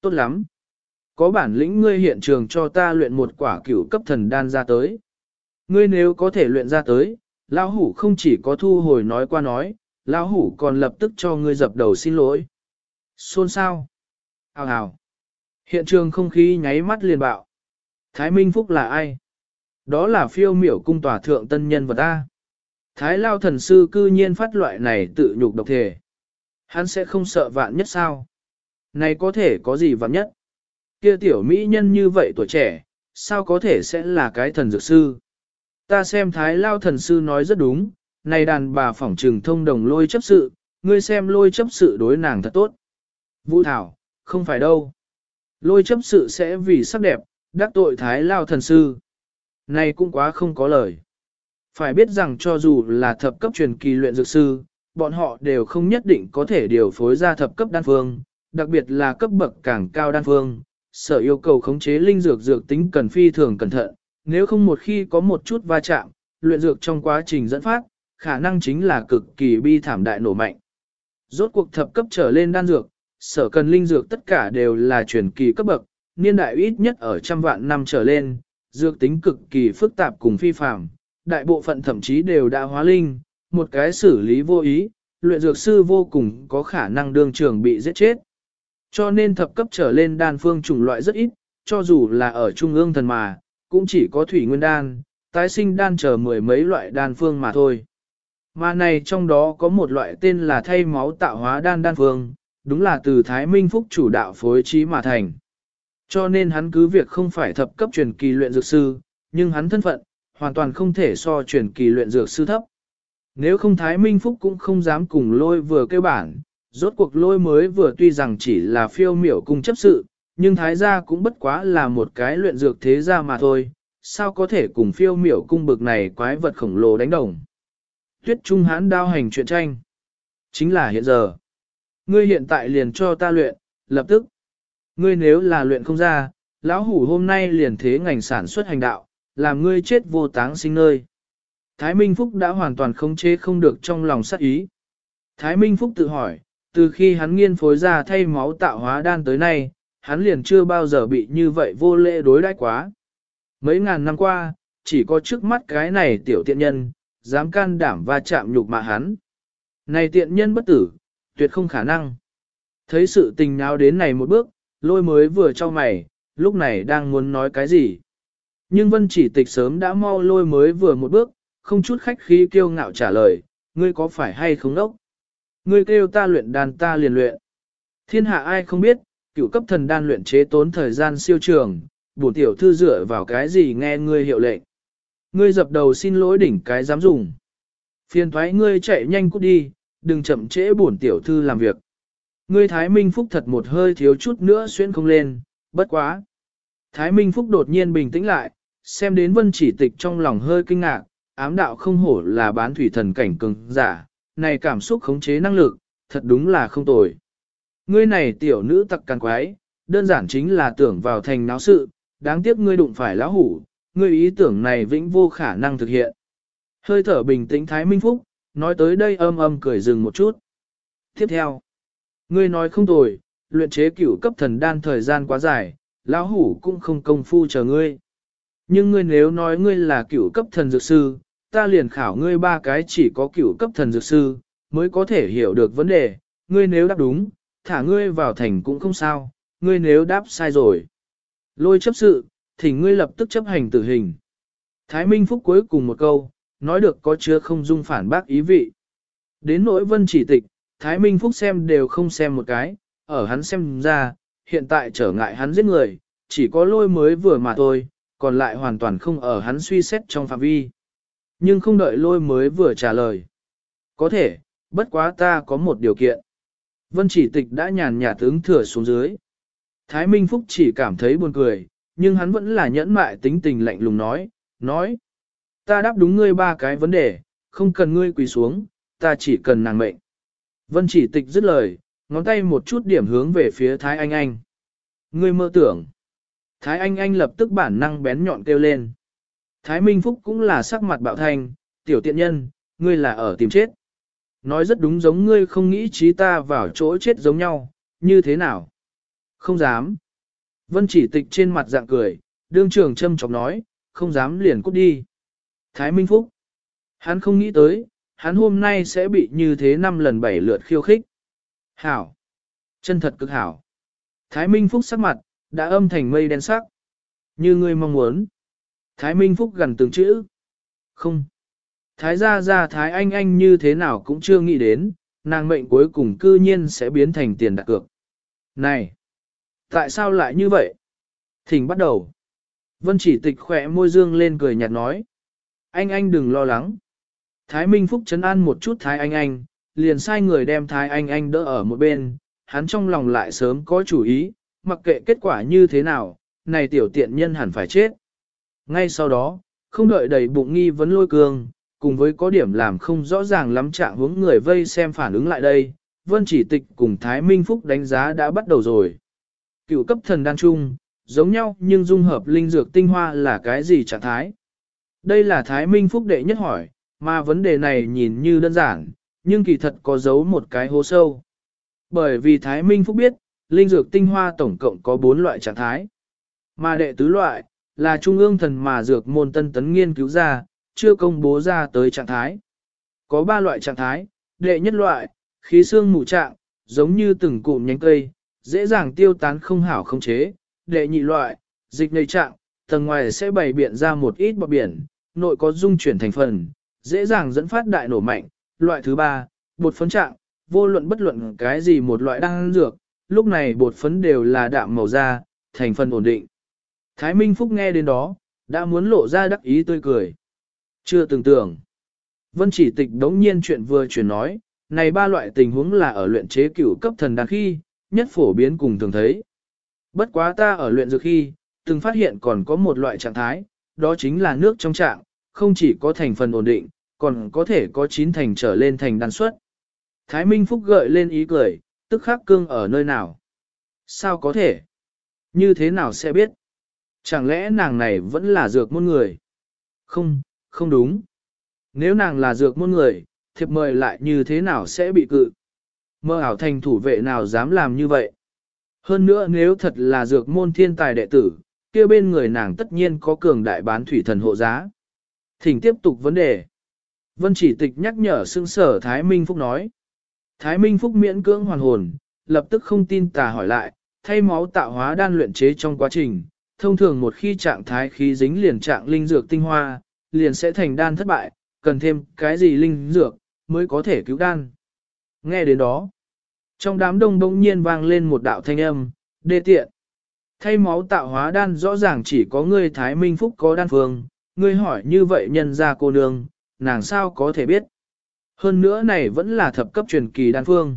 Tốt lắm. Có bản lĩnh ngươi hiện trường cho ta luyện một quả cửu cấp thần đan ra tới. Ngươi nếu có thể luyện ra tới, lão hủ không chỉ có thu hồi nói qua nói, lão hủ còn lập tức cho ngươi dập đầu xin lỗi. Xôn sao? Hào hào. Hiện trường không khí nháy mắt liền bạo. Thái Minh Phúc là ai? Đó là phiêu miểu cung tòa thượng tân nhân vật ta. Thái Lao thần sư cư nhiên phát loại này tự nhục độc thể. Hắn sẽ không sợ vạn nhất sao? Này có thể có gì vạn nhất? Kia tiểu mỹ nhân như vậy tuổi trẻ, sao có thể sẽ là cái thần dược sư? Ta xem Thái Lao thần sư nói rất đúng, này đàn bà phỏng trừng thông đồng lôi chấp sự, ngươi xem lôi chấp sự đối nàng thật tốt. Vũ Thảo, không phải đâu. Lôi chấp sự sẽ vì sắc đẹp, đắc tội Thái Lao thần sư. Này cũng quá không có lời. Phải biết rằng cho dù là thập cấp truyền kỳ luyện dược sư, bọn họ đều không nhất định có thể điều phối ra thập cấp đan phương, đặc biệt là cấp bậc càng cao đan phương. Sở yêu cầu khống chế linh dược dược tính cần phi thường cẩn thận, nếu không một khi có một chút va chạm, luyện dược trong quá trình dẫn phát, khả năng chính là cực kỳ bi thảm đại nổ mạnh. Rốt cuộc thập cấp trở lên đan dược, sở cần linh dược tất cả đều là truyền kỳ cấp bậc, niên đại ít nhất ở trăm vạn năm trở lên, dược tính cực kỳ phức tạp cùng phi phàm, đại bộ phận thậm chí đều đã hóa linh, một cái xử lý vô ý, luyện dược sư vô cùng có khả năng đương trường bị giết chết. Cho nên thập cấp trở lên đan phương chủng loại rất ít, cho dù là ở trung ương thần mà, cũng chỉ có thủy nguyên đan, tái sinh đan chờ mười mấy loại đan phương mà thôi. Mà này trong đó có một loại tên là thay máu tạo hóa đan phương, đúng là từ Thái Minh Phúc chủ đạo phối trí mà thành. Cho nên hắn cứ việc không phải thập cấp truyền kỳ luyện dược sư, nhưng hắn thân phận, hoàn toàn không thể so truyền kỳ luyện dược sư thấp. Nếu không Thái Minh Phúc cũng không dám cùng lôi vừa kêu bản, rốt cuộc lôi mới vừa tuy rằng chỉ là phiêu miểu cung chấp sự, nhưng Thái gia cũng bất quá là một cái luyện dược thế gia mà thôi, sao có thể cùng phiêu miểu cung bực này quái vật khổng lồ đánh đồng. Tuyết Trung Hán đao hành chuyện tranh. Chính là hiện giờ. Ngươi hiện tại liền cho ta luyện, lập tức. Ngươi nếu là luyện không ra, lão hủ hôm nay liền thế ngành sản xuất hành đạo, làm ngươi chết vô táng sinh nơi. Thái Minh Phúc đã hoàn toàn khống chế không được trong lòng sát ý. Thái Minh Phúc tự hỏi, từ khi hắn nghiên phối ra thay máu tạo hóa đan tới nay, hắn liền chưa bao giờ bị như vậy vô lễ đối đãi quá. Mấy ngàn năm qua, chỉ có trước mắt cái này tiểu tiện nhân, dám can đảm va chạm nhục mạ hắn. Này tiện nhân bất tử, tuyệt không khả năng. Thấy sự tình nào đến này một bước, lôi mới vừa cho mày, lúc này đang muốn nói cái gì. Nhưng Vân Chỉ Tịch sớm đã mau lôi mới vừa một bước, không chút khách khí kiêu ngạo trả lời, ngươi có phải hay không đốc? Ngươi kêu ta luyện đan ta liền luyện. Thiên hạ ai không biết, cựu cấp thần đan luyện chế tốn thời gian siêu trường, bổn tiểu thư dựa vào cái gì nghe ngươi hiệu lệnh. Ngươi dập đầu xin lỗi đỉnh cái dám dùng. Phiền thoái ngươi chạy nhanh cút đi, đừng chậm trễ bổn tiểu thư làm việc. Ngươi Thái Minh Phúc thật một hơi thiếu chút nữa xuyên không lên, bất quá. Thái Minh Phúc đột nhiên bình tĩnh lại, xem đến Vân Chỉ Tịch trong lòng hơi kinh ngạc, ám đạo không hổ là bán thủy thần cảnh cường giả, này cảm xúc khống chế năng lực, thật đúng là không tồi. Ngươi này tiểu nữ tặc càn quái, đơn giản chính là tưởng vào thành náo sự, đáng tiếc ngươi đụng phải lão hủ, ngươi ý tưởng này vĩnh vô khả năng thực hiện. Hơi thở bình tĩnh Thái Minh Phúc, nói tới đây âm âm cười dừng một chút. Tiếp theo, ngươi nói không tồi, luyện chế cửu cấp thần đan thời gian quá dài, lão hủ cũng không công phu chờ ngươi. Nhưng ngươi nếu nói ngươi là cửu cấp thần dược sư, ta liền khảo ngươi ba cái chỉ có cửu cấp thần dược sư, mới có thể hiểu được vấn đề, ngươi nếu đáp đúng, thả ngươi vào thành cũng không sao, ngươi nếu đáp sai rồi. Lôi chấp sự, thì ngươi lập tức chấp hành tử hình. Thái Minh Phúc cuối cùng một câu, nói được có chứa không dung phản bác ý vị. Đến nỗi Vân Chỉ Tịch, Thái Minh Phúc xem đều không xem một cái, ở hắn xem ra, hiện tại trở ngại hắn giết người, chỉ có lôi mới vừa mà thôi, còn lại hoàn toàn không ở hắn suy xét trong phạm vi. Nhưng không đợi lôi mới vừa trả lời. Có thể, bất quá ta có một điều kiện. Vân Chỉ Tịch đã nhàn nhạt ứng thừa xuống dưới. Thái Minh Phúc chỉ cảm thấy buồn cười, nhưng hắn vẫn là nhẫn mại tính tình lạnh lùng nói. Ta đáp đúng ngươi ba cái vấn đề, không cần ngươi quỳ xuống, ta chỉ cần nàng mệnh. Vân Chỉ Tịch dứt lời, ngón tay một chút điểm hướng về phía Thái Anh Anh. Ngươi mơ tưởng. Thái Anh Anh lập tức bản năng bén nhọn kêu lên. Thái Minh Phúc cũng là sắc mặt bạo thanh, tiểu tiện nhân, ngươi là ở tìm chết. Nói rất đúng giống ngươi không nghĩ trí ta vào chỗ chết giống nhau, như thế nào? Không dám. Vân chỉ tịch trên mặt dạng cười, đương trường châm chọc nói, không dám liền cút đi. Thái Minh Phúc. Hắn không nghĩ tới, hắn hôm nay sẽ bị như thế 5 lần 7 lượt khiêu khích. Hảo. Chân thật cực hảo. Thái Minh Phúc sắc mặt, đã âm thành mây đen sắc. Như ngươi mong muốn. Thái Minh Phúc gần từng chữ. Không. Thái gia Thái Anh như thế nào cũng chưa nghĩ đến, nàng mệnh cuối cùng cư nhiên sẽ biến thành tiền đặt cược. Này! Tại sao lại như vậy? Thỉnh bắt đầu. Vân chỉ tịch khỏe môi dương lên cười nhạt nói. Anh đừng lo lắng. Thái Minh Phúc trấn an một chút Thái Anh, liền sai người đem Thái Anh đỡ ở một bên, hắn trong lòng lại sớm có chủ ý, mặc kệ kết quả như thế nào, này tiểu tiện nhân hẳn phải chết. Ngay sau đó, không đợi đầy bụng nghi vấn Lôi Cương, cùng với có điểm làm không rõ ràng lắm trạng hướng người vây xem phản ứng lại đây, Vân chỉ tịch cùng Thái Minh Phúc đánh giá đã bắt đầu rồi. Cựu cấp thần đan trung, giống nhau nhưng dung hợp linh dược tinh hoa là cái gì trạng thái? Đây là Thái Minh Phúc đệ nhất hỏi, mà vấn đề này nhìn như đơn giản, nhưng kỳ thật có giấu một cái hố sâu. Bởi vì Thái Minh Phúc biết, linh dược tinh hoa tổng cộng có 4 loại trạng thái. Mà đệ tứ loại, là trung ương thần mà dược môn tân tấn nghiên cứu ra, chưa công bố ra tới trạng thái. Có 3 loại trạng thái, đệ nhất loại, khí xương mù trạng, giống như từng cụm nhánh cây, dễ dàng tiêu tán không hảo không chế. Đệ nhị loại, dịch nhầy trạng, tầng ngoài sẽ bày biện ra một ít bọt biển, nội có dung chuyển thành phần, dễ dàng dẫn phát đại nổ mạnh. Loại thứ 3, bột phấn trạng, vô luận bất luận cái gì một loại đan dược, lúc này bột phấn đều là đạm màu da, thành phần ổn định. Thái Minh Phúc nghe đến đó, đã muốn lộ ra đắc ý tươi cười. Chưa từng tưởng. Vân chỉ tịch đống nhiên chuyện vừa chuyển nói, này 3 loại tình huống là ở luyện chế cửu cấp thần đan khi, nhất phổ biến cùng thường thấy. Bất quá ta ở luyện dược khi, từng phát hiện còn có một loại trạng thái, đó chính là nước trong trạng, không chỉ có thành phần ổn định, còn có thể có 9 thành trở lên thành đan suất. Thái Minh Phúc gợi lên ý cười, tức khắc cương ở nơi nào? Sao có thể? Như thế nào sẽ biết? Chẳng lẽ nàng này vẫn là dược môn người? Không đúng. Nếu nàng là dược môn người, thiệp mời lại như thế nào sẽ bị cự? Mơ ảo thành thủ vệ nào dám làm như vậy? Hơn nữa nếu thật là dược môn thiên tài đệ tử, kia bên người nàng tất nhiên có cường đại bán thủy thần hộ giá. Thỉnh tiếp tục vấn đề. Vân chỉ tịch nhắc nhở xương sở Thái Minh Phúc nói. Thái Minh Phúc miễn cưỡng hoàn hồn, lập tức không tin tà hỏi lại, thay máu tạo hóa đan luyện chế trong quá trình, thông thường một khi trạng thái khí dính liền trạng linh dược tinh hoa, liền sẽ thành đan thất bại, cần thêm cái gì linh dược, mới có thể cứu đan. Nghe đến đó, trong đám đông đông nhiên vang lên một đạo thanh âm, đê tiện. Thay máu tạo hóa đan rõ ràng chỉ có ngươi Thái Minh Phúc có đan phương, ngươi hỏi như vậy nhân ra cô nương, nàng sao có thể biết. Hơn nữa này vẫn là thập cấp truyền kỳ đan phương.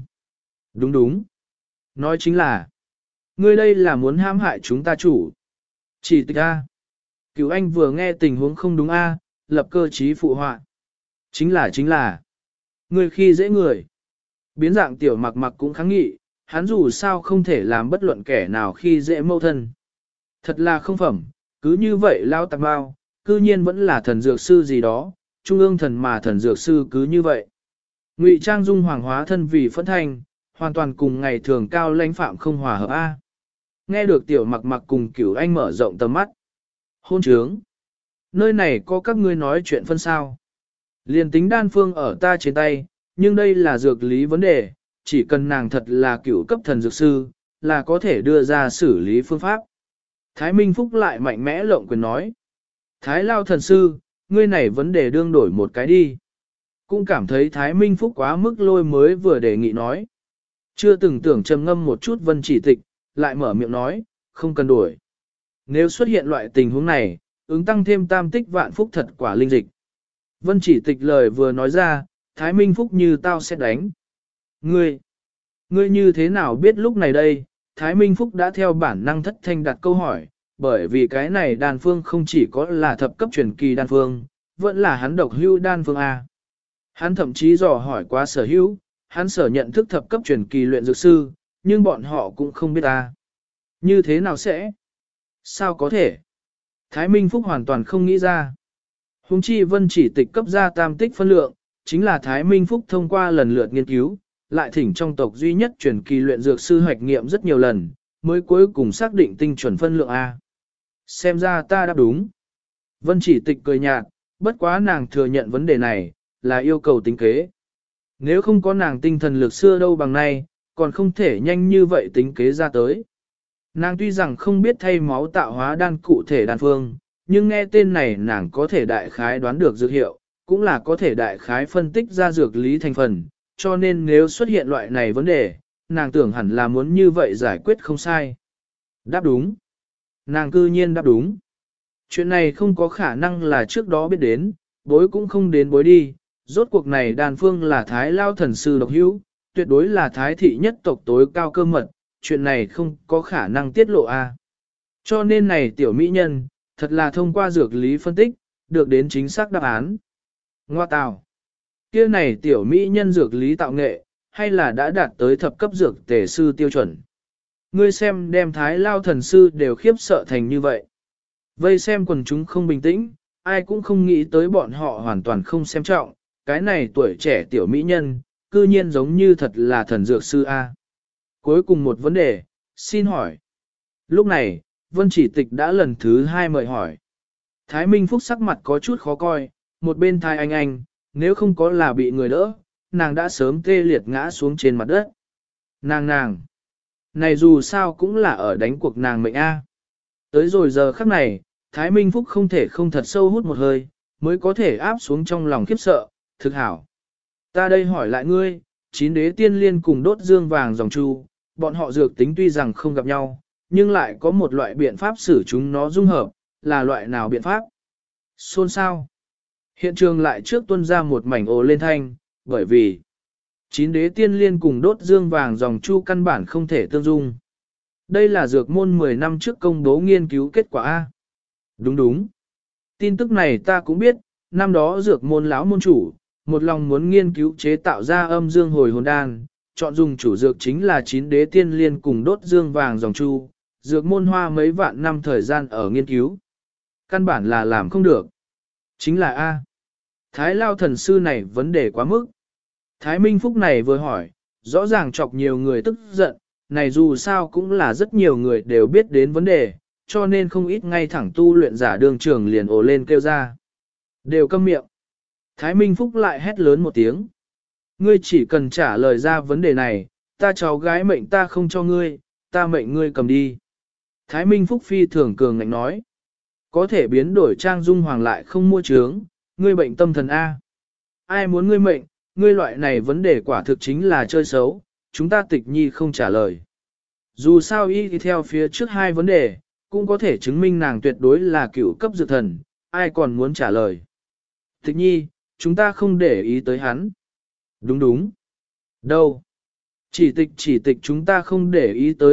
Đúng. Nói chính là, ngươi đây là muốn hãm hại chúng ta chủ. Chỉ tịch A. Cửu anh vừa nghe tình huống không đúng A, lập cơ trí phụ họa. Chính là, ngươi khi dễ người. Biến dạng tiểu mặc mặc cũng kháng nghị, hắn dù sao không thể làm bất luận kẻ nào khi dễ mâu thân. Thật là không phẩm, cứ như vậy lao tạc bao, cư nhiên vẫn là thần dược sư gì đó, trung ương thần mà thần dược sư cứ như vậy. Ngụy trang dung hoàng hóa thân vì phẫn thanh, hoàn toàn cùng ngày thường cao lãnh phạm không hòa hợp A. Nghe được tiểu mặc mặc cùng cửu anh mở rộng tầm mắt. Hôn trướng. Nơi này có các ngươi nói chuyện phân sao. Liên tính đan phương ở ta trên tay, nhưng đây là dược lý vấn đề, chỉ cần nàng thật là cửu cấp thần dược sư, là có thể đưa ra xử lý phương pháp. Thái Minh Phúc lại mạnh mẽ lộng quyền nói. Thái Lao thần sư, ngươi này vấn đề đương đổi một cái đi. Cũng cảm thấy Thái Minh Phúc quá mức lôi mới vừa đề nghị nói. Chưa từng tưởng trầm ngâm một chút Vân chỉ tịch, lại mở miệng nói, không cần đổi. Nếu xuất hiện loại tình huống này, ứng tăng thêm tam tích vạn phúc thật quả linh dịch. Vân chỉ tịch lời vừa nói ra, Thái Minh Phúc như tao sẽ đánh. Ngươi như thế nào biết lúc này đây, Thái Minh Phúc đã theo bản năng thất thanh đặt câu hỏi, bởi vì cái này đan phương không chỉ có là thập cấp truyền kỳ đan phương, vẫn là hắn độc hưu đan phương A. Hắn thậm chí dò hỏi qua sở hữu, hắn sở nhận thức thập cấp truyền kỳ luyện dược sư, nhưng bọn họ cũng không biết A. Như thế nào sẽ? Sao có thể? Thái Minh Phúc hoàn toàn không nghĩ ra. Hùng chi Vân chỉ tịch cấp ra tam tích phân lượng, chính là Thái Minh Phúc thông qua lần lượt nghiên cứu, lại thỉnh trong tộc duy nhất truyền kỳ luyện dược sư hoạch nghiệm rất nhiều lần, mới cuối cùng xác định tinh chuẩn phân lượng A. Xem ra ta đáp đúng. Vân Chỉ Tịch cười nhạt, bất quá nàng thừa nhận vấn đề này, là yêu cầu tính kế. Nếu không có nàng tinh thần lực xưa đâu bằng nay, còn không thể nhanh như vậy tính kế ra tới. Nàng tuy rằng không biết thay máu tạo hóa đan cụ thể đan phương, nhưng nghe tên này nàng có thể đại khái đoán được dược hiệu, cũng là có thể đại khái phân tích ra dược lý thành phần, cho nên nếu xuất hiện loại này vấn đề, nàng tưởng hẳn là muốn như vậy giải quyết không sai. Đáp đúng. Nàng cư nhiên đáp đúng. Chuyện này không có khả năng là trước đó biết đến, bối cũng không đến bối đi, rốt cuộc này đàn phương là thái lao thần sư độc hữu, tuyệt đối là thái thị nhất tộc tối cao cơ mật, chuyện này không có khả năng tiết lộ a. Cho nên này tiểu mỹ nhân, thật là thông qua dược lý phân tích, được đến chính xác đáp án. Ngoa tào. Kia này tiểu mỹ nhân dược lý tạo nghệ, hay là đã đạt tới thập cấp dược tề sư tiêu chuẩn. Ngươi xem đem thái lao thần sư đều khiếp sợ thành như vậy. Vây xem quần chúng không bình tĩnh, ai cũng không nghĩ tới bọn họ hoàn toàn không xem trọng, cái này tuổi trẻ tiểu mỹ nhân, cư nhiên giống như thật là thần dược sư A. Cuối cùng một vấn đề, xin hỏi. Lúc này, Vân Chỉ Tịch đã lần thứ 2 mời hỏi. Thái Minh Phúc sắc mặt có chút khó coi, một bên thai anh, nếu không có là bị người đỡ, nàng đã sớm tê liệt ngã xuống trên mặt đất. Nàng. Này dù sao cũng là ở đánh cuộc nàng mệnh A. Tới rồi giờ khắc này, Thái Minh Phúc không thể không thật sâu hút một hơi, mới có thể áp xuống trong lòng khiếp sợ, thực hảo. Ta đây hỏi lại ngươi, 9 đế tiên liên cùng đốt dương vàng dòng chu, bọn họ dược tính tuy rằng không gặp nhau, nhưng lại có một loại biện pháp xử chúng nó dung hợp, là loại nào biện pháp? Xôn sao? Hiện trường lại trước tuân ra một mảnh ồ lên thanh, bởi vì 9 đế tiên liên cùng đốt dương vàng dòng chu căn bản không thể tương dung. Đây là dược môn 10 năm trước công bố nghiên cứu kết quả A. Đúng. Tin tức này ta cũng biết, năm đó dược môn lão môn chủ, một lòng muốn nghiên cứu chế tạo ra âm dương hồi hồn đan, chọn dùng chủ dược chính là 9 đế tiên liên cùng đốt dương vàng dòng chu, dược môn hoa mấy vạn năm thời gian ở nghiên cứu. Căn bản là làm không được. Chính là A. Thái lao thần sư này vấn đề quá mức. Thái Minh Phúc này vừa hỏi, rõ ràng chọc nhiều người tức giận, này dù sao cũng là rất nhiều người đều biết đến vấn đề, cho nên không ít ngay thẳng tu luyện giả đường trường liền ồ lên kêu ra. Đều câm miệng. Thái Minh Phúc lại hét lớn một tiếng. Ngươi chỉ cần trả lời ra vấn đề này, ta cháu gái mệnh ta không cho ngươi, ta mệnh ngươi cầm đi. Thái Minh Phúc phi thường cường ngạnh nói. Có thể biến đổi trang dung hoàng lại không mua trướng, ngươi bệnh tâm thần A. Ai muốn ngươi mệnh, ngươi loại này vấn đề quả thực chính là chơi xấu, chúng ta tịch nhi không trả lời. Dù sao y thì theo phía trước 2 vấn đề, cũng có thể chứng minh nàng tuyệt đối là cựu cấp dược thần, ai còn muốn trả lời. Tịch nhi, chúng ta không để ý tới hắn. Đúng. Đâu? Chỉ tịch chúng ta không để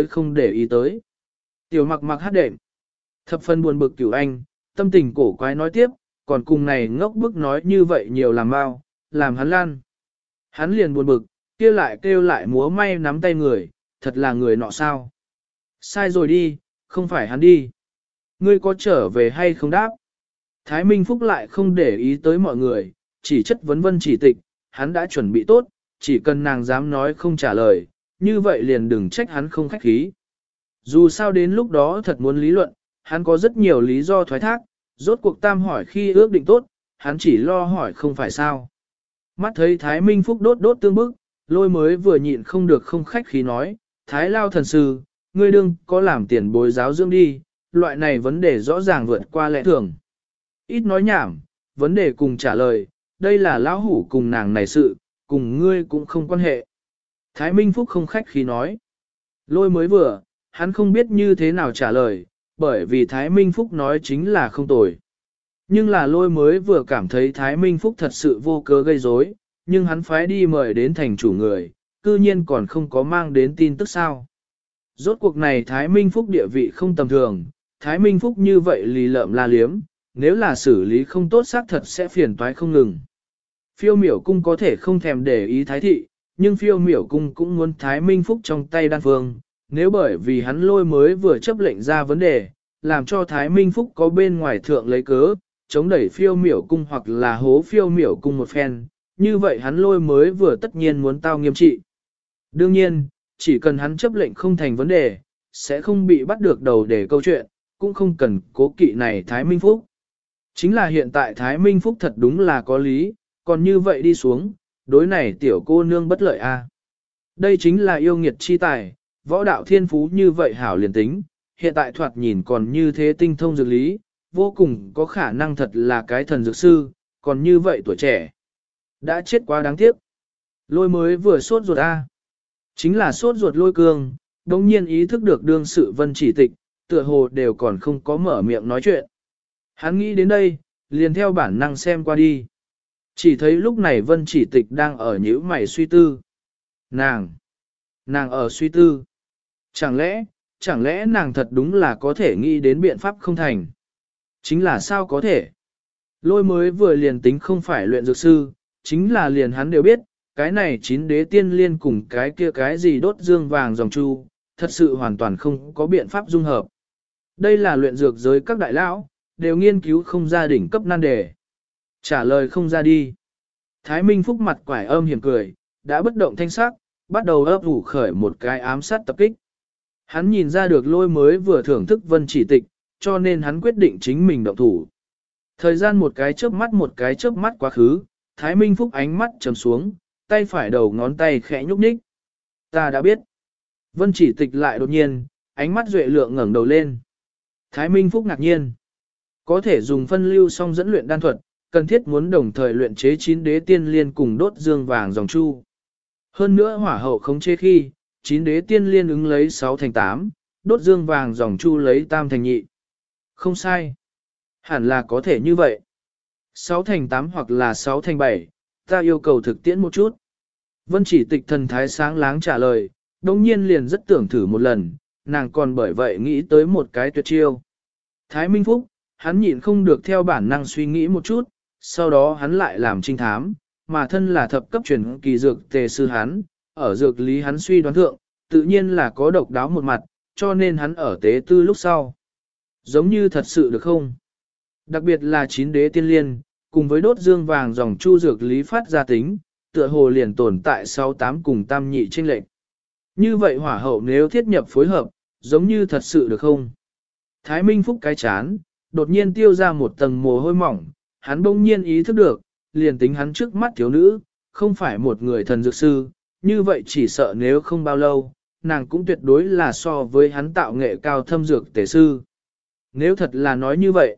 ý tới. Tiểu mặc hát đệm. Thập phân buồn bực Cửu Anh, tâm tình cổ quái nói tiếp, còn cùng này ngốc bức nói như vậy nhiều làm bao, làm hắn lan. Hắn liền buồn bực, kia lại kêu lại múa may nắm tay người, thật là người nọ sao. Sai rồi đi, không phải hắn đi. Ngươi có trở về hay không đáp? Thái Minh Phúc lại không để ý tới mọi người, chỉ chất vấn Vân Chỉ Tịch, hắn đã chuẩn bị tốt, chỉ cần nàng dám nói không trả lời, như vậy liền đừng trách hắn không khách khí. Dù sao đến lúc đó thật muốn lý luận, hắn có rất nhiều lý do thoái thác, rốt cuộc tam hỏi khi ước định tốt, hắn chỉ lo hỏi không phải sao. Mắt thấy Thái Minh Phúc đốt tương bức, Lôi mới vừa nhịn không được không khách khí nói, Thái Lao thần sư, ngươi đừng có làm tiền bối giáo dưỡng đi, loại này vấn đề rõ ràng vượt qua lẽ thường. Ít nói nhảm, vấn đề cùng trả lời, đây là lão hủ cùng nàng này sự, cùng ngươi cũng không quan hệ. Thái Minh Phúc không khách khí nói. Lôi mới vừa, hắn không biết như thế nào trả lời, bởi vì Thái Minh Phúc nói chính là không tồi. Nhưng là lôi mới vừa cảm thấy Thái Minh Phúc thật sự vô cớ gây rối, nhưng hắn phái đi mời đến thành chủ người, cư nhiên còn không có mang đến tin tức sao. Rốt cuộc này Thái Minh Phúc địa vị không tầm thường, Thái Minh Phúc như vậy lì lợm la liếm, nếu là xử lý không tốt xác thật sẽ phiền toái không ngừng. Phiêu miểu cung có thể không thèm để ý Thái thị, nhưng phiêu miểu cung cũng muốn Thái Minh Phúc trong tay đan phương, nếu bởi vì hắn lôi mới vừa chấp lệnh ra vấn đề, làm cho Thái Minh Phúc có bên ngoài thượng lấy cớ, chống đẩy phiêu miểu cung hoặc là hố phiêu miểu cung một phen, như vậy hắn lôi mới vừa tất nhiên muốn tao nghiêm trị. Đương nhiên, chỉ cần hắn chấp lệnh không thành vấn đề, sẽ không bị bắt được đầu để câu chuyện, cũng không cần cố kỵ này Thái Minh Phúc. Chính là hiện tại Thái Minh Phúc thật đúng là có lý, còn như vậy đi xuống, đối này tiểu cô nương bất lợi a. Đây chính là yêu nghiệt chi tài, võ đạo thiên phú như vậy hảo liền tính, hiện tại thoạt nhìn còn như thế tinh thông dược lý, vô cùng có khả năng thật là cái thần dược sư, còn như vậy tuổi trẻ. Đã chết quá đáng tiếc. Lôi mới vừa sốt ruột a. Chính là sốt ruột lôi cương, đồng nhiên ý thức được đương sự Vân Chỉ Tịch, tựa hồ đều còn không có mở miệng nói chuyện. Hắn nghĩ đến đây, liền theo bản năng xem qua đi. Chỉ thấy lúc này Vân Chỉ Tịch đang ở nhíu mày suy tư. Nàng ở suy tư. Chẳng lẽ nàng thật đúng là có thể nghĩ đến biện pháp không thành. Chính là sao có thể. Lôi mới vừa liền tính không phải luyện dược sư, chính là liền hắn đều biết, cái này 9 đế tiên liên cùng cái kia cái gì đốt dương vàng dòng chu, thật sự hoàn toàn không có biện pháp dung hợp. Đây là luyện dược giới các đại lão, đều nghiên cứu không ra đỉnh cấp nan đề. Trả lời không ra đi. Thái Minh Phúc mặt quải âm hiểm cười, đã bất động thanh sắc, bắt đầu ấp ủ khởi một cái ám sát tập kích. Hắn nhìn ra được lôi mới vừa thưởng thức Vân Chỉ Tịch, cho nên hắn quyết định chính mình động thủ. Thời gian một cái chớp mắt quá khứ, Thái Minh Phúc ánh mắt trầm xuống, tay phải đầu ngón tay khẽ nhúc nhích. Ta đã biết. Vân Chỉ Tịch lại đột nhiên, ánh mắt duệ lượng ngẩng đầu lên. Thái Minh Phúc ngạc nhiên. Có thể dùng phân lưu song dẫn luyện đan thuật, cần thiết muốn đồng thời luyện chế 9 đế tiên liên cùng đốt dương vàng dòng chu. Hơn nữa hỏa hậu khống chế khi, 9 đế tiên liên ứng lấy 6 thành 8, đốt dương vàng dòng chu lấy tam thành nhị. Không sai. Hẳn là có thể như vậy. 6 thành 8 hoặc là 6 thành 7, ta yêu cầu thực tiễn một chút. Vân Chỉ Tịch thần thái sáng láng trả lời, đồng nhiên liền rất tưởng thử một lần, nàng còn bởi vậy nghĩ tới một cái tuyệt chiêu. Thái Minh Phúc, hắn nhịn không được theo bản năng suy nghĩ một chút, sau đó hắn lại làm trinh thám, mà thân là thập cấp truyền kỳ dược tề sư hắn, ở dược lý hắn suy đoán thượng, tự nhiên là có độc đáo một mặt, cho nên hắn ở tế tư lúc sau. Giống như thật sự được không? Đặc biệt là 9 đế tiên liên, cùng với đốt dương vàng dòng chu dược lý phát ra tính, tựa hồ liền tồn tại 6-8 cùng tam nhị chênh lệch. Như vậy hỏa hậu nếu thiết nhập phối hợp, giống như thật sự được không? Thái Minh Phúc cái chán, đột nhiên tiêu ra một tầng mồ hôi mỏng, hắn bỗng nhiên ý thức được, liền tính hắn trước mắt thiếu nữ, không phải một người thần dược sư, như vậy chỉ sợ nếu không bao lâu, nàng cũng tuyệt đối là so với hắn tạo nghệ cao thâm dược tề sư. Nếu thật là nói như vậy,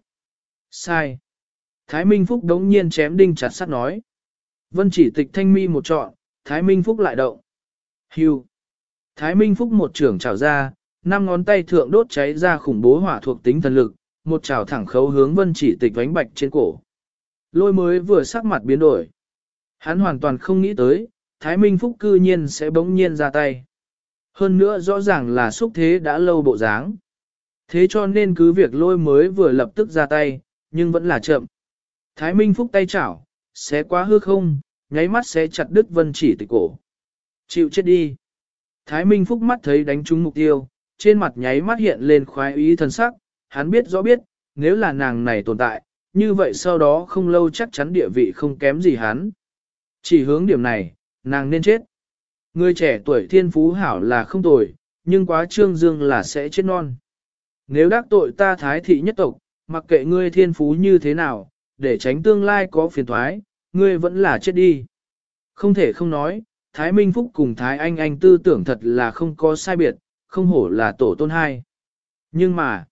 sai. Thái Minh Phúc đống nhiên chém đinh chặt sắt nói. Vân Chỉ Tịch thanh mi một trọn, Thái Minh Phúc lại động. Hưu. Thái Minh Phúc một trưởng chảo ra, 5 ngón tay thượng đốt cháy ra khủng bố hỏa thuộc tính thần lực, một chảo thẳng khấu hướng Vân Chỉ Tịch vánh bạch trên cổ. Lôi mới vừa sắc mặt biến đổi. Hắn hoàn toàn không nghĩ tới, Thái Minh Phúc cư nhiên sẽ bỗng nhiên ra tay. Hơn nữa rõ ràng là xúc thế đã lâu bộ dáng. Thế cho nên cứ việc lôi mới vừa lập tức ra tay, nhưng vẫn là chậm. Thái Minh Phúc tay chảo, xé quá hư không, nháy mắt xé chặt đứt Vân Chỉ Tịch cổ. Chịu chết đi. Thái Minh Phúc mắt thấy đánh trúng mục tiêu, trên mặt nháy mắt hiện lên khoái ý thần sắc, hắn biết rõ biết, nếu là nàng này tồn tại, như vậy sau đó không lâu chắc chắn địa vị không kém gì hắn. Chỉ hướng điểm này, nàng nên chết. Người trẻ tuổi thiên phú hảo là không tồi, nhưng quá trương dương là sẽ chết non. Nếu đắc tội ta Thái thị nhất tộc, mặc kệ ngươi thiên phú như thế nào, để tránh tương lai có phiền thoái, ngươi vẫn là chết đi. Không thể không nói, Thái Minh Phúc cùng Thái Anh tư tưởng thật là không có sai biệt, không hổ là tổ tôn hai. Nhưng mà,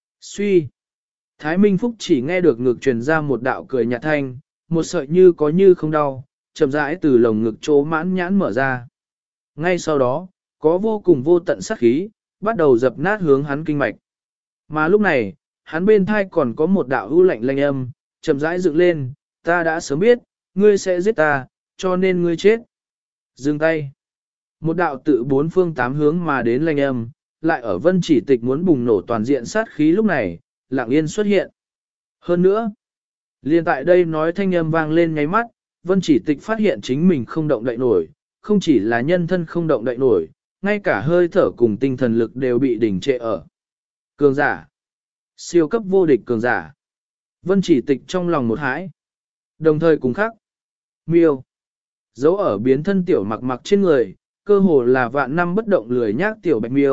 suy, Thái Minh Phúc chỉ nghe được ngực truyền ra một đạo cười nhạt thanh, một sợi như có như không đau, chậm rãi từ lồng ngực chỗ mãn nhãn mở ra. Ngay sau đó, có vô cùng vô tận sát khí, bắt đầu dập nát hướng hắn kinh mạch. Mà lúc này, hắn bên thai còn có một đạo ưu lạnh lanh âm, chậm rãi dựng lên, ta đã sớm biết, ngươi sẽ giết ta, cho nên ngươi chết. Dừng tay. Một đạo tự 4 phương 8 hướng mà đến lanh âm, lại ở Vân Chỉ Tịch muốn bùng nổ toàn diện sát khí lúc này, lặng yên xuất hiện. Hơn nữa, liền tại đây nói thanh âm vang lên nháy mắt, Vân Chỉ Tịch phát hiện chính mình không động đậy nổi, không chỉ là nhân thân không động đậy nổi, ngay cả hơi thở cùng tinh thần lực đều bị đình trệ ở. Cường giả. Siêu cấp vô địch cường giả. Vân Chỉ Tịch trong lòng một hãi. Đồng thời cùng khắc. Miêu. Dấu ở biến thân tiểu mặc mặc trên người, cơ hồ là vạn năm bất động lười nhác tiểu bạch miêu,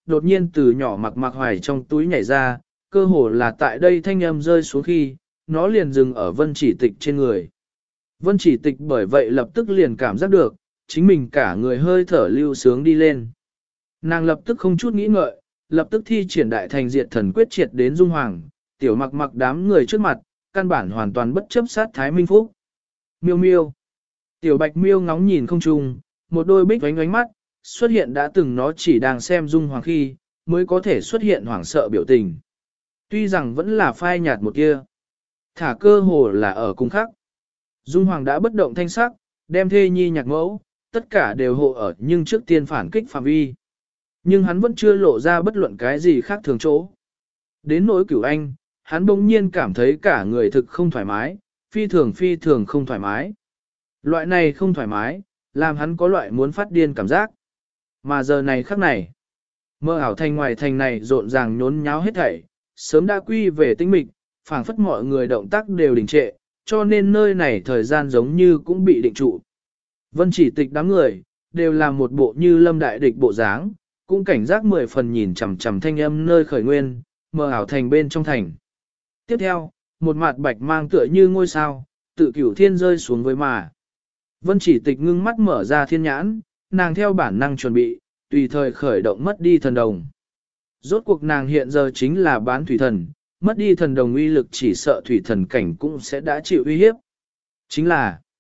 đột nhiên từ nhỏ mặc mặc hoài trong túi nhảy ra, cơ hồ là tại đây thanh âm rơi xuống khi, nó liền dừng ở Vân Chỉ Tịch trên người. Vân Chỉ Tịch bởi vậy lập tức liền cảm giác được, chính mình cả người hơi thở lưu sướng đi lên. Nàng lập tức không chút nghĩ ngợi, lập tức thi triển đại thành diệt thần quyết triệt đến Dung Hoàng, tiểu mặc mặc đám người trước mặt, căn bản hoàn toàn bất chấp sát Thái Minh Phúc. Miêu miêu. Tiểu bạch miêu ngóng nhìn không trung, một đôi bích ánh ánh mắt, xuất hiện đã từng nó chỉ đang xem Dung Hoàng khi, mới có thể xuất hiện hoảng sợ biểu tình. Tuy rằng vẫn là phai nhạt một kia, thả cơ hồ là ở cung khắc. Dung Hoàng đã bất động thanh sắc, đem thê nhi nhạc mẫu, tất cả đều hộ ở nhưng trước tiên phản kích phạm vi. Nhưng hắn vẫn chưa lộ ra bất luận cái gì khác thường chỗ. Đến nỗi Cửu Anh, hắn bỗng nhiên cảm thấy cả người thực không thoải mái, phi thường không thoải mái. Loại này không thoải mái, làm hắn có loại muốn phát điên cảm giác. Mà giờ này khắc này, mơ ảo thành ngoài thành này rộn ràng nhốn nháo hết thảy, sớm đã quy về tinh mịch, phảng phất mọi người động tác đều đình trệ, cho nên nơi này thời gian giống như cũng bị định trụ. Vân Chỉ Tịch đám người, đều là một bộ như lâm đại địch bộ dáng, cũng cảnh giác 10 phần nhìn chằm chằm thanh âm nơi khởi nguyên, mờ ảo thành bên trong thành. Tiếp theo, một mặt bạch mang tựa như ngôi sao, tự cửu thiên rơi xuống với mà. Vân Chỉ Tịch ngưng mắt mở ra thiên nhãn, nàng theo bản năng chuẩn bị, tùy thời khởi động mất đi thần đồng. Rốt cuộc nàng hiện giờ chính là bán thủy thần, mất đi thần đồng uy lực chỉ sợ thủy thần cảnh cũng sẽ đã chịu uy hiếp. Chính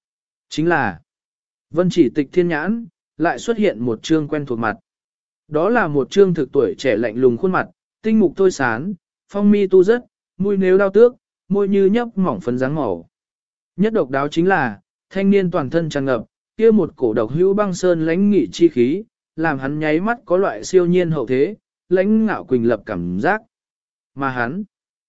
là, Vân Chỉ Tịch thiên nhãn, lại xuất hiện một trương quen thuộc mặt. Đó là một trương thực tuổi trẻ lạnh lùng khuôn mặt, tinh mục thôi sán, phong mi tu rất, mũi nếu đao tước, môi như nhấp mỏng phấn dáng màu. Nhất độc đáo chính là, thanh niên toàn thân tràn ngập, kia một cổ độc hữu băng sơn lãnh nghị chi khí, làm hắn nháy mắt có loại siêu nhiên hậu thế, lãnh ngạo quỳnh lập cảm giác. Mà hắn,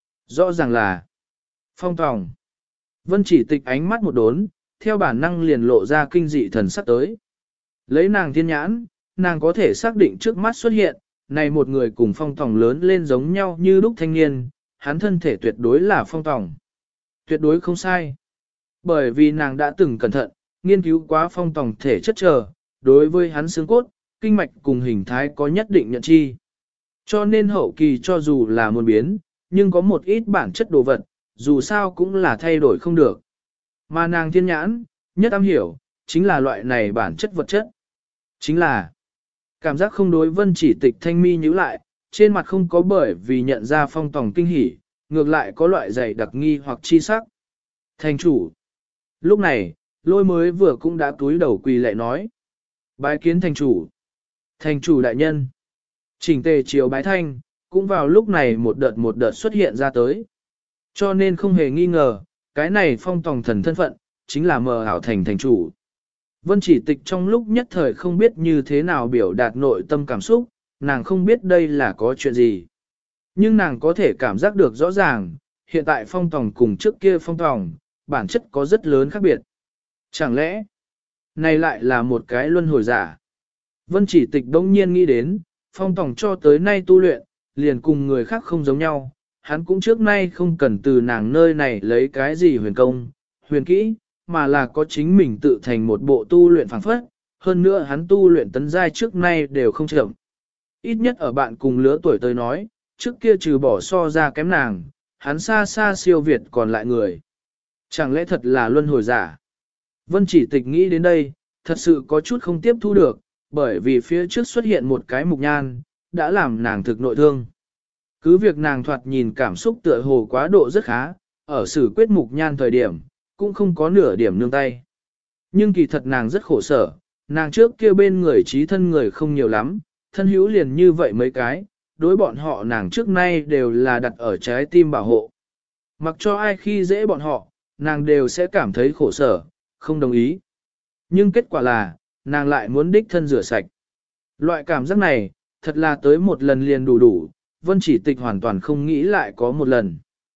rõ ràng là Phong Tòng. Vân Chỉ Tịch ánh mắt một đốn, theo bản năng liền lộ ra kinh dị thần sắc tới. Lấy nàng thiên nhãn, nàng có thể xác định trước mắt xuất hiện, này một người cùng Phong Tòng lớn lên giống nhau như lúc thanh niên, hắn thân thể tuyệt đối là Phong Tòng. Tuyệt đối không sai. Bởi vì nàng đã từng cẩn thận, nghiên cứu quá Phong Tòng thể chất chờ, đối với hắn xương cốt, kinh mạch cùng hình thái có nhất định nhận chi. Cho nên hậu kỳ cho dù là muôn biến, nhưng có một ít bản chất đồ vật, dù sao cũng là thay đổi không được. Mà nàng thiên nhãn, nhất am hiểu, chính là loại này bản chất vật chất. Chính là cảm giác không đối Vân Chỉ Tịch thanh mi nhíu lại, trên mặt không có bởi vì nhận ra Phong Tòng kinh hỉ, ngược lại có loại dày đặc nghi hoặc chi sắc. Thành chủ. Lúc này, Lôi mới vừa cũng đã túi đầu quỳ lạy nói. Bái kiến thành chủ. Thành chủ đại nhân. Chỉnh tề chiều bái thanh, cũng vào lúc này một đợt xuất hiện ra tới. Cho nên không hề nghi ngờ, cái này Phong Tòng thần thân phận, chính là mờ ảo thành chủ. Vân Chỉ Tịch trong lúc nhất thời không biết như thế nào biểu đạt nội tâm cảm xúc, nàng không biết đây là có chuyện gì. Nhưng nàng có thể cảm giác được rõ ràng, hiện tại Phong Tòng cùng trước kia Phong Tòng, bản chất có rất lớn khác biệt. Chẳng lẽ, này lại là một cái luân hồi giả? Vân Chỉ Tịch đông nhiên nghĩ đến, Phong Tòng cho tới nay tu luyện, liền cùng người khác không giống nhau, hắn cũng trước nay không cần từ nàng nơi này lấy cái gì huyền công, huyền kỹ, mà là có chính mình tự thành một bộ tu luyện phảng phất, hơn nữa hắn tu luyện tấn giai trước nay đều không chậm. Ít nhất ở bạn cùng lứa tuổi tới nói, trước kia trừ bỏ so ra kém nàng, hắn xa xa siêu việt còn lại người. Chẳng lẽ thật là luân hồi giả? Vân Chỉ Tịch nghĩ đến đây, thật sự có chút không tiếp thu được, bởi vì phía trước xuất hiện một cái mục nhan, đã làm nàng thực nội thương. Cứ việc nàng thoạt nhìn cảm xúc tựa hồ quá độ rất khá, ở xử quyết mục nhan thời điểm, cũng không có nửa điểm nương tay. Nhưng kỳ thật nàng rất khổ sở, nàng trước kia bên người trí thân người không nhiều lắm, thân hữu liền như vậy mấy cái, đối bọn họ nàng trước nay đều là đặt ở trái tim bảo hộ. Mặc cho ai khi dễ bọn họ, nàng đều sẽ cảm thấy khổ sở, không đồng ý. Nhưng kết quả là, nàng lại muốn đích thân rửa sạch. Loại cảm giác này, thật là tới một lần liền đủ, Vân Chỉ Tịch hoàn toàn không nghĩ lại có một lần.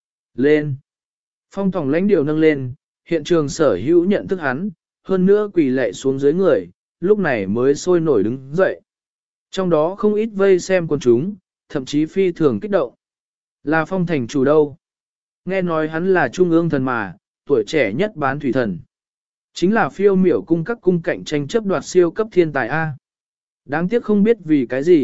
Lên! Phong Tòng lãnh điều nâng lên, hiện trường sở hữu nhận thức hắn, hơn nữa quỳ lệ xuống dưới người, lúc này mới sôi nổi đứng dậy. Trong đó không ít vây xem con chúng, thậm chí phi thường kích động. Là Phong thành chủ đâu? Nghe nói hắn là trung ương thần mà, tuổi trẻ nhất bán thủy thần. Chính là phiêu miểu cung các cung cạnh tranh chấp đoạt siêu cấp thiên tài A. Đáng tiếc không biết vì cái gì,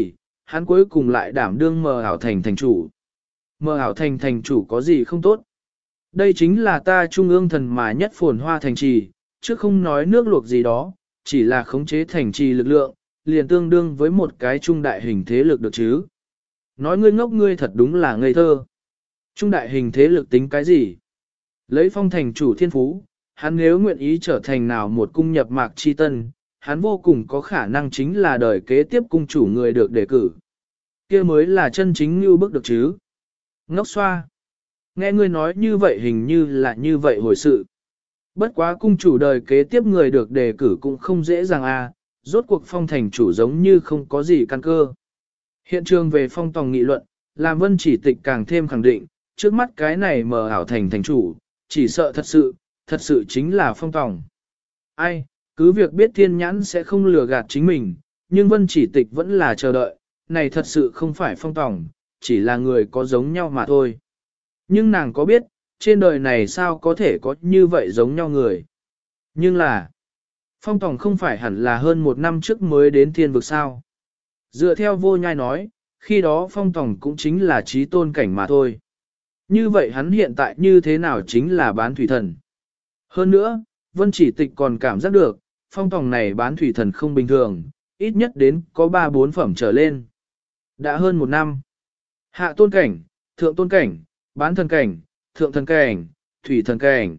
hắn cuối cùng lại đảm đương mờ ảo thành thành chủ. Mờ ảo thành thành chủ có gì không tốt? Đây chính là ta trung ương thần mà nhất phồn hoa thành trì, chứ không nói nước luộc gì đó, chỉ là khống chế thành trì lực lượng, liền tương đương với một cái trung đại hình thế lực được chứ. Nói ngươi ngốc ngươi thật đúng là ngây thơ. Trung đại hình thế lực tính cái gì? Lấy phong thành chủ thiên phú, hắn nếu nguyện ý trở thành nào một cung nhập mạc chi tân, hắn vô cùng có khả năng chính là đời kế tiếp cung chủ người được đề cử. Kia mới là chân chính như bước được chứ. Ngốc xoa. Nghe ngươi nói như vậy hình như là như vậy hồi sự. Bất quá cung chủ đời kế tiếp người được đề cử cũng không dễ dàng à, rốt cuộc phong thành chủ giống như không có gì căn cơ. Hiện trường về phong tòng nghị luận, làm Vân Chỉ Tịch càng thêm khẳng định, trước mắt cái này mờ ảo thành thành chủ, chỉ sợ thật sự chính là phong tòng. Ai, cứ việc biết thiên nhãn sẽ không lừa gạt chính mình, nhưng Vân Chỉ Tịch vẫn là chờ đợi, này thật sự không phải phong tòng, chỉ là người có giống nhau mà thôi. Nhưng nàng có biết, trên đời này sao có thể có như vậy giống nhau người. Nhưng là, phong tòng không phải hẳn là hơn một năm trước mới đến thiên vực sao. Dựa theo vô nhai nói, khi đó phong tòng cũng chính là trí tôn cảnh mà thôi. Như vậy hắn hiện tại như thế nào chính là bán thủy thần. Hơn nữa, Vân Chỉ Tịch còn cảm giác được, phong tòng này bán thủy thần không bình thường, ít nhất đến có 3-4 phẩm trở lên. Đã hơn một năm. Hạ tôn cảnh, thượng tôn cảnh, bán thần cảnh, thượng thần cảnh, thủy thần cảnh.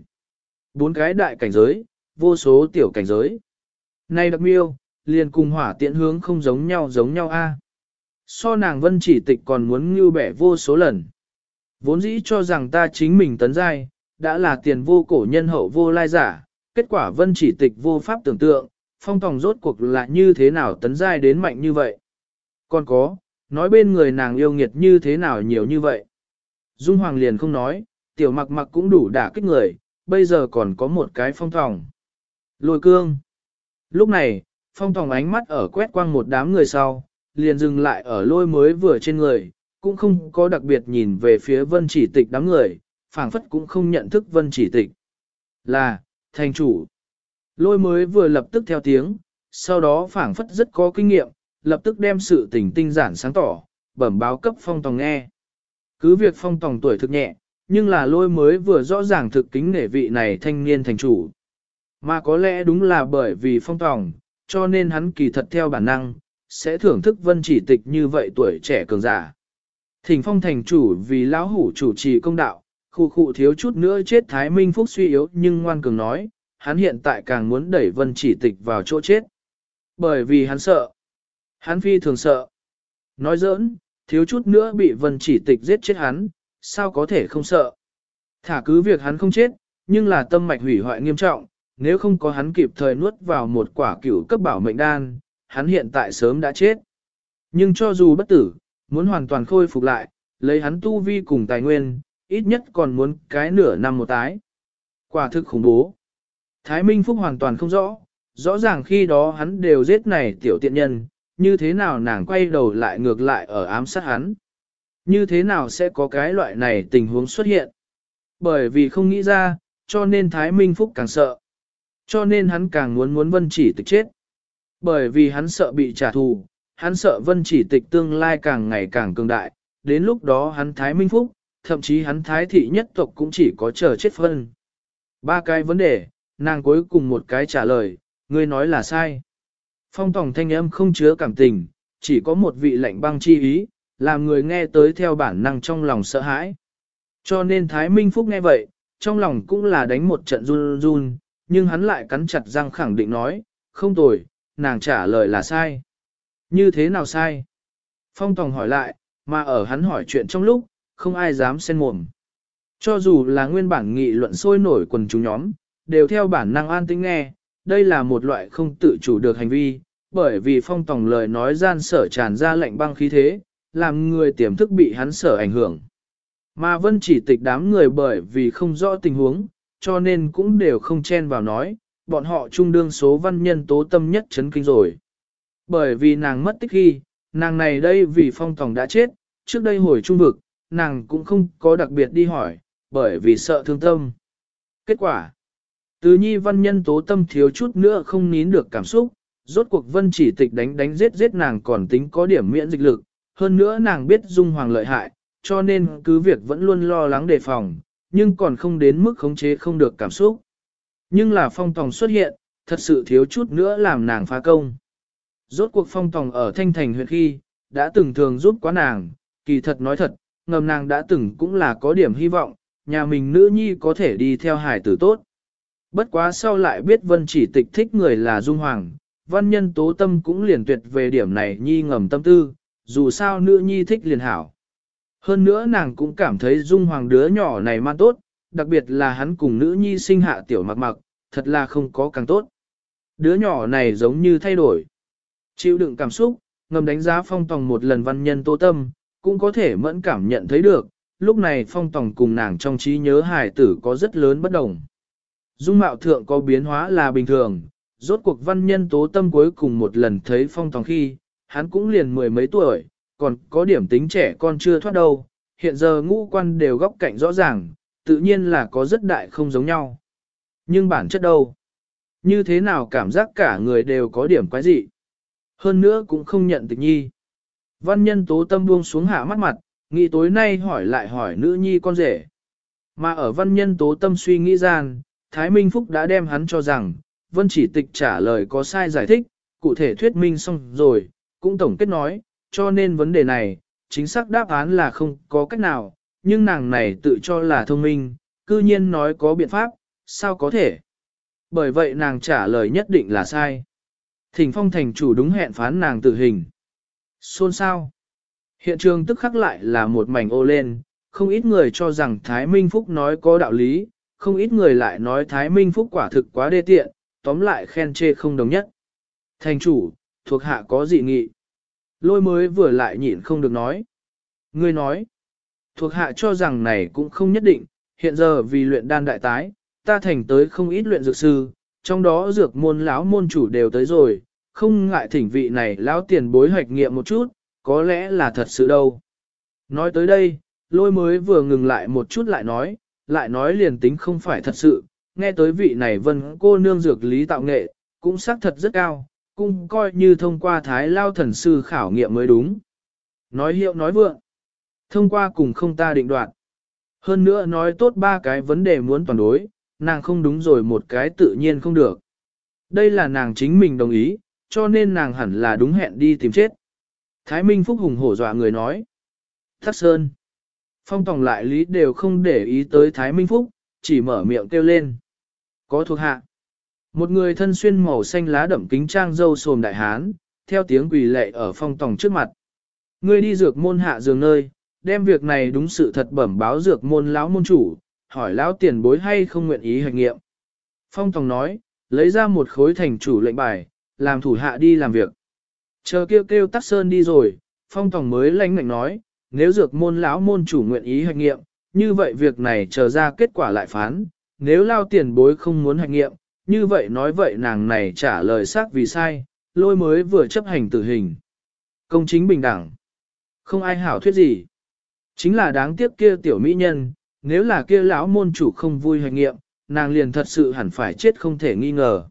4 cái đại cảnh giới, vô số tiểu cảnh giới. Này đặc miêu, liền cùng hỏa tiện hướng không giống nhau a. So nàng Vân Chỉ Tịch còn muốn ngưu bẻ vô số lần. Vốn dĩ cho rằng ta chính mình tấn giai, đã là tiền vô cổ nhân hậu vô lai giả, kết quả Vân Chỉ Tịch vô pháp tưởng tượng, phong tòng rốt cuộc là như thế nào tấn giai đến mạnh như vậy. Còn có, nói bên người nàng yêu nghiệt như thế nào nhiều như vậy. Dung Hoàng liền không nói, tiểu mặc mặc cũng đủ đả kích người, bây giờ còn có một cái phong tòng. Lôi cương. Lúc này, phong tòng ánh mắt ở quét quang một đám người sau, liền dừng lại ở lôi mới vừa trên người, cũng không có đặc biệt nhìn về phía Vân Chỉ Tịch đám người, phảng phất cũng không nhận thức Vân Chỉ Tịch. Là, thành chủ. Lôi mới vừa lập tức theo tiếng, sau đó phảng phất rất có kinh nghiệm, lập tức đem sự tình tinh giản sáng tỏ, bẩm báo cấp phong tòng nghe. Cứ việc phong tòng tuổi thực nhẹ, nhưng là lôi mới vừa rõ ràng thực kính nể vị này thanh niên thành chủ. Mà có lẽ đúng là bởi vì phong tòng, cho nên hắn kỳ thật theo bản năng, sẽ thưởng thức Vân Chỉ Tịch như vậy tuổi trẻ cường giả. Thỉnh phong thành chủ vì lão hủ chủ trì công đạo, khu thiếu chút nữa chết Thái Minh Phúc suy yếu nhưng ngoan cường nói, hắn hiện tại càng muốn đẩy Vân Chỉ Tịch vào chỗ chết. Bởi vì hắn sợ. Hắn phi thường sợ. Nói giỡn, thiếu chút nữa bị Vân Chỉ Tịch giết chết hắn, sao có thể không sợ. Thả cứ việc hắn không chết, nhưng là tâm mạch hủy hoại nghiêm trọng, nếu không có hắn kịp thời nuốt vào một quả cửu cấp bảo mệnh đan, hắn hiện tại sớm đã chết. Nhưng cho dù bất tử, muốn hoàn toàn khôi phục lại, lấy hắn tu vi cùng tài nguyên, ít nhất còn muốn cái nửa năm một tái. Quả thực khủng bố. Thái Minh Phúc hoàn toàn không rõ, rõ ràng khi đó hắn đều giết này tiểu tiện nhân, như thế nào nàng quay đầu lại ngược lại ở ám sát hắn. Như thế nào sẽ có cái loại này tình huống xuất hiện. Bởi vì không nghĩ ra, cho nên Thái Minh Phúc càng sợ. Cho nên hắn càng muốn Vân Chỉ Tịch chết. Bởi vì hắn sợ bị trả thù, hắn sợ Vân Chỉ Tịch tương lai càng ngày càng cường đại, đến lúc đó hắn Thái Minh Phúc, thậm chí hắn Thái thị nhất tộc cũng chỉ có chờ chết phân. 3 cái vấn đề, nàng cuối cùng một cái trả lời, ngươi nói là sai. Phong tòng thanh âm không chứa cảm tình, chỉ có một vị lạnh băng chi ý, làm người nghe tới theo bản năng trong lòng sợ hãi. Cho nên Thái Minh Phúc nghe vậy, trong lòng cũng là đánh một trận run run, nhưng hắn lại cắn chặt răng khẳng định nói, không tồi, nàng trả lời là sai. Như thế nào sai? Phong tòng hỏi lại, mà ở hắn hỏi chuyện trong lúc, không ai dám xen mồm. Cho dù là nguyên bản nghị luận sôi nổi quần chúng nhóm, đều theo bản năng an tĩnh nghe, đây là một loại không tự chủ được hành vi, bởi vì phong tòng lời nói gian sở tràn ra lạnh băng khí thế, làm người tiềm thức bị hắn sở ảnh hưởng. Mà Vân Chỉ Tịch đám người bởi vì không rõ tình huống, cho nên cũng đều không chen vào nói, bọn họ trung đương số văn nhân tố tâm nhất chấn kinh rồi. Bởi vì nàng mất tích khi, nàng này đây vì phong tòng đã chết, trước đây hồi trung vực, nàng cũng không có đặc biệt đi hỏi, bởi vì sợ thương tâm. Kết quả, từ nhi văn nhân tố tâm thiếu chút nữa không nín được cảm xúc, rốt cuộc Vân Chỉ Tịch đánh giết nàng còn tính có điểm miễn dịch lực, hơn nữa nàng biết Dung Hoàng lợi hại, cho nên cứ việc vẫn luôn lo lắng đề phòng, nhưng còn không đến mức khống chế không được cảm xúc. Nhưng là Phong Tòng xuất hiện, thật sự thiếu chút nữa làm nàng phá công. Rốt cuộc Phong Tòng ở Thanh Thành huyện khi, đã từng thường giúp quá nàng, kỳ thật nói thật, ngầm nàng đã từng cũng là có điểm hy vọng, nhà mình nữ nhi có thể đi theo hài tử tốt. Bất quá sau lại biết Vân Chỉ Tịch thích người là Dung Hoàng, văn nhân tố tâm cũng liền tuyệt về điểm này nhi ngầm tâm tư, dù sao nữ nhi thích liền hảo. Hơn nữa nàng cũng cảm thấy Dung Hoàng đứa nhỏ này man tốt, đặc biệt là hắn cùng nữ nhi sinh hạ tiểu mặc mặc, thật là không có càng tốt. Đứa nhỏ này giống như thay đổi. Chịu đựng cảm xúc, ngầm đánh giá Phong Tòng một lần văn nhân tố tâm, cũng có thể mẫn cảm nhận thấy được, lúc này Phong Tòng cùng nàng trong trí nhớ hài tử có rất lớn bất đồng. Dung mạo thượng có biến hóa là bình thường, rốt cuộc văn nhân tố tâm cuối cùng một lần thấy Phong Tòng khi, hắn cũng liền mười mấy tuổi, còn có điểm tính trẻ con chưa thoát đâu, hiện giờ ngũ quan đều góc cạnh rõ ràng, tự nhiên là có rất đại không giống nhau. Nhưng bản chất đâu? Như thế nào cảm giác cả người đều có điểm quái dị? Hơn nữa cũng không nhận tịch nhi. Văn nhân tố tâm buông xuống hạ mắt mặt, nghĩ tối nay hỏi lại hỏi nữ nhi con rể. Mà ở văn nhân tố tâm suy nghĩ gian, Thái Minh Phúc đã đem hắn cho rằng, Vân Chỉ Tịch trả lời có sai giải thích, cụ thể thuyết minh xong rồi, cũng tổng kết nói, cho nên vấn đề này, chính xác đáp án là không có cách nào, nhưng nàng này tự cho là thông minh, cư nhiên nói có biện pháp, sao có thể. Bởi vậy nàng trả lời nhất định là sai. Thỉnh Phong thành chủ đúng hẹn phán nàng tử hình. Xôn sao? Hiện trường tức khắc lại là một mảnh ô lên, không ít người cho rằng Thái Minh Phúc nói có đạo lý, không ít người lại nói Thái Minh Phúc quả thực quá đê tiện, tóm lại khen chê không đồng nhất. Thành chủ, thuộc hạ có dị nghị. Lôi mới vừa lại nhịn không được nói. Ngươi nói, thuộc hạ cho rằng này cũng không nhất định, hiện giờ vì luyện đan đại tái, ta thành tới không ít luyện dược sư, trong đó dược môn lão môn chủ đều tới rồi, không ngại thỉnh vị này lão tiền bối hoạch nghiệm một chút, có lẽ là thật sự đâu. Nói tới đây, lôi mới vừa ngừng lại một chút lại nói liền tính không phải thật sự, nghe tới vị này vân cô nương dược lý tạo nghệ, cũng xác thật rất cao, cũng coi như thông qua thái lao thần sư khảo nghiệm mới đúng. Nói hiệu nói vượng, thông qua cùng không ta định đoạt. Hơn nữa nói tốt ba cái vấn đề muốn toàn đối, nàng không đúng rồi một cái tự nhiên không được. Đây là nàng chính mình đồng ý, cho nên nàng hẳn là đúng hẹn đi tìm chết. Thái Minh Phúc hùng hổ dọa người nói. Thác Sơn. Phong Tòng lại lý đều không để ý tới Thái Minh Phúc, chỉ mở miệng kêu lên. Có thuộc hạ. Một người thân xuyên màu xanh lá đậm kính trang dâu sồm đại hán, theo tiếng quỳ lệ ở Phong Tòng trước mặt. Ngươi đi dược môn hạ giường nơi, đem việc này đúng sự thật bẩm báo dược môn lão môn chủ, hỏi lão tiền bối hay không nguyện ý hành nghiệm. Phong Tòng nói, lấy ra một khối thành chủ lệnh bài, làm thủ hạ đi làm việc. Chờ kêu Tắc Sơn đi rồi, Phong Tòng mới lãnh ngạnh nói, nếu dược môn lão môn chủ nguyện ý hành nghiệm, như vậy việc này chờ ra kết quả lại phán, nếu lao tiền bối không muốn hành nghiệm, như vậy nói vậy nàng này trả lời xác vì sai, lôi mới vừa chấp hành tử hình. Công chính bình đẳng, không ai hảo thuyết gì. Chính là đáng tiếc kia tiểu mỹ nhân, nếu là kia lão môn chủ không vui hành nghiệm, nàng liền thật sự hẳn phải chết không thể nghi ngờ.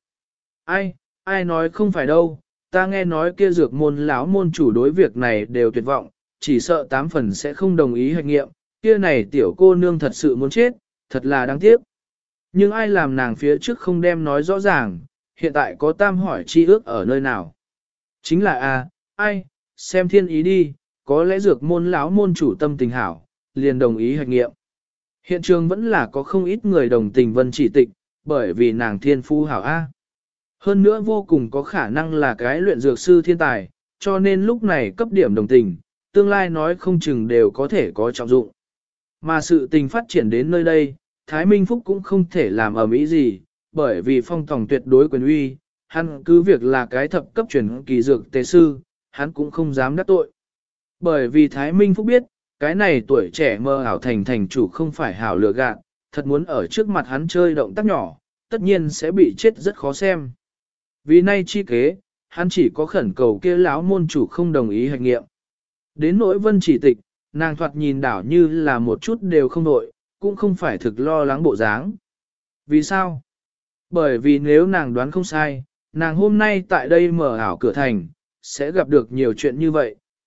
Ai nói không phải đâu, ta nghe nói kia dược môn lão môn chủ đối việc này đều tuyệt vọng, chỉ sợ 8 phần sẽ không đồng ý hành nghiệm, kia này tiểu cô nương thật sự muốn chết, thật là đáng tiếc. Nhưng ai làm nàng phía trước không đem nói rõ ràng, hiện tại có tam hỏi chi ước ở nơi nào. Chính là xem thiên ý đi, có lẽ dược môn lão môn chủ tâm tình hảo, liền đồng ý hành nghiệm. Hiện trường vẫn là có không ít người đồng tình Vân Chỉ Tịch, bởi vì nàng thiên phú hảo A. Hơn nữa vô cùng có khả năng là cái luyện dược sư thiên tài, cho nên lúc này cấp điểm đồng tình, tương lai nói không chừng đều có thể có trọng dụng. Mà sự tình phát triển đến nơi đây, Thái Minh Phúc cũng không thể làm ở mỹ gì, bởi vì Phong Tòng tuyệt đối quyền uy, hắn cứ việc là cái thập cấp truyền kỳ dược tế sư, hắn cũng không dám đắc tội. Bởi vì Thái Minh Phúc biết, cái này tuổi trẻ mơ ảo thành chủ không phải hảo lừa gạt, thật muốn ở trước mặt hắn chơi động tác nhỏ, tất nhiên sẽ bị chết rất khó xem. Vì nay chi kế, hắn chỉ có khẩn cầu kia lão môn chủ không đồng ý hành nghiệm. Đến nỗi Vân Chỉ Tịch, nàng thoạt nhìn đảo như là một chút đều không nội, cũng không phải thực lo lắng bộ dáng. Vì sao? Bởi vì nếu nàng đoán không sai, nàng hôm nay tại đây mở ảo cửa thành, sẽ gặp được nhiều chuyện như vậy,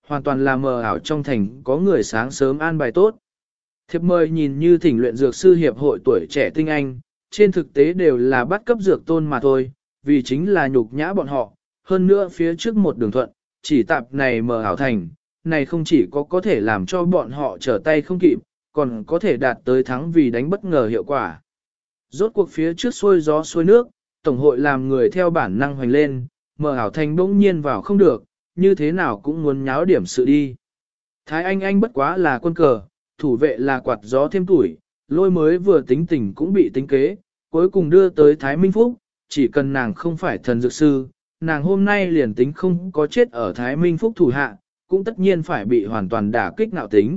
hoàn toàn là mờ ảo trong thành có người sáng sớm an bài tốt. Thiệp mời nhìn như thỉnh luyện dược sư hiệp hội tuổi trẻ tinh anh, trên thực tế đều là bắt cấp dược tôn mà thôi, vì chính là nhục nhã bọn họ, hơn nữa phía trước một đường thuận, chỉ tạp này mờ ảo thành, này không chỉ có thể làm cho bọn họ trở tay không kịp, còn có thể đạt tới thắng vì đánh bất ngờ hiệu quả. Rốt cuộc phía trước xuôi gió xuôi nước, Tổng hội làm người theo bản năng hoành lên, mờ ảo thành bỗng nhiên vào không được, như thế nào cũng muốn nháo điểm sự đi. Thái Anh bất quá là quân cờ, thủ vệ là quạt gió thêm tuổi, lôi mới vừa tính tình cũng bị tính kế, cuối cùng đưa tới Thái Minh Phúc, chỉ cần nàng không phải thần dược sư, nàng hôm nay liền tính không có chết ở Thái Minh Phúc thủ hạ, cũng tất nhiên phải bị hoàn toàn đả kích nạo tính.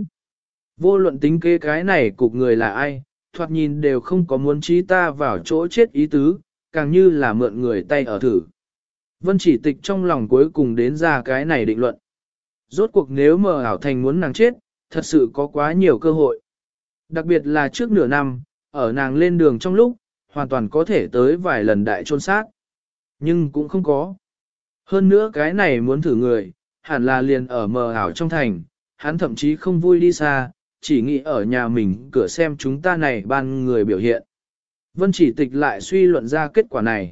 Vô luận tính kế cái này cục người là ai, thoạt nhìn đều không có muốn trí ta vào chỗ chết ý tứ, càng như là mượn người tay ở thử. Vân Chỉ Tịch trong lòng cuối cùng đến ra cái này định luận. Rốt cuộc nếu mờ ảo thành muốn nàng chết, thật sự có quá nhiều cơ hội. Đặc biệt là trước nửa năm, ở nàng lên đường trong lúc, hoàn toàn có thể tới vài lần đại chôn xác. Nhưng cũng không có. Hơn nữa cái này muốn thử người, hẳn là liền ở mờ ảo trong thành, hắn thậm chí không vui đi xa, chỉ nghĩ ở nhà mình cửa xem chúng ta này ban người biểu hiện. Vân Chỉ Tịch lại suy luận ra kết quả này.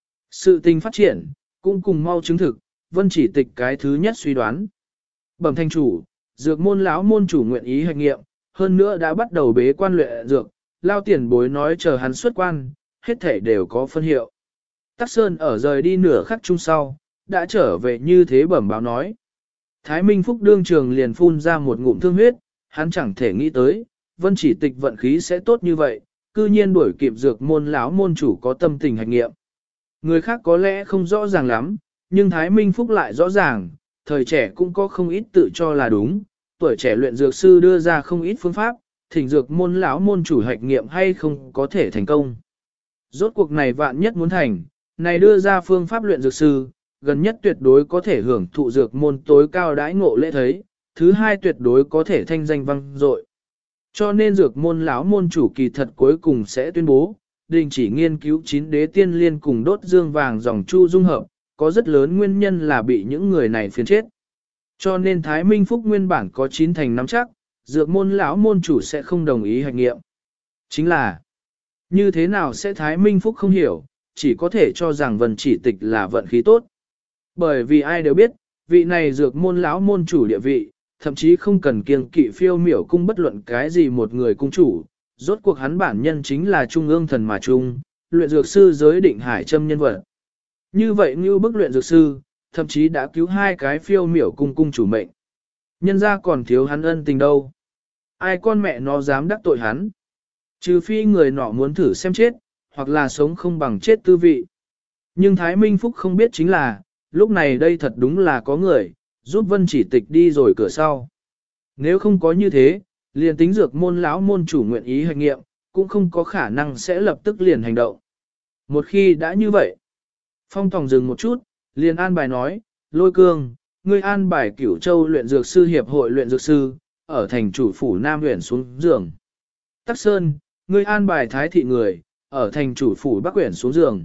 Sự tình phát triển, cũng cùng mau chứng thực, Vân Chỉ Tịch cái thứ nhất suy đoán. Bẩm thanh chủ, dược môn lão môn chủ nguyện ý hành nghiệm, hơn nữa đã bắt đầu bế quan luyện dược, lao tiền bối nói chờ hắn xuất quan, hết thể đều có phân hiệu. Tắc Sơn ở rời đi nửa khắc chung sau, đã trở về như thế bẩm báo nói. Thái Minh Phúc đương trường liền phun ra một ngụm thương huyết, hắn chẳng thể nghĩ tới, Vân Chỉ Tịch vận khí sẽ tốt như vậy, cư nhiên đuổi kịp dược môn lão môn chủ có tâm tình hành nghiệm. Người khác có lẽ không rõ ràng lắm, nhưng Thái Minh Phúc lại rõ ràng, thời trẻ cũng có không ít tự cho là đúng, tuổi trẻ luyện dược sư đưa ra không ít phương pháp, thỉnh dược môn lão môn chủ hạch nghiệm hay không có thể thành công. Rốt cuộc này vạn nhất muốn thành, này đưa ra phương pháp luyện dược sư, gần nhất tuyệt đối có thể hưởng thụ dược môn tối cao đãi ngộ lễ thấy, thứ hai tuyệt đối có thể thanh danh vang dội. Cho nên dược môn lão môn chủ kỳ thật cuối cùng sẽ tuyên bố, đình chỉ nghiên cứu 9 đế tiên liên cùng đốt dương vàng dòng chu dung hợp, có rất lớn nguyên nhân là bị những người này phiền chết. Cho nên Thái Minh Phúc nguyên bản có 9 thành nắm chắc, dược môn lão môn chủ sẽ không đồng ý hành nghiệm. Chính là, như thế nào sẽ Thái Minh Phúc không hiểu, chỉ có thể cho rằng Vân Chỉ Tịch là vận khí tốt. Bởi vì ai đều biết, vị này dược môn lão môn chủ địa vị, thậm chí không cần kiêng kỵ phiêu miểu cung bất luận cái gì một người cung chủ, rốt cuộc hắn bản nhân chính là trung ương thần mà trung, luyện dược sư giới định hải châm nhân vật. Như vậy như bức luyện dược sư, thậm chí đã cứu 2 cái phiêu miểu cung cung chủ mệnh. Nhân ra còn thiếu hắn ân tình đâu. Ai con mẹ nó dám đắc tội hắn. Trừ phi người nọ muốn thử xem chết, hoặc là sống không bằng chết tư vị. Nhưng Thái Minh Phúc không biết chính là, lúc này đây thật đúng là có người, giúp Vân Chỉ Tịch đi rồi cửa sau. Nếu không có như thế, liền tính dược môn lão môn chủ nguyện ý hành nghiệm, cũng không có khả năng sẽ lập tức liền hành động. Một khi đã như vậy, Phong Tòng dừng một chút, liền an bài nói, Lôi Cương, ngươi an bài Cửu Châu luyện dược sư hiệp hội luyện dược sư, ở thành chủ phủ Nam huyện xuống giường. Tắc Sơn, ngươi an bài Thái thị người, ở thành chủ phủ Bắc huyện xuống giường.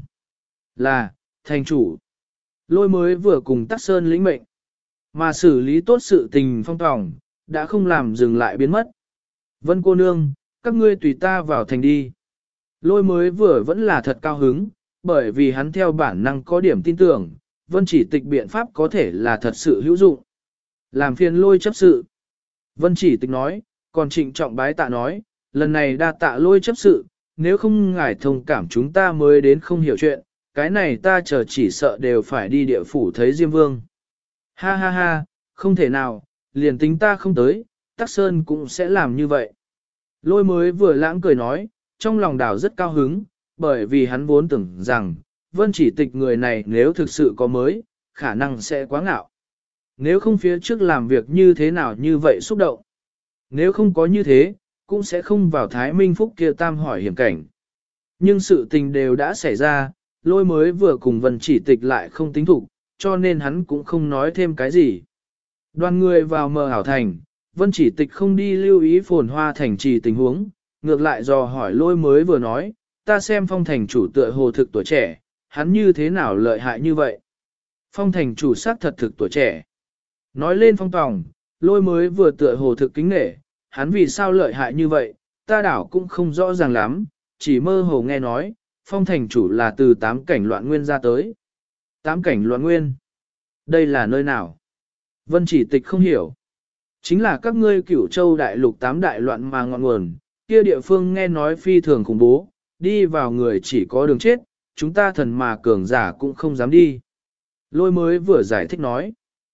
Là, thành chủ. Lôi mới vừa cùng Tắc Sơn lĩnh mệnh, mà xử lý tốt sự tình Phong Tòng, đã không làm dừng lại biến mất. Vân cô nương, các ngươi tùy ta vào thành đi. Lôi mới vừa vẫn là thật cao hứng, bởi vì hắn theo bản năng có điểm tin tưởng, Vân Chỉ Tịch biện pháp có thể là thật sự hữu dụng. Làm phiền Lôi chấp sự. Vân Chỉ Tịch nói, còn trịnh trọng bái tạ nói, lần này đa tạ Lôi chấp sự, nếu không ngài thông cảm chúng ta mới đến không hiểu chuyện, cái này ta chờ chỉ sợ đều phải đi địa phủ thấy Diêm Vương. Ha ha ha, không thể nào, liền tính ta không tới, Tắc Sơn cũng sẽ làm như vậy. Lôi mới vừa lãng cười nói, trong lòng đảo rất cao hứng, bởi vì hắn vốn tưởng rằng, Vân Chỉ Tịch người này nếu thực sự có mới, khả năng sẽ quá ngạo. Nếu không phía trước làm việc như thế nào như vậy xúc động. Nếu không có như thế, cũng sẽ không vào Thái Minh Phúc kia tam hỏi hiểm cảnh. Nhưng sự tình đều đã xảy ra, Lôi mới vừa cùng Vân Chỉ Tịch lại không tính thủ, cho nên hắn cũng không nói thêm cái gì. Đoàn người vào mờ ảo thành, Vân Chỉ Tịch không đi lưu ý phồn hoa thành trì tình huống, ngược lại dò hỏi Lôi mới vừa nói, ta xem Phong thành chủ tựa hồ thực tuổi trẻ, hắn như thế nào lợi hại như vậy? Phong thành chủ xác thật thực tuổi trẻ. Nói lên Phong Tòng, Lôi mới vừa tựa hồ thực kính nể, hắn vì sao lợi hại như vậy, ta đảo cũng không rõ ràng lắm, chỉ mơ hồ nghe nói, Phong thành chủ là từ 8 cảnh loạn nguyên ra tới. 8 cảnh loạn nguyên? Đây là nơi nào? Vân Chỉ Tịch không hiểu. Chính là các ngươi Cửu Châu đại lục 8 đại loạn mà ngọn nguồn, kia địa phương nghe nói phi thường khủng bố, đi vào người chỉ có đường chết, chúng ta thần mà cường giả cũng không dám đi. Lôi mới vừa giải thích nói.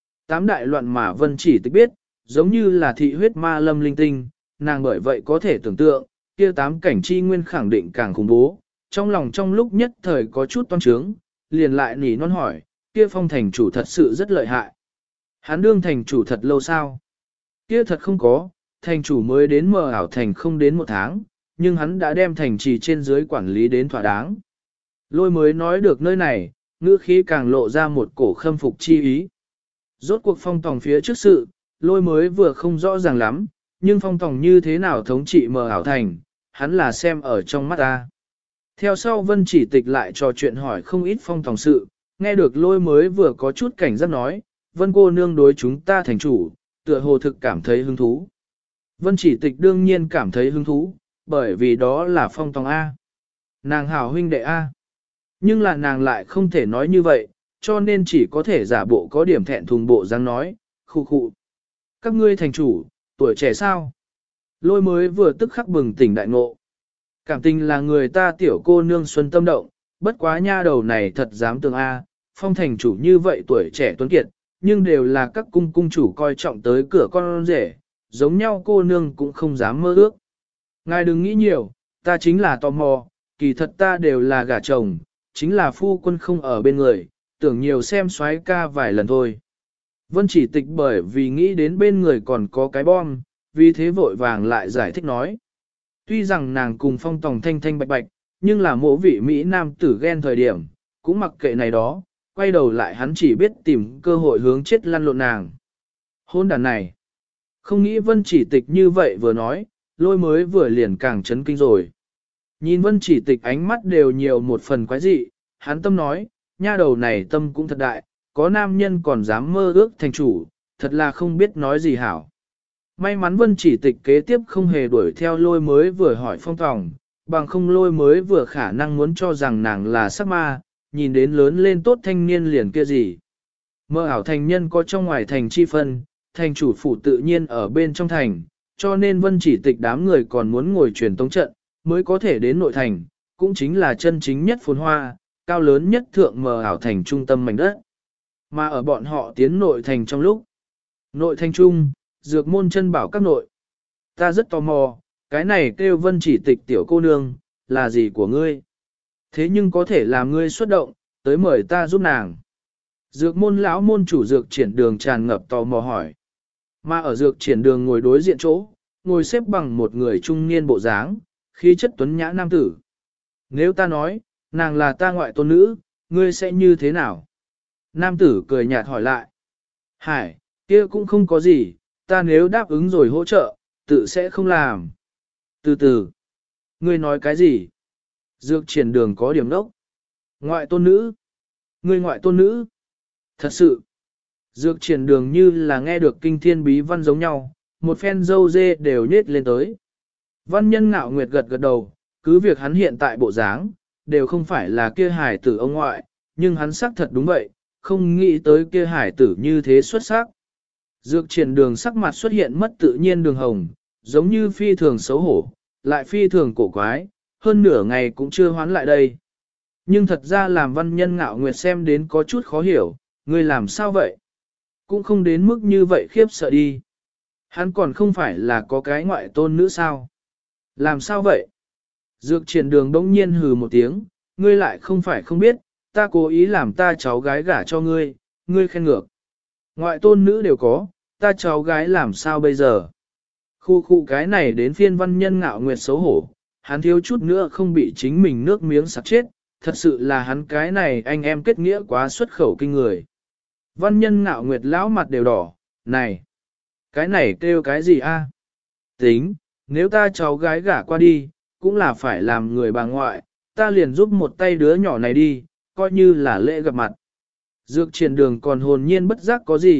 8 đại loạn mà Vân Chỉ Tịch biết, giống như là thị huyết ma lâm linh tinh, nàng bởi vậy có thể tưởng tượng, kia 8 cảnh chi nguyên khẳng định càng khủng bố, trong lòng trong lúc nhất thời có chút toan trướng, liền lại nỉ non hỏi, kia Phong thành chủ thật sự rất lợi hại. Hắn đương thành chủ thật lâu sao? Kia thật không có, thành chủ mới đến mờ ảo thành không đến 1 tháng, nhưng hắn đã đem thành trì trên dưới quản lý đến thỏa đáng. Lôi mới nói được nơi này, ngữ khí càng lộ ra một cổ khâm phục chi ý. Rốt cuộc Phong tòng phía trước sự, lôi mới vừa không rõ ràng lắm, nhưng Phong tòng như thế nào thống trị mờ ảo thành, hắn là xem ở trong mắt ta. Theo sau Vân Chỉ Tịch lại trò chuyện hỏi không ít Phong tòng sự, nghe được lôi mới vừa có chút cảnh giác nói, Vân cô nương đối chúng ta thành chủ, tựa hồ thực cảm thấy hứng thú. Vân Chỉ Tịch đương nhiên cảm thấy hứng thú, bởi vì đó là Phong tòng A. Nàng hảo huynh đệ A. Nhưng là nàng lại không thể nói như vậy, cho nên chỉ có thể giả bộ có điểm thẹn thùng bộ dáng nói, khu khụ. Các ngươi thành chủ, tuổi trẻ sao? Lôi mới vừa tức khắc bừng tỉnh đại ngộ. Cảm tình là người ta tiểu cô nương xuân tâm động, bất quá nha đầu này thật dám tường A, Phong thành chủ như vậy tuổi trẻ tuấn kiệt, nhưng đều là các cung cung chủ coi trọng tới cửa con rể, giống nhau cô nương cũng không dám mơ ước. Ngài đừng nghĩ nhiều, ta chính là tò mò, kỳ thật ta đều là gả chồng, chính là phu quân không ở bên người, tưởng nhiều xem soái ca vài lần thôi. Vân Chỉ Tịch bởi vì nghĩ đến bên người còn có cái bom, vì thế vội vàng lại giải thích nói. Tuy rằng nàng cùng Phong tòng thanh thanh bạch bạch, nhưng là mỗ vị Mỹ Nam tử ghen thời điểm, cũng mặc kệ này đó, quay đầu lại hắn chỉ biết tìm cơ hội hướng chết lăn lộn nàng. Hôn đàn này, không nghĩ Vân Chỉ Tịch như vậy vừa nói, lôi mới vừa liền càng chấn kinh rồi. Nhìn Vân Chỉ Tịch ánh mắt đều nhiều một phần quái dị, hắn tâm nói, nha đầu này tâm cũng thật đại, có nam nhân còn dám mơ ước thành chủ, thật là không biết nói gì hảo. May mắn Vân Chỉ Tịch kế tiếp không hề đuổi theo lôi mới vừa hỏi Phong tòng, bằng không lôi mới vừa khả năng muốn cho rằng nàng là sắc ma, nhìn đến lớn lên tốt thanh niên liền kia gì. Mơ ảo thành nhân có trong ngoài thành chi phân, thành chủ phủ tự nhiên ở bên trong thành, cho nên Vân Chỉ Tịch đám người còn muốn ngồi truyền tống trận, mới có thể đến nội thành, cũng chính là chân chính nhất phồn hoa, cao lớn nhất thượng mờ ảo thành trung tâm mảnh đất. Mà ở bọn họ tiến nội thành trong lúc, nội thành trung, dược môn chân bảo các nội. Ta rất tò mò, cái này kêu Vân Chỉ Tịch tiểu cô nương, là gì của ngươi? Thế nhưng có thể làm ngươi xuất động, tới mời ta giúp nàng. Dược môn lão môn chủ dược triển đường tràn ngập tò mò hỏi. Mà ở dược triển đường ngồi đối diện chỗ, ngồi xếp bằng một người trung niên bộ dáng, khí chất tuấn nhã nam tử. Nếu ta nói, nàng là ta ngoại tôn nữ, ngươi sẽ như thế nào? Nam tử cười nhạt hỏi lại. Hải, kia cũng không có gì, ta nếu đáp ứng rồi hỗ trợ, tự sẽ không làm. Từ từ, ngươi nói cái gì? Dược triển đường có điểm đốc. Ngoại tôn nữ. Ngươi ngoại tôn nữ. Thật sự. Dược triển đường như là nghe được kinh thiên bí văn giống nhau, một phen dâu dê đều nhết lên tới. Văn nhân ngạo nguyệt gật gật đầu, cứ việc hắn hiện tại bộ dáng, đều không phải là kia hải tử ông ngoại, nhưng hắn xác thật đúng vậy, không nghĩ tới kia hải tử như thế xuất sắc. Dược triển đường sắc mặt xuất hiện mất tự nhiên đường hồng, giống như phi thường xấu hổ, lại phi thường cổ quái, hơn nửa ngày cũng chưa hoán lại đây. Nhưng thật ra làm văn nhân ngạo nguyệt xem đến có chút khó hiểu, ngươi làm sao vậy? Cũng không đến mức như vậy khiếp sợ đi. Hắn còn không phải là có cái ngoại tôn nữ sao? Làm sao vậy? Dược triển đường đông nhiên hừ một tiếng, ngươi lại không phải không biết, ta cố ý làm ta cháu gái gả cho ngươi, ngươi khen ngược. Ngoại tôn nữ đều có, ta cháu gái làm sao bây giờ? Khu khu cái này đến phiên văn nhân ngạo nguyệt xấu hổ, hắn thiếu chút nữa không bị chính mình nước miếng sặc chết, thật sự là hắn cái này anh em kết nghĩa quá xuất khẩu kinh người. Văn nhân ngạo nguyệt lão mặt đều đỏ, này, cái này kêu cái gì a? Tính, nếu ta cháu gái gả qua đi, cũng là phải làm người bà ngoại, ta liền giúp một tay đứa nhỏ này đi, coi như là lễ gặp mặt. Dược triển đường còn hồn nhiên bất giác có gì,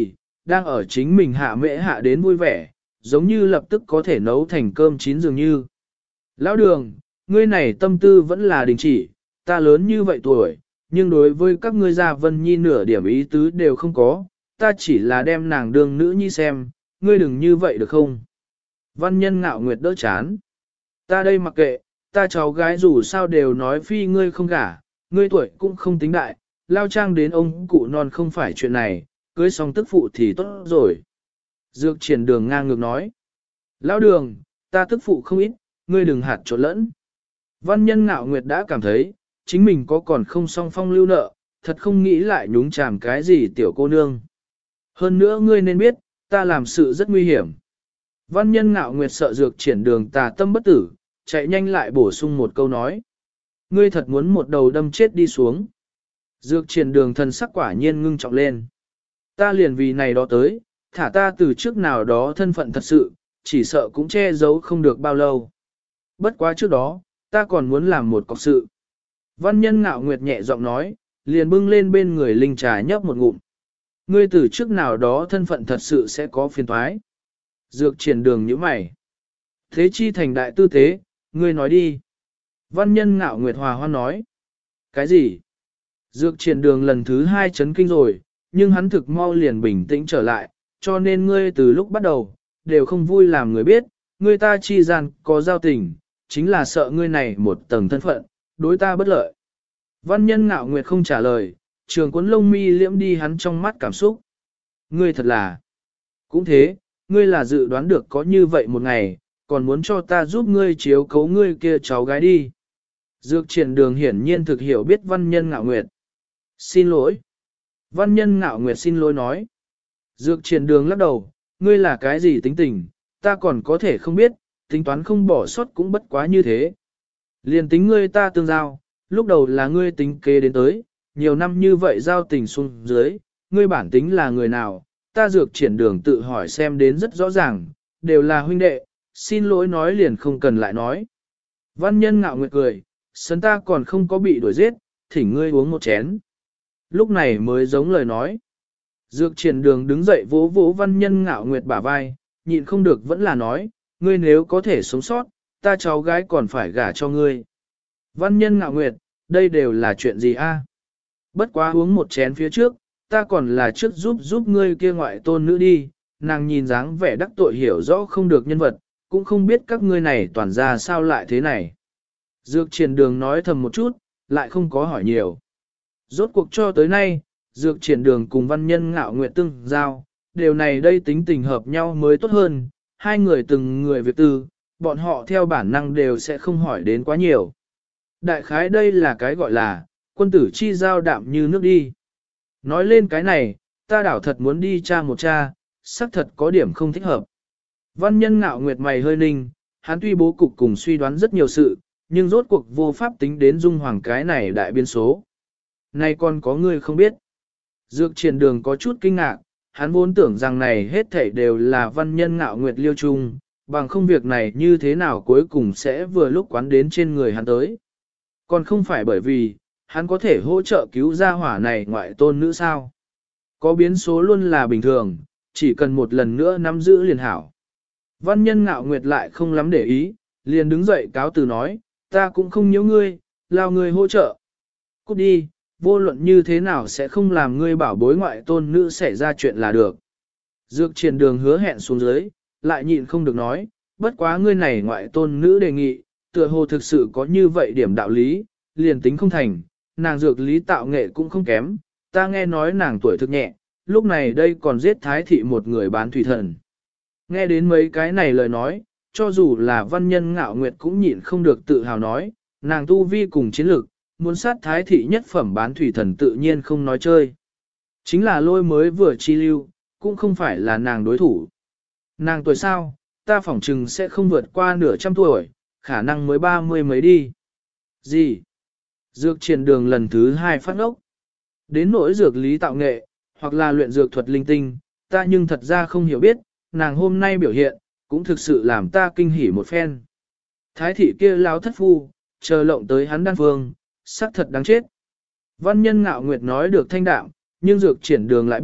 đang ở chính mình hạ mễ hạ đến vui vẻ, giống như lập tức có thể nấu thành cơm chín dường như. Lão đường, ngươi này tâm tư vẫn là đình chỉ, ta lớn như vậy tuổi, nhưng đối với các ngươi gia Vân Nhi nửa điểm ý tứ đều không có, ta chỉ là đem nàng đương nữ nhi xem, ngươi đừng như vậy được không? Văn nhân ngạo nguyệt đỡ chán. Ta đây mặc kệ, ta cháu gái dù sao đều nói phi ngươi không gả, ngươi tuổi cũng không tính đại, lao trang đến ông cụ non không phải chuyện này, cưới xong tức phụ thì tốt rồi. Dược triển đường ngang ngược nói. Lão đường, ta tức phụ không ít, ngươi đừng hạt trộn lẫn. Văn nhân ngạo nguyệt đã cảm thấy, chính mình có còn không song phong lưu nợ, thật không nghĩ lại nhúng chàm cái gì tiểu cô nương. Hơn nữa ngươi nên biết, ta làm sự rất nguy hiểm. Văn nhân ngạo nguyệt sợ dược triển đường tà tâm bất tử, chạy nhanh lại bổ sung một câu nói. Ngươi thật muốn một đầu đâm chết đi xuống. Dược triển đường thần sắc quả nhiên ngưng trọng lên. Ta liền vì này đó tới, thả ta từ trước nào đó thân phận thật sự, chỉ sợ cũng che giấu không được bao lâu. Bất quá trước đó, ta còn muốn làm một cọc sự. Văn nhân ngạo nguyệt nhẹ giọng nói, liền bưng lên bên người linh trà nhấp một ngụm. Ngươi từ trước nào đó thân phận thật sự sẽ có phiền toái. Dược triển đường như mày. Thế chi thành đại tư thế, ngươi nói đi. Văn nhân ngạo nguyệt hòa hoan nói. Cái gì? Dược triển đường lần thứ 2 chấn kinh rồi, nhưng hắn thực mau liền bình tĩnh trở lại, cho nên ngươi từ lúc bắt đầu, đều không vui làm người biết, ngươi ta chi gian có giao tình, chính là sợ ngươi này một tầng thân phận, đối ta bất lợi. Văn nhân ngạo nguyệt không trả lời, trường cuốn lông mi liễm đi hắn trong mắt cảm xúc. Ngươi thật là, cũng thế, ngươi là dự đoán được có như vậy một ngày, còn muốn cho ta giúp ngươi chiếu cấu ngươi kia cháu gái đi. Dược triển đường hiển nhiên thực hiểu biết văn nhân ngạo nguyệt. Xin lỗi. Văn nhân ngạo nguyệt xin lỗi nói. Dược triển đường lắc đầu, ngươi là cái gì tính tình, ta còn có thể không biết, tính toán không bỏ sót cũng bất quá như thế. Liền tính ngươi ta tương giao, lúc đầu là ngươi tính kế đến tới, nhiều năm như vậy giao tình xuống dưới, ngươi bản tính là người nào, ta dược triển đường tự hỏi xem đến rất rõ ràng, đều là huynh đệ, xin lỗi nói liền không cần lại nói. Văn nhân ngạo nguyệt cười, sân ta còn không có bị đuổi giết, thỉnh ngươi uống một chén. Lúc này mới giống lời nói. Dược triển đường đứng dậy vỗ vỗ văn nhân ngạo nguyệt bả vai, nhịn không được vẫn là nói, ngươi nếu có thể sống sót, ta cháu gái còn phải gả cho ngươi. Văn nhân ngạo nguyệt, đây đều là chuyện gì a? Bất quá uống một chén phía trước, ta còn là trước giúp ngươi kia ngoại tôn nữ đi, nàng nhìn dáng vẻ đắc tội hiểu rõ không được nhân vật, cũng không biết các ngươi này toàn ra sao lại thế này. Dược triển đường nói thầm một chút, lại không có hỏi nhiều. Rốt cuộc cho tới nay, dược triển đường cùng văn nhân ngạo nguyệt tương giao, điều này đây tính tình hợp nhau mới tốt hơn, hai người từng người việc tư, bọn họ theo bản năng đều sẽ không hỏi đến quá nhiều. Đại khái đây là cái gọi là, quân tử chi giao đạm như nước đi. Nói lên cái này, ta đảo thật muốn đi tra một tra, xác thật có điểm không thích hợp. Văn nhân ngạo nguyệt mày hơi ninh, hắn tuy bố cục cùng suy đoán rất nhiều sự, nhưng rốt cuộc vô pháp tính đến dung hoàng cái này đại biên số. Này còn có người không biết. Dược triển đường có chút kinh ngạc, hắn vốn tưởng rằng này hết thảy đều là văn nhân ngạo nguyệt liêu chung, bằng không việc này như thế nào cuối cùng sẽ vừa lúc quán đến trên người hắn tới. Còn không phải bởi vì, hắn có thể hỗ trợ cứu gia hỏa này ngoại tôn nữ sao. Có biến số luôn là bình thường, chỉ cần một lần nữa nắm giữ liền hảo. Văn nhân ngạo nguyệt lại không lắm để ý, liền đứng dậy cáo từ nói, ta cũng không nhớ ngươi, lao ngươi hỗ trợ. Cút đi, vô luận như thế nào sẽ không làm ngươi bảo bối ngoại tôn nữ xảy ra chuyện là được. Dược triển đường hứa hẹn xuống dưới, lại nhịn không được nói, bất quá ngươi này ngoại tôn nữ đề nghị, tựa hồ thực sự có như vậy điểm đạo lý, liền tính không thành, nàng dược lý tạo nghệ cũng không kém, ta nghe nói nàng tuổi thực nhẹ, lúc này đây còn giết thái thị một người bán thủy thần. Nghe đến mấy cái này lời nói, cho dù là văn nhân ngạo nguyệt cũng nhịn không được tự hào nói, nàng tu vi cùng chiến lược, muốn sát thái thị nhất phẩm bán thủy thần tự nhiên không nói chơi. Chính là lôi mới vừa chi lưu, cũng không phải là nàng đối thủ. Nàng tuổi sao, ta phỏng chừng sẽ không vượt qua nửa trăm tuổi, khả năng mới 30 mấy đi. Gì? Dược triển đường lần thứ 2 phát ốc. Đến nỗi dược lý tạo nghệ, hoặc là luyện dược thuật linh tinh, ta nhưng thật ra không hiểu biết, nàng hôm nay biểu hiện, cũng thực sự làm ta kinh hỉ một phen. Thái thị kia láo thất phu, chờ lộng tới hắn đan phương, xác thật đáng chết. Văn nhân ngạo nguyệt nói được thanh đạm, nhưng dược triển đường lại biết,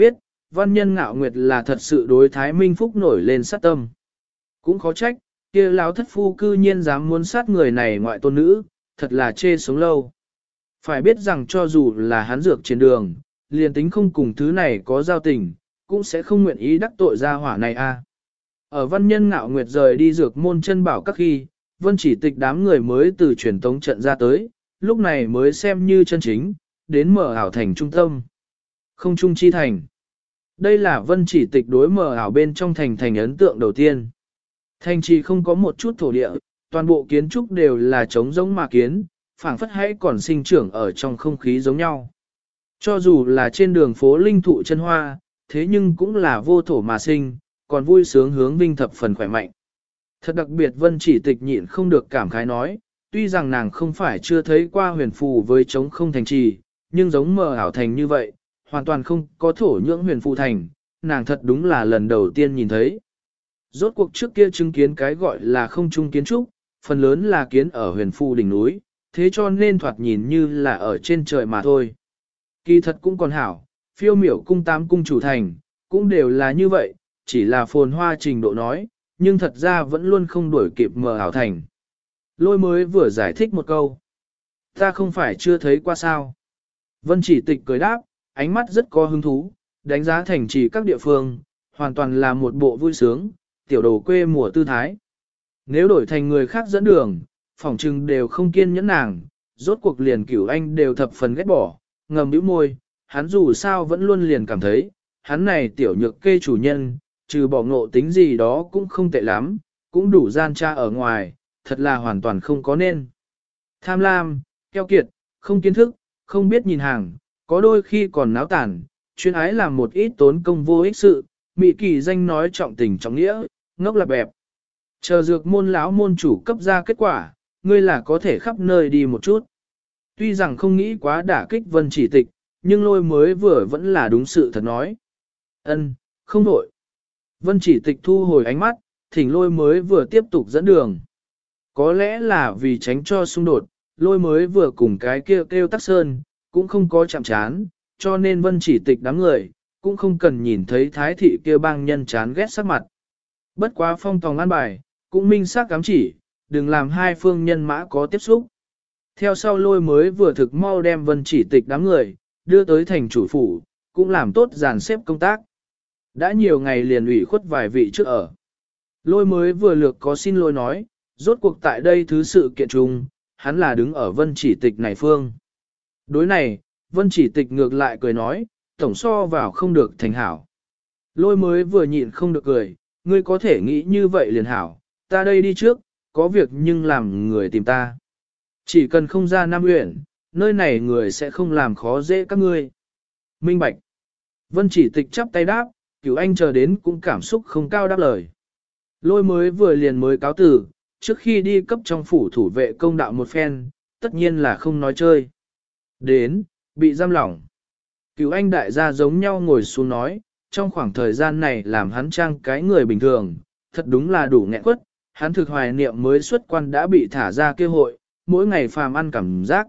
văn nhân ngạo nguyệt là thật sự đối Thái Minh Phúc nổi lên sát tâm. Cũng khó trách, kia lão thất phu cư nhiên dám muốn sát người này ngoại tôn nữ, thật là chê sống lâu. Phải biết rằng cho dù là hắn dược trên đường, liền tính không cùng thứ này có giao tình, cũng sẽ không nguyện ý đắc tội ra hỏa này a. Ở văn nhân ngạo nguyệt rời đi dược môn chân bảo các khi, vân chỉ tịch đám người mới từ truyền tống trận ra tới, lúc này mới xem như chân chính, đến mở ảo thành trung tâm. Không trung chi thành. Đây là vân chỉ tịch đối mở ảo bên trong thành ấn tượng đầu tiên. Thành trì không có một chút thổ địa, toàn bộ kiến trúc đều là trống rỗng mà kiến, phảng phất hãy còn sinh trưởng ở trong không khí giống nhau. Cho dù là trên đường phố linh thụ chân hoa, thế nhưng cũng là vô thổ mà sinh, còn vui sướng hướng vinh thập phần khỏe mạnh. Thật đặc biệt vân chỉ tịch nhịn không được cảm khái nói, tuy rằng nàng không phải chưa thấy qua huyền phù với trống không thành trì, nhưng giống mờ ảo thành như vậy, hoàn toàn không có thổ nhưỡng huyền phù thành, nàng thật đúng là lần đầu tiên nhìn thấy. Rốt cuộc trước kia chứng kiến cái gọi là không trung kiến trúc, phần lớn là kiến ở huyền phù đỉnh núi, thế cho nên thoạt nhìn như là ở trên trời mà thôi. Kỳ thật cũng còn hảo, phiêu miểu cung tám cung chủ thành, cũng đều là như vậy, chỉ là phồn hoa trình độ nói, nhưng thật ra vẫn luôn không đuổi kịp mờ ảo thành. Lôi mới vừa giải thích một câu. Ta không phải chưa thấy qua sao. Vân chỉ tịch cười đáp, ánh mắt rất có hứng thú, đánh giá thành trì các địa phương, hoàn toàn là một bộ vui sướng, tiểu đồ quê mùa tư thái. Nếu đổi thành người khác dẫn đường, phỏng chừng đều không kiên nhẫn nàng, rốt cuộc liền cửu anh đều thập phần ghét bỏ, ngầm bĩu môi, hắn dù sao vẫn luôn liền cảm thấy, hắn này tiểu nhược kê chủ nhân, trừ bỏ ngộ tính gì đó cũng không tệ lắm, cũng đủ gian tra ở ngoài, thật là hoàn toàn không có nên. Tham lam, keo kiệt, không kiến thức, không biết nhìn hàng, có đôi khi còn náo tản, chuyên ái làm một ít tốn công vô ích sự, mị kỳ danh nói trọng tình trọng nghĩa, ngốc là bẹp. Chờ dược môn lão môn chủ cấp ra kết quả, ngươi là có thể khắp nơi đi một chút. Tuy rằng không nghĩ quá đả kích vân chỉ tịch, nhưng lôi mới vừa vẫn là đúng sự thật nói. Ân, không đổi. Vân chỉ tịch thu hồi ánh mắt, thỉnh lôi mới vừa tiếp tục dẫn đường. Có lẽ là vì tránh cho xung đột, lôi mới vừa cùng cái kia kêu tắc sơn, cũng không có chạm chán, cho nên vân chỉ tịch đám người, cũng không cần nhìn thấy thái thị kia bang nhân chán ghét sắc mặt. Bất quá phong tòng an bài, cũng minh xác cám chỉ, đừng làm hai phương nhân mã có tiếp xúc. Theo sau lôi mới vừa thực mau đem vân chỉ tịch đám người, đưa tới thành chủ phủ, cũng làm tốt dàn xếp công tác. Đã nhiều ngày liền ủy khuất vài vị trước ở. Lôi mới vừa lược có xin lỗi nói, rốt cuộc tại đây thứ sự kiện chung, hắn là đứng ở vân chỉ tịch này phương. Đối này, vân chỉ tịch ngược lại cười nói, tổng so vào không được thành hảo. Lôi mới vừa nhịn không được cười, ngươi có thể nghĩ như vậy liền hảo, ta đây đi trước, có việc nhưng làm người tìm ta. Chỉ cần không ra Nam Uyển, nơi này người sẽ không làm khó dễ các ngươi. Minh Bạch. Vân chỉ tịch chắp tay đáp, Cửu Anh chờ đến cũng cảm xúc không cao đáp lời. Lôi mới vừa liền mới cáo tử, trước khi đi cấp trong phủ thủ vệ công đạo một phen, tất nhiên là không nói chơi. Đến, bị giam lỏng. Cửu Anh đại gia giống nhau ngồi xuống nói, trong khoảng thời gian này làm hắn trang cái người bình thường, thật đúng là đủ nghẹn quất, hắn thực hoài niệm mới xuất quan đã bị thả ra kêu hội, mỗi ngày phàm ăn cảm giác.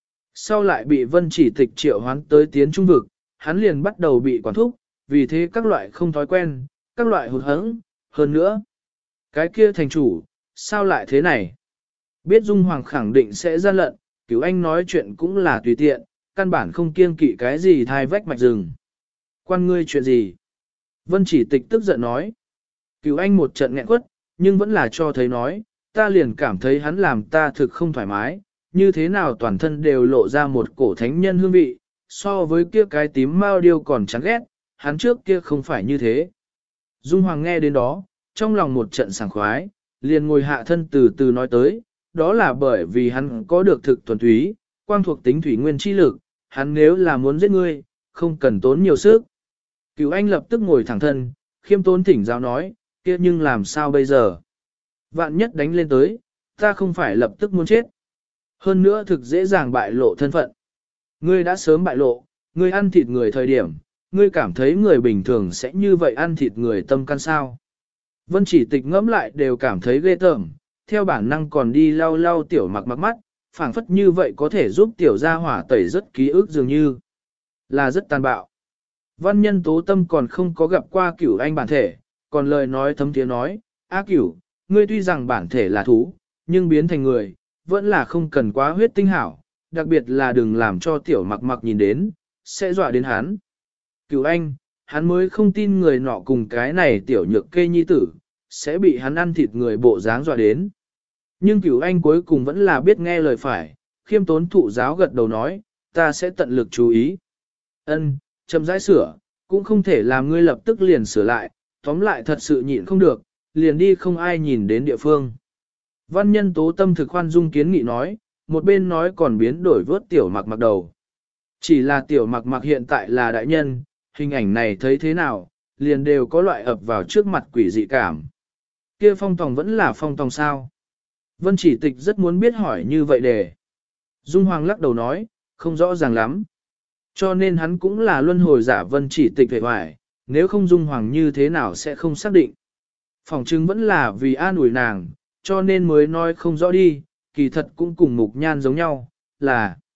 Sau lại bị vân chỉ tịch triệu hoán tới tiến trung vực, hắn liền bắt đầu bị quản thúc, vì thế các loại không thói quen, các loại hụt hẫng, hơn nữa. Cái kia thành chủ, sao lại thế này? Biết Dung Hoàng khẳng định sẽ gian lận, Cửu Anh nói chuyện cũng là tùy tiện, căn bản không kiêng kỵ cái gì thai vách mạch rừng. Quan ngươi chuyện gì? Vân chỉ tịch tức giận nói. Cửu Anh một trận nghẹn quất, nhưng vẫn là cho thấy nói, ta liền cảm thấy hắn làm ta thực không thoải mái, như thế nào toàn thân đều lộ ra một cổ thánh nhân hương vị, so với kia cái tím mao điêu còn chán ghét, hắn trước kia không phải như thế. Dung Hoàng nghe đến đó, trong lòng một trận sảng khoái, liền ngồi hạ thân từ từ nói tới, đó là bởi vì hắn có được thực thuần túy, quang thuộc tính thủy nguyên chi lực, hắn nếu là muốn giết ngươi, không cần tốn nhiều sức. Cửu Anh lập tức ngồi thẳng thân, khiêm tốn thỉnh giáo nói, kia nhưng làm sao bây giờ? Vạn nhất đánh lên tới, ta không phải lập tức muốn chết. Hơn nữa thực dễ dàng bại lộ thân phận. Ngươi đã sớm bại lộ, ngươi ăn thịt người thời điểm, ngươi cảm thấy người bình thường sẽ như vậy ăn thịt người tâm can sao. Vân chỉ tịch ngẫm lại đều cảm thấy ghê tởm, theo bản năng còn đi lau lau tiểu mặc mắt, phảng phất như vậy có thể giúp tiểu gia hỏa tẩy rất ký ức dường như. Là rất tàn bạo. Văn nhân tố tâm còn không có gặp qua cửu anh bản thể, còn lời nói thấm tiếng nói, á cửu, ngươi tuy rằng bản thể là thú, nhưng biến thành người, vẫn là không cần quá huyết tinh hảo, đặc biệt là đừng làm cho tiểu mặc mặc nhìn đến, sẽ dọa đến hắn. Cửu anh, hắn mới không tin người nọ cùng cái này tiểu nhược kê nhi tử, sẽ bị hắn ăn thịt người bộ dáng dọa đến. Nhưng cửu anh cuối cùng vẫn là biết nghe lời phải, khiêm tốn thụ giáo gật đầu nói, ta sẽ tận lực chú ý. Ân, chậm rãi sửa, cũng không thể làm ngươi lập tức liền sửa lại, tóm lại thật sự nhịn không được, liền đi không ai nhìn đến địa phương. Văn nhân tố tâm thực khoan dung kiến nghị nói, một bên nói còn biến đổi vớt tiểu mặc mặc đầu. Chỉ là tiểu mặc mặc hiện tại là đại nhân, hình ảnh này thấy thế nào, liền đều có loại ập vào trước mặt quỷ dị cảm. Kia phong tòng vẫn là phong tòng sao? Vân chỉ tịch rất muốn biết hỏi như vậy để. Dung Hoàng lắc đầu nói, không rõ ràng lắm. Cho nên hắn cũng là luân hồi giả vân chỉ tịch về hoài, nếu không Dung Hoàng như thế nào sẽ không xác định. Phòng chứng vẫn là vì an ủi nàng, cho nên mới nói không rõ đi, kỳ thật cũng cùng mục nhan giống nhau, là